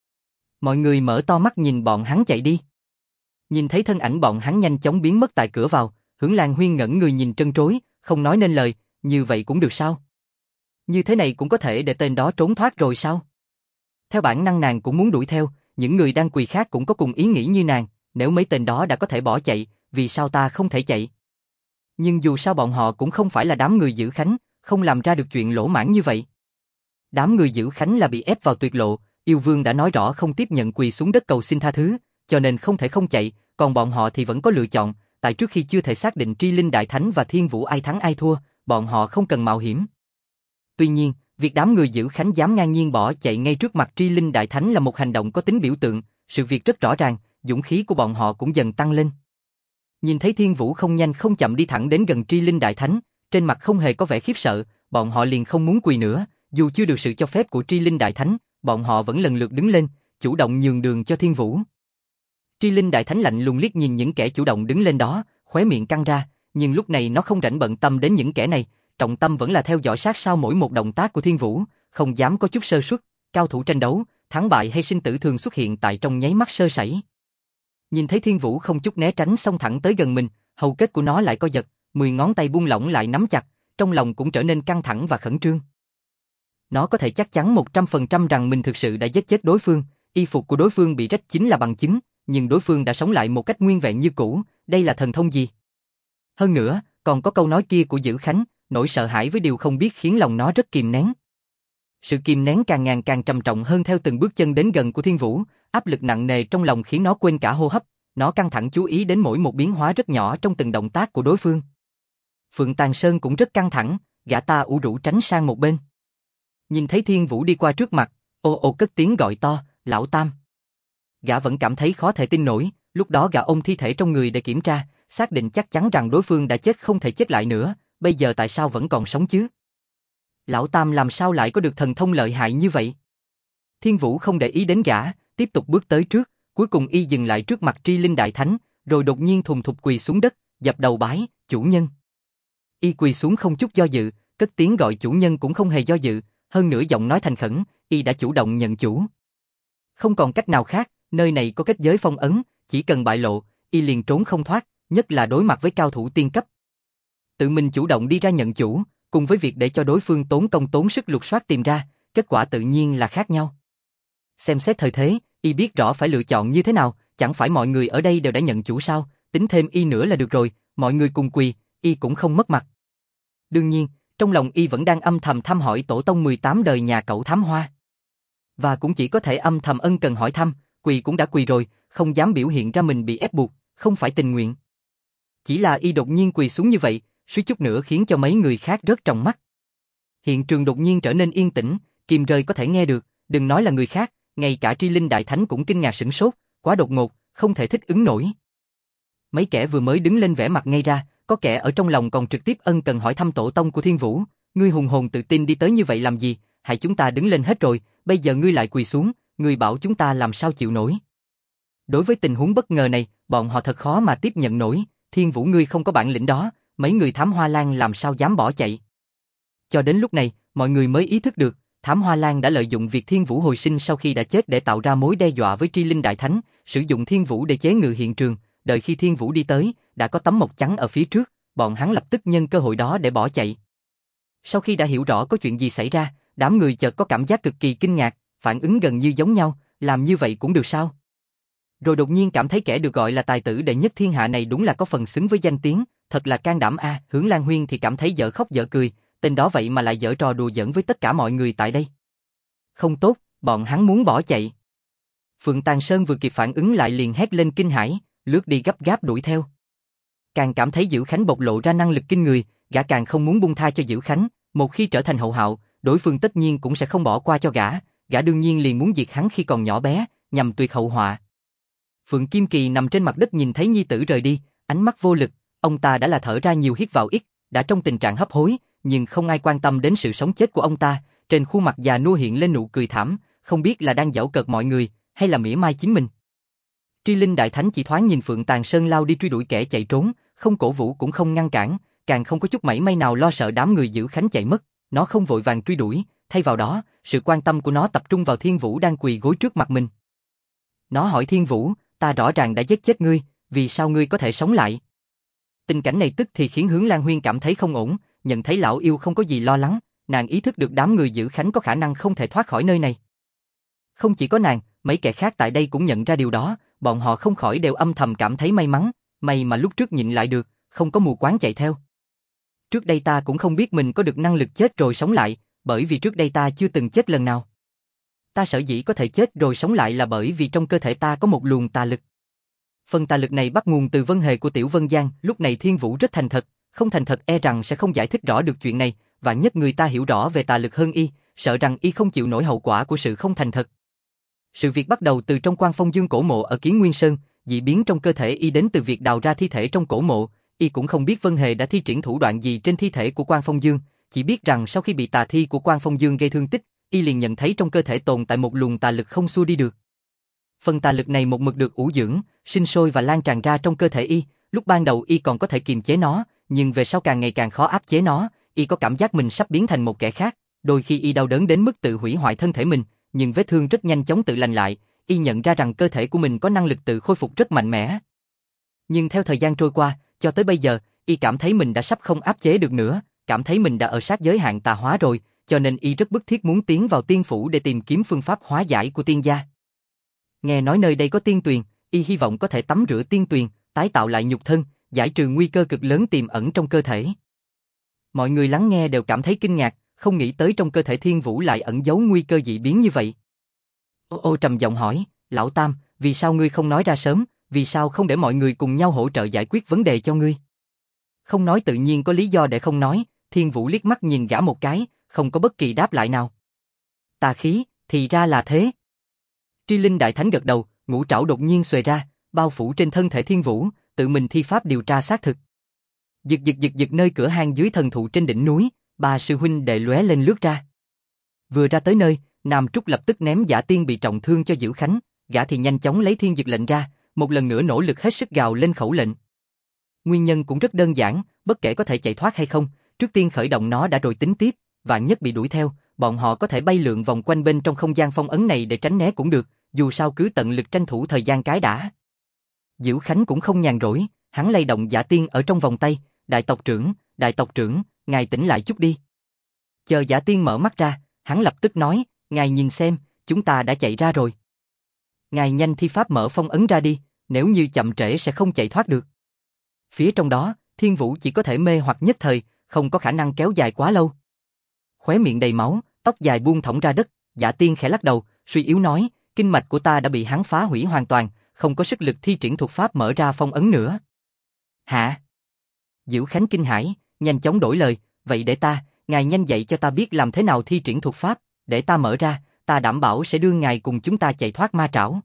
Mọi người mở to mắt nhìn bọn hắn chạy đi. Nhìn thấy thân ảnh bọn hắn nhanh chóng biến mất tại cửa vào, Hướng Lan Huyên ngẩn người nhìn trân trối, không nói nên lời, như vậy cũng được sao? Như thế này cũng có thể để tên đó trốn thoát rồi sao? Theo bản năng nàng cũng muốn đuổi theo, những người đang quỳ khác cũng có cùng ý nghĩ như nàng, nếu mấy tên đó đã có thể bỏ chạy, vì sao ta không thể chạy? Nhưng dù sao bọn họ cũng không phải là đám người Dữ Khánh, không làm ra được chuyện lỗ mãng như vậy. Đám người Dữ Khánh là bị ép vào tuyệt lộ, yêu vương đã nói rõ không tiếp nhận quỳ xuống đất cầu xin tha thứ, cho nên không thể không chạy, còn bọn họ thì vẫn có lựa chọn, tại trước khi chưa thể xác định Tri Linh Đại Thánh và Thiên Vũ ai thắng ai thua, bọn họ không cần mạo hiểm. Tuy nhiên, việc đám người Dữ Khánh dám ngang nhiên bỏ chạy ngay trước mặt Tri Linh Đại Thánh là một hành động có tính biểu tượng, sự việc rất rõ ràng, dũng khí của bọn họ cũng dần tăng lên. Nhìn thấy Thiên Vũ không nhanh không chậm đi thẳng đến gần Tri Linh Đại Thánh, trên mặt không hề có vẻ khiếp sợ, bọn họ liền không muốn quỳ nữa, dù chưa được sự cho phép của Tri Linh Đại Thánh, bọn họ vẫn lần lượt đứng lên, chủ động nhường đường cho Thiên Vũ. Tri Linh Đại Thánh lạnh lùng liếc nhìn những kẻ chủ động đứng lên đó, khóe miệng căng ra, nhưng lúc này nó không rảnh bận tâm đến những kẻ này, trọng tâm vẫn là theo dõi sát sao mỗi một động tác của Thiên Vũ, không dám có chút sơ suất, cao thủ tranh đấu, thắng bại hay sinh tử thường xuất hiện tại trong nháy mắt sơ sẩy. Nhìn thấy Thiên Vũ không chút né tránh xông thẳng tới gần mình, hầu kết của nó lại co giật, 10 ngón tay buông lỏng lại nắm chặt, trong lòng cũng trở nên căng thẳng và khẩn trương. Nó có thể chắc chắn 100% rằng mình thực sự đã giết chết đối phương, y phục của đối phương bị rách chính là bằng chứng, nhưng đối phương đã sống lại một cách nguyên vẹn như cũ, đây là thần thông gì? Hơn nữa, còn có câu nói kia của Dữ Khánh, nỗi sợ hãi với điều không biết khiến lòng nó rất kìm nén. Sự kìm nén càng ngày càng trầm trọng hơn theo từng bước chân đến gần của Thiên Vũ, áp lực nặng nề trong lòng khiến nó quên cả hô hấp, nó căng thẳng chú ý đến mỗi một biến hóa rất nhỏ trong từng động tác của đối phương. Phượng Tàng Sơn cũng rất căng thẳng, gã ta ủ rũ tránh sang một bên. Nhìn thấy Thiên Vũ đi qua trước mặt, ô ô cất tiếng gọi to, lão Tam. Gã vẫn cảm thấy khó thể tin nổi, lúc đó gã ôm thi thể trong người để kiểm tra, xác định chắc chắn rằng đối phương đã chết không thể chết lại nữa, bây giờ tại sao vẫn còn sống chứ? Lão Tam làm sao lại có được thần thông lợi hại như vậy? Thiên Vũ không để ý đến gã, tiếp tục bước tới trước, cuối cùng y dừng lại trước mặt Tri Linh Đại Thánh, rồi đột nhiên thùng thục quỳ xuống đất, dập đầu bái, chủ nhân. Y quỳ xuống không chút do dự, cất tiếng gọi chủ nhân cũng không hề do dự, hơn nữa giọng nói thành khẩn, y đã chủ động nhận chủ. Không còn cách nào khác, nơi này có kết giới phong ấn, chỉ cần bại lộ, y liền trốn không thoát, nhất là đối mặt với cao thủ tiên cấp. Tự mình chủ động đi ra nhận chủ, cùng với việc để cho đối phương tốn công tốn sức lục soát tìm ra, kết quả tự nhiên là khác nhau. Xem xét thời thế, y biết rõ phải lựa chọn như thế nào, chẳng phải mọi người ở đây đều đã nhận chủ sao, tính thêm y nữa là được rồi, mọi người cùng quỳ, y cũng không mất mặt. Đương nhiên, trong lòng y vẫn đang âm thầm thăm hỏi tổ tông 18 đời nhà cậu Thám Hoa. Và cũng chỉ có thể âm thầm ân cần hỏi thăm, quỳ cũng đã quỳ rồi, không dám biểu hiện ra mình bị ép buộc, không phải tình nguyện. Chỉ là y đột nhiên quỳ xuống như vậy, suýt chút nữa khiến cho mấy người khác rớt trong mắt. Hiện trường đột nhiên trở nên yên tĩnh, Kim Rơi có thể nghe được, đừng nói là người khác, ngay cả Tri Linh Đại Thánh cũng kinh ngạc sửng sốt, quá đột ngột, không thể thích ứng nổi. Mấy kẻ vừa mới đứng lên vẻ mặt ngây ra, có kẻ ở trong lòng còn trực tiếp ân cần hỏi thăm tổ tông của Thiên Vũ, ngươi hùng hồn tự tin đi tới như vậy làm gì, hại chúng ta đứng lên hết rồi, bây giờ ngươi lại quỳ xuống, ngươi bảo chúng ta làm sao chịu nổi. Đối với tình huống bất ngờ này, bọn họ thật khó mà tiếp nhận nổi, Thiên Vũ ngươi không có bản lĩnh đó, mấy người Thám Hoa Lan làm sao dám bỏ chạy. Cho đến lúc này, mọi người mới ý thức được, Thám Hoa Lan đã lợi dụng việc Thiên Vũ hồi sinh sau khi đã chết để tạo ra mối đe dọa với Tri Linh Đại Thánh, sử dụng Thiên Vũ để chế ngự hiện trường, đợi khi Thiên Vũ đi tới, đã có tấm mộc trắng ở phía trước, bọn hắn lập tức nhân cơ hội đó để bỏ chạy. Sau khi đã hiểu rõ có chuyện gì xảy ra, đám người chợt có cảm giác cực kỳ kinh ngạc, phản ứng gần như giống nhau, làm như vậy cũng được sao? Rồi đột nhiên cảm thấy kẻ được gọi là tài tử đệ nhất thiên hạ này đúng là có phần xứng với danh tiếng, thật là can đảm a. Hướng Lan Huyên thì cảm thấy dở khóc dở cười, tên đó vậy mà lại giở trò đùa giỡn với tất cả mọi người tại đây. Không tốt, bọn hắn muốn bỏ chạy. Phượng Tàng Sơn vừa kịp phản ứng lại liền hét lên kinh hãi, lướt đi gấp gáp đuổi theo. Càng cảm thấy Diễu Khánh bộc lộ ra năng lực kinh người, gã càng không muốn buông tha cho Diễu Khánh, một khi trở thành hậu hạo, đối phương tất nhiên cũng sẽ không bỏ qua cho gã đương nhiên liền muốn diệt hắn khi còn nhỏ bé, nhằm tuyệt hậu họa. Phượng Kim Kỳ nằm trên mặt đất nhìn thấy nhi tử rời đi, ánh mắt vô lực, ông ta đã là thở ra nhiều hít vào ít, đã trong tình trạng hấp hối, nhưng không ai quan tâm đến sự sống chết của ông ta, trên khuôn mặt già nua hiện lên nụ cười thảm, không biết là đang giễu cợt mọi người, hay là mỉa mai chính mình. Tri Linh Đại Thánh chỉ thoáng nhìn Phượng Tàng Sơn lao đi truy đuổi kẻ chạy trốn, không cổ vũ cũng không ngăn cản, càng không có chút mảy may nào lo sợ đám người Diễu Khánh chạy mất, nó không vội vàng truy đuổi, thay vào đó, sự quan tâm của nó tập trung vào Thiên Vũ đang quỳ gối trước mặt mình. Nó hỏi Thiên Vũ, ta rõ ràng đã giết chết ngươi, vì sao ngươi có thể sống lại? Tình cảnh này tức thì khiến Hướng Lan Huyên cảm thấy không ổn, nhận thấy lão yêu không có gì lo lắng, nàng ý thức được đám người Diễu Khánh có khả năng không thể thoát khỏi nơi này. Không chỉ có nàng, mấy kẻ khác tại đây cũng nhận ra điều đó, bọn họ không khỏi đều âm thầm cảm thấy may mắn, may mà lúc trước nhịn lại được, không có mù quáng chạy theo. Trước đây ta cũng không biết mình có được năng lực chết rồi sống lại, bởi vì trước đây ta chưa từng chết lần nào. Ta sở dĩ có thể chết rồi sống lại là bởi vì trong cơ thể ta có một luồng tà lực. Phần tà lực này bắt nguồn từ vân hề của Tiểu Vân Giang, lúc này Thiên Vũ rất thành thật, không thành thật e rằng sẽ không giải thích rõ được chuyện này, và nhất người ta hiểu rõ về tà lực hơn y, sợ rằng y không chịu nổi hậu quả của sự không thành thật. Sự việc bắt đầu từ trong Quan Phong Dương cổ mộ ở Kiến Nguyên Sơn, dị biến trong cơ thể y đến từ việc đào ra thi thể trong cổ mộ, y cũng không biết Vân Hề đã thi triển thủ đoạn gì trên thi thể của Quan Phong Dương, chỉ biết rằng sau khi bị tà thi của Quan Phong Dương gây thương tích, y liền nhận thấy trong cơ thể tồn tại một luồng tà lực không xua đi được. Phần tà lực này một mực được ủ dưỡng, sinh sôi và lan tràn ra trong cơ thể y, lúc ban đầu y còn có thể kiềm chế nó, nhưng về sau càng ngày càng khó áp chế nó, y có cảm giác mình sắp biến thành một kẻ khác, đôi khi y đau đớn đến mức tự hủy hoại thân thể mình, nhưng vết thương rất nhanh chóng tự lành lại, y nhận ra rằng cơ thể của mình có năng lực tự khôi phục rất mạnh mẽ. Nhưng theo thời gian trôi qua, cho tới bây giờ, y cảm thấy mình đã sắp không áp chế được nữa, cảm thấy mình đã ở sát giới hạn tà hóa rồi, cho nên y rất bức thiết muốn tiến vào tiên phủ để tìm kiếm phương pháp hóa giải của tiên gia. Nghe nói nơi đây có tiên tuyền, y hy vọng có thể tắm rửa tiên tuyền, tái tạo lại nhục thân, giải trừ nguy cơ cực lớn tiềm ẩn trong cơ thể. Mọi người lắng nghe đều cảm thấy kinh ngạc, không nghĩ tới trong cơ thể Thiên Vũ lại ẩn giấu nguy cơ dị biến như vậy. Ô trầm giọng hỏi, lão Tam, vì sao ngươi không nói ra sớm, vì sao không để mọi người cùng nhau hỗ trợ giải quyết vấn đề cho ngươi? Không nói tự nhiên có lý do để không nói, Thiên Vũ liếc mắt nhìn gã một cái, không có bất kỳ đáp lại nào. Tà khí, thì ra là thế. Tri Linh Đại Thánh gật đầu, ngũ trảo đột nhiên xuề ra, bao phủ trên thân thể Thiên Vũ, tự mình thi pháp điều tra xác thực. Giật nơi cửa hang dưới thần thụ trên đỉnh núi, ba sư huynh đệ lóe lên lướt ra. Vừa ra tới nơi, Nam Trúc lập tức ném Giả Tiên bị trọng thương cho Diễu Khánh, gã thì nhanh chóng lấy thiên dực lệnh ra, một lần nữa nỗ lực hết sức gào lên khẩu lệnh. Nguyên nhân cũng rất đơn giản, bất kể có thể chạy thoát hay không, trước tiên khởi động nó đã rồi tính tiếp, vạn nhất bị đuổi theo, bọn họ có thể bay lượn vòng quanh bên trong không gian phong ấn này để tránh né cũng được, dù sao cứ tận lực tranh thủ thời gian cái đã. Diễu Khánh cũng không nhàn rỗi, hắn lay động Giả Tiên ở trong vòng tay, đại tộc trưởng, ngài tỉnh lại chút đi. Chờ Giả Tiên mở mắt ra, hắn lập tức nói, ngài nhìn xem, chúng ta đã chạy ra rồi. Ngài nhanh thi pháp mở phong ấn ra đi, nếu như chậm trễ sẽ không chạy thoát được. Phía trong đó, Thiên Vũ chỉ có thể mê hoặc nhất thời, không có khả năng kéo dài quá lâu. Khóe miệng đầy máu, tóc dài buông thõng ra đất, Giả Tiên khẽ lắc đầu, suy yếu nói, kinh mạch của ta đã bị hắn phá hủy hoàn toàn, không có sức lực thi triển thuật pháp mở ra phong ấn nữa. Hả? Diệu Khánh kinh hãi, nhanh chóng đổi lời, vậy để ngài nhanh dạy cho ta biết làm thế nào thi triển thuật pháp, để ta mở ra, ta đảm bảo sẽ đưa ngài cùng chúng ta chạy thoát ma trảo.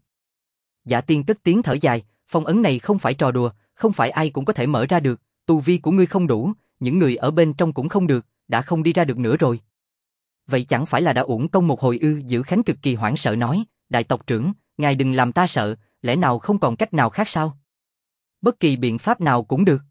Giả Tiên cất tiếng thở dài, phong ấn này không phải trò đùa, không phải ai cũng có thể mở ra được, tu vi của ngươi không đủ, những người ở bên trong cũng không được, đã không đi ra được nữa rồi. Vậy chẳng phải là đã uổng công một hồi ư? Diệu Khánh cực kỳ hoảng sợ nói, đại tộc trưởng, ngài đừng làm ta sợ, lẽ nào không còn cách nào khác sao? Bất kỳ biện pháp nào cũng được.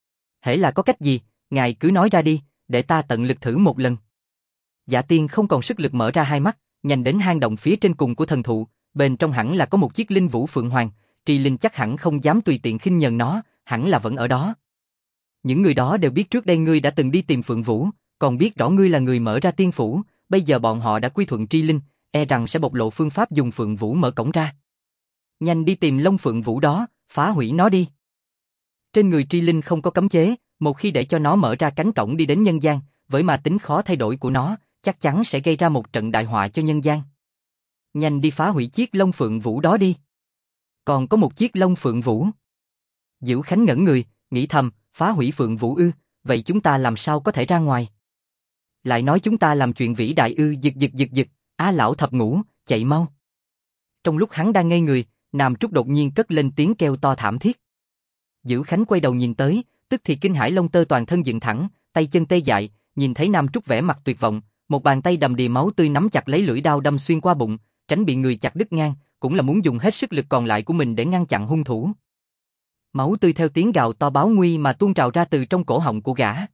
Hễ là có cách gì, ngài cứ nói ra đi, để ta tận lực thử một lần. Giả Tiên không còn sức lực mở ra hai mắt, nhanh đến hang động phía trên cùng của thần thụ, bên trong hẳn là có một chiếc linh vũ phượng hoàng, Tri Linh chắc hẳn không dám tùy tiện khinh nhờn nó, hẳn là vẫn ở đó. Những người đó đều biết trước đây ngươi đã từng đi tìm Phượng Vũ, còn biết rõ ngươi là người mở ra tiên phủ, bây giờ bọn họ đã quy thuận Tri Linh, e rằng sẽ bộc lộ phương pháp dùng Phượng Vũ mở cổng ra. Nhanh đi tìm Long Phượng Vũ đó, phá hủy nó đi. Trên người Tri Linh không có cấm chế, một khi để cho nó mở ra cánh cổng đi đến nhân gian, với ma tính khó thay đổi của nó, chắc chắn sẽ gây ra một trận đại họa cho nhân gian. Nhanh đi phá hủy chiếc Long Phượng Vũ đó đi. Còn có một chiếc Long Phượng Vũ. Diệu Khánh ngẩn người, nghĩ thầm, phá hủy Phượng Vũ ư, vậy chúng ta làm sao có thể ra ngoài? Lại nói chúng ta làm chuyện vĩ đại ư? Giật, lão thập ngũ, chạy mau. Trong lúc hắn đang ngây người, Nam Trúc đột nhiên cất lên tiếng kêu to thảm thiết. Diệu Khánh quay đầu nhìn tới, tức thì kinh hãi lông tơ toàn thân dựng thẳng, tay chân tê dại, nhìn thấy Nam Trúc vẻ mặt tuyệt vọng, một bàn tay đầm đìa máu tươi nắm chặt lấy lưỡi đao đâm xuyên qua bụng, tránh bị người chặt đứt ngang, cũng là muốn dùng hết sức lực còn lại của mình để ngăn chặn hung thủ. Máu tươi theo tiếng gào to báo nguy mà tuôn trào ra từ trong cổ họng của gã.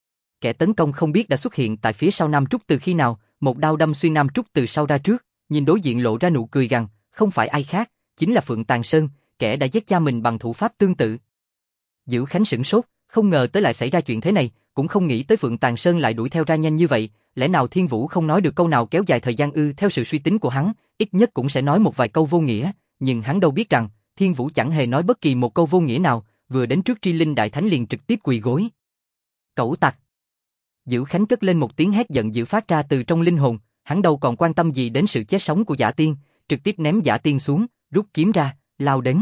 Kẻ tấn công không biết đã xuất hiện tại phía sau Nam Trúc từ khi nào, một đao đâm xuyên Nam Trúc từ sau ra trước, nhìn đối diện lộ ra nụ cười gằn, không phải ai khác, chính là Phượng Tàn Sơn, kẻ đã giết cha mình bằng thủ pháp tương tự. Diệu Khánh sửng sốt, không ngờ tới lại xảy ra chuyện thế này, cũng không nghĩ tới Phượng Tàn Sơn lại đuổi theo ra nhanh như vậy, lẽ nào Thiên Vũ không nói được câu nào kéo dài thời gian ư? Theo sự suy tính của hắn, ít nhất cũng sẽ nói một vài câu vô nghĩa, nhưng hắn đâu biết rằng, Thiên Vũ chẳng hề nói bất kỳ một câu vô nghĩa nào, vừa đến trước Tri Linh Đại Thánh liền trực tiếp quỳ gối. Cẩu tặc! Diệu Khánh cất lên một tiếng hét giận dữ phát ra từ trong linh hồn, hắn đâu còn quan tâm gì đến sự chết sống của Giả Tiên, trực tiếp ném Giả Tiên xuống, rút kiếm ra, lao đến.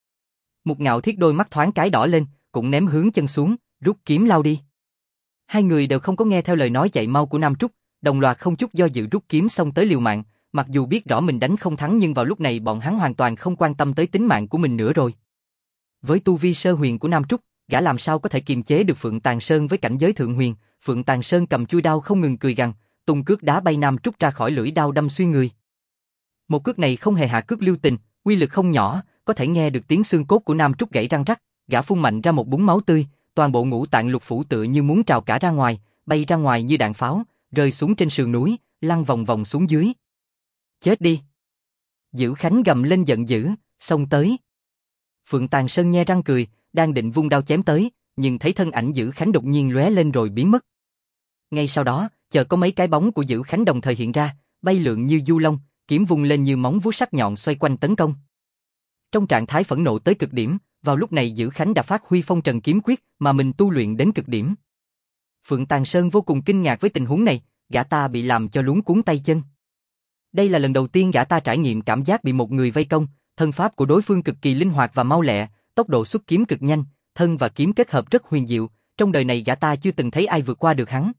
Một Ngạo Thiết đôi mắt thoáng cái đỏ lên, cũng ném hướng chân xuống, rút kiếm lao đi. Hai người đều không có nghe theo lời nói chạy mau của Nam Trúc, đồng loạt không chút do dự rút kiếm xông tới liều mạng, mặc dù biết rõ mình đánh không thắng nhưng vào lúc này bọn hắn hoàn toàn không quan tâm tới tính mạng của mình nữa rồi. Với tu vi sơ huyền của Nam Trúc, gã làm sao có thể kiềm chế được Phượng Tàn Sơn với cảnh giới thượng huyền? Phượng Tàn Sơn cầm chuôi đao không ngừng cười gằn, tung cước đá bay Nam Trúc ra khỏi lưỡi đao đâm xuyên người. Một cước này không hề hạ cước lưu tình, uy lực không nhỏ, có thể nghe được tiếng xương cốt của Nam Trúc gãy răng rắc, gã phun mạnh ra một búng máu tươi, toàn bộ ngũ tạng lục phủ tựa như muốn trào cả ra ngoài, bay ra ngoài như đạn pháo, rơi xuống trên sườn núi, lăn vòng vòng xuống dưới. Chết đi! Diệu Khánh gầm lên giận dữ, xông tới. Phượng Tàn Sơn nhe răng cười, đang định vung đao chém tới, nhưng thấy thân ảnh Diệu Khánh đột nhiên lóe lên rồi biến mất. Ngay sau đó, chợt có mấy cái bóng của Diệu Khánh đồng thời hiện ra, bay lượn như du long, kiếm vung lên như móng vuốt sắc nhọn xoay quanh tấn công. Trong trạng thái phẫn nộ tới cực điểm, vào lúc này Diệu Khánh đã phát huy phong trần kiếm quyết mà mình tu luyện đến cực điểm. Phượng Tàn Sơn vô cùng kinh ngạc với tình huống này, gã ta bị làm cho luống cuống tay chân. Đây là lần đầu tiên gã ta trải nghiệm cảm giác bị một người vây công, thân pháp của đối phương cực kỳ linh hoạt và mau lẹ, tốc độ xuất kiếm cực nhanh, thân và kiếm kết hợp rất huyền diệu, trong đời này gã ta chưa từng thấy ai vượt qua được hắn.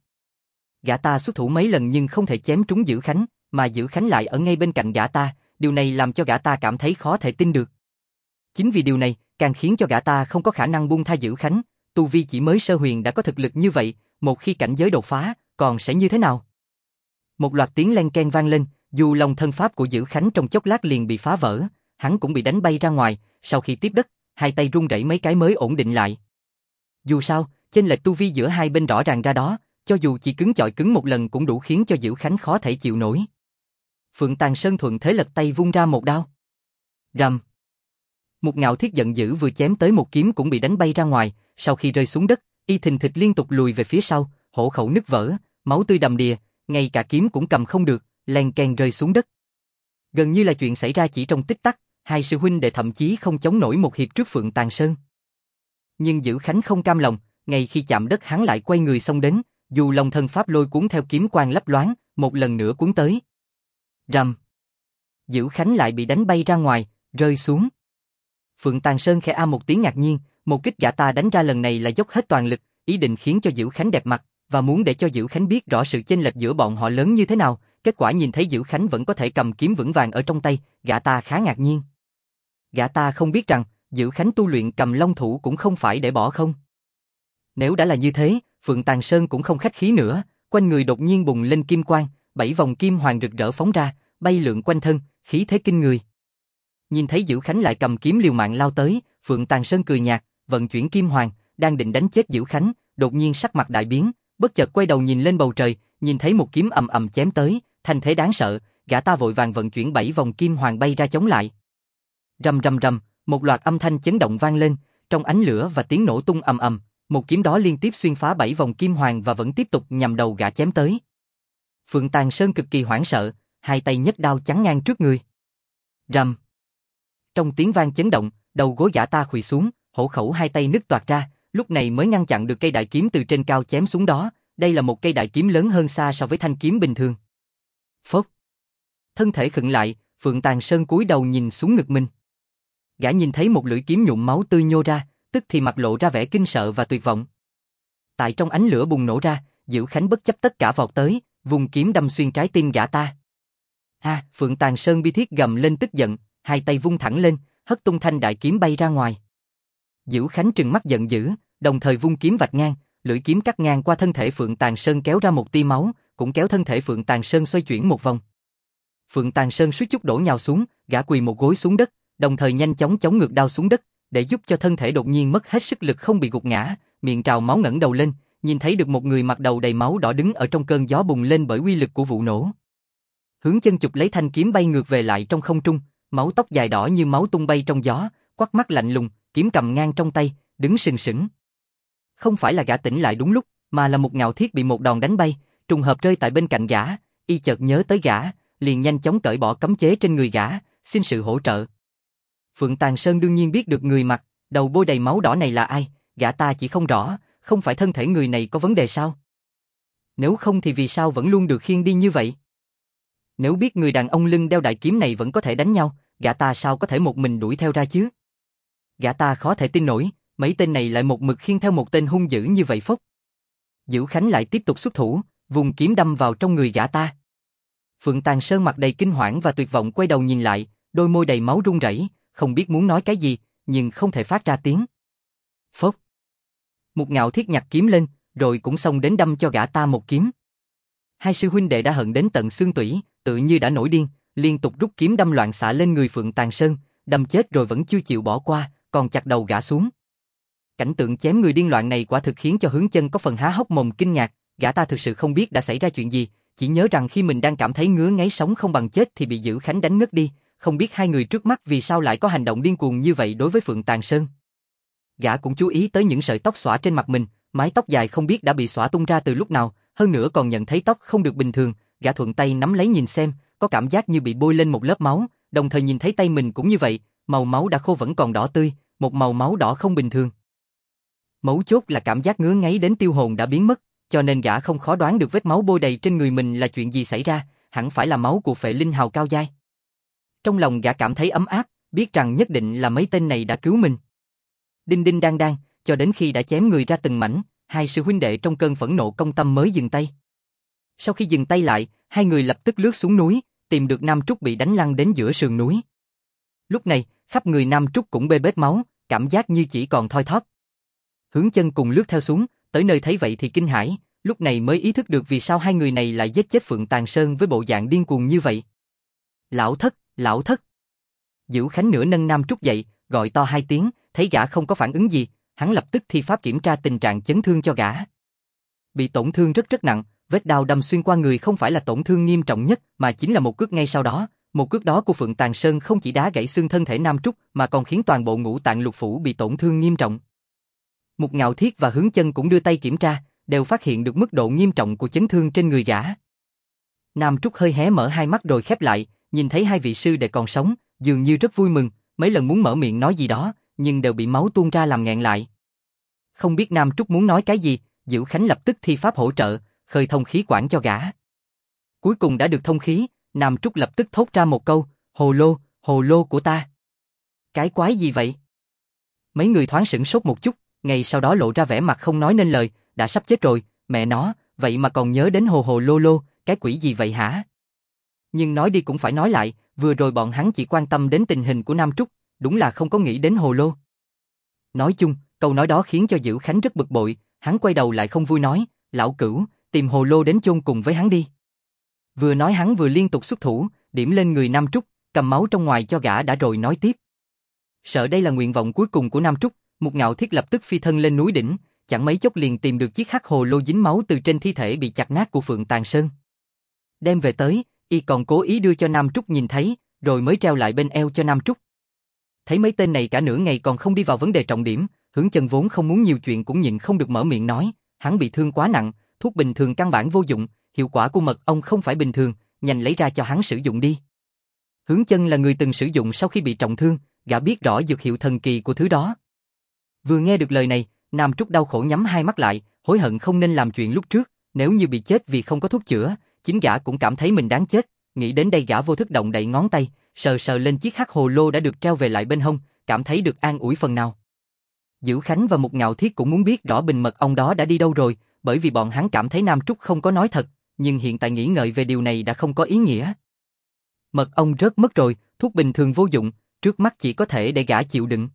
Gã ta xuất thủ mấy lần nhưng không thể chém trúng Diệu Khánh, mà Diệu Khánh lại ở ngay bên cạnh gã ta, điều này làm cho gã ta cảm thấy khó thể tin được. Chính vì điều này, càng khiến cho gã ta không có khả năng buông tha Diệu Khánh, tu vi chỉ mới sơ huyền đã có thực lực như vậy, một khi cảnh giới đột phá, còn sẽ như thế nào? Một loạt tiếng len keng vang lên, dù lòng thân pháp của Diệu Khánh trong chốc lát liền bị phá vỡ, hắn cũng bị đánh bay ra ngoài, sau khi tiếp đất, hai tay run rẩy mấy cái mới ổn định lại. Dù sao, chênh lệch tu vi giữa hai bên rõ ràng ra đó, cho dù chỉ cứng chọi cứng một lần cũng đủ khiến cho Diệu Khánh khó thể chịu nổi. Phượng Tàn Sơn thuận thế lật tay vung ra một đao. Rầm. Một Ngạo Thiết giận dữ vừa chém tới một kiếm cũng bị đánh bay ra ngoài, sau khi rơi xuống đất, y thình thịch liên tục lùi về phía sau, hổ khẩu nứt vỡ, máu tươi đầm đìa, ngay cả kiếm cũng cầm không được, len keng rơi xuống đất. Gần như là chuyện xảy ra chỉ trong tích tắc, hai sư huynh đệ thậm chí không chống nổi một hiệp trước Phượng Tàn Sơn. Nhưng Diệu Khánh không cam lòng, ngay khi chạm đất hắn lại quay người xông đến, dù long thân pháp lôi cuốn theo kiếm quang lấp loáng, một lần nữa cuốn tới. Rầm. Dữ Khánh lại bị đánh bay ra ngoài, rơi xuống. Phượng Tàng Sơn khẽ a một tiếng ngạc nhiên, một kích gã ta đánh ra lần này là dốc hết toàn lực, ý định khiến cho Dữ Khánh đẹp mặt, và muốn để cho Dữ Khánh biết rõ sự chênh lệch giữa bọn họ lớn như thế nào. Kết quả nhìn thấy Dữ Khánh vẫn có thể cầm kiếm vững vàng ở trong tay, gã ta khá ngạc nhiên. Gã ta không biết rằng, Dữ Khánh tu luyện cầm long thủ cũng không phải để bỏ không. Nếu đã là như thế, Phượng Tàng Sơn cũng không khách khí nữa, quanh người đột nhiên bùng lên kim quang, 7 vòng kim hoàng rực rỡ phóng ra, bay lượn quanh thân, khí thế kinh người. Nhìn thấy Dữ Khánh lại cầm kiếm liều mạng lao tới, Phượng Tàng Sơn cười nhạt, vận chuyển kim hoàng, đang định đánh chết Dữ Khánh, đột nhiên sắc mặt đại biến, bất chợt quay đầu nhìn lên bầu trời, nhìn thấy một kiếm ầm ầm chém tới, thanh thế đáng sợ, gã ta vội vàng vận chuyển 7 vòng kim hoàng bay ra chống lại. Rầm rầm rầm, một loạt âm thanh chấn động vang lên, trong ánh lửa và tiếng nổ tung ầm ầm, một kiếm đó liên tiếp xuyên phá 7 vòng kim hoàng và vẫn tiếp tục nhằm đầu gã chém tới. Phượng Tàng Sơn cực kỳ hoảng sợ, hai tay nhấc đao chắn ngang trước người. Rầm. Trong tiếng vang chấn động, đầu gối gã ta khuỵu xuống, hổ khẩu hai tay nứt toạc ra, lúc này mới ngăn chặn được cây đại kiếm từ trên cao chém xuống đó, đây là một cây đại kiếm lớn hơn xa so với thanh kiếm bình thường. Phốc. Thân thể khựng lại, Phượng Tàng Sơn cúi đầu nhìn xuống ngực mình. Gã nhìn thấy một lưỡi kiếm nhuộm máu tươi nhô ra, tức thì mặt lộ ra vẻ kinh sợ và tuyệt vọng. Tại trong ánh lửa bùng nổ ra, Dữ Khánh bất chấp tất cả vọt tới, vùng kiếm đâm xuyên trái tim gã ta. Phượng Tàng Sơn bi thiết gầm lên tức giận, hai tay vung thẳng lên, hất tung thanh đại kiếm bay ra ngoài. Dữ Khánh trừng mắt giận dữ, đồng thời vung kiếm vạch ngang, lưỡi kiếm cắt ngang qua thân thể Phượng Tàng Sơn kéo ra một tia máu, cũng kéo thân thể Phượng Tàng Sơn xoay chuyển một vòng. Phượng Tàng Sơn suýt chút đổ nhào xuống, gã quỳ một gối xuống đất, đồng thời nhanh chóng chống ngược đao xuống đất, để giúp cho thân thể đột nhiên mất hết sức lực không bị gục ngã, miệng trào máu ngẩng đầu lên, nhìn thấy được một người mặc đầu đầy máu đỏ đứng ở trong cơn gió bùng lên bởi uy lực của vụ nổ. Hướng Chân chụp lấy thanh kiếm bay ngược về lại trong không trung, máu tóc dài đỏ như máu tung bay trong gió, quắc mắt lạnh lùng, kiếm cầm ngang trong tay, đứng sừng sững. Không phải là gã tỉnh lại đúng lúc, mà là một Ngạo Thiết bị một đòn đánh bay, trùng hợp rơi tại bên cạnh gã, y chợt nhớ tới gã, liền nhanh chóng cởi bỏ cấm chế trên người gã, xin sự hỗ trợ. Phượng Tàng Sơn đương nhiên biết được người mặc đầu bôi đầy máu đỏ này là ai, gã ta chỉ không rõ, không phải thân thể người này có vấn đề sao? Nếu không thì vì sao vẫn luôn được khiêng đi như vậy? Nếu biết người đàn ông lưng đeo đại kiếm này vẫn có thể đánh nhau, gã ta sao có thể một mình đuổi theo ra chứ? Gã ta khó thể tin nổi, mấy tên này lại một mực khiêng theo một tên hung dữ như vậy phốc. Dữ Khánh lại tiếp tục xuất thủ, vùng kiếm đâm vào trong người gã ta. Phượng Tàng Sơn mặt đầy kinh hoảng và tuyệt vọng quay đầu nhìn lại, đôi môi đầy máu run rẩy, không biết muốn nói cái gì, nhưng không thể phát ra tiếng. Phốc. Một Ngạo Thiết nhặt kiếm lên, rồi cũng xông đến đâm cho gã ta một kiếm. Hai sư huynh đệ đã hận đến tận xương tủy, tự như đã nổi điên, liên tục rút kiếm đâm loạn xạ lên người Phượng Tàng Sơn, đâm chết rồi vẫn chưa chịu bỏ qua, còn chặt đầu gã xuống. Cảnh tượng chém người điên loạn này quả thực khiến cho Hướng Chân có phần há hốc mồm kinh ngạc, gã ta thực sự không biết đã xảy ra chuyện gì, chỉ nhớ rằng khi mình đang cảm thấy ngứa ngáy sống không bằng chết thì bị Dữ Khánh đánh ngất đi, không biết hai người trước mắt vì sao lại có hành động điên cuồng như vậy đối với Phượng Tàng Sơn. Gã cũng chú ý tới những sợi tóc xõa trên mặt mình, mái tóc dài không biết đã bị xõa tung ra từ lúc nào, hơn nữa còn nhận thấy tóc không được bình thường, gã thuận tay nắm lấy nhìn xem, có cảm giác như bị bôi lên một lớp máu, đồng thời nhìn thấy tay mình cũng như vậy, màu máu đã khô vẫn còn đỏ tươi, một màu máu đỏ không bình thường. Mấu chốt là cảm giác ngứa ngáy đến tiêu hồn đã biến mất, cho nên gã không khó đoán được vết máu bôi đầy trên người mình là chuyện gì xảy ra, hẳn phải là máu của phệ linh hào cao giai. Trong lòng gã cảm thấy ấm áp, biết rằng nhất định là mấy tên này đã cứu mình. Đinh đinh đang đang, cho đến khi đã chém người ra từng mảnh, hai sư huynh đệ trong cơn phẫn nộ công tâm mới dừng tay. Sau khi dừng tay lại, hai người lập tức lướt xuống núi, tìm được Nam Trúc bị đánh lăn đến giữa sườn núi. Lúc này, khắp người Nam Trúc cũng bê bết máu, cảm giác như chỉ còn thoi thóp. Hướng Chân cùng lướt theo xuống, tới nơi thấy vậy thì kinh hãi, lúc này mới ý thức được vì sao hai người này lại giết chết Phượng Tàng Sơn với bộ dạng điên cuồng như vậy. Lão thất, lão thất. Dữ Khánh nửa nâng Nam Trúc dậy, gọi to hai tiếng, thấy gã không có phản ứng gì, hắn lập tức thi pháp kiểm tra tình trạng chấn thương cho gã. Bị tổn thương rất nặng, vết đao đâm xuyên qua người không phải là tổn thương nghiêm trọng nhất, mà chính là một cước ngay sau đó. Một cước đó của Phượng Tàng Sơn không chỉ đá gãy xương thân thể Nam Trúc mà còn khiến toàn bộ ngũ tạng lục phủ bị tổn thương nghiêm trọng. Một Ngạo Thiết và Hướng Chân cũng đưa tay kiểm tra, đều phát hiện được mức độ nghiêm trọng của chấn thương trên người gã. Nam Trúc hơi hé mở hai mắt rồi khép lại, nhìn thấy hai vị sư đệ còn sống, dường như rất vui mừng, mấy lần muốn mở miệng nói gì đó, nhưng đều bị máu tuôn ra làm nghẹn lại. Không biết Nam Trúc muốn nói cái gì, Dữ Khánh lập tức thi pháp hỗ trợ, khơi thông khí quản cho gã. Cuối cùng đã được thông khí, Nam Trúc lập tức thốt ra một câu, hồ lô của ta. Cái quái gì vậy? Mấy người thoáng sửng sốt một chút, ngay sau đó lộ ra vẻ mặt không nói nên lời, đã sắp chết rồi, mẹ nó, vậy mà còn nhớ đến hồ lô, cái quỷ gì vậy hả? Nhưng nói đi cũng phải nói lại, vừa rồi bọn hắn chỉ quan tâm đến tình hình của Nam Trúc, đúng là không có nghĩ đến hồ lô. Nói chung, câu nói đó khiến cho Dữ Khánh rất bực bội, hắn quay đầu lại không vui nói, lão cửu, tìm hồ lô đến chôn cùng với hắn đi. Vừa nói hắn vừa liên tục xuất thủ, điểm lên người Nam Trúc, cầm máu trong ngoài cho gã đã rồi nói tiếp. Sợ đây là nguyện vọng cuối cùng của Nam Trúc, Một Ngạo Thiết lập tức phi thân lên núi đỉnh, chẳng mấy chốc liền tìm được chiếc hắc hồ lô dính máu từ trên thi thể bị chặt nát của Phượng Tàn Sơn. Đem về tới, y còn cố ý đưa cho Nam Trúc nhìn thấy, rồi mới treo lại bên eo cho Nam Trúc. Thấy mấy tên này cả nửa ngày còn không đi vào vấn đề trọng điểm, Hướng Chân vốn không muốn nhiều chuyện cũng nhịn không được mở miệng nói, hắn bị thương quá nặng, thuốc bình thường căn bản vô dụng, hiệu quả của mật ong không phải bình thường, nhanh lấy ra cho hắn sử dụng đi. Hướng Chân là người từng sử dụng sau khi bị trọng thương, gã biết rõ dược hiệu thần kỳ của thứ đó. Vừa nghe được lời này, Nam Trúc đau khổ nhắm hai mắt lại, hối hận không nên làm chuyện lúc trước, nếu như bị chết vì không có thuốc chữa, chính gã cũng cảm thấy mình đáng chết, nghĩ đến đây gã vô thức động đậy ngón tay, sờ sờ lên chiếc hắc hồ lô đã được treo về lại bên hông, cảm thấy được an ủi phần nào. Dữ Khánh và Một Ngạo Thiết cũng muốn biết rõ bình mật ong đó đã đi đâu rồi, bởi vì bọn hắn cảm thấy Nam Trúc không có nói thật, nhưng hiện tại nghĩ ngợi về điều này đã không có ý nghĩa. Mật ong rớt mất rồi, thuốc bình thường vô dụng, trước mắt chỉ có thể để gã chịu đựng.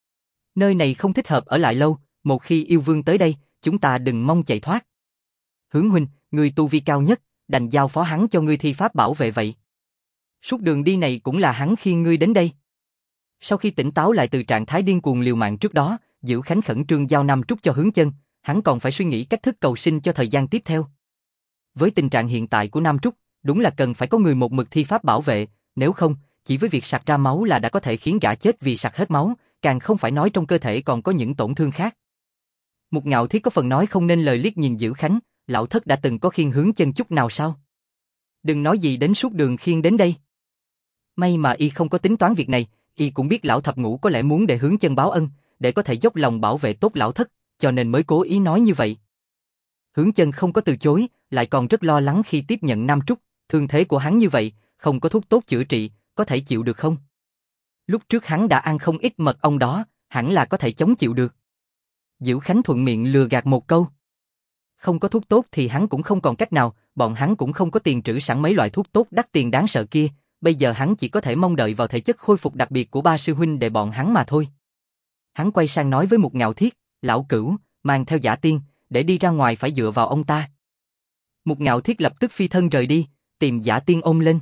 Nơi này không thích hợp ở lại lâu, một khi yêu vương tới đây, chúng ta đừng mong chạy thoát. Hướng huynh, người tu vi cao nhất, đành giao phó hắn cho ngươi thi pháp bảo vệ vậy. Suốt đường đi này cũng là hắn khiêng ngươi đến đây. Sau khi tỉnh táo lại từ trạng thái điên cuồng liều mạng trước đó, Dữ Khánh khẩn trương giao Nam Trúc cho Hướng Chân, hắn còn phải suy nghĩ cách thức cầu sinh cho thời gian tiếp theo. Với tình trạng hiện tại của Nam Trúc, đúng là cần phải có người một mực thi pháp bảo vệ, nếu không, chỉ với việc sặc ra máu là đã có thể khiến gã chết vì sặc hết máu, càng không phải nói trong cơ thể còn có những tổn thương khác. Một Ngạo Thiết có phần nói không nên lời liếc nhìn Dữ Khánh, lão thất đã từng có khiêng Hướng Chân chút nào sao? Đừng nói gì đến suốt đường khiêng đến đây. May mà y không có tính toán việc này, y cũng biết lão thập ngũ có lẽ muốn để Hướng Chân báo ân, để có thể dốc lòng bảo vệ tốt lão thất, cho nên mới cố ý nói như vậy. Hướng Chân không có từ chối, lại còn rất lo lắng khi tiếp nhận Nam Trúc, thương thế của hắn như vậy, không có thuốc tốt chữa trị, có thể chịu được không? Lúc trước hắn đã ăn không ít mật ong đó, hẳn là có thể chống chịu được. Dữ Khánh thuận miệng lừa gạt một câu. Không có thuốc tốt thì hắn cũng không còn cách nào, bọn hắn cũng không có tiền trữ sẵn mấy loại thuốc tốt đắt tiền đáng sợ kia, bây giờ hắn chỉ có thể mong đợi vào thể chất khôi phục đặc biệt của ba sư huynh để bọn hắn mà thôi. Hắn quay sang nói với Một Ngạo Thiết, lão cửu, mang theo Giả Tiên, để đi ra ngoài phải dựa vào ông ta. Một Ngạo Thiết lập tức phi thân rời đi, tìm Giả Tiên ôm lên.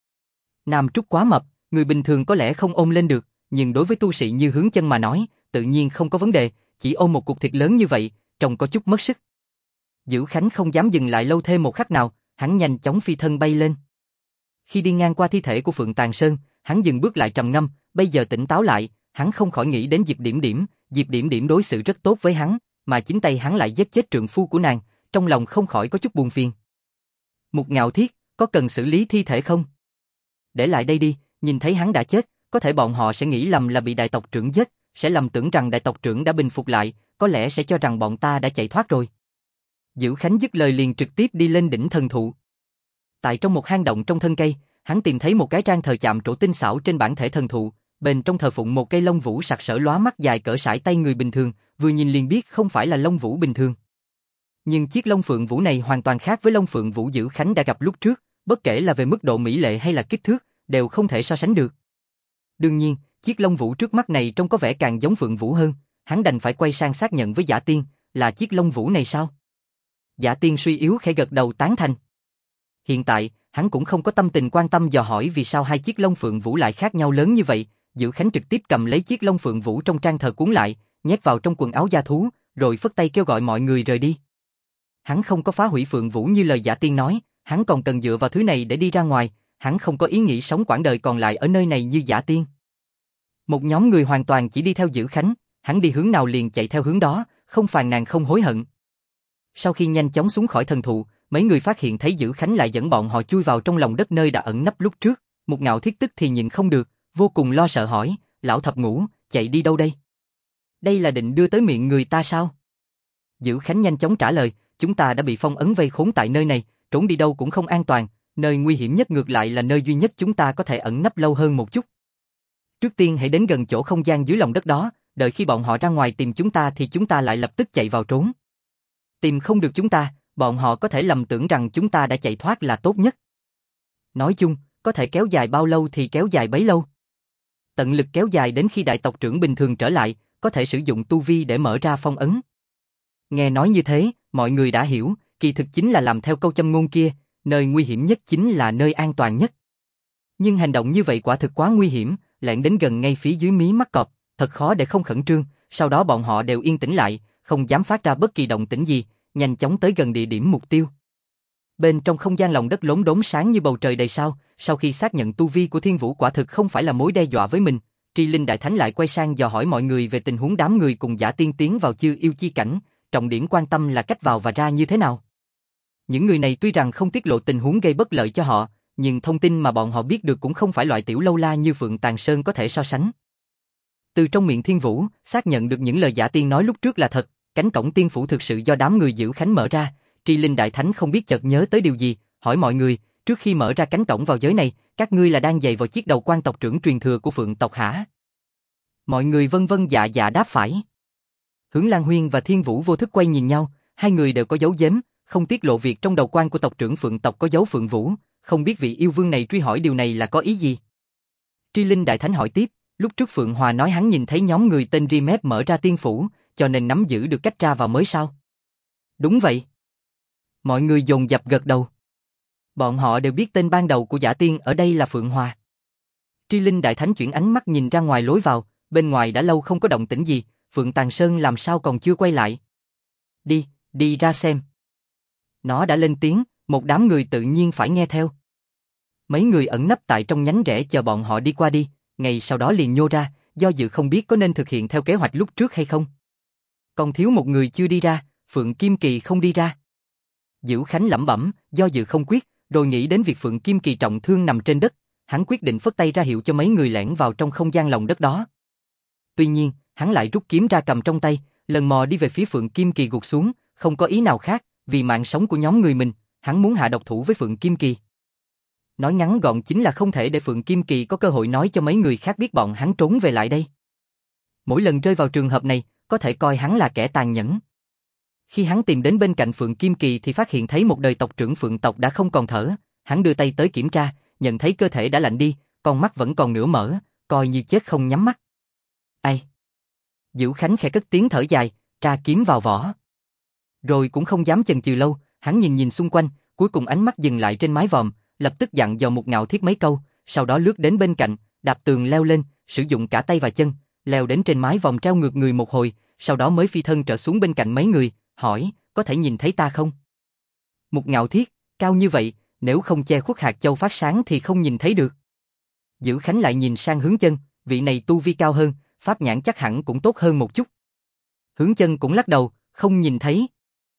Nam Trúc quá mập, người bình thường có lẽ không ôm lên được, nhưng đối với tu sĩ như Hướng Chân mà nói, tự nhiên không có vấn đề, chỉ ôm một cục thịt lớn như vậy, trông có chút mất sức. Dữ Khánh không dám dừng lại lâu thêm một khắc nào, hắn nhanh chóng phi thân bay lên. Khi đi ngang qua thi thể của Phượng Tàn Sơn, hắn dừng bước lại trầm ngâm, bây giờ tỉnh táo lại, hắn không khỏi nghĩ đến Diệp Điểm Điểm đối xử rất tốt với hắn, mà chính tay hắn lại giết chết trượng phu của nàng, trong lòng không khỏi có chút buồn phiền. Một Ngạo Thiết, có cần xử lý thi thể không? Để lại đây đi, nhìn thấy hắn đã chết, có thể bọn họ sẽ nghĩ lầm là bị đại tộc trưởng giết, sẽ lầm tưởng rằng đại tộc trưởng đã bình phục lại, có lẽ sẽ cho rằng bọn ta đã chạy thoát rồi. Dữ Khánh dứt lời liền trực tiếp đi lên đỉnh thần thụ. Tại trong một hang động trong thân cây, hắn tìm thấy một cái trang thờ chạm trổ tinh xảo trên bản thể thần thụ, bên trong thờ phụng một cây lông vũ sặc sỡ lóa mắt dài cỡ sải tay người bình thường, vừa nhìn liền biết không phải là lông vũ bình thường. Nhưng chiếc lông phượng vũ này hoàn toàn khác với lông phượng vũ Dữ Khánh đã gặp lúc trước, bất kể là về mức độ mỹ lệ hay là kích thước, đều không thể so sánh được. Đương nhiên, chiếc lông vũ trước mắt này trông có vẻ càng giống phượng vũ hơn, hắn đành phải quay sang xác nhận với Giả Tiên, là chiếc lông vũ này sao? Giả Tiên suy yếu khẽ gật đầu tán thành. Hiện tại, hắn cũng không có tâm tình quan tâm dò hỏi vì sao hai chiếc lông phượng vũ lại khác nhau lớn như vậy, Dữ Khánh trực tiếp cầm lấy chiếc lông phượng vũ trong trang thờ cuốn lại, nhét vào trong quần áo da thú, rồi phất tay kêu gọi mọi người rời đi. Hắn không có phá hủy phượng vũ như lời Giả Tiên nói, hắn còn cần dựa vào thứ này để đi ra ngoài, hắn không có ý nghĩ sống quãng đời còn lại ở nơi này như Giả Tiên. Một nhóm người hoàn toàn chỉ đi theo Dữ Khánh, hắn đi hướng nào liền chạy theo hướng đó, không phàn nàn không hối hận. Sau khi nhanh chóng xuống khỏi thần thụ, mấy người phát hiện thấy Dữ Khánh lại dẫn bọn họ chui vào trong lòng đất nơi đã ẩn nấp lúc trước, Một Ngạo Thiết tức thì nhìn không được, vô cùng lo sợ hỏi, lão thập ngũ, chạy đi đâu đây? Đây là định đưa tới miệng người ta sao? Dữ Khánh nhanh chóng trả lời, chúng ta đã bị phong ấn vây khốn tại nơi này, trốn đi đâu cũng không an toàn, nơi nguy hiểm nhất ngược lại là nơi duy nhất chúng ta có thể ẩn nấp lâu hơn một chút. Trước tiên hãy đến gần chỗ không gian dưới lòng đất đó, đợi khi bọn họ ra ngoài tìm chúng ta thì chúng ta lại lập tức chạy vào trốn. Tìm không được chúng ta, bọn họ có thể lầm tưởng rằng chúng ta đã chạy thoát là tốt nhất. Nói chung, có thể kéo dài bao lâu thì kéo dài bấy lâu. Tận lực kéo dài đến khi đại tộc trưởng bình thường trở lại, có thể sử dụng tu vi để mở ra phong ấn. Nghe nói như thế, mọi người đã hiểu, kỳ thực chính là làm theo câu châm ngôn kia, nơi nguy hiểm nhất chính là nơi an toàn nhất. Nhưng hành động như vậy quả thực quá nguy hiểm, lẻn đến gần ngay phía dưới mí mắt cọp, thật khó để không khẩn trương, sau đó bọn họ đều yên tĩnh lại, không dám phát ra bất kỳ động tĩnh gì, nhanh chóng tới gần địa điểm mục tiêu. Bên trong không gian lòng đất lốm đốm sáng như bầu trời đầy sao, sau khi xác nhận tu vi của Thiên Vũ quả thực không phải là mối đe dọa với mình, Tri Linh Đại Thánh lại quay sang dò hỏi mọi người về tình huống đám người cùng Giả Tiên tiến vào Chư Yêu Chi cảnh, trọng điểm quan tâm là cách vào và ra như thế nào. Những người này tuy rằng không tiết lộ tình huống gây bất lợi cho họ, nhưng thông tin mà bọn họ biết được cũng không phải loại tiểu lâu la như Phượng Tàng Sơn có thể so sánh. Từ trong miệng Thiên Vũ, xác nhận được những lời Giả Tiên nói lúc trước là thật, cánh cổng tiên phủ thực sự do đám người Dữ Khánh mở ra, Tri Linh Đại Thánh không biết chợt nhớ tới điều gì, hỏi mọi người, trước khi mở ra cánh cổng vào giới này, các ngươi là đang giày vào chiếc đầu quan tộc trưởng truyền thừa của Phượng tộc hả? Mọi người vân vân dạ dạ đáp phải. Hướng Lan Huyên và Thiên Vũ vô thức quay nhìn nhau, hai người đều có dấu giếm, không tiết lộ việc trong đầu quan của tộc trưởng Phượng tộc có dấu Phượng Vũ, không biết vị yêu vương này truy hỏi điều này là có ý gì. Tri Linh Đại Thánh hỏi tiếp, lúc trước Phượng Hòa nói hắn nhìn thấy nhóm người tên Rimep mở ra tiên phủ, cho nên nắm giữ được cách ra vào mới sao? Đúng vậy. Mọi người dồn dập gật đầu. Bọn họ đều biết tên ban đầu của Giả Tiên ở đây là Phượng Hòa. Tri Linh Đại Thánh chuyển ánh mắt nhìn ra ngoài lối vào, bên ngoài đã lâu không có động tĩnh gì, Phượng Tàng Sơn làm sao còn chưa quay lại. Đi ra xem. Nó đã lên tiếng, một đám người tự nhiên phải nghe theo. Mấy người ẩn nấp tại trong nhánh rẽ chờ bọn họ đi qua đi, ngày sau đó liền nhô ra, do dự không biết có nên thực hiện theo kế hoạch lúc trước hay không. Còn thiếu một người chưa đi ra, Phượng Kim Kỳ không đi ra. Dữ Khánh lẩm bẩm, do dự không quyết, rồi nghĩ đến việc Phượng Kim Kỳ trọng thương nằm trên đất, hắn quyết định phất tay ra hiệu cho mấy người lẻn vào trong không gian lòng đất đó. Tuy nhiên, hắn lại rút kiếm ra cầm trong tay, lần mò đi về phía Phượng Kim Kỳ gục xuống, không có ý nào khác, vì mạng sống của nhóm người mình, hắn muốn hạ độc thủ với Phượng Kim Kỳ. Nói ngắn gọn chính là không thể để Phượng Kim Kỳ có cơ hội nói cho mấy người khác biết bọn hắn trốn về lại đây. Mỗi lần rơi vào trường hợp này, có thể coi hắn là kẻ tàn nhẫn. Khi hắn tìm đến bên cạnh Phượng Kim Kỳ thì phát hiện thấy một đời tộc trưởng Phượng tộc đã không còn thở, hắn đưa tay tới kiểm tra, nhận thấy cơ thể đã lạnh đi, con mắt vẫn còn nửa mở, coi như chết không nhắm mắt. Ai? Dữ Khánh khẽ cất tiếng thở dài, tra kiếm vào vỏ. Rồi cũng không dám chần chừ lâu, hắn nhìn xung quanh, cuối cùng ánh mắt dừng lại trên mái vòm, lập tức dặn dò một Ngạo Thiết mấy câu, sau đó lướt đến bên cạnh, đạp tường leo lên, sử dụng cả tay và chân, leo đến trên mái vòm treo ngược người một hồi, sau đó mới phi thân trở xuống bên cạnh mấy người, hỏi, có thể nhìn thấy ta không? Một Ngạo Thiết, cao như vậy, nếu không che khuất hạt châu phát sáng thì không nhìn thấy được. Dữ Khánh lại nhìn sang Hướng Chân, vị này tu vi cao hơn, pháp nhãn chắc hẳn cũng tốt hơn một chút. Hướng Chân cũng lắc đầu, không nhìn thấy.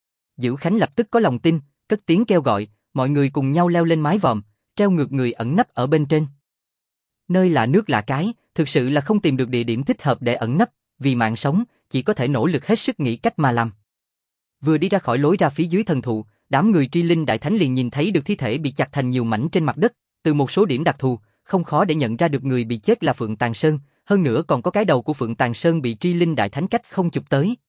Dữ Khánh lập tức có lòng tin, cất tiếng kêu gọi, mọi người cùng nhau leo lên mái vòm, treo ngược người ẩn nấp ở bên trên. Nơi lạ nước lạ cái, thực sự là không tìm được địa điểm thích hợp để ẩn nấp, vì mạng sống, chỉ có thể nỗ lực hết sức nghĩ cách mà làm. Vừa đi ra khỏi lối ra phía dưới thần thụ, đám người Tri Linh Đại Thánh liền nhìn thấy được thi thể bị chặt thành nhiều mảnh trên mặt đất, từ một số điểm đặc thù, không khó để nhận ra được người bị chết là Phượng Tàng Sơn, hơn nữa còn có cái đầu của Phượng Tàng Sơn bị Tri Linh Đại Thánh cách không chụp tới.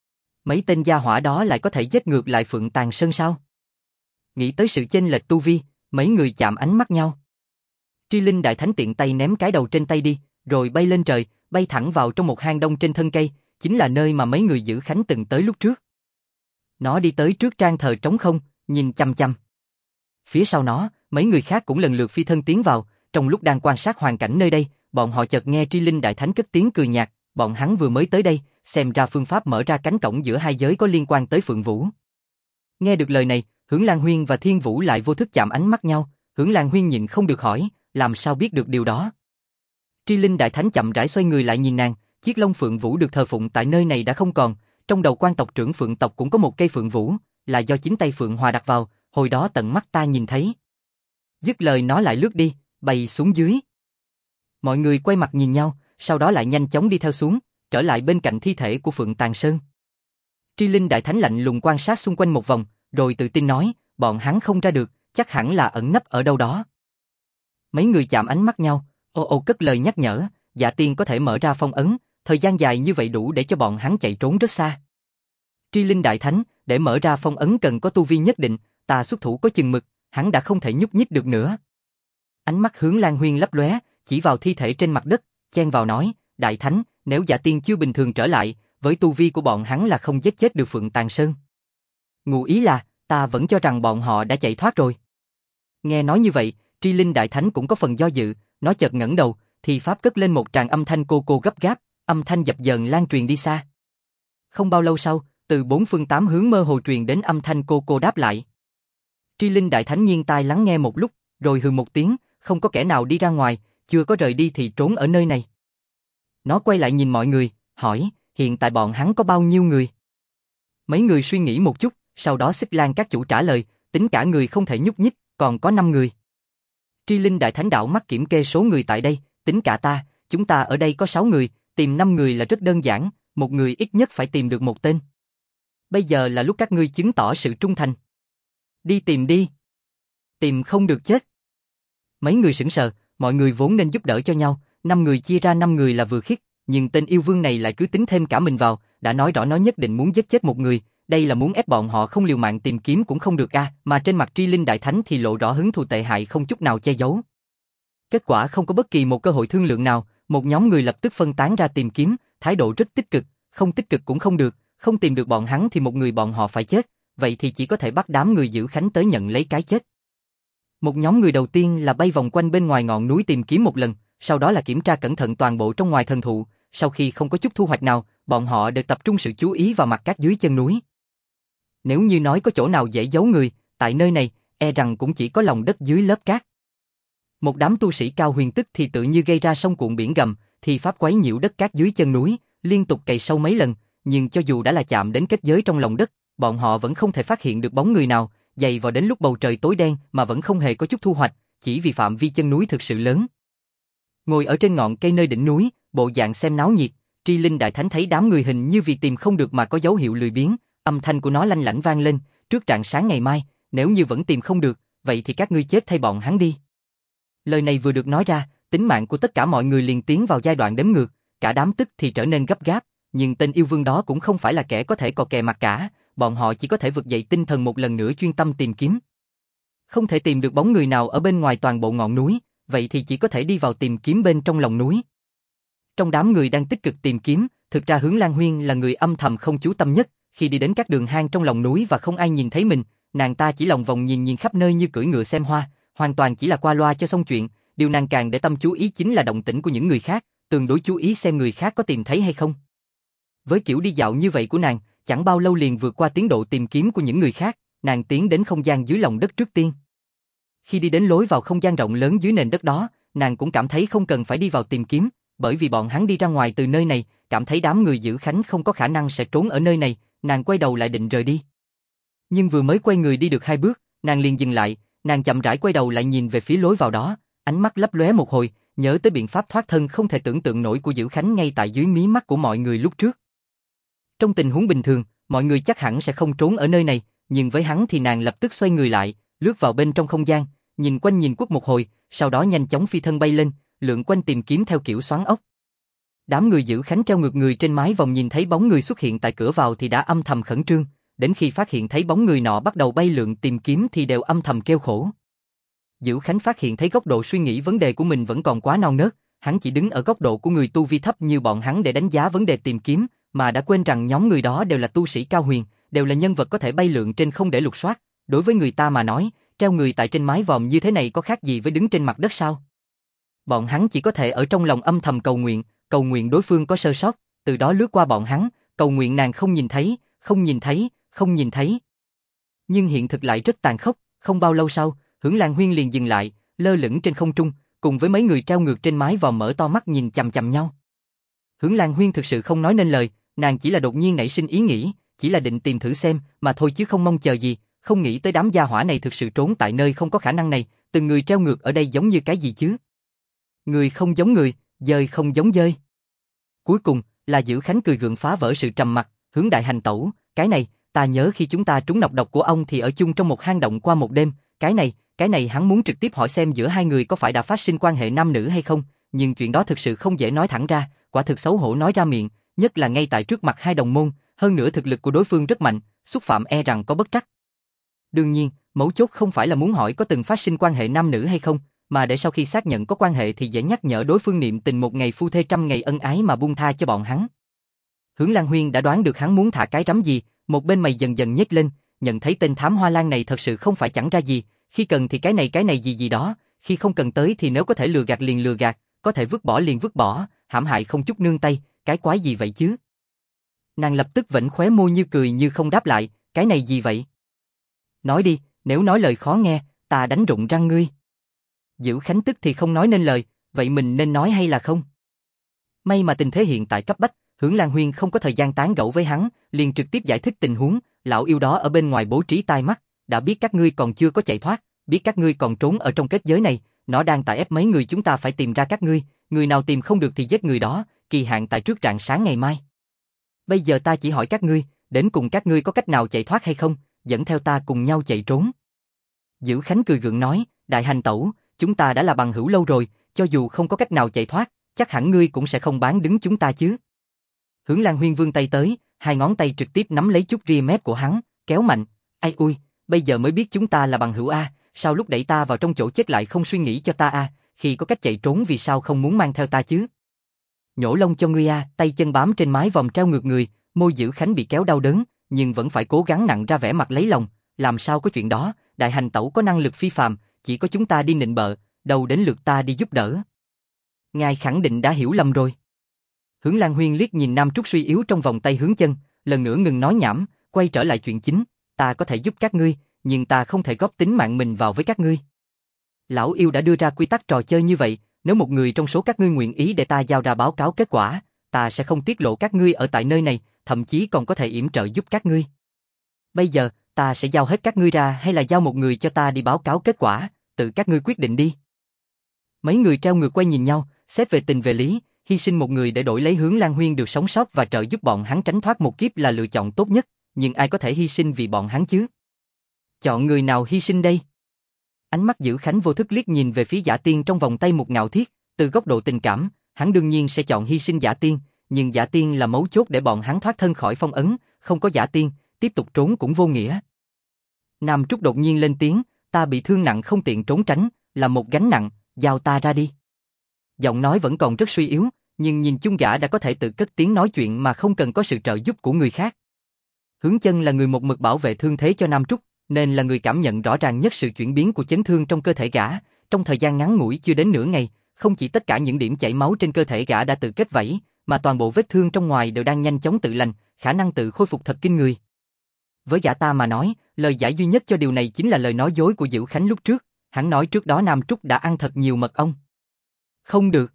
Mấy tên gia hỏa đó lại có thể giết ngược lại Phượng Tàng Sơn sao? Nghĩ tới sự chênh lệch tu vi, mấy người chạm ánh mắt nhau. Tri Linh Đại Thánh tiện tay ném cái đầu trên tay đi, rồi bay lên trời, bay thẳng vào trong một hang đông trên thân cây, chính là nơi mà mấy người Dữ Khánh từng tới lúc trước. Nó đi tới trước trang thờ trống không, nhìn chăm chăm. Phía sau nó, mấy người khác cũng lần lượt phi thân tiến vào, trong lúc đang quan sát hoàn cảnh nơi đây, bọn họ chợt nghe Tri Linh Đại Thánh cất tiếng cười nhạt, bọn hắn vừa mới tới đây, xem ra phương pháp mở ra cánh cổng giữa hai giới có liên quan tới Phượng Vũ. Nghe được lời này, Hướng Lan Huyên và Thiên Vũ lại vô thức chạm ánh mắt nhau, Hướng Lan Huyên nhịn không được hỏi, làm sao biết được điều đó? Tri Linh Đại Thánh chậm rãi xoay người lại nhìn nàng, chiếc lông Phượng Vũ được thờ phụng tại nơi này đã không còn, trong đầu quan tộc trưởng Phượng tộc cũng có một cây Phượng Vũ, là do chính tay Phượng Hòa đặt vào, hồi đó tận mắt ta nhìn thấy. Dứt lời nó lại lướt đi, bay xuống dưới. Mọi người quay mặt nhìn nhau, sau đó lại nhanh chóng đi theo xuống, trở lại bên cạnh thi thể của Phượng Tàng Sơn. Tri Linh Đại Thánh lạnh lùng quan sát xung quanh một vòng, rồi tự tin nói, bọn hắn không ra được, chắc hẳn là ẩn nấp ở đâu đó. Mấy người chạm ánh mắt nhau, ô ô cất lời nhắc nhở, Dạ Tiên có thể mở ra phong ấn, thời gian dài như vậy đủ để cho bọn hắn chạy trốn rất xa. Tri Linh Đại Thánh, để mở ra phong ấn cần có tu vi nhất định, ta xuất thủ có chừng mực, hắn đã không thể nhúc nhích được nữa. Ánh mắt Hướng Lan Huyên lấp lóe, chỉ vào thi thể trên mặt đất, chen vào nói, Đại Thánh, nếu Dạ Tiên chưa bình thường trở lại, với tu vi của bọn hắn là không giết chết được Phượng Tàng Sơn. Ngụ ý là, ta vẫn cho rằng bọn họ đã chạy thoát rồi. Nghe nói như vậy, Tri Linh Đại Thánh cũng có phần do dự, nó chợt ngẩng đầu, thì pháp cất lên một tràng âm thanh cô gấp gáp, âm thanh dập dờn lan truyền đi xa. Không bao lâu sau, từ bốn phương tám hướng mơ hồ truyền đến âm thanh cô đáp lại. Tri Linh Đại Thánh nghiêng tai lắng nghe một lúc, rồi hừ một tiếng, không có kẻ nào đi ra ngoài, chưa có rời đi thì trốn ở nơi này. Nó quay lại nhìn mọi người, hỏi, hiện tại bọn hắn có bao nhiêu người? Mấy người suy nghĩ một chút, sau đó Xích Lan các chủ trả lời, tính cả người không thể nhúc nhích, còn có 5 người. Tri Linh Đại Thánh đảo mắt kiểm kê số người tại đây, tính cả ta, chúng ta ở đây có 6 người, tìm 5 người là rất đơn giản, một người ít nhất phải tìm được một tên. Bây giờ là lúc các ngươi chứng tỏ sự trung thành. Đi tìm đi. Tìm không được chết. Mấy người sững sờ, mọi người vốn nên giúp đỡ cho nhau, 5 người chia ra 5 người là vừa khiết, nhưng tên yêu vương này lại cứ tính thêm cả mình vào, đã nói rõ nó nhất định muốn giết chết một người, đây là muốn ép bọn họ không liều mạng tìm kiếm cũng không được a, mà trên mặt Tri Linh Đại Thánh thì lộ rõ hứng thù tệ hại không chút nào che giấu. Kết quả không có bất kỳ một cơ hội thương lượng nào, một nhóm người lập tức phân tán ra tìm kiếm, thái độ rất tích cực, không tích cực cũng không được, không tìm được bọn hắn thì một người bọn họ phải chết, vậy thì chỉ có thể bắt đám người giữ khánh tới nhận lấy cái chết. Một nhóm người đầu tiên là bay vòng quanh bên ngoài ngọn núi tìm kiếm một lần, sau đó là kiểm tra cẩn thận toàn bộ trong ngoài thần thụ, sau khi không có chút thu hoạch nào, bọn họ đều tập trung sự chú ý vào mặt cát dưới chân núi. Nếu như nói có chỗ nào dễ giấu người, tại nơi này, e rằng cũng chỉ có lòng đất dưới lớp cát. Một đám tu sĩ cao huyền tức thì tự như gây ra sông cuộn biển gầm, thì pháp quấy nhiễu đất cát dưới chân núi, liên tục cày sâu mấy lần, nhưng cho dù đã là chạm đến kết giới trong lòng đất, bọn họ vẫn không thể phát hiện được bóng người nào, dày vào đến lúc bầu trời tối đen mà vẫn không hề có chút thu hoạch, chỉ vì phạm vi chân núi thực sự lớn. Ngồi ở trên ngọn cây nơi đỉnh núi, bộ dạng xem náo nhiệt, Tri Linh Đại Thánh thấy đám người hình như vì tìm không được mà có dấu hiệu lười biếng, âm thanh của nó lanh lảnh vang lên, trước rạng sáng ngày mai, nếu như vẫn tìm không được, vậy thì các ngươi chết thay bọn hắn đi. Lời này vừa được nói ra, tính mạng của tất cả mọi người liền tiến vào giai đoạn đếm ngược, cả đám tức thì trở nên gấp gáp, nhưng tên yêu vương đó cũng không phải là kẻ có thể cò kè mặt cả, bọn họ chỉ có thể vực dậy tinh thần một lần nữa chuyên tâm tìm kiếm. Không thể tìm được bóng người nào ở bên ngoài toàn bộ ngọn núi, vậy thì chỉ có thể đi vào tìm kiếm bên trong lòng núi. Trong đám người đang tích cực tìm kiếm, thực ra Hướng Lan Huyên là người âm thầm không chú tâm nhất, khi đi đến các đường hang trong lòng núi và không ai nhìn thấy mình, nàng ta chỉ lòng vòng nhìn khắp nơi như cưỡi ngựa xem hoa, hoàn toàn chỉ là qua loa cho xong chuyện, điều nàng càng để tâm chú ý chính là động tĩnh của những người khác, tương đối chú ý xem người khác có tìm thấy hay không. Với kiểu đi dạo như vậy của nàng, chẳng bao lâu liền vượt qua tiến độ tìm kiếm của những người khác, nàng tiến đến không gian dưới lòng đất trước tiên. Khi đi đến lối vào không gian rộng lớn dưới nền đất đó, nàng cũng cảm thấy không cần phải đi vào tìm kiếm, bởi vì bọn hắn đi ra ngoài từ nơi này, cảm thấy đám người giữ khánh không có khả năng sẽ trốn ở nơi này, nàng quay đầu lại định rời đi. Nhưng vừa mới quay người đi được 2 bước, nàng liền dừng lại, nàng chậm rãi quay đầu lại nhìn về phía lối vào đó, ánh mắt lấp lóe một hồi, nhớ tới biện pháp thoát thân không thể tưởng tượng nổi của giữ khánh ngay tại dưới mí mắt của mọi người lúc trước. Trong tình huống bình thường, mọi người chắc hẳn sẽ không trốn ở nơi này, nhưng với hắn thì nàng lập tức xoay người lại, lướt vào bên trong không gian, nhìn quanh nhìn quất một hồi, sau đó nhanh chóng phi thân bay lên, lượn quanh tìm kiếm theo kiểu xoắn ốc. Đám người giữ khánh treo ngược người trên mái vòng nhìn thấy bóng người xuất hiện tại cửa vào thì đã âm thầm khẩn trương, đến khi phát hiện thấy bóng người nọ bắt đầu bay lượn tìm kiếm thì đều âm thầm kêu khổ. Giữ khánh phát hiện thấy góc độ suy nghĩ vấn đề của mình vẫn còn quá non nớt, hắn chỉ đứng ở góc độ của người tu vi thấp như bọn hắn để đánh giá vấn đề tìm kiếm, mà đã quên rằng nhóm người đó đều là tu sĩ cao huyền, đều là nhân vật có thể bay lượn trên không để lục soát, đối với người ta mà nói, treo người tại trên mái vòm như thế này có khác gì với đứng trên mặt đất sao? Bọn hắn chỉ có thể ở trong lòng âm thầm cầu nguyện đối phương có sơ sót, từ đó lướt qua bọn hắn, cầu nguyện nàng không nhìn thấy, không nhìn thấy, không nhìn thấy. Nhưng hiện thực lại rất tàn khốc, không bao lâu sau, Hướng Lan Huyên liền dừng lại, lơ lửng trên không trung, cùng với mấy người treo ngược trên mái vòm mở to mắt nhìn chằm chằm nhau. Hướng Lan Huyên thực sự không nói nên lời, nàng chỉ là đột nhiên nảy sinh ý nghĩ, chỉ là định tìm thử xem mà thôi chứ không mong chờ gì, không nghĩ tới đám gia hỏa này thực sự trốn tại nơi không có khả năng này, từng người treo ngược ở đây giống như cái gì chứ? Người không giống người, dơi không giống dơi. Cuối cùng là Giữ Khánh cười gượng phá vỡ sự trầm mặc, Hướng đại hành tẩu, cái này, ta nhớ khi chúng ta trúng nọc độc của ông thì ở chung trong một hang động qua một đêm, cái này hắn muốn trực tiếp hỏi xem giữa hai người có phải đã phát sinh quan hệ nam nữ hay không, nhưng chuyện đó thực sự không dễ nói thẳng ra, quả thực xấu hổ nói ra miệng, nhất là ngay tại trước mặt hai đồng môn, hơn nữa thực lực của đối phương rất mạnh, xúc phạm e rằng có bất trắc. Đương nhiên, mấu chốt không phải là muốn hỏi có từng phát sinh quan hệ nam nữ hay không, mà để sau khi xác nhận có quan hệ thì dễ nhắc nhở đối phương niệm tình một ngày phu thê trăm ngày ân ái mà buông tha cho bọn hắn. Hướng Lan Huyên đã đoán được hắn muốn thả cái rắm gì, một bên mày dần dần nhếch lên, nhận thấy tên thám hoa lan này thật sự không phải chẳng ra gì, khi cần thì cái này gì đó, khi không cần tới thì nếu có thể lừa gạt liền lừa gạt, có thể vứt bỏ liền vứt bỏ, hãm hại không chút nương tay, cái quái gì vậy chứ? Nàng lập tức vểnh khóe môi như cười như không đáp lại, cái này gì vậy? Nói đi, nếu nói lời khó nghe, ta đánh rụng răng ngươi. Dữ Khánh tức thì không nói nên lời, vậy mình nên nói hay là không? May mà tình thế hiện tại cấp bách, Hướng Lan Huyên không có thời gian tán gẫu với hắn, liền trực tiếp giải thích tình huống, lão yêu đó ở bên ngoài bố trí tai mắt, đã biết các ngươi còn chưa có chạy thoát, biết các ngươi còn trốn ở trong kết giới này, nó đang tại ép mấy người chúng ta phải tìm ra các ngươi, người nào tìm không được thì giết người đó, kỳ hạn tại trước rạng sáng ngày mai. Bây giờ ta chỉ hỏi các ngươi, đến cùng các ngươi có cách nào chạy thoát hay không, dẫn theo ta cùng nhau chạy trốn. Dữ Khánh cười gượng nói, đại hành tẩu, chúng ta đã là bằng hữu lâu rồi, cho dù không có cách nào chạy thoát, chắc hẳn ngươi cũng sẽ không bán đứng chúng ta chứ. Hướng Lan Huyên vươn tay tới, hai ngón tay trực tiếp nắm lấy chút ria mép của hắn, kéo mạnh, ai ui, bây giờ mới biết chúng ta là bằng hữu a, sao lúc đẩy ta vào trong chỗ chết lại không suy nghĩ cho ta a, khi có cách chạy trốn vì sao không muốn mang theo ta chứ. Nhổ lông cho ngươi a, tay chân bám trên mái vòm treo ngược người, môi Dữ Khánh bị kéo đau đớn, nhưng vẫn phải cố gắng nặn ra vẻ mặt lấy lòng, làm sao có chuyện đó, đại hành tẩu có năng lực phi phàm, chỉ có chúng ta đi nịnh bợ, đâu đến lượt ta đi giúp đỡ. Ngài khẳng định đã hiểu lầm rồi. Hướng Lan Huyên liếc nhìn Nam Trúc suy yếu trong vòng tay hướng chân, lần nữa ngừng nói nhảm, quay trở lại chuyện chính, ta có thể giúp các ngươi, nhưng ta không thể góp tính mạng mình vào với các ngươi. Lão yêu đã đưa ra quy tắc trò chơi như vậy, nếu một người trong số các ngươi nguyện ý để ta giao ra báo cáo kết quả, ta sẽ không tiết lộ các ngươi ở tại nơi này, thậm chí còn có thể yểm trợ giúp các ngươi. Bây giờ, ta sẽ giao hết các ngươi ra hay là giao một người cho ta đi báo cáo kết quả, tự các ngươi quyết định đi. Mấy người treo ngược quay nhìn nhau, xét về tình về lý, hy sinh một người để đổi lấy Hướng Lan Huyên được sống sót và trợ giúp bọn hắn tránh thoát một kiếp là lựa chọn tốt nhất, nhưng ai có thể hy sinh vì bọn hắn chứ? Chọn người nào hy sinh đây? Ánh mắt Dữ Khánh vô thức liếc nhìn về phía Dã Tiên trong vòng tay một ngạo thiết, từ góc độ tình cảm, hắn đương nhiên sẽ chọn hy sinh Dã Tiên, nhưng Dã Tiên là mấu chốt để bọn hắn thoát thân khỏi phong ấn, không có Dã Tiên, tiếp tục trốn cũng vô nghĩa. Nam Trúc đột nhiên lên tiếng, ta bị thương nặng không tiện trốn tránh, là một gánh nặng, giao ta ra đi. Giọng nói vẫn còn rất suy yếu, nhưng nhìn chung gã đã có thể tự cất tiếng nói chuyện mà không cần có sự trợ giúp của người khác. Hướng Chân là người một mực bảo vệ thương thế cho Nam Trúc, nên là người cảm nhận rõ ràng nhất sự chuyển biến của chấn thương trong cơ thể gã, trong thời gian ngắn ngủi chưa đến nửa ngày, không chỉ tất cả những điểm chảy máu trên cơ thể gã đã tự kết vảy, mà toàn bộ vết thương trong ngoài đều đang nhanh chóng tự lành, khả năng tự khôi phục thật kinh người. Với gã ta mà nói, lời giải duy nhất cho điều này chính là lời nói dối của Dữ Khánh lúc trước, hắn nói trước đó Nam Trúc đã ăn thật nhiều mật ong. Không được.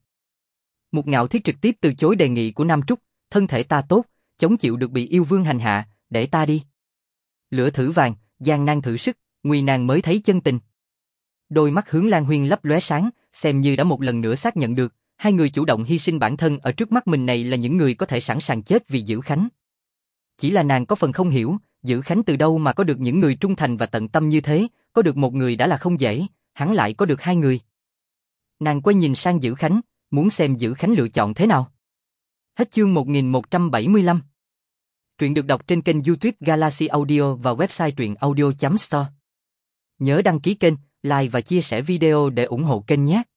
Một ngạo thiết trực tiếp từ chối đề nghị của Nam Trúc, thân thể ta tốt, chống chịu được bị yêu vương hành hạ, để ta đi. Lửa thử vàng, gian nan thử sức, nguy nan mới thấy chân tình. Đôi mắt Hướng Lan Huyên lấp lóe sáng, xem như đã một lần nữa xác nhận được, hai người chủ động hy sinh bản thân ở trước mắt mình này là những người có thể sẵn sàng chết vì Dữ Khánh. Chỉ là nàng có phần không hiểu, Dữ Khánh từ đâu mà có được những người trung thành và tận tâm như thế, có được một người đã là không dễ, hắn lại có được hai người. Nàng quay nhìn sang Dữ Khánh, muốn xem Dữ Khánh lựa chọn thế nào. Hết chương 1175. Truyện được đọc trên kênh YouTube Galaxy Audio và website truyệnaudio.store. Nhớ đăng ký kênh, like và chia sẻ video để ủng hộ kênh nhé.